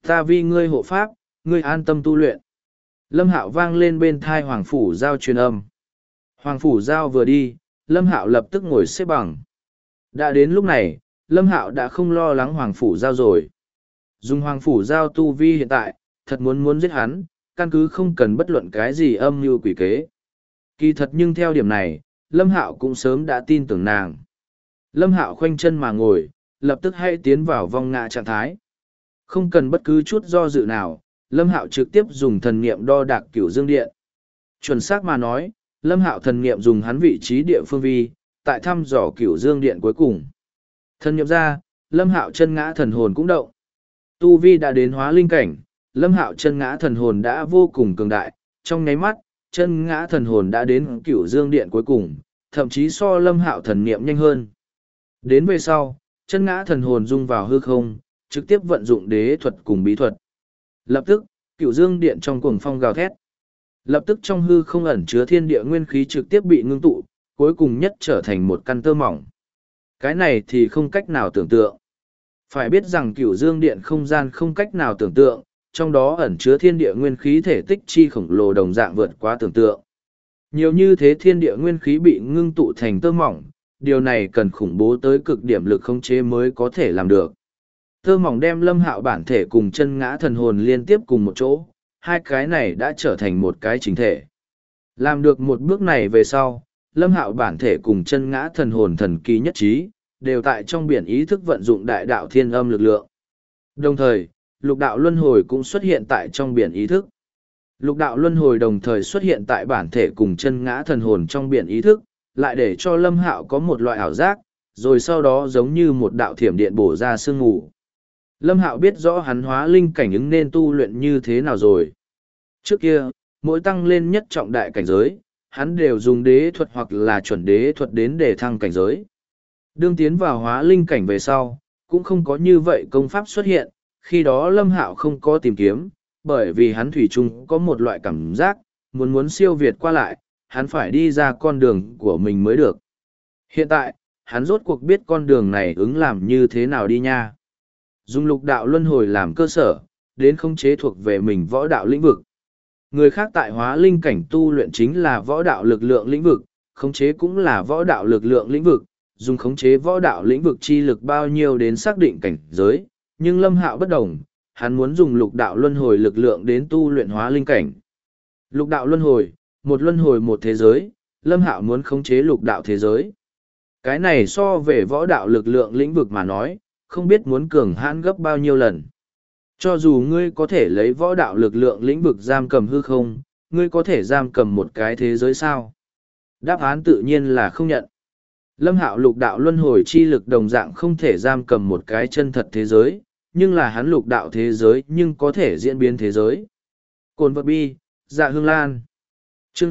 Ta vi ngươi hộ pháp, ngươi an tâm tu luyện. Lâm Hạo vang lên bên thai Hoàng Phủ Giao truyền âm. Hoàng Phủ Giao vừa đi, Lâm Hạo lập tức ngồi xếp bằng. Đã đến lúc này, Lâm Hạo đã không lo lắng Hoàng Phủ Giao rồi. Dùng Hoàng Phủ Giao tu vi hiện tại, thật muốn giết hắn, căn cứ không cần bất luận cái gì âm mưu quỷ kế. Kỳ thật nhưng theo điểm này, Lâm Hạo cũng sớm đã tin tưởng nàng. Lâm Hạo khoanh chân mà ngồi, lập tức hãy tiến vào vong ngã trạng thái. Không cần bất cứ chút do dự nào, Lâm Hạo trực tiếp dùng thần niệm đo đạc Cửu Dương Điện. Chuẩn xác mà nói, Lâm Hạo thần niệm dùng hắn vị trí địa phương vi, tại thăm dò Cửu Dương Điện cuối cùng. Thần niệm ra, Lâm Hạo chân ngã thần hồn cũng động. Tu vi đã đến hóa linh cảnh, Lâm Hạo chân ngã thần hồn đã vô cùng cường đại, trong nháy mắt, chân ngã thần hồn đã đến Cửu Dương Điện cuối cùng, thậm chí so Lâm Hạo thần niệm nhanh hơn. Đến về sau, chân ngã thần hồn dung vào hư không, trực tiếp vận dụng đế thuật cùng bí thuật. Lập tức, Cửu Dương Điện trong cuồng phong gào thét. Lập tức trong hư không ẩn chứa thiên địa nguyên khí trực tiếp bị ngưng tụ, cuối cùng nhất trở thành một căn tơ mỏng. Cái này thì không cách nào tưởng tượng. Phải biết rằng Cửu Dương Điện không gian không cách nào tưởng tượng, trong đó ẩn chứa thiên địa nguyên khí thể tích chi khổng lồ đồng dạng vượt quá tưởng tượng. Nhiều như thế thiên địa nguyên khí bị ngưng tụ thành tơ mỏng, điều này cần khủng bố tới cực điểm lực khống chế mới có thể làm được. Tơ mỏng đem Lâm Hạo bản thể cùng chân ngã thần hồn liên tiếp cùng một chỗ, hai cái này đã trở thành một cái chính thể. Làm được một bước này về sau, Lâm Hạo bản thể cùng chân ngã thần hồn thần kỳ nhất trí, đều tại trong biển ý thức vận dụng đại đạo thiên âm lực lượng. Đồng thời, lục đạo luân hồi cũng xuất hiện tại trong biển ý thức. Lục đạo luân hồi đồng thời xuất hiện tại bản thể cùng chân ngã thần hồn trong biển ý thức, lại để cho Lâm Hạo có một loại ảo giác, rồi sau đó giống như một đạo thiểm điện bổ ra sương mù. Lâm Hạo biết rõ hắn hóa linh cảnh ứng nên tu luyện như thế nào rồi. Trước kia, mỗi tăng lên nhất trọng đại cảnh giới, hắn đều dùng đế thuật hoặc là chuẩn đế thuật đến để thăng cảnh giới. Đương tiến vào hóa linh cảnh về sau, cũng không có như vậy công pháp xuất hiện, khi đó Lâm Hạo không có tìm kiếm, bởi vì hắn thủy chung có một loại cảm giác, muốn siêu việt qua lại, hắn phải đi ra con đường của mình mới được. Hiện tại, hắn rốt cuộc biết con đường này ứng làm như thế nào đi nha. Dùng lục đạo luân hồi làm cơ sở, đến khống chế thuộc về mình võ đạo lĩnh vực. Người khác tại hóa linh cảnh tu luyện chính là võ đạo lực lượng lĩnh vực, khống chế cũng là võ đạo lực lượng lĩnh vực, dùng khống chế võ đạo lĩnh vực chi lực bao nhiêu đến xác định cảnh giới, nhưng Lâm Hạo bất đồng, hắn muốn dùng lục đạo luân hồi lực lượng đến tu luyện hóa linh cảnh. Lục đạo luân hồi một thế giới, Lâm Hạo muốn khống chế lục đạo thế giới. Cái này so về võ đạo lực lượng lĩnh vực mà nói, không biết muốn cường hãn gấp bao nhiêu lần. Cho dù ngươi có thể lấy võ đạo lực lượng lĩnh vực giam cầm hư không, ngươi có thể giam cầm một cái thế giới sao? Đáp án tự nhiên là không nhận. Lâm Hạo lục đạo luân hồi chi lực đồng dạng không thể giam cầm một cái chân thật thế giới, nhưng là hắn lục đạo thế giới nhưng có thể diễn biến thế giới. Cồn vật bi, dạ hương lan. Chương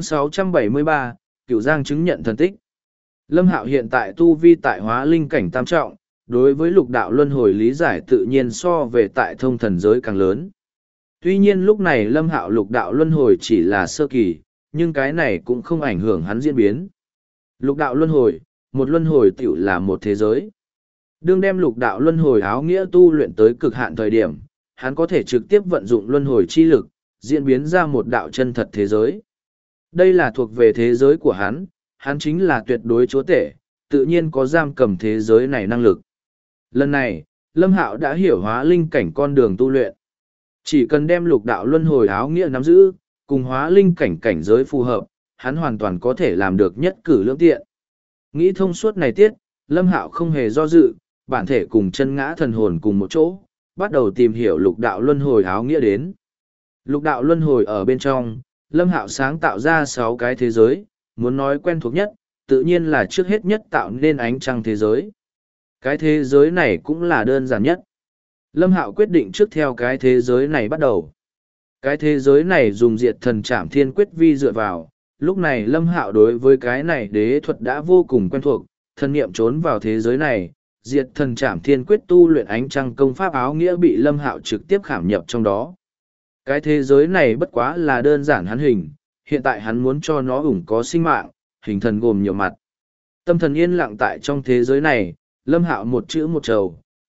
673, Cửu Giang chứng nhận thần tích. Lâm Hạo hiện tại tu vi tại hóa linh cảnh tam trọng, đối với lục đạo luân hồi lý giải tự nhiên so về tại thông thần giới càng lớn. Tuy nhiên lúc này Lâm Hạo lục đạo luân hồi chỉ là sơ kỳ, nhưng cái này cũng không ảnh hưởng hắn diễn biến. Lục đạo luân hồi, một luân hồi tiểu là một thế giới. Đương đem lục đạo luân hồi áo nghĩa tu luyện tới cực hạn thời điểm, hắn có thể trực tiếp vận dụng luân hồi chi lực, diễn biến ra một đạo chân thật thế giới. Đây là thuộc về thế giới của hắn chính là tuyệt đối chúa tể, tự nhiên có giam cầm thế giới này năng lực. Lần này, Lâm Hạo đã hiểu hóa linh cảnh con đường tu luyện. Chỉ cần đem lục đạo luân hồi áo nghĩa nắm giữ, cùng hóa linh cảnh cảnh giới phù hợp, hắn hoàn toàn có thể làm được nhất cử lưỡng tiện. Nghĩ thông suốt này tiết, Lâm Hạo không hề do dự, bản thể cùng chân ngã thần hồn cùng một chỗ, bắt đầu tìm hiểu lục đạo luân hồi áo nghĩa đến. Lục đạo luân hồi ở bên trong, Lâm Hạo sáng tạo ra 6 cái thế giới, muốn nói quen thuộc nhất, tự nhiên là trước hết nhất tạo nên ánh trăng thế giới. Cái thế giới này cũng là đơn giản nhất. Lâm Hạo quyết định trước theo cái thế giới này bắt đầu. Cái thế giới này dùng diệt thần trảm thiên quyết vi dựa vào, lúc này Lâm Hạo đối với cái này đế thuật đã vô cùng quen thuộc, thần niệm trốn vào thế giới này, diệt thần trảm thiên quyết tu luyện ánh trăng công pháp áo nghĩa bị Lâm Hạo trực tiếp khảm nhập trong đó. Cái thế giới này bất quá là đơn giản hắn hình, hiện tại hắn muốn cho nó ủng có sinh mạng, hình thần gồm nhiều mặt. Tâm thần yên lặng tại trong thế giới này, Lâm Hạo một chữ một trầu,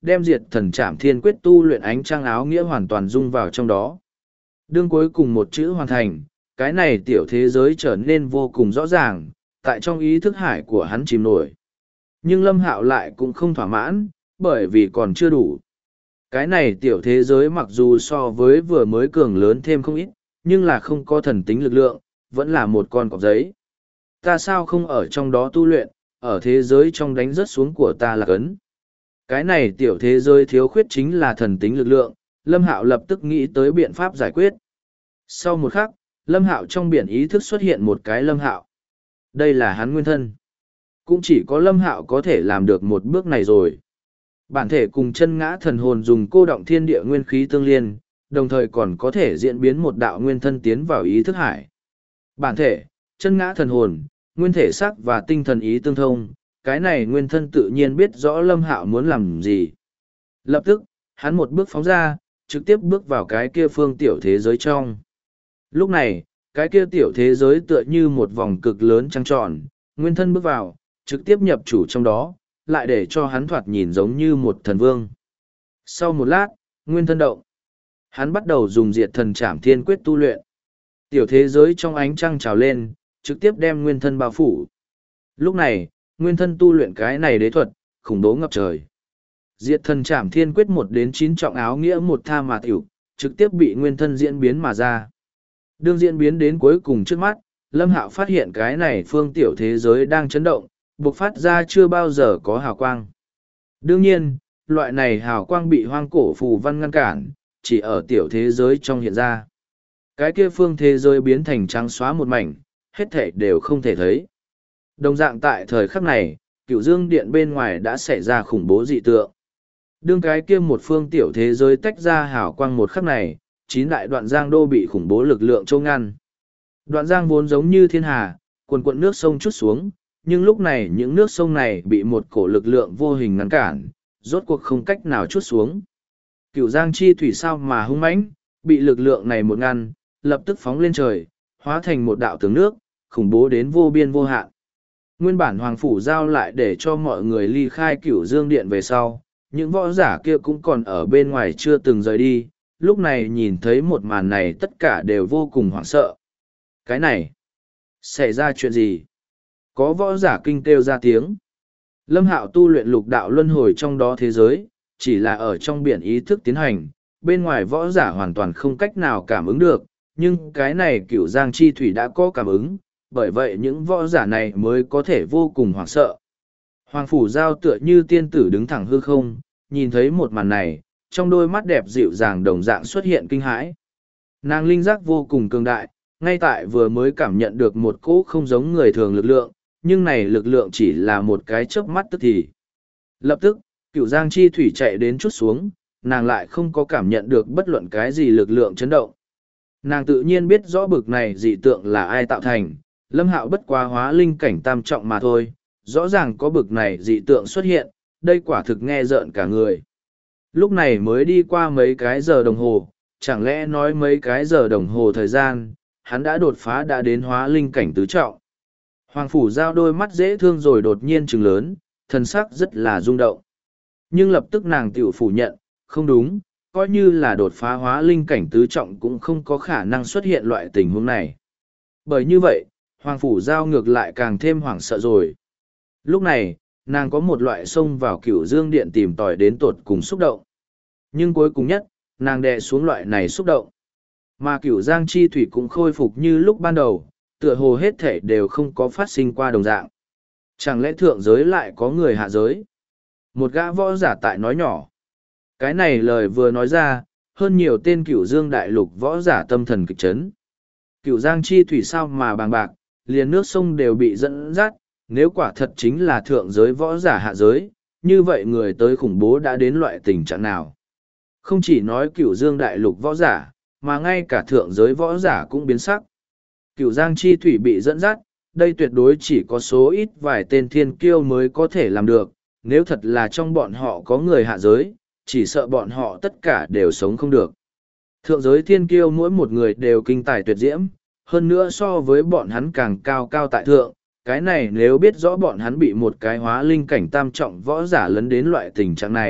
đem diệt thần trảm thiên quyết tu luyện ánh trăng áo nghĩa hoàn toàn dung vào trong đó. Đương cuối cùng một chữ hoàn thành, cái này tiểu thế giới trở nên vô cùng rõ ràng, tại trong ý thức hải của hắn chìm nổi. Nhưng Lâm Hạo lại cũng không thỏa mãn, bởi vì còn chưa đủ. Cái này tiểu thế giới mặc dù so với vừa mới cường lớn thêm không ít, nhưng là không có thần tính lực lượng, vẫn là một con cọp giấy. Ta sao không ở trong đó tu luyện, ở thế giới trong đánh rớt xuống của ta là cấn. Cái này tiểu thế giới thiếu khuyết chính là thần tính lực lượng, Lâm Hạo lập tức nghĩ tới biện pháp giải quyết. Sau một khắc, Lâm Hạo trong biển ý thức xuất hiện một cái Lâm Hạo. Đây là hắn nguyên thân. Cũng chỉ có Lâm Hạo có thể làm được một bước này rồi. Bản thể cùng chân ngã thần hồn dùng cô động thiên địa nguyên khí tương liên, đồng thời còn có thể diễn biến một đạo nguyên thân tiến vào ý thức hải. Bản thể, chân ngã thần hồn, nguyên thể sắc và tinh thần ý tương thông, cái này nguyên thân tự nhiên biết rõ Lâm Hạo muốn làm gì. Lập tức, hắn một bước phóng ra, trực tiếp bước vào cái kia phương tiểu thế giới trong. Lúc này, cái kia tiểu thế giới tựa như một vòng cực lớn trăng tròn, nguyên thân bước vào, trực tiếp nhập chủ trong đó, lại để cho hắn thoạt nhìn giống như một thần vương. Sau một lát, nguyên thân động. Hắn bắt đầu dùng diệt thần trảm thiên quyết tu luyện. Tiểu thế giới trong ánh trăng trào lên, trực tiếp đem nguyên thân bao phủ. Lúc này, nguyên thân tu luyện cái này đế thuật, khủng bố ngập trời. Diệt thần trảm thiên quyết 1-9 trọng áo nghĩa một tha mà tiểu, trực tiếp bị nguyên thân diễn biến mà ra. Đương diễn biến đến cuối cùng trước mắt, Lâm Hạo phát hiện cái này phương tiểu thế giới đang chấn động, bộc phát ra chưa bao giờ có hào quang. Đương nhiên, loại này hào quang bị hoang cổ phù văn ngăn cản, chỉ ở tiểu thế giới trong hiện ra. Cái kia phương thế giới biến thành trắng xóa một mảnh, hết thảy đều không thể thấy. Đồng dạng tại thời khắc này, Cửu Dương Điện bên ngoài đã xảy ra khủng bố dị tượng. Đương cái kia một phương tiểu thế giới tách ra hào quang một khắc này, 9 đại đoạn giang đô bị khủng bố lực lượng châu ngăn. Đoạn giang vốn giống như thiên hà, cuồn cuộn nước sông trút xuống, nhưng lúc này những nước sông này bị một cổ lực lượng vô hình ngăn cản, rốt cuộc không cách nào trút xuống. Cửu giang chi thủy sao mà hung mãnh, bị lực lượng này một ngăn, lập tức phóng lên trời, hóa thành một đạo tường nước, khủng bố đến vô biên vô hạn. Nguyên bản Hoàng Phủ giao lại để cho mọi người ly khai Cửu Dương Điện về sau, những võ giả kia cũng còn ở bên ngoài chưa từng rời đi, lúc này nhìn thấy một màn này tất cả đều vô cùng hoảng sợ. Cái này, xảy ra chuyện gì? Có võ giả kinh kêu ra tiếng. Lâm Hạo tu luyện lục đạo luân hồi trong đó thế giới, chỉ là ở trong biển ý thức tiến hành, bên ngoài võ giả hoàn toàn không cách nào cảm ứng được, nhưng cái này Cửu Giang chi thủy đã có cảm ứng, bởi vậy những võ giả này mới có thể vô cùng hoảng sợ. Hoàng Phủ Giao tựa như tiên tử đứng thẳng hư không, nhìn thấy một màn này, trong đôi mắt đẹp dịu dàng đồng dạng xuất hiện kinh hãi. Nàng linh giác vô cùng cường đại, ngay tại vừa mới cảm nhận được một cỗ không giống người thường lực lượng, nhưng này lực lượng chỉ là một cái chớp mắt tức thì. Lập tức, Cửu Giang chi thủy chạy đến chút xuống, nàng lại không có cảm nhận được bất luận cái gì lực lượng chấn động. Nàng tự nhiên biết rõ bực này dị tượng là ai tạo thành, Lâm Hạo bất quá hóa linh cảnh tam trọng mà thôi, rõ ràng có bực này dị tượng xuất hiện, đây quả thực nghe rợn cả người. Lúc này mới đi qua mấy cái giờ đồng hồ, chẳng lẽ nói mấy cái giờ đồng hồ thời gian, hắn đã đột phá đã đến hóa linh cảnh tứ trọng. Hoàng Phủ Giao đôi mắt dễ thương rồi đột nhiên trừng lớn, thân sắc rất là rung động. Nhưng lập tức nàng tiểu phủ nhận, không đúng, coi như là đột phá hóa linh cảnh tứ trọng cũng không có khả năng xuất hiện loại tình huống này. Bởi như vậy, Hoàng Phủ Giao ngược lại càng thêm hoảng sợ rồi. Lúc này, nàng có một loại xông vào Cửu Dương Điện tìm tòi đến tột cùng xúc động. Nhưng cuối cùng nhất, nàng đè xuống loại này xúc động. Mà Cửu Giang chi thủy cũng khôi phục như lúc ban đầu, tựa hồ hết thể đều không có phát sinh qua đồng dạng. Chẳng lẽ thượng giới lại có người hạ giới? Một gã võ giả tại nói nhỏ. Cái này lời vừa nói ra, hơn nhiều tên Cửu Dương đại lục võ giả tâm thần kịch chấn. Cửu Giang chi thủy sao mà bàng bạc, liền nước sông đều bị dẫn dắt, nếu quả thật chính là thượng giới võ giả hạ giới, như vậy người tới khủng bố đã đến loại tình trạng nào? Không chỉ nói Cửu Dương đại lục võ giả, mà ngay cả thượng giới võ giả cũng biến sắc. Cửu Giang chi thủy bị dẫn dắt, đây tuyệt đối chỉ có số ít vài tên thiên kiêu mới có thể làm được, nếu thật là trong bọn họ có người hạ giới, chỉ sợ bọn họ tất cả đều sống không được. Thượng giới thiên kiêu mỗi một người đều kinh tài tuyệt diễm, hơn nữa so với bọn hắn càng cao cao tại thượng, cái này nếu biết rõ bọn hắn bị một cái hóa linh cảnh tam trọng võ giả lấn đến loại tình trạng này,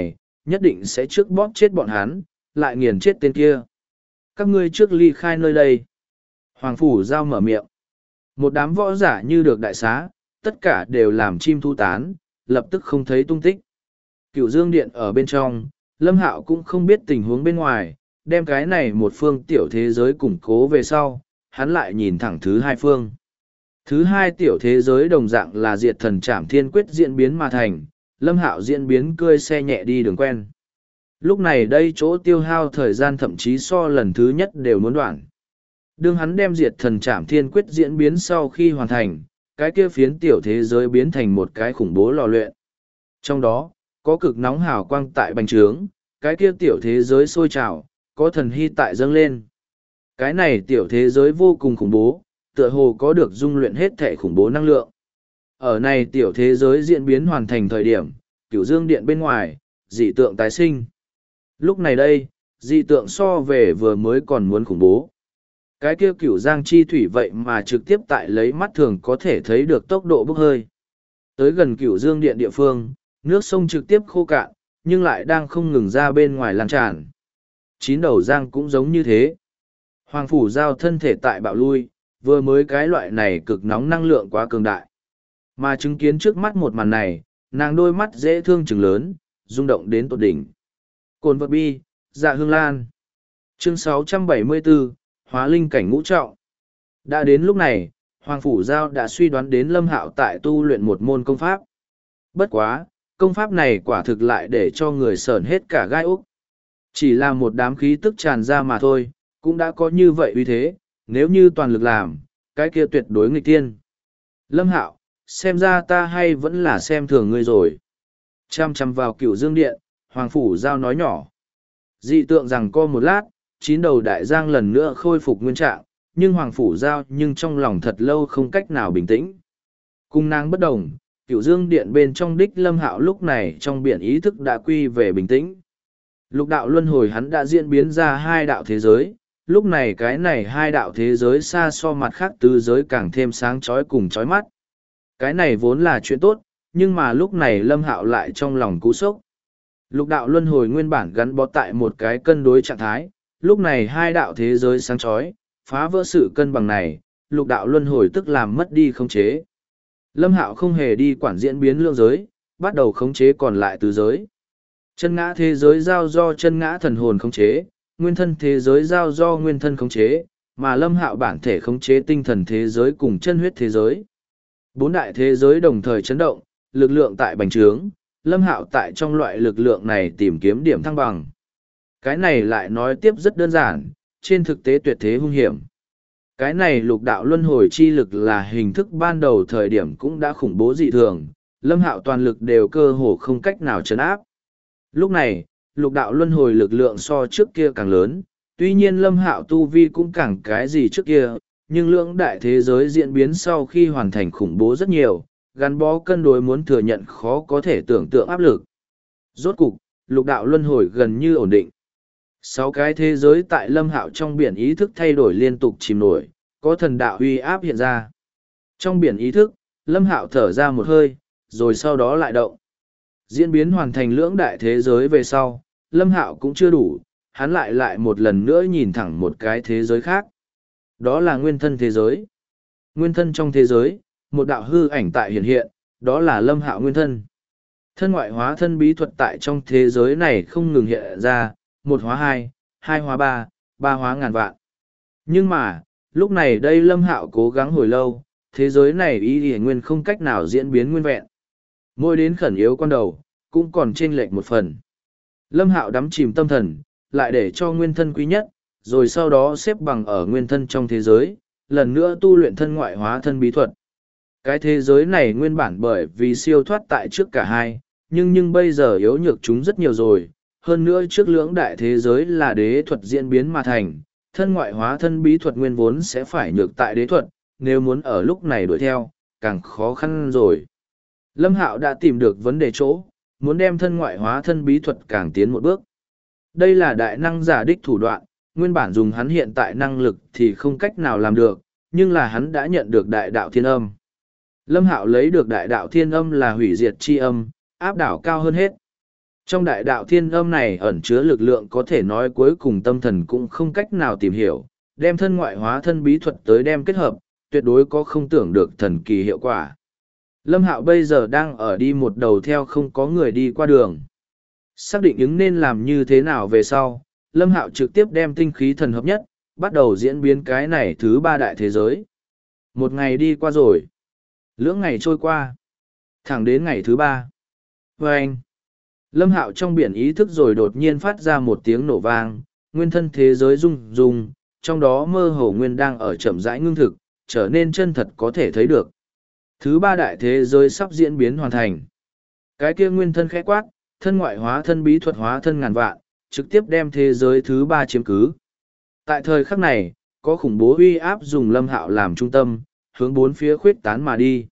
nhất định sẽ trước bóp chết bọn hắn, lại nghiền chết tên kia. Các ngươi trước ly khai nơi đây. Hoàng Phủ Giao mở miệng. Một đám võ giả như được đại xá, tất cả đều làm chim thu tán, lập tức không thấy tung tích. Cửu Dương Điện ở bên trong, Lâm Hạo cũng không biết tình huống bên ngoài, đem cái này một phương tiểu thế giới củng cố về sau, hắn lại nhìn thẳng thứ hai phương. Thứ hai tiểu thế giới đồng dạng là diệt thần trảm thiên quyết diễn biến mà thành, Lâm Hạo diễn biến cơi xe nhẹ đi đường quen. Lúc này đây chỗ tiêu hao thời gian thậm chí so lần thứ nhất đều muốn đoạn. Đương hắn đem diệt thần trảm thiên quyết diễn biến sau khi hoàn thành, cái kia phiến tiểu thế giới biến thành một cái khủng bố lò luyện. Trong đó, có cực nóng hào quang tại bành trướng, cái kia tiểu thế giới sôi trào, có thần hy tại dâng lên. Cái này tiểu thế giới vô cùng khủng bố, tựa hồ có được dung luyện hết thể khủng bố năng lượng. Ở này tiểu thế giới diễn biến hoàn thành thời điểm, Cửu Dương Điện bên ngoài, dị tượng tái sinh. Lúc này đây, dị tượng so về vừa mới còn muốn khủng bố. Cái kia Cửu Giang chi thủy vậy mà trực tiếp tại lấy mắt thường có thể thấy được tốc độ bốc hơi. Tới gần Cửu Dương Điện địa phương, nước sông trực tiếp khô cạn, nhưng lại đang không ngừng ra bên ngoài lan tràn. Chín đầu giang cũng giống như thế. Hoàng Phủ Giao thân thể tại bạo lui, vừa mới cái loại này cực nóng năng lượng quá cường đại. Mà chứng kiến trước mắt một màn này, nàng đôi mắt dễ thương chừng lớn, rung động đến tột đỉnh. Cồn vật bi, dạ hương lan. Chương 674, Hóa linh cảnh ngũ trọng. Đã đến lúc này, Hoàng Phủ Giao đã suy đoán đến Lâm Hạo tại tu luyện một môn công pháp. Bất quá, công pháp này quả thực lại để cho người sởn hết cả gai úc. Chỉ là một đám khí tức tràn ra mà thôi, cũng đã có như vậy uy thế, nếu như toàn lực làm, cái kia tuyệt đối nghịch tiên. Lâm Hạo, xem ra ta hay vẫn là xem thường ngươi rồi. Chăm chăm vào Cửu Dương Điện, Hoàng Phủ Giao nói nhỏ. Dị tượng rằng co một lát, chín đầu đại giang lần nữa khôi phục nguyên trạng, nhưng Hoàng Phủ Giao nhưng trong lòng thật lâu không cách nào bình tĩnh. Cung nàng bất đồng, Cửu Dương Điện bên trong đích Lâm Hạo lúc này trong biển ý thức đã quy về bình tĩnh. Lục đạo luân hồi hắn đã diễn biến ra hai đạo thế giới, lúc này cái này hai đạo thế giới xa so mặt khác tứ giới càng thêm sáng chói cùng chói mắt. Cái này vốn là chuyện tốt, nhưng mà lúc này Lâm Hạo lại trong lòng cú sốc. Lục đạo luân hồi nguyên bản gắn bó tại một cái cân đối trạng thái, lúc này hai đạo thế giới sáng chói, phá vỡ sự cân bằng này, lục đạo luân hồi tức làm mất đi khống chế. Lâm Hạo không hề đi quản diễn biến lượng giới, bắt đầu khống chế còn lại tứ giới. Chân ngã thế giới giao do chân ngã thần hồn khống chế, nguyên thân thế giới giao do nguyên thân khống chế, mà Lâm Hạo bản thể khống chế tinh thần thế giới cùng chân huyết thế giới. Bốn đại thế giới đồng thời chấn động, lực lượng tại bành trướng, Lâm Hạo tại trong loại lực lượng này tìm kiếm điểm thăng bằng. Cái này lại nói tiếp rất đơn giản, trên thực tế tuyệt thế hung hiểm. Cái này lục đạo luân hồi chi lực là hình thức ban đầu thời điểm cũng đã khủng bố dị thường, Lâm Hạo toàn lực đều cơ hồ không cách nào trấn áp. Lúc này, lục đạo luân hồi lực lượng so trước kia càng lớn, tuy nhiên Lâm Hạo tu vi cũng càng cái gì trước kia, nhưng lưỡng đại thế giới diễn biến sau khi hoàn thành khủng bố rất nhiều, gắn bó cân đối muốn thừa nhận khó có thể tưởng tượng áp lực. Rốt cục, lục đạo luân hồi gần như ổn định. 6 cái thế giới tại Lâm Hạo trong biển ý thức thay đổi liên tục chìm nổi, có thần đạo uy áp hiện ra. Trong biển ý thức, Lâm Hạo thở ra một hơi, rồi sau đó lại động. Diễn biến hoàn thành lưỡng đại thế giới về sau, Lâm Hạo cũng chưa đủ, hắn lại một lần nữa nhìn thẳng một cái thế giới khác. Đó là nguyên thân thế giới. Nguyên thân trong thế giới, một đạo hư ảnh tại hiện hiện, đó là Lâm Hạo nguyên thân. Thân ngoại hóa thân bí thuật tại trong thế giới này không ngừng hiện ra, một hóa hai, hai hóa ba, ba hóa ngàn vạn. Nhưng mà, lúc này đây Lâm Hạo cố gắng hồi lâu, thế giới này ý hiển nguyên không cách nào diễn biến nguyên vẹn. Mỗi đến khẩn yếu con đầu, cũng còn chênh lệch một phần. Lâm Hạo đắm chìm tâm thần, lại để cho nguyên thân quý nhất, rồi sau đó xếp bằng ở nguyên thân trong thế giới, lần nữa tu luyện thân ngoại hóa thân bí thuật. Cái thế giới này nguyên bản bởi vì siêu thoát tại trước cả hai, nhưng bây giờ yếu nhược chúng rất nhiều rồi, hơn nữa trước lưỡng đại thế giới là đế thuật diễn biến mà thành, thân ngoại hóa thân bí thuật nguyên vốn sẽ phải nhược tại đế thuật, nếu muốn ở lúc này đuổi theo, càng khó khăn rồi. Lâm Hạo đã tìm được vấn đề chỗ, muốn đem thân ngoại hóa thân bí thuật càng tiến một bước. Đây là đại năng giả đích thủ đoạn, nguyên bản dùng hắn hiện tại năng lực thì không cách nào làm được, nhưng là hắn đã nhận được đại đạo thiên âm. Lâm Hạo lấy được đại đạo thiên âm là hủy diệt chi âm, áp đảo cao hơn hết. Trong đại đạo thiên âm này ẩn chứa lực lượng có thể nói cuối cùng tâm thần cũng không cách nào tìm hiểu, đem thân ngoại hóa thân bí thuật tới đem kết hợp, tuyệt đối có không tưởng được thần kỳ hiệu quả. Lâm Hạo bây giờ đang ở đi một đầu theo không có người đi qua đường. Xác định ứng nên làm như thế nào về sau, Lâm Hạo trực tiếp đem tinh khí thần hợp nhất, bắt đầu diễn biến cái này thứ ba đại thế giới. Một ngày đi qua rồi. Lưỡng ngày trôi qua. Thẳng đến ngày thứ ba. Và anh. Lâm Hạo trong biển ý thức rồi đột nhiên phát ra một tiếng nổ vang, nguyên thân thế giới rung rung, trong đó mơ hồ nguyên đang ở chậm rãi ngưng thực, trở nên chân thật có thể thấy được. Thứ ba đại thế giới sắp diễn biến hoàn thành. Cái kia nguyên thân khẽ quát, thân ngoại hóa thân bí thuật hóa thân ngàn vạn, trực tiếp đem thế giới thứ ba chiếm cứ. Tại thời khắc này, có khủng bố uy áp dùng Lâm Hạo làm trung tâm, hướng bốn phía khuyết tán mà đi.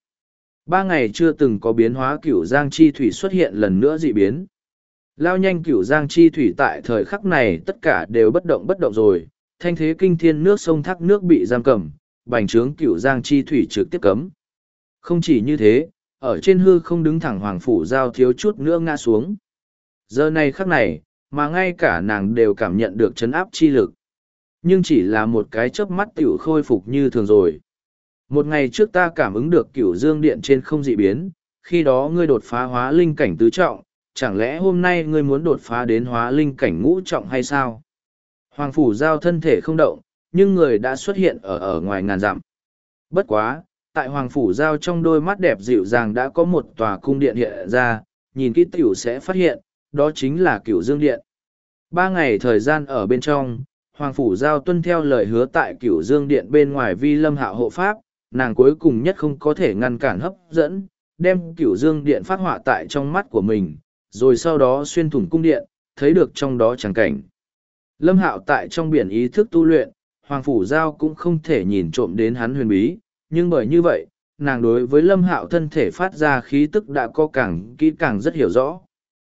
3 ngày chưa từng có biến hóa cửu giang chi thủy xuất hiện lần nữa dị biến. Lao nhanh cửu giang chi thủy tại thời khắc này tất cả đều bất động rồi, thanh thế kinh thiên nước sông thác nước bị giam cầm, bành trướng cửu giang chi thủy trực tiếp cấm. Không chỉ như thế, ở trên hư không đứng thẳng hoàng phủ giao thiếu chút nữa ngã xuống. Giờ này khắc này, mà ngay cả nàng đều cảm nhận được chấn áp chi lực. Nhưng chỉ là một cái chớp mắt tiểu khôi phục như thường rồi. Một ngày trước ta cảm ứng được cửu dương điện trên không dị biến, khi đó ngươi đột phá hóa linh cảnh tứ trọng, chẳng lẽ hôm nay ngươi muốn đột phá đến hóa linh cảnh ngũ trọng hay sao? Hoàng phủ giao thân thể không động, nhưng người đã xuất hiện ở ngoài ngàn dặm. Bất quá, tại Hoàng phủ giao trong đôi mắt đẹp dịu dàng đã có một tòa cung điện hiện ra, nhìn kỹ tiểu sẽ phát hiện, đó chính là Cửu Dương Điện. 3 ngày thời gian ở bên trong, Hoàng phủ giao tuân theo lời hứa tại Cửu Dương Điện bên ngoài vi Lâm Hạo hộ pháp, nàng cuối cùng nhất không có thể ngăn cản hấp dẫn, đem Cửu Dương Điện phát họa tại trong mắt của mình, rồi sau đó xuyên thủng cung điện, thấy được trong đó trắng cảnh. Lâm Hạo tại trong biển ý thức tu luyện, Hoàng phủ giao cũng không thể nhìn trộm đến hắn huyền bí, nhưng bởi như vậy, nàng đối với Lâm Hạo thân thể phát ra khí tức đã có càng kỹ càng rất hiểu rõ.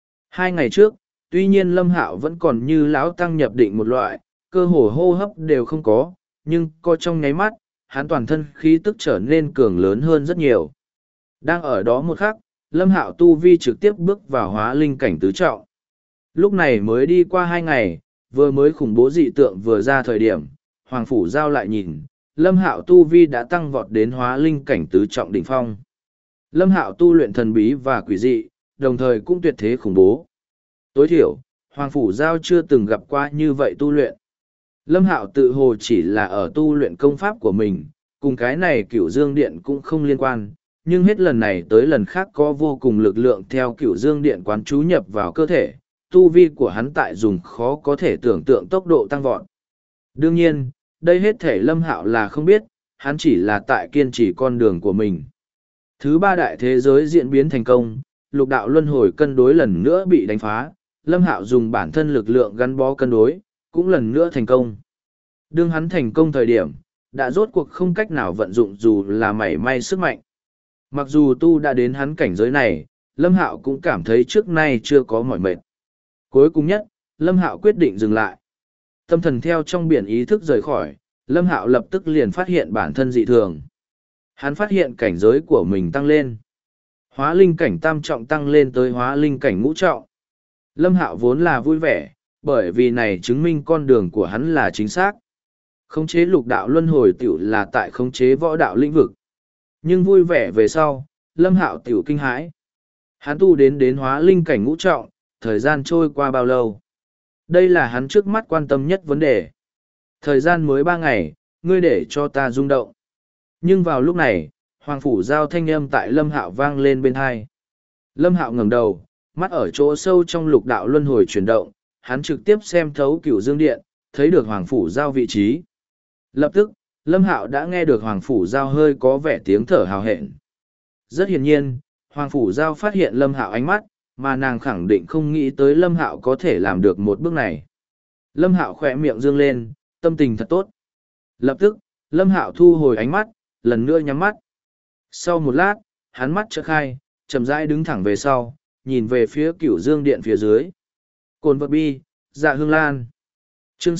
2 ngày trước, tuy nhiên Lâm Hạo vẫn còn như lão tăng nhập định một loại, cơ hồ hô hấp đều không có, nhưng có trong nháy mắt, hắn toàn thân khí tức trở nên cường lớn hơn rất nhiều. Đang ở đó một khắc, Lâm Hạo tu vi trực tiếp bước vào hóa linh cảnh tứ trọng. Lúc này mới đi qua 2 ngày, vừa mới khủng bố dị tượng vừa ra thời điểm, Hoàng phủ giao lại nhìn, Lâm Hạo tu vi đã tăng vọt đến hóa linh cảnh tứ trọng đỉnh phong. Lâm Hạo tu luyện thần bí và quỷ dị, đồng thời cũng tuyệt thế khủng bố. Tối thiểu, Hoàng phủ giao chưa từng gặp qua như vậy tu luyện. Lâm Hạo tự hồ chỉ là ở tu luyện công pháp của mình, cùng cái này Cửu Dương Điện cũng không liên quan, nhưng hết lần này tới lần khác có vô cùng lực lượng theo Cửu Dương Điện quán chú nhập vào cơ thể, tu vi của hắn tại dùng khó có thể tưởng tượng tốc độ tăng vọt. Đương nhiên, đây hết thể Lâm Hạo là không biết, hắn chỉ là tại kiên trì con đường của mình. Thứ ba đại thế giới diễn biến thành công, lục đạo luân hồi cân đối lần nữa bị đánh phá, Lâm Hạo dùng bản thân lực lượng gắn bó cân đối, cũng lần nữa thành công. Đương hắn thành công thời điểm, đã rốt cuộc không cách nào vận dụng dù là mảy may sức mạnh. Mặc dù tu đã đến hắn cảnh giới này, Lâm Hạo cũng cảm thấy trước nay chưa có mỏi mệt. Cuối cùng nhất, Lâm Hạo quyết định dừng lại. Tâm thần theo trong biển ý thức rời khỏi, Lâm Hạo lập tức liền phát hiện bản thân dị thường. Hắn phát hiện cảnh giới của mình tăng lên. Hóa linh cảnh tam trọng tăng lên tới hóa linh cảnh ngũ trọng. Lâm Hạo vốn là vui vẻ, bởi vì này chứng minh con đường của hắn là chính xác. Khống chế lục đạo luân hồi tiểu là tại khống chế võ đạo lĩnh vực. Nhưng vui vẻ về sau, Lâm Hạo tiểu kinh hãi. Hắn tu đến hóa linh cảnh ngũ trọng, thời gian trôi qua bao lâu? Đây là hắn trước mắt quan tâm nhất vấn đề. Thời gian mới 3 ngày, ngươi để cho ta rung động. Nhưng vào lúc này, Hoàng phủ giao thanh âm tại Lâm Hạo vang lên bên tai. Lâm Hạo ngẩng đầu, mắt ở chỗ sâu trong lục đạo luân hồi chuyển động, hắn trực tiếp xem thấu Cửu Dương Điện, thấy được Hoàng phủ giao vị trí. Lập tức, Lâm Hạo đã nghe được Hoàng phủ giao hơi có vẻ tiếng thở hào hẹn. Rất hiển nhiên, Hoàng phủ giao phát hiện Lâm Hạo ánh mắt, mà nàng khẳng định không nghĩ tới Lâm Hạo có thể làm được một bước này. Lâm Hạo khỏe miệng dương lên, tâm tình thật tốt. Lập tức, Lâm Hạo thu hồi ánh mắt, lần nữa nhắm mắt. Sau một lát, hắn mắt chợt khai, chậm rãi đứng thẳng về sau, nhìn về phía Cửu Dương Điện phía dưới. Cồn vật bi, Dạ Hương Lan. Chương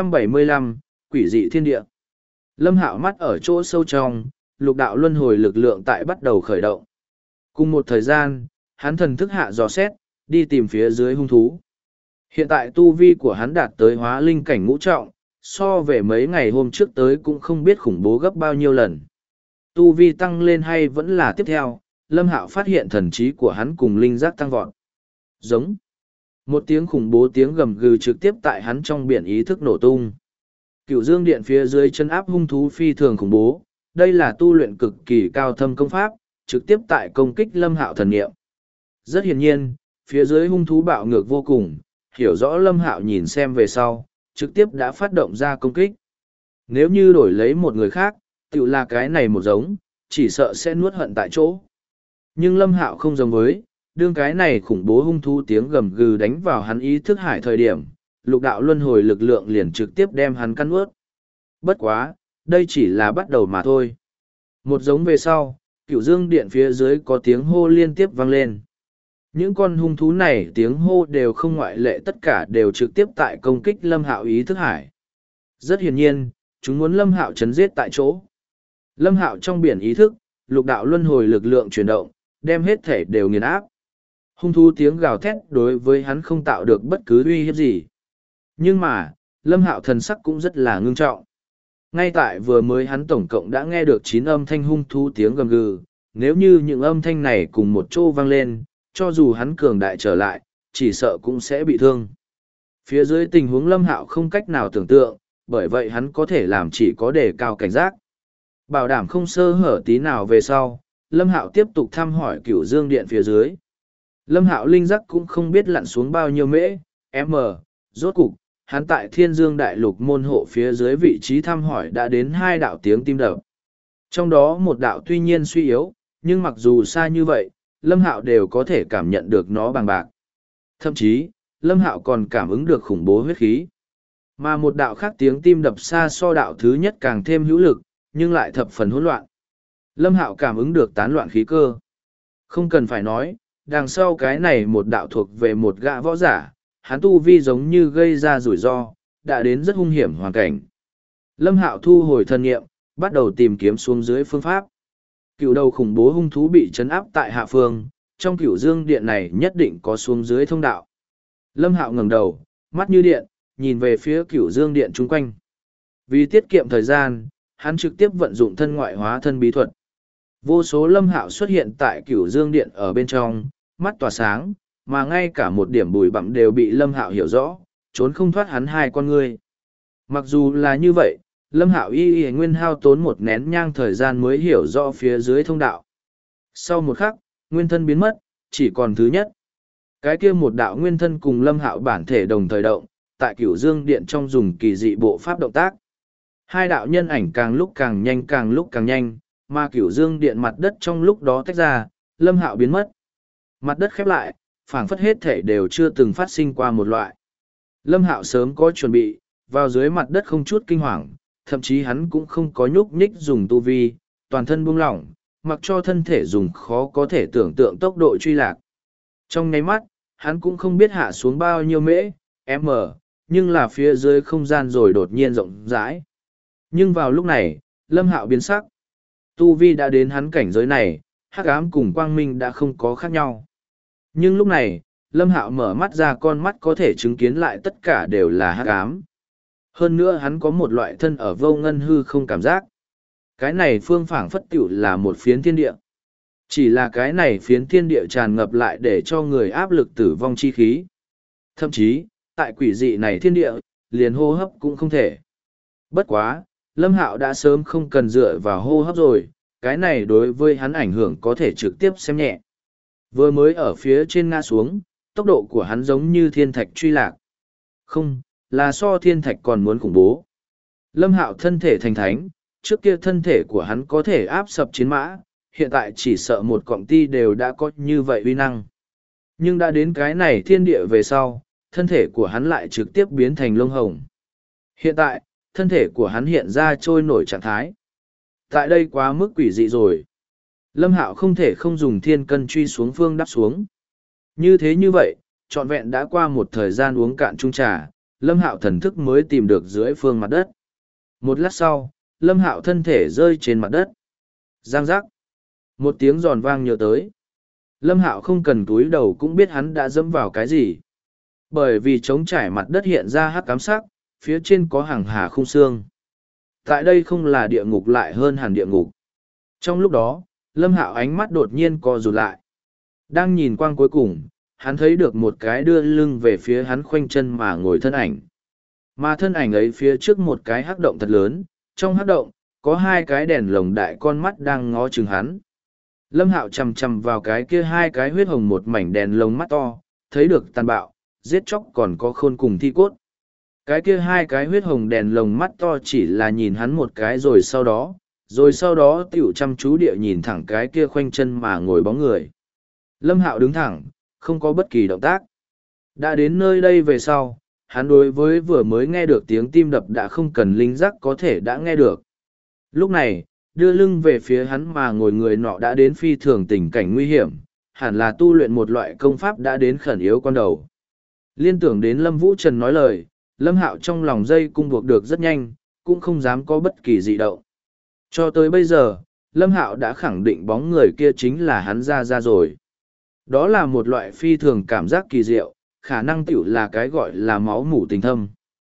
675, Quỷ dị thiên địa. Lâm Hạo mắt ở chỗ sâu trong, lục đạo luân hồi lực lượng tại bắt đầu khởi động. Cùng một thời gian, hắn thần thức hạ dò xét, đi tìm phía dưới hung thú. Hiện tại tu vi của hắn đạt tới hóa linh cảnh ngũ trọng, so về mấy ngày hôm trước tới cũng không biết khủng bố gấp bao nhiêu lần. Tu vi tăng lên hay vẫn là tiếp theo, Lâm Hạo phát hiện thần trí của hắn cùng linh giác tăng vọt. Giống. Một tiếng khủng bố tiếng gầm gừ trực tiếp tại hắn trong biển ý thức nổ tung. Cửu Dương Điện phía dưới chân áp hung thú phi thường khủng bố, đây là tu luyện cực kỳ cao thâm công pháp, trực tiếp tại công kích Lâm Hạo thần niệm. Rất hiển nhiên, phía dưới hung thú bạo ngược vô cùng, hiểu rõ Lâm Hạo nhìn xem về sau, trực tiếp đã phát động ra công kích. Nếu như đổi lấy một người khác, tự là cái này một giống, chỉ sợ sẽ nuốt hận tại chỗ. Nhưng Lâm Hạo không giống với, đương cái này khủng bố hung thú tiếng gầm gừ đánh vào hắn ý thức hải thời điểm, lục đạo luân hồi lực lượng liền trực tiếp đem hắn căn ướt. Bất quá, đây chỉ là bắt đầu mà thôi. Một giống về sau, Cửu Dương Điện phía dưới có tiếng hô liên tiếp vang lên. Những con hung thú này tiếng hô đều không ngoại lệ, tất cả đều trực tiếp tại công kích Lâm Hạo ý thức hải. Rất hiển nhiên, chúng muốn Lâm Hạo chấn giết tại chỗ. Lâm Hạo trong biển ý thức, lục đạo luân hồi lực lượng chuyển động, đem hết thể đều nghiền áp. Hung thú tiếng gào thét đối với hắn không tạo được bất cứ uy hiếp gì. Nhưng mà, Lâm Hạo thần sắc cũng rất là ngưng trọng. Ngay tại vừa mới hắn tổng cộng đã nghe được 9 âm thanh hung thú tiếng gầm gừ, nếu như những âm thanh này cùng một chỗ vang lên, cho dù hắn cường đại trở lại, chỉ sợ cũng sẽ bị thương. Phía dưới tình huống Lâm Hạo không cách nào tưởng tượng, bởi vậy hắn có thể làm chỉ có đề cao cảnh giác. Bảo đảm không sơ hở tí nào về sau, Lâm Hạo tiếp tục thăm hỏi Cửu Dương Điện phía dưới. Lâm Hạo linh giác cũng không biết lặn xuống bao nhiêu mễ, rốt cục, hắn tại Thiên Dương Đại Lục môn hộ phía dưới vị trí thăm hỏi đã đến 2 đạo tiếng tim đập. Trong đó một đạo tuy nhiên suy yếu, nhưng mặc dù xa như vậy, Lâm Hạo đều có thể cảm nhận được nó bằng bạc. Thậm chí, Lâm Hạo còn cảm ứng được khủng bố huyết khí. Mà một đạo khác tiếng tim đập xa so đạo thứ nhất càng thêm hữu lực, nhưng lại thập phần hỗn loạn. Lâm Hạo cảm ứng được tán loạn khí cơ. Không cần phải nói, đằng sau cái này một đạo thuộc về một gã võ giả, hắn tu vi giống như gây ra rủi ro, đã đến rất hung hiểm hoàn cảnh. Lâm Hạo thu hồi thân nghiệm, bắt đầu tìm kiếm xuống dưới phương pháp. Cựu đầu khủng bố hung thú bị trấn áp tại hạ phương, trong Cửu Dương Điện này nhất định có xuống dưới thông đạo. Lâm Hạo ngẩng đầu, mắt như điện, nhìn về phía Cửu Dương Điện chung quanh. Vì tiết kiệm thời gian, hắn trực tiếp vận dụng thân ngoại hóa thân bí thuật. Vô số Lâm Hạo xuất hiện tại Cửu Dương Điện ở bên trong, mắt tỏa sáng, mà ngay cả một điểm bụi bặm đều bị Lâm Hạo hiểu rõ, trốn không thoát hắn 2 con ngươi. Mặc dù là như vậy, Lâm Hạo y nguyên hao tốn một nén nhang thời gian mới hiểu rõ phía dưới thông đạo. Sau một khắc, nguyên thân biến mất, chỉ còn thứ nhất. Cái kia một đạo nguyên thân cùng Lâm Hạo bản thể đồng thời động, tại Cửu Dương Điện trong dùng kỳ dị bộ pháp động tác. 2 đạo nhân ảnh càng lúc càng nhanh càng lúc càng nhanh, mà Cửu Dương Điện mặt đất trong lúc đó tách ra, Lâm Hạo biến mất. Mặt đất khép lại, phảng phất hết thể đều chưa từng phát sinh qua một loại. Lâm Hạo sớm có chuẩn bị, vào dưới mặt đất không chút kinh hoàng, thậm chí hắn cũng không có nhúc nhích dùng tu vi, toàn thân buông lỏng, mặc cho thân thể dùng khó có thể tưởng tượng tốc độ truy lạc. Trong nháy mắt, hắn cũng không biết hạ xuống bao nhiêu nhưng là phía dưới không gian rồi đột nhiên rộng rãi. Nhưng vào lúc này, Lâm Hạo biến sắc. Tu vi đã đến hắn cảnh giới này, hắc ám cùng quang minh đã không có khác nhau. Nhưng lúc này, Lâm Hạo mở mắt ra, con mắt có thể chứng kiến lại tất cả đều là hắc ám. Hơn nữa hắn có một loại thân ở vô ngân hư không cảm giác. Cái này phương phảng phất tiểu là một phiến thiên địa. Chỉ là cái này phiến thiên địa tràn ngập lại để cho người áp lực tử vong chi khí. Thậm chí, tại quỷ dị này thiên địa, liền hô hấp cũng không thể. Bất quá, Lâm Hạo đã sớm không cần dựa vào hô hấp rồi, cái này đối với hắn ảnh hưởng có thể trực tiếp xem nhẹ. Vừa mới ở phía trên ngã xuống, tốc độ của hắn giống như thiên thạch truy lạc. Không, là so thiên thạch còn muốn khủng bố. Lâm Hạo thân thể thành thánh, trước kia thân thể của hắn có thể áp sập chiến mã, hiện tại chỉ sợ một cọng ti đều đã có như vậy uy năng. Nhưng đã đến cái này thiên địa về sau, thân thể của hắn lại trực tiếp biến thành lông hồng. Hiện tại, thân thể của hắn hiện ra trôi nổi trạng thái. Tại đây quá mức quỷ dị rồi. Lâm Hạo không thể không dùng thiên cân truy xuống phương đắp xuống. Như thế như vậy, trọn vẹn đã qua một thời gian uống cạn chung trà, Lâm Hạo thần thức mới tìm được dưới phương mặt đất. Một lát sau, Lâm Hạo thân thể rơi trên mặt đất. Giang giác. Một tiếng giòn vang nhớ tới. Lâm Hạo không cần túi đầu cũng biết hắn đã dẫm vào cái gì. Bởi vì trống trải mặt đất hiện ra hắc ám sắc, phía trên có hàng hà khung xương. Tại đây không là địa ngục lại hơn hẳn địa ngục. Trong lúc đó, Lâm Hạo ánh mắt đột nhiên co rụt lại. Đang nhìn quang cuối cùng, hắn thấy được một cái đưa lưng về phía hắn khoanh chân mà ngồi thân ảnh. Mà thân ảnh ấy phía trước một cái hắc động thật lớn, trong hắc động, có hai cái đèn lồng đại con mắt đang ngó chừng hắn. Lâm Hạo chằm chằm vào cái kia hai cái huyết hồng một mảnh đèn lồng mắt to, thấy được tàn bạo, giết chóc còn có khôn cùng thi cốt. Cái kia hai cái huyết hồng đèn lồng mắt to chỉ là nhìn hắn một cái rồi sau đó tiểu chăm chú địa nhìn thẳng cái kia khoanh chân mà ngồi bóng người. Lâm Hạo đứng thẳng, không có bất kỳ động tác. Đã đến nơi đây về sau, hắn đối với vừa mới nghe được tiếng tim đập đã không cần linh giác có thể đã nghe được. Lúc này, đưa lưng về phía hắn mà ngồi người nọ đã đến phi thường tình cảnh nguy hiểm, hẳn là tu luyện một loại công pháp đã đến khẩn yếu con đầu. Liên tưởng đến Lâm Vũ Trần nói lời, Lâm Hạo trong lòng dây cung buộc được rất nhanh, cũng không dám có bất kỳ dị động. Cho tới bây giờ, Lâm Hạo đã khẳng định bóng người kia chính là hắn ra rồi. Đó là một loại phi thường cảm giác kỳ diệu, khả năng tiểu là cái gọi là máu mủ tình thâm.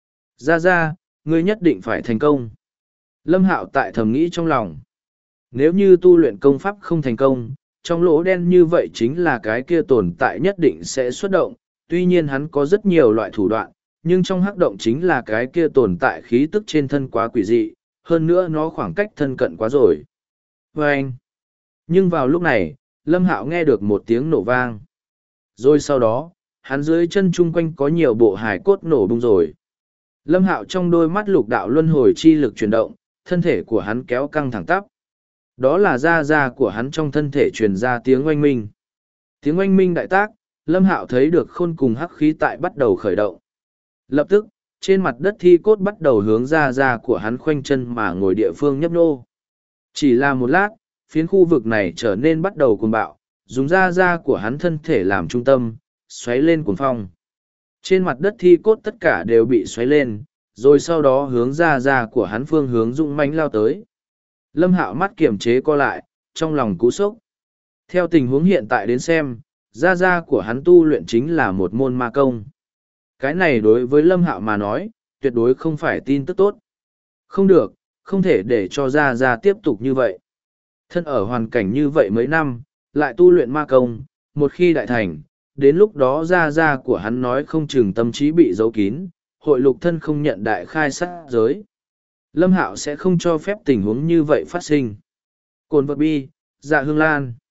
Ra, ngươi nhất định phải thành công. Lâm Hạo tại thầm nghĩ trong lòng. Nếu như tu luyện công pháp không thành công, trong lỗ đen như vậy chính là cái kia tồn tại nhất định sẽ xuất động. Tuy nhiên hắn có rất nhiều loại thủ đoạn, nhưng trong hắc động chính là cái kia tồn tại khí tức trên thân quá quỷ dị, hơn nữa nó khoảng cách thân cận quá rồi. Vâng! Nhưng vào lúc này, Lâm Hạo nghe được một tiếng nổ vang. Rồi sau đó, hắn dưới chân chung quanh có nhiều bộ hài cốt nổ bung rồi. Lâm Hạo trong đôi mắt lục đạo luân hồi chi lực chuyển động, thân thể của hắn kéo căng thẳng tắp. Đó là da của hắn trong thân thể truyền ra tiếng oanh minh. Tiếng oanh minh đại tác, Lâm Hạo thấy được khôn cùng hắc khí tại bắt đầu khởi động. Lập tức, trên mặt đất thi cốt bắt đầu hướng da của hắn khoanh chân mà ngồi địa phương nhấp nô. Chỉ là một lát, phiến khu vực này trở nên bắt đầu cuồng bạo, dùng da của hắn thân thể làm trung tâm, xoáy lên cuồng phong. Trên mặt đất thi cốt tất cả đều bị xoáy lên, rồi sau đó hướng da của hắn phương hướng dũng mãnh lao tới. Lâm Hạo mắt kiềm chế co lại, trong lòng cú sốc. Theo tình huống hiện tại đến xem, da của hắn tu luyện chính là một môn ma công. Cái này đối với Lâm Hạo mà nói, tuyệt đối không phải tin tức tốt. Không được, không thể để cho da tiếp tục như vậy. Thân ở hoàn cảnh như vậy mấy năm, lại tu luyện ma công, một khi đại thành, đến lúc đó da của hắn nói không chừng tâm trí bị giấu kín, hội lục thân không nhận đại khai sát giới. Lâm Hạo sẽ không cho phép tình huống như vậy phát sinh. Cồn vật bi, Dạ Hương Lan.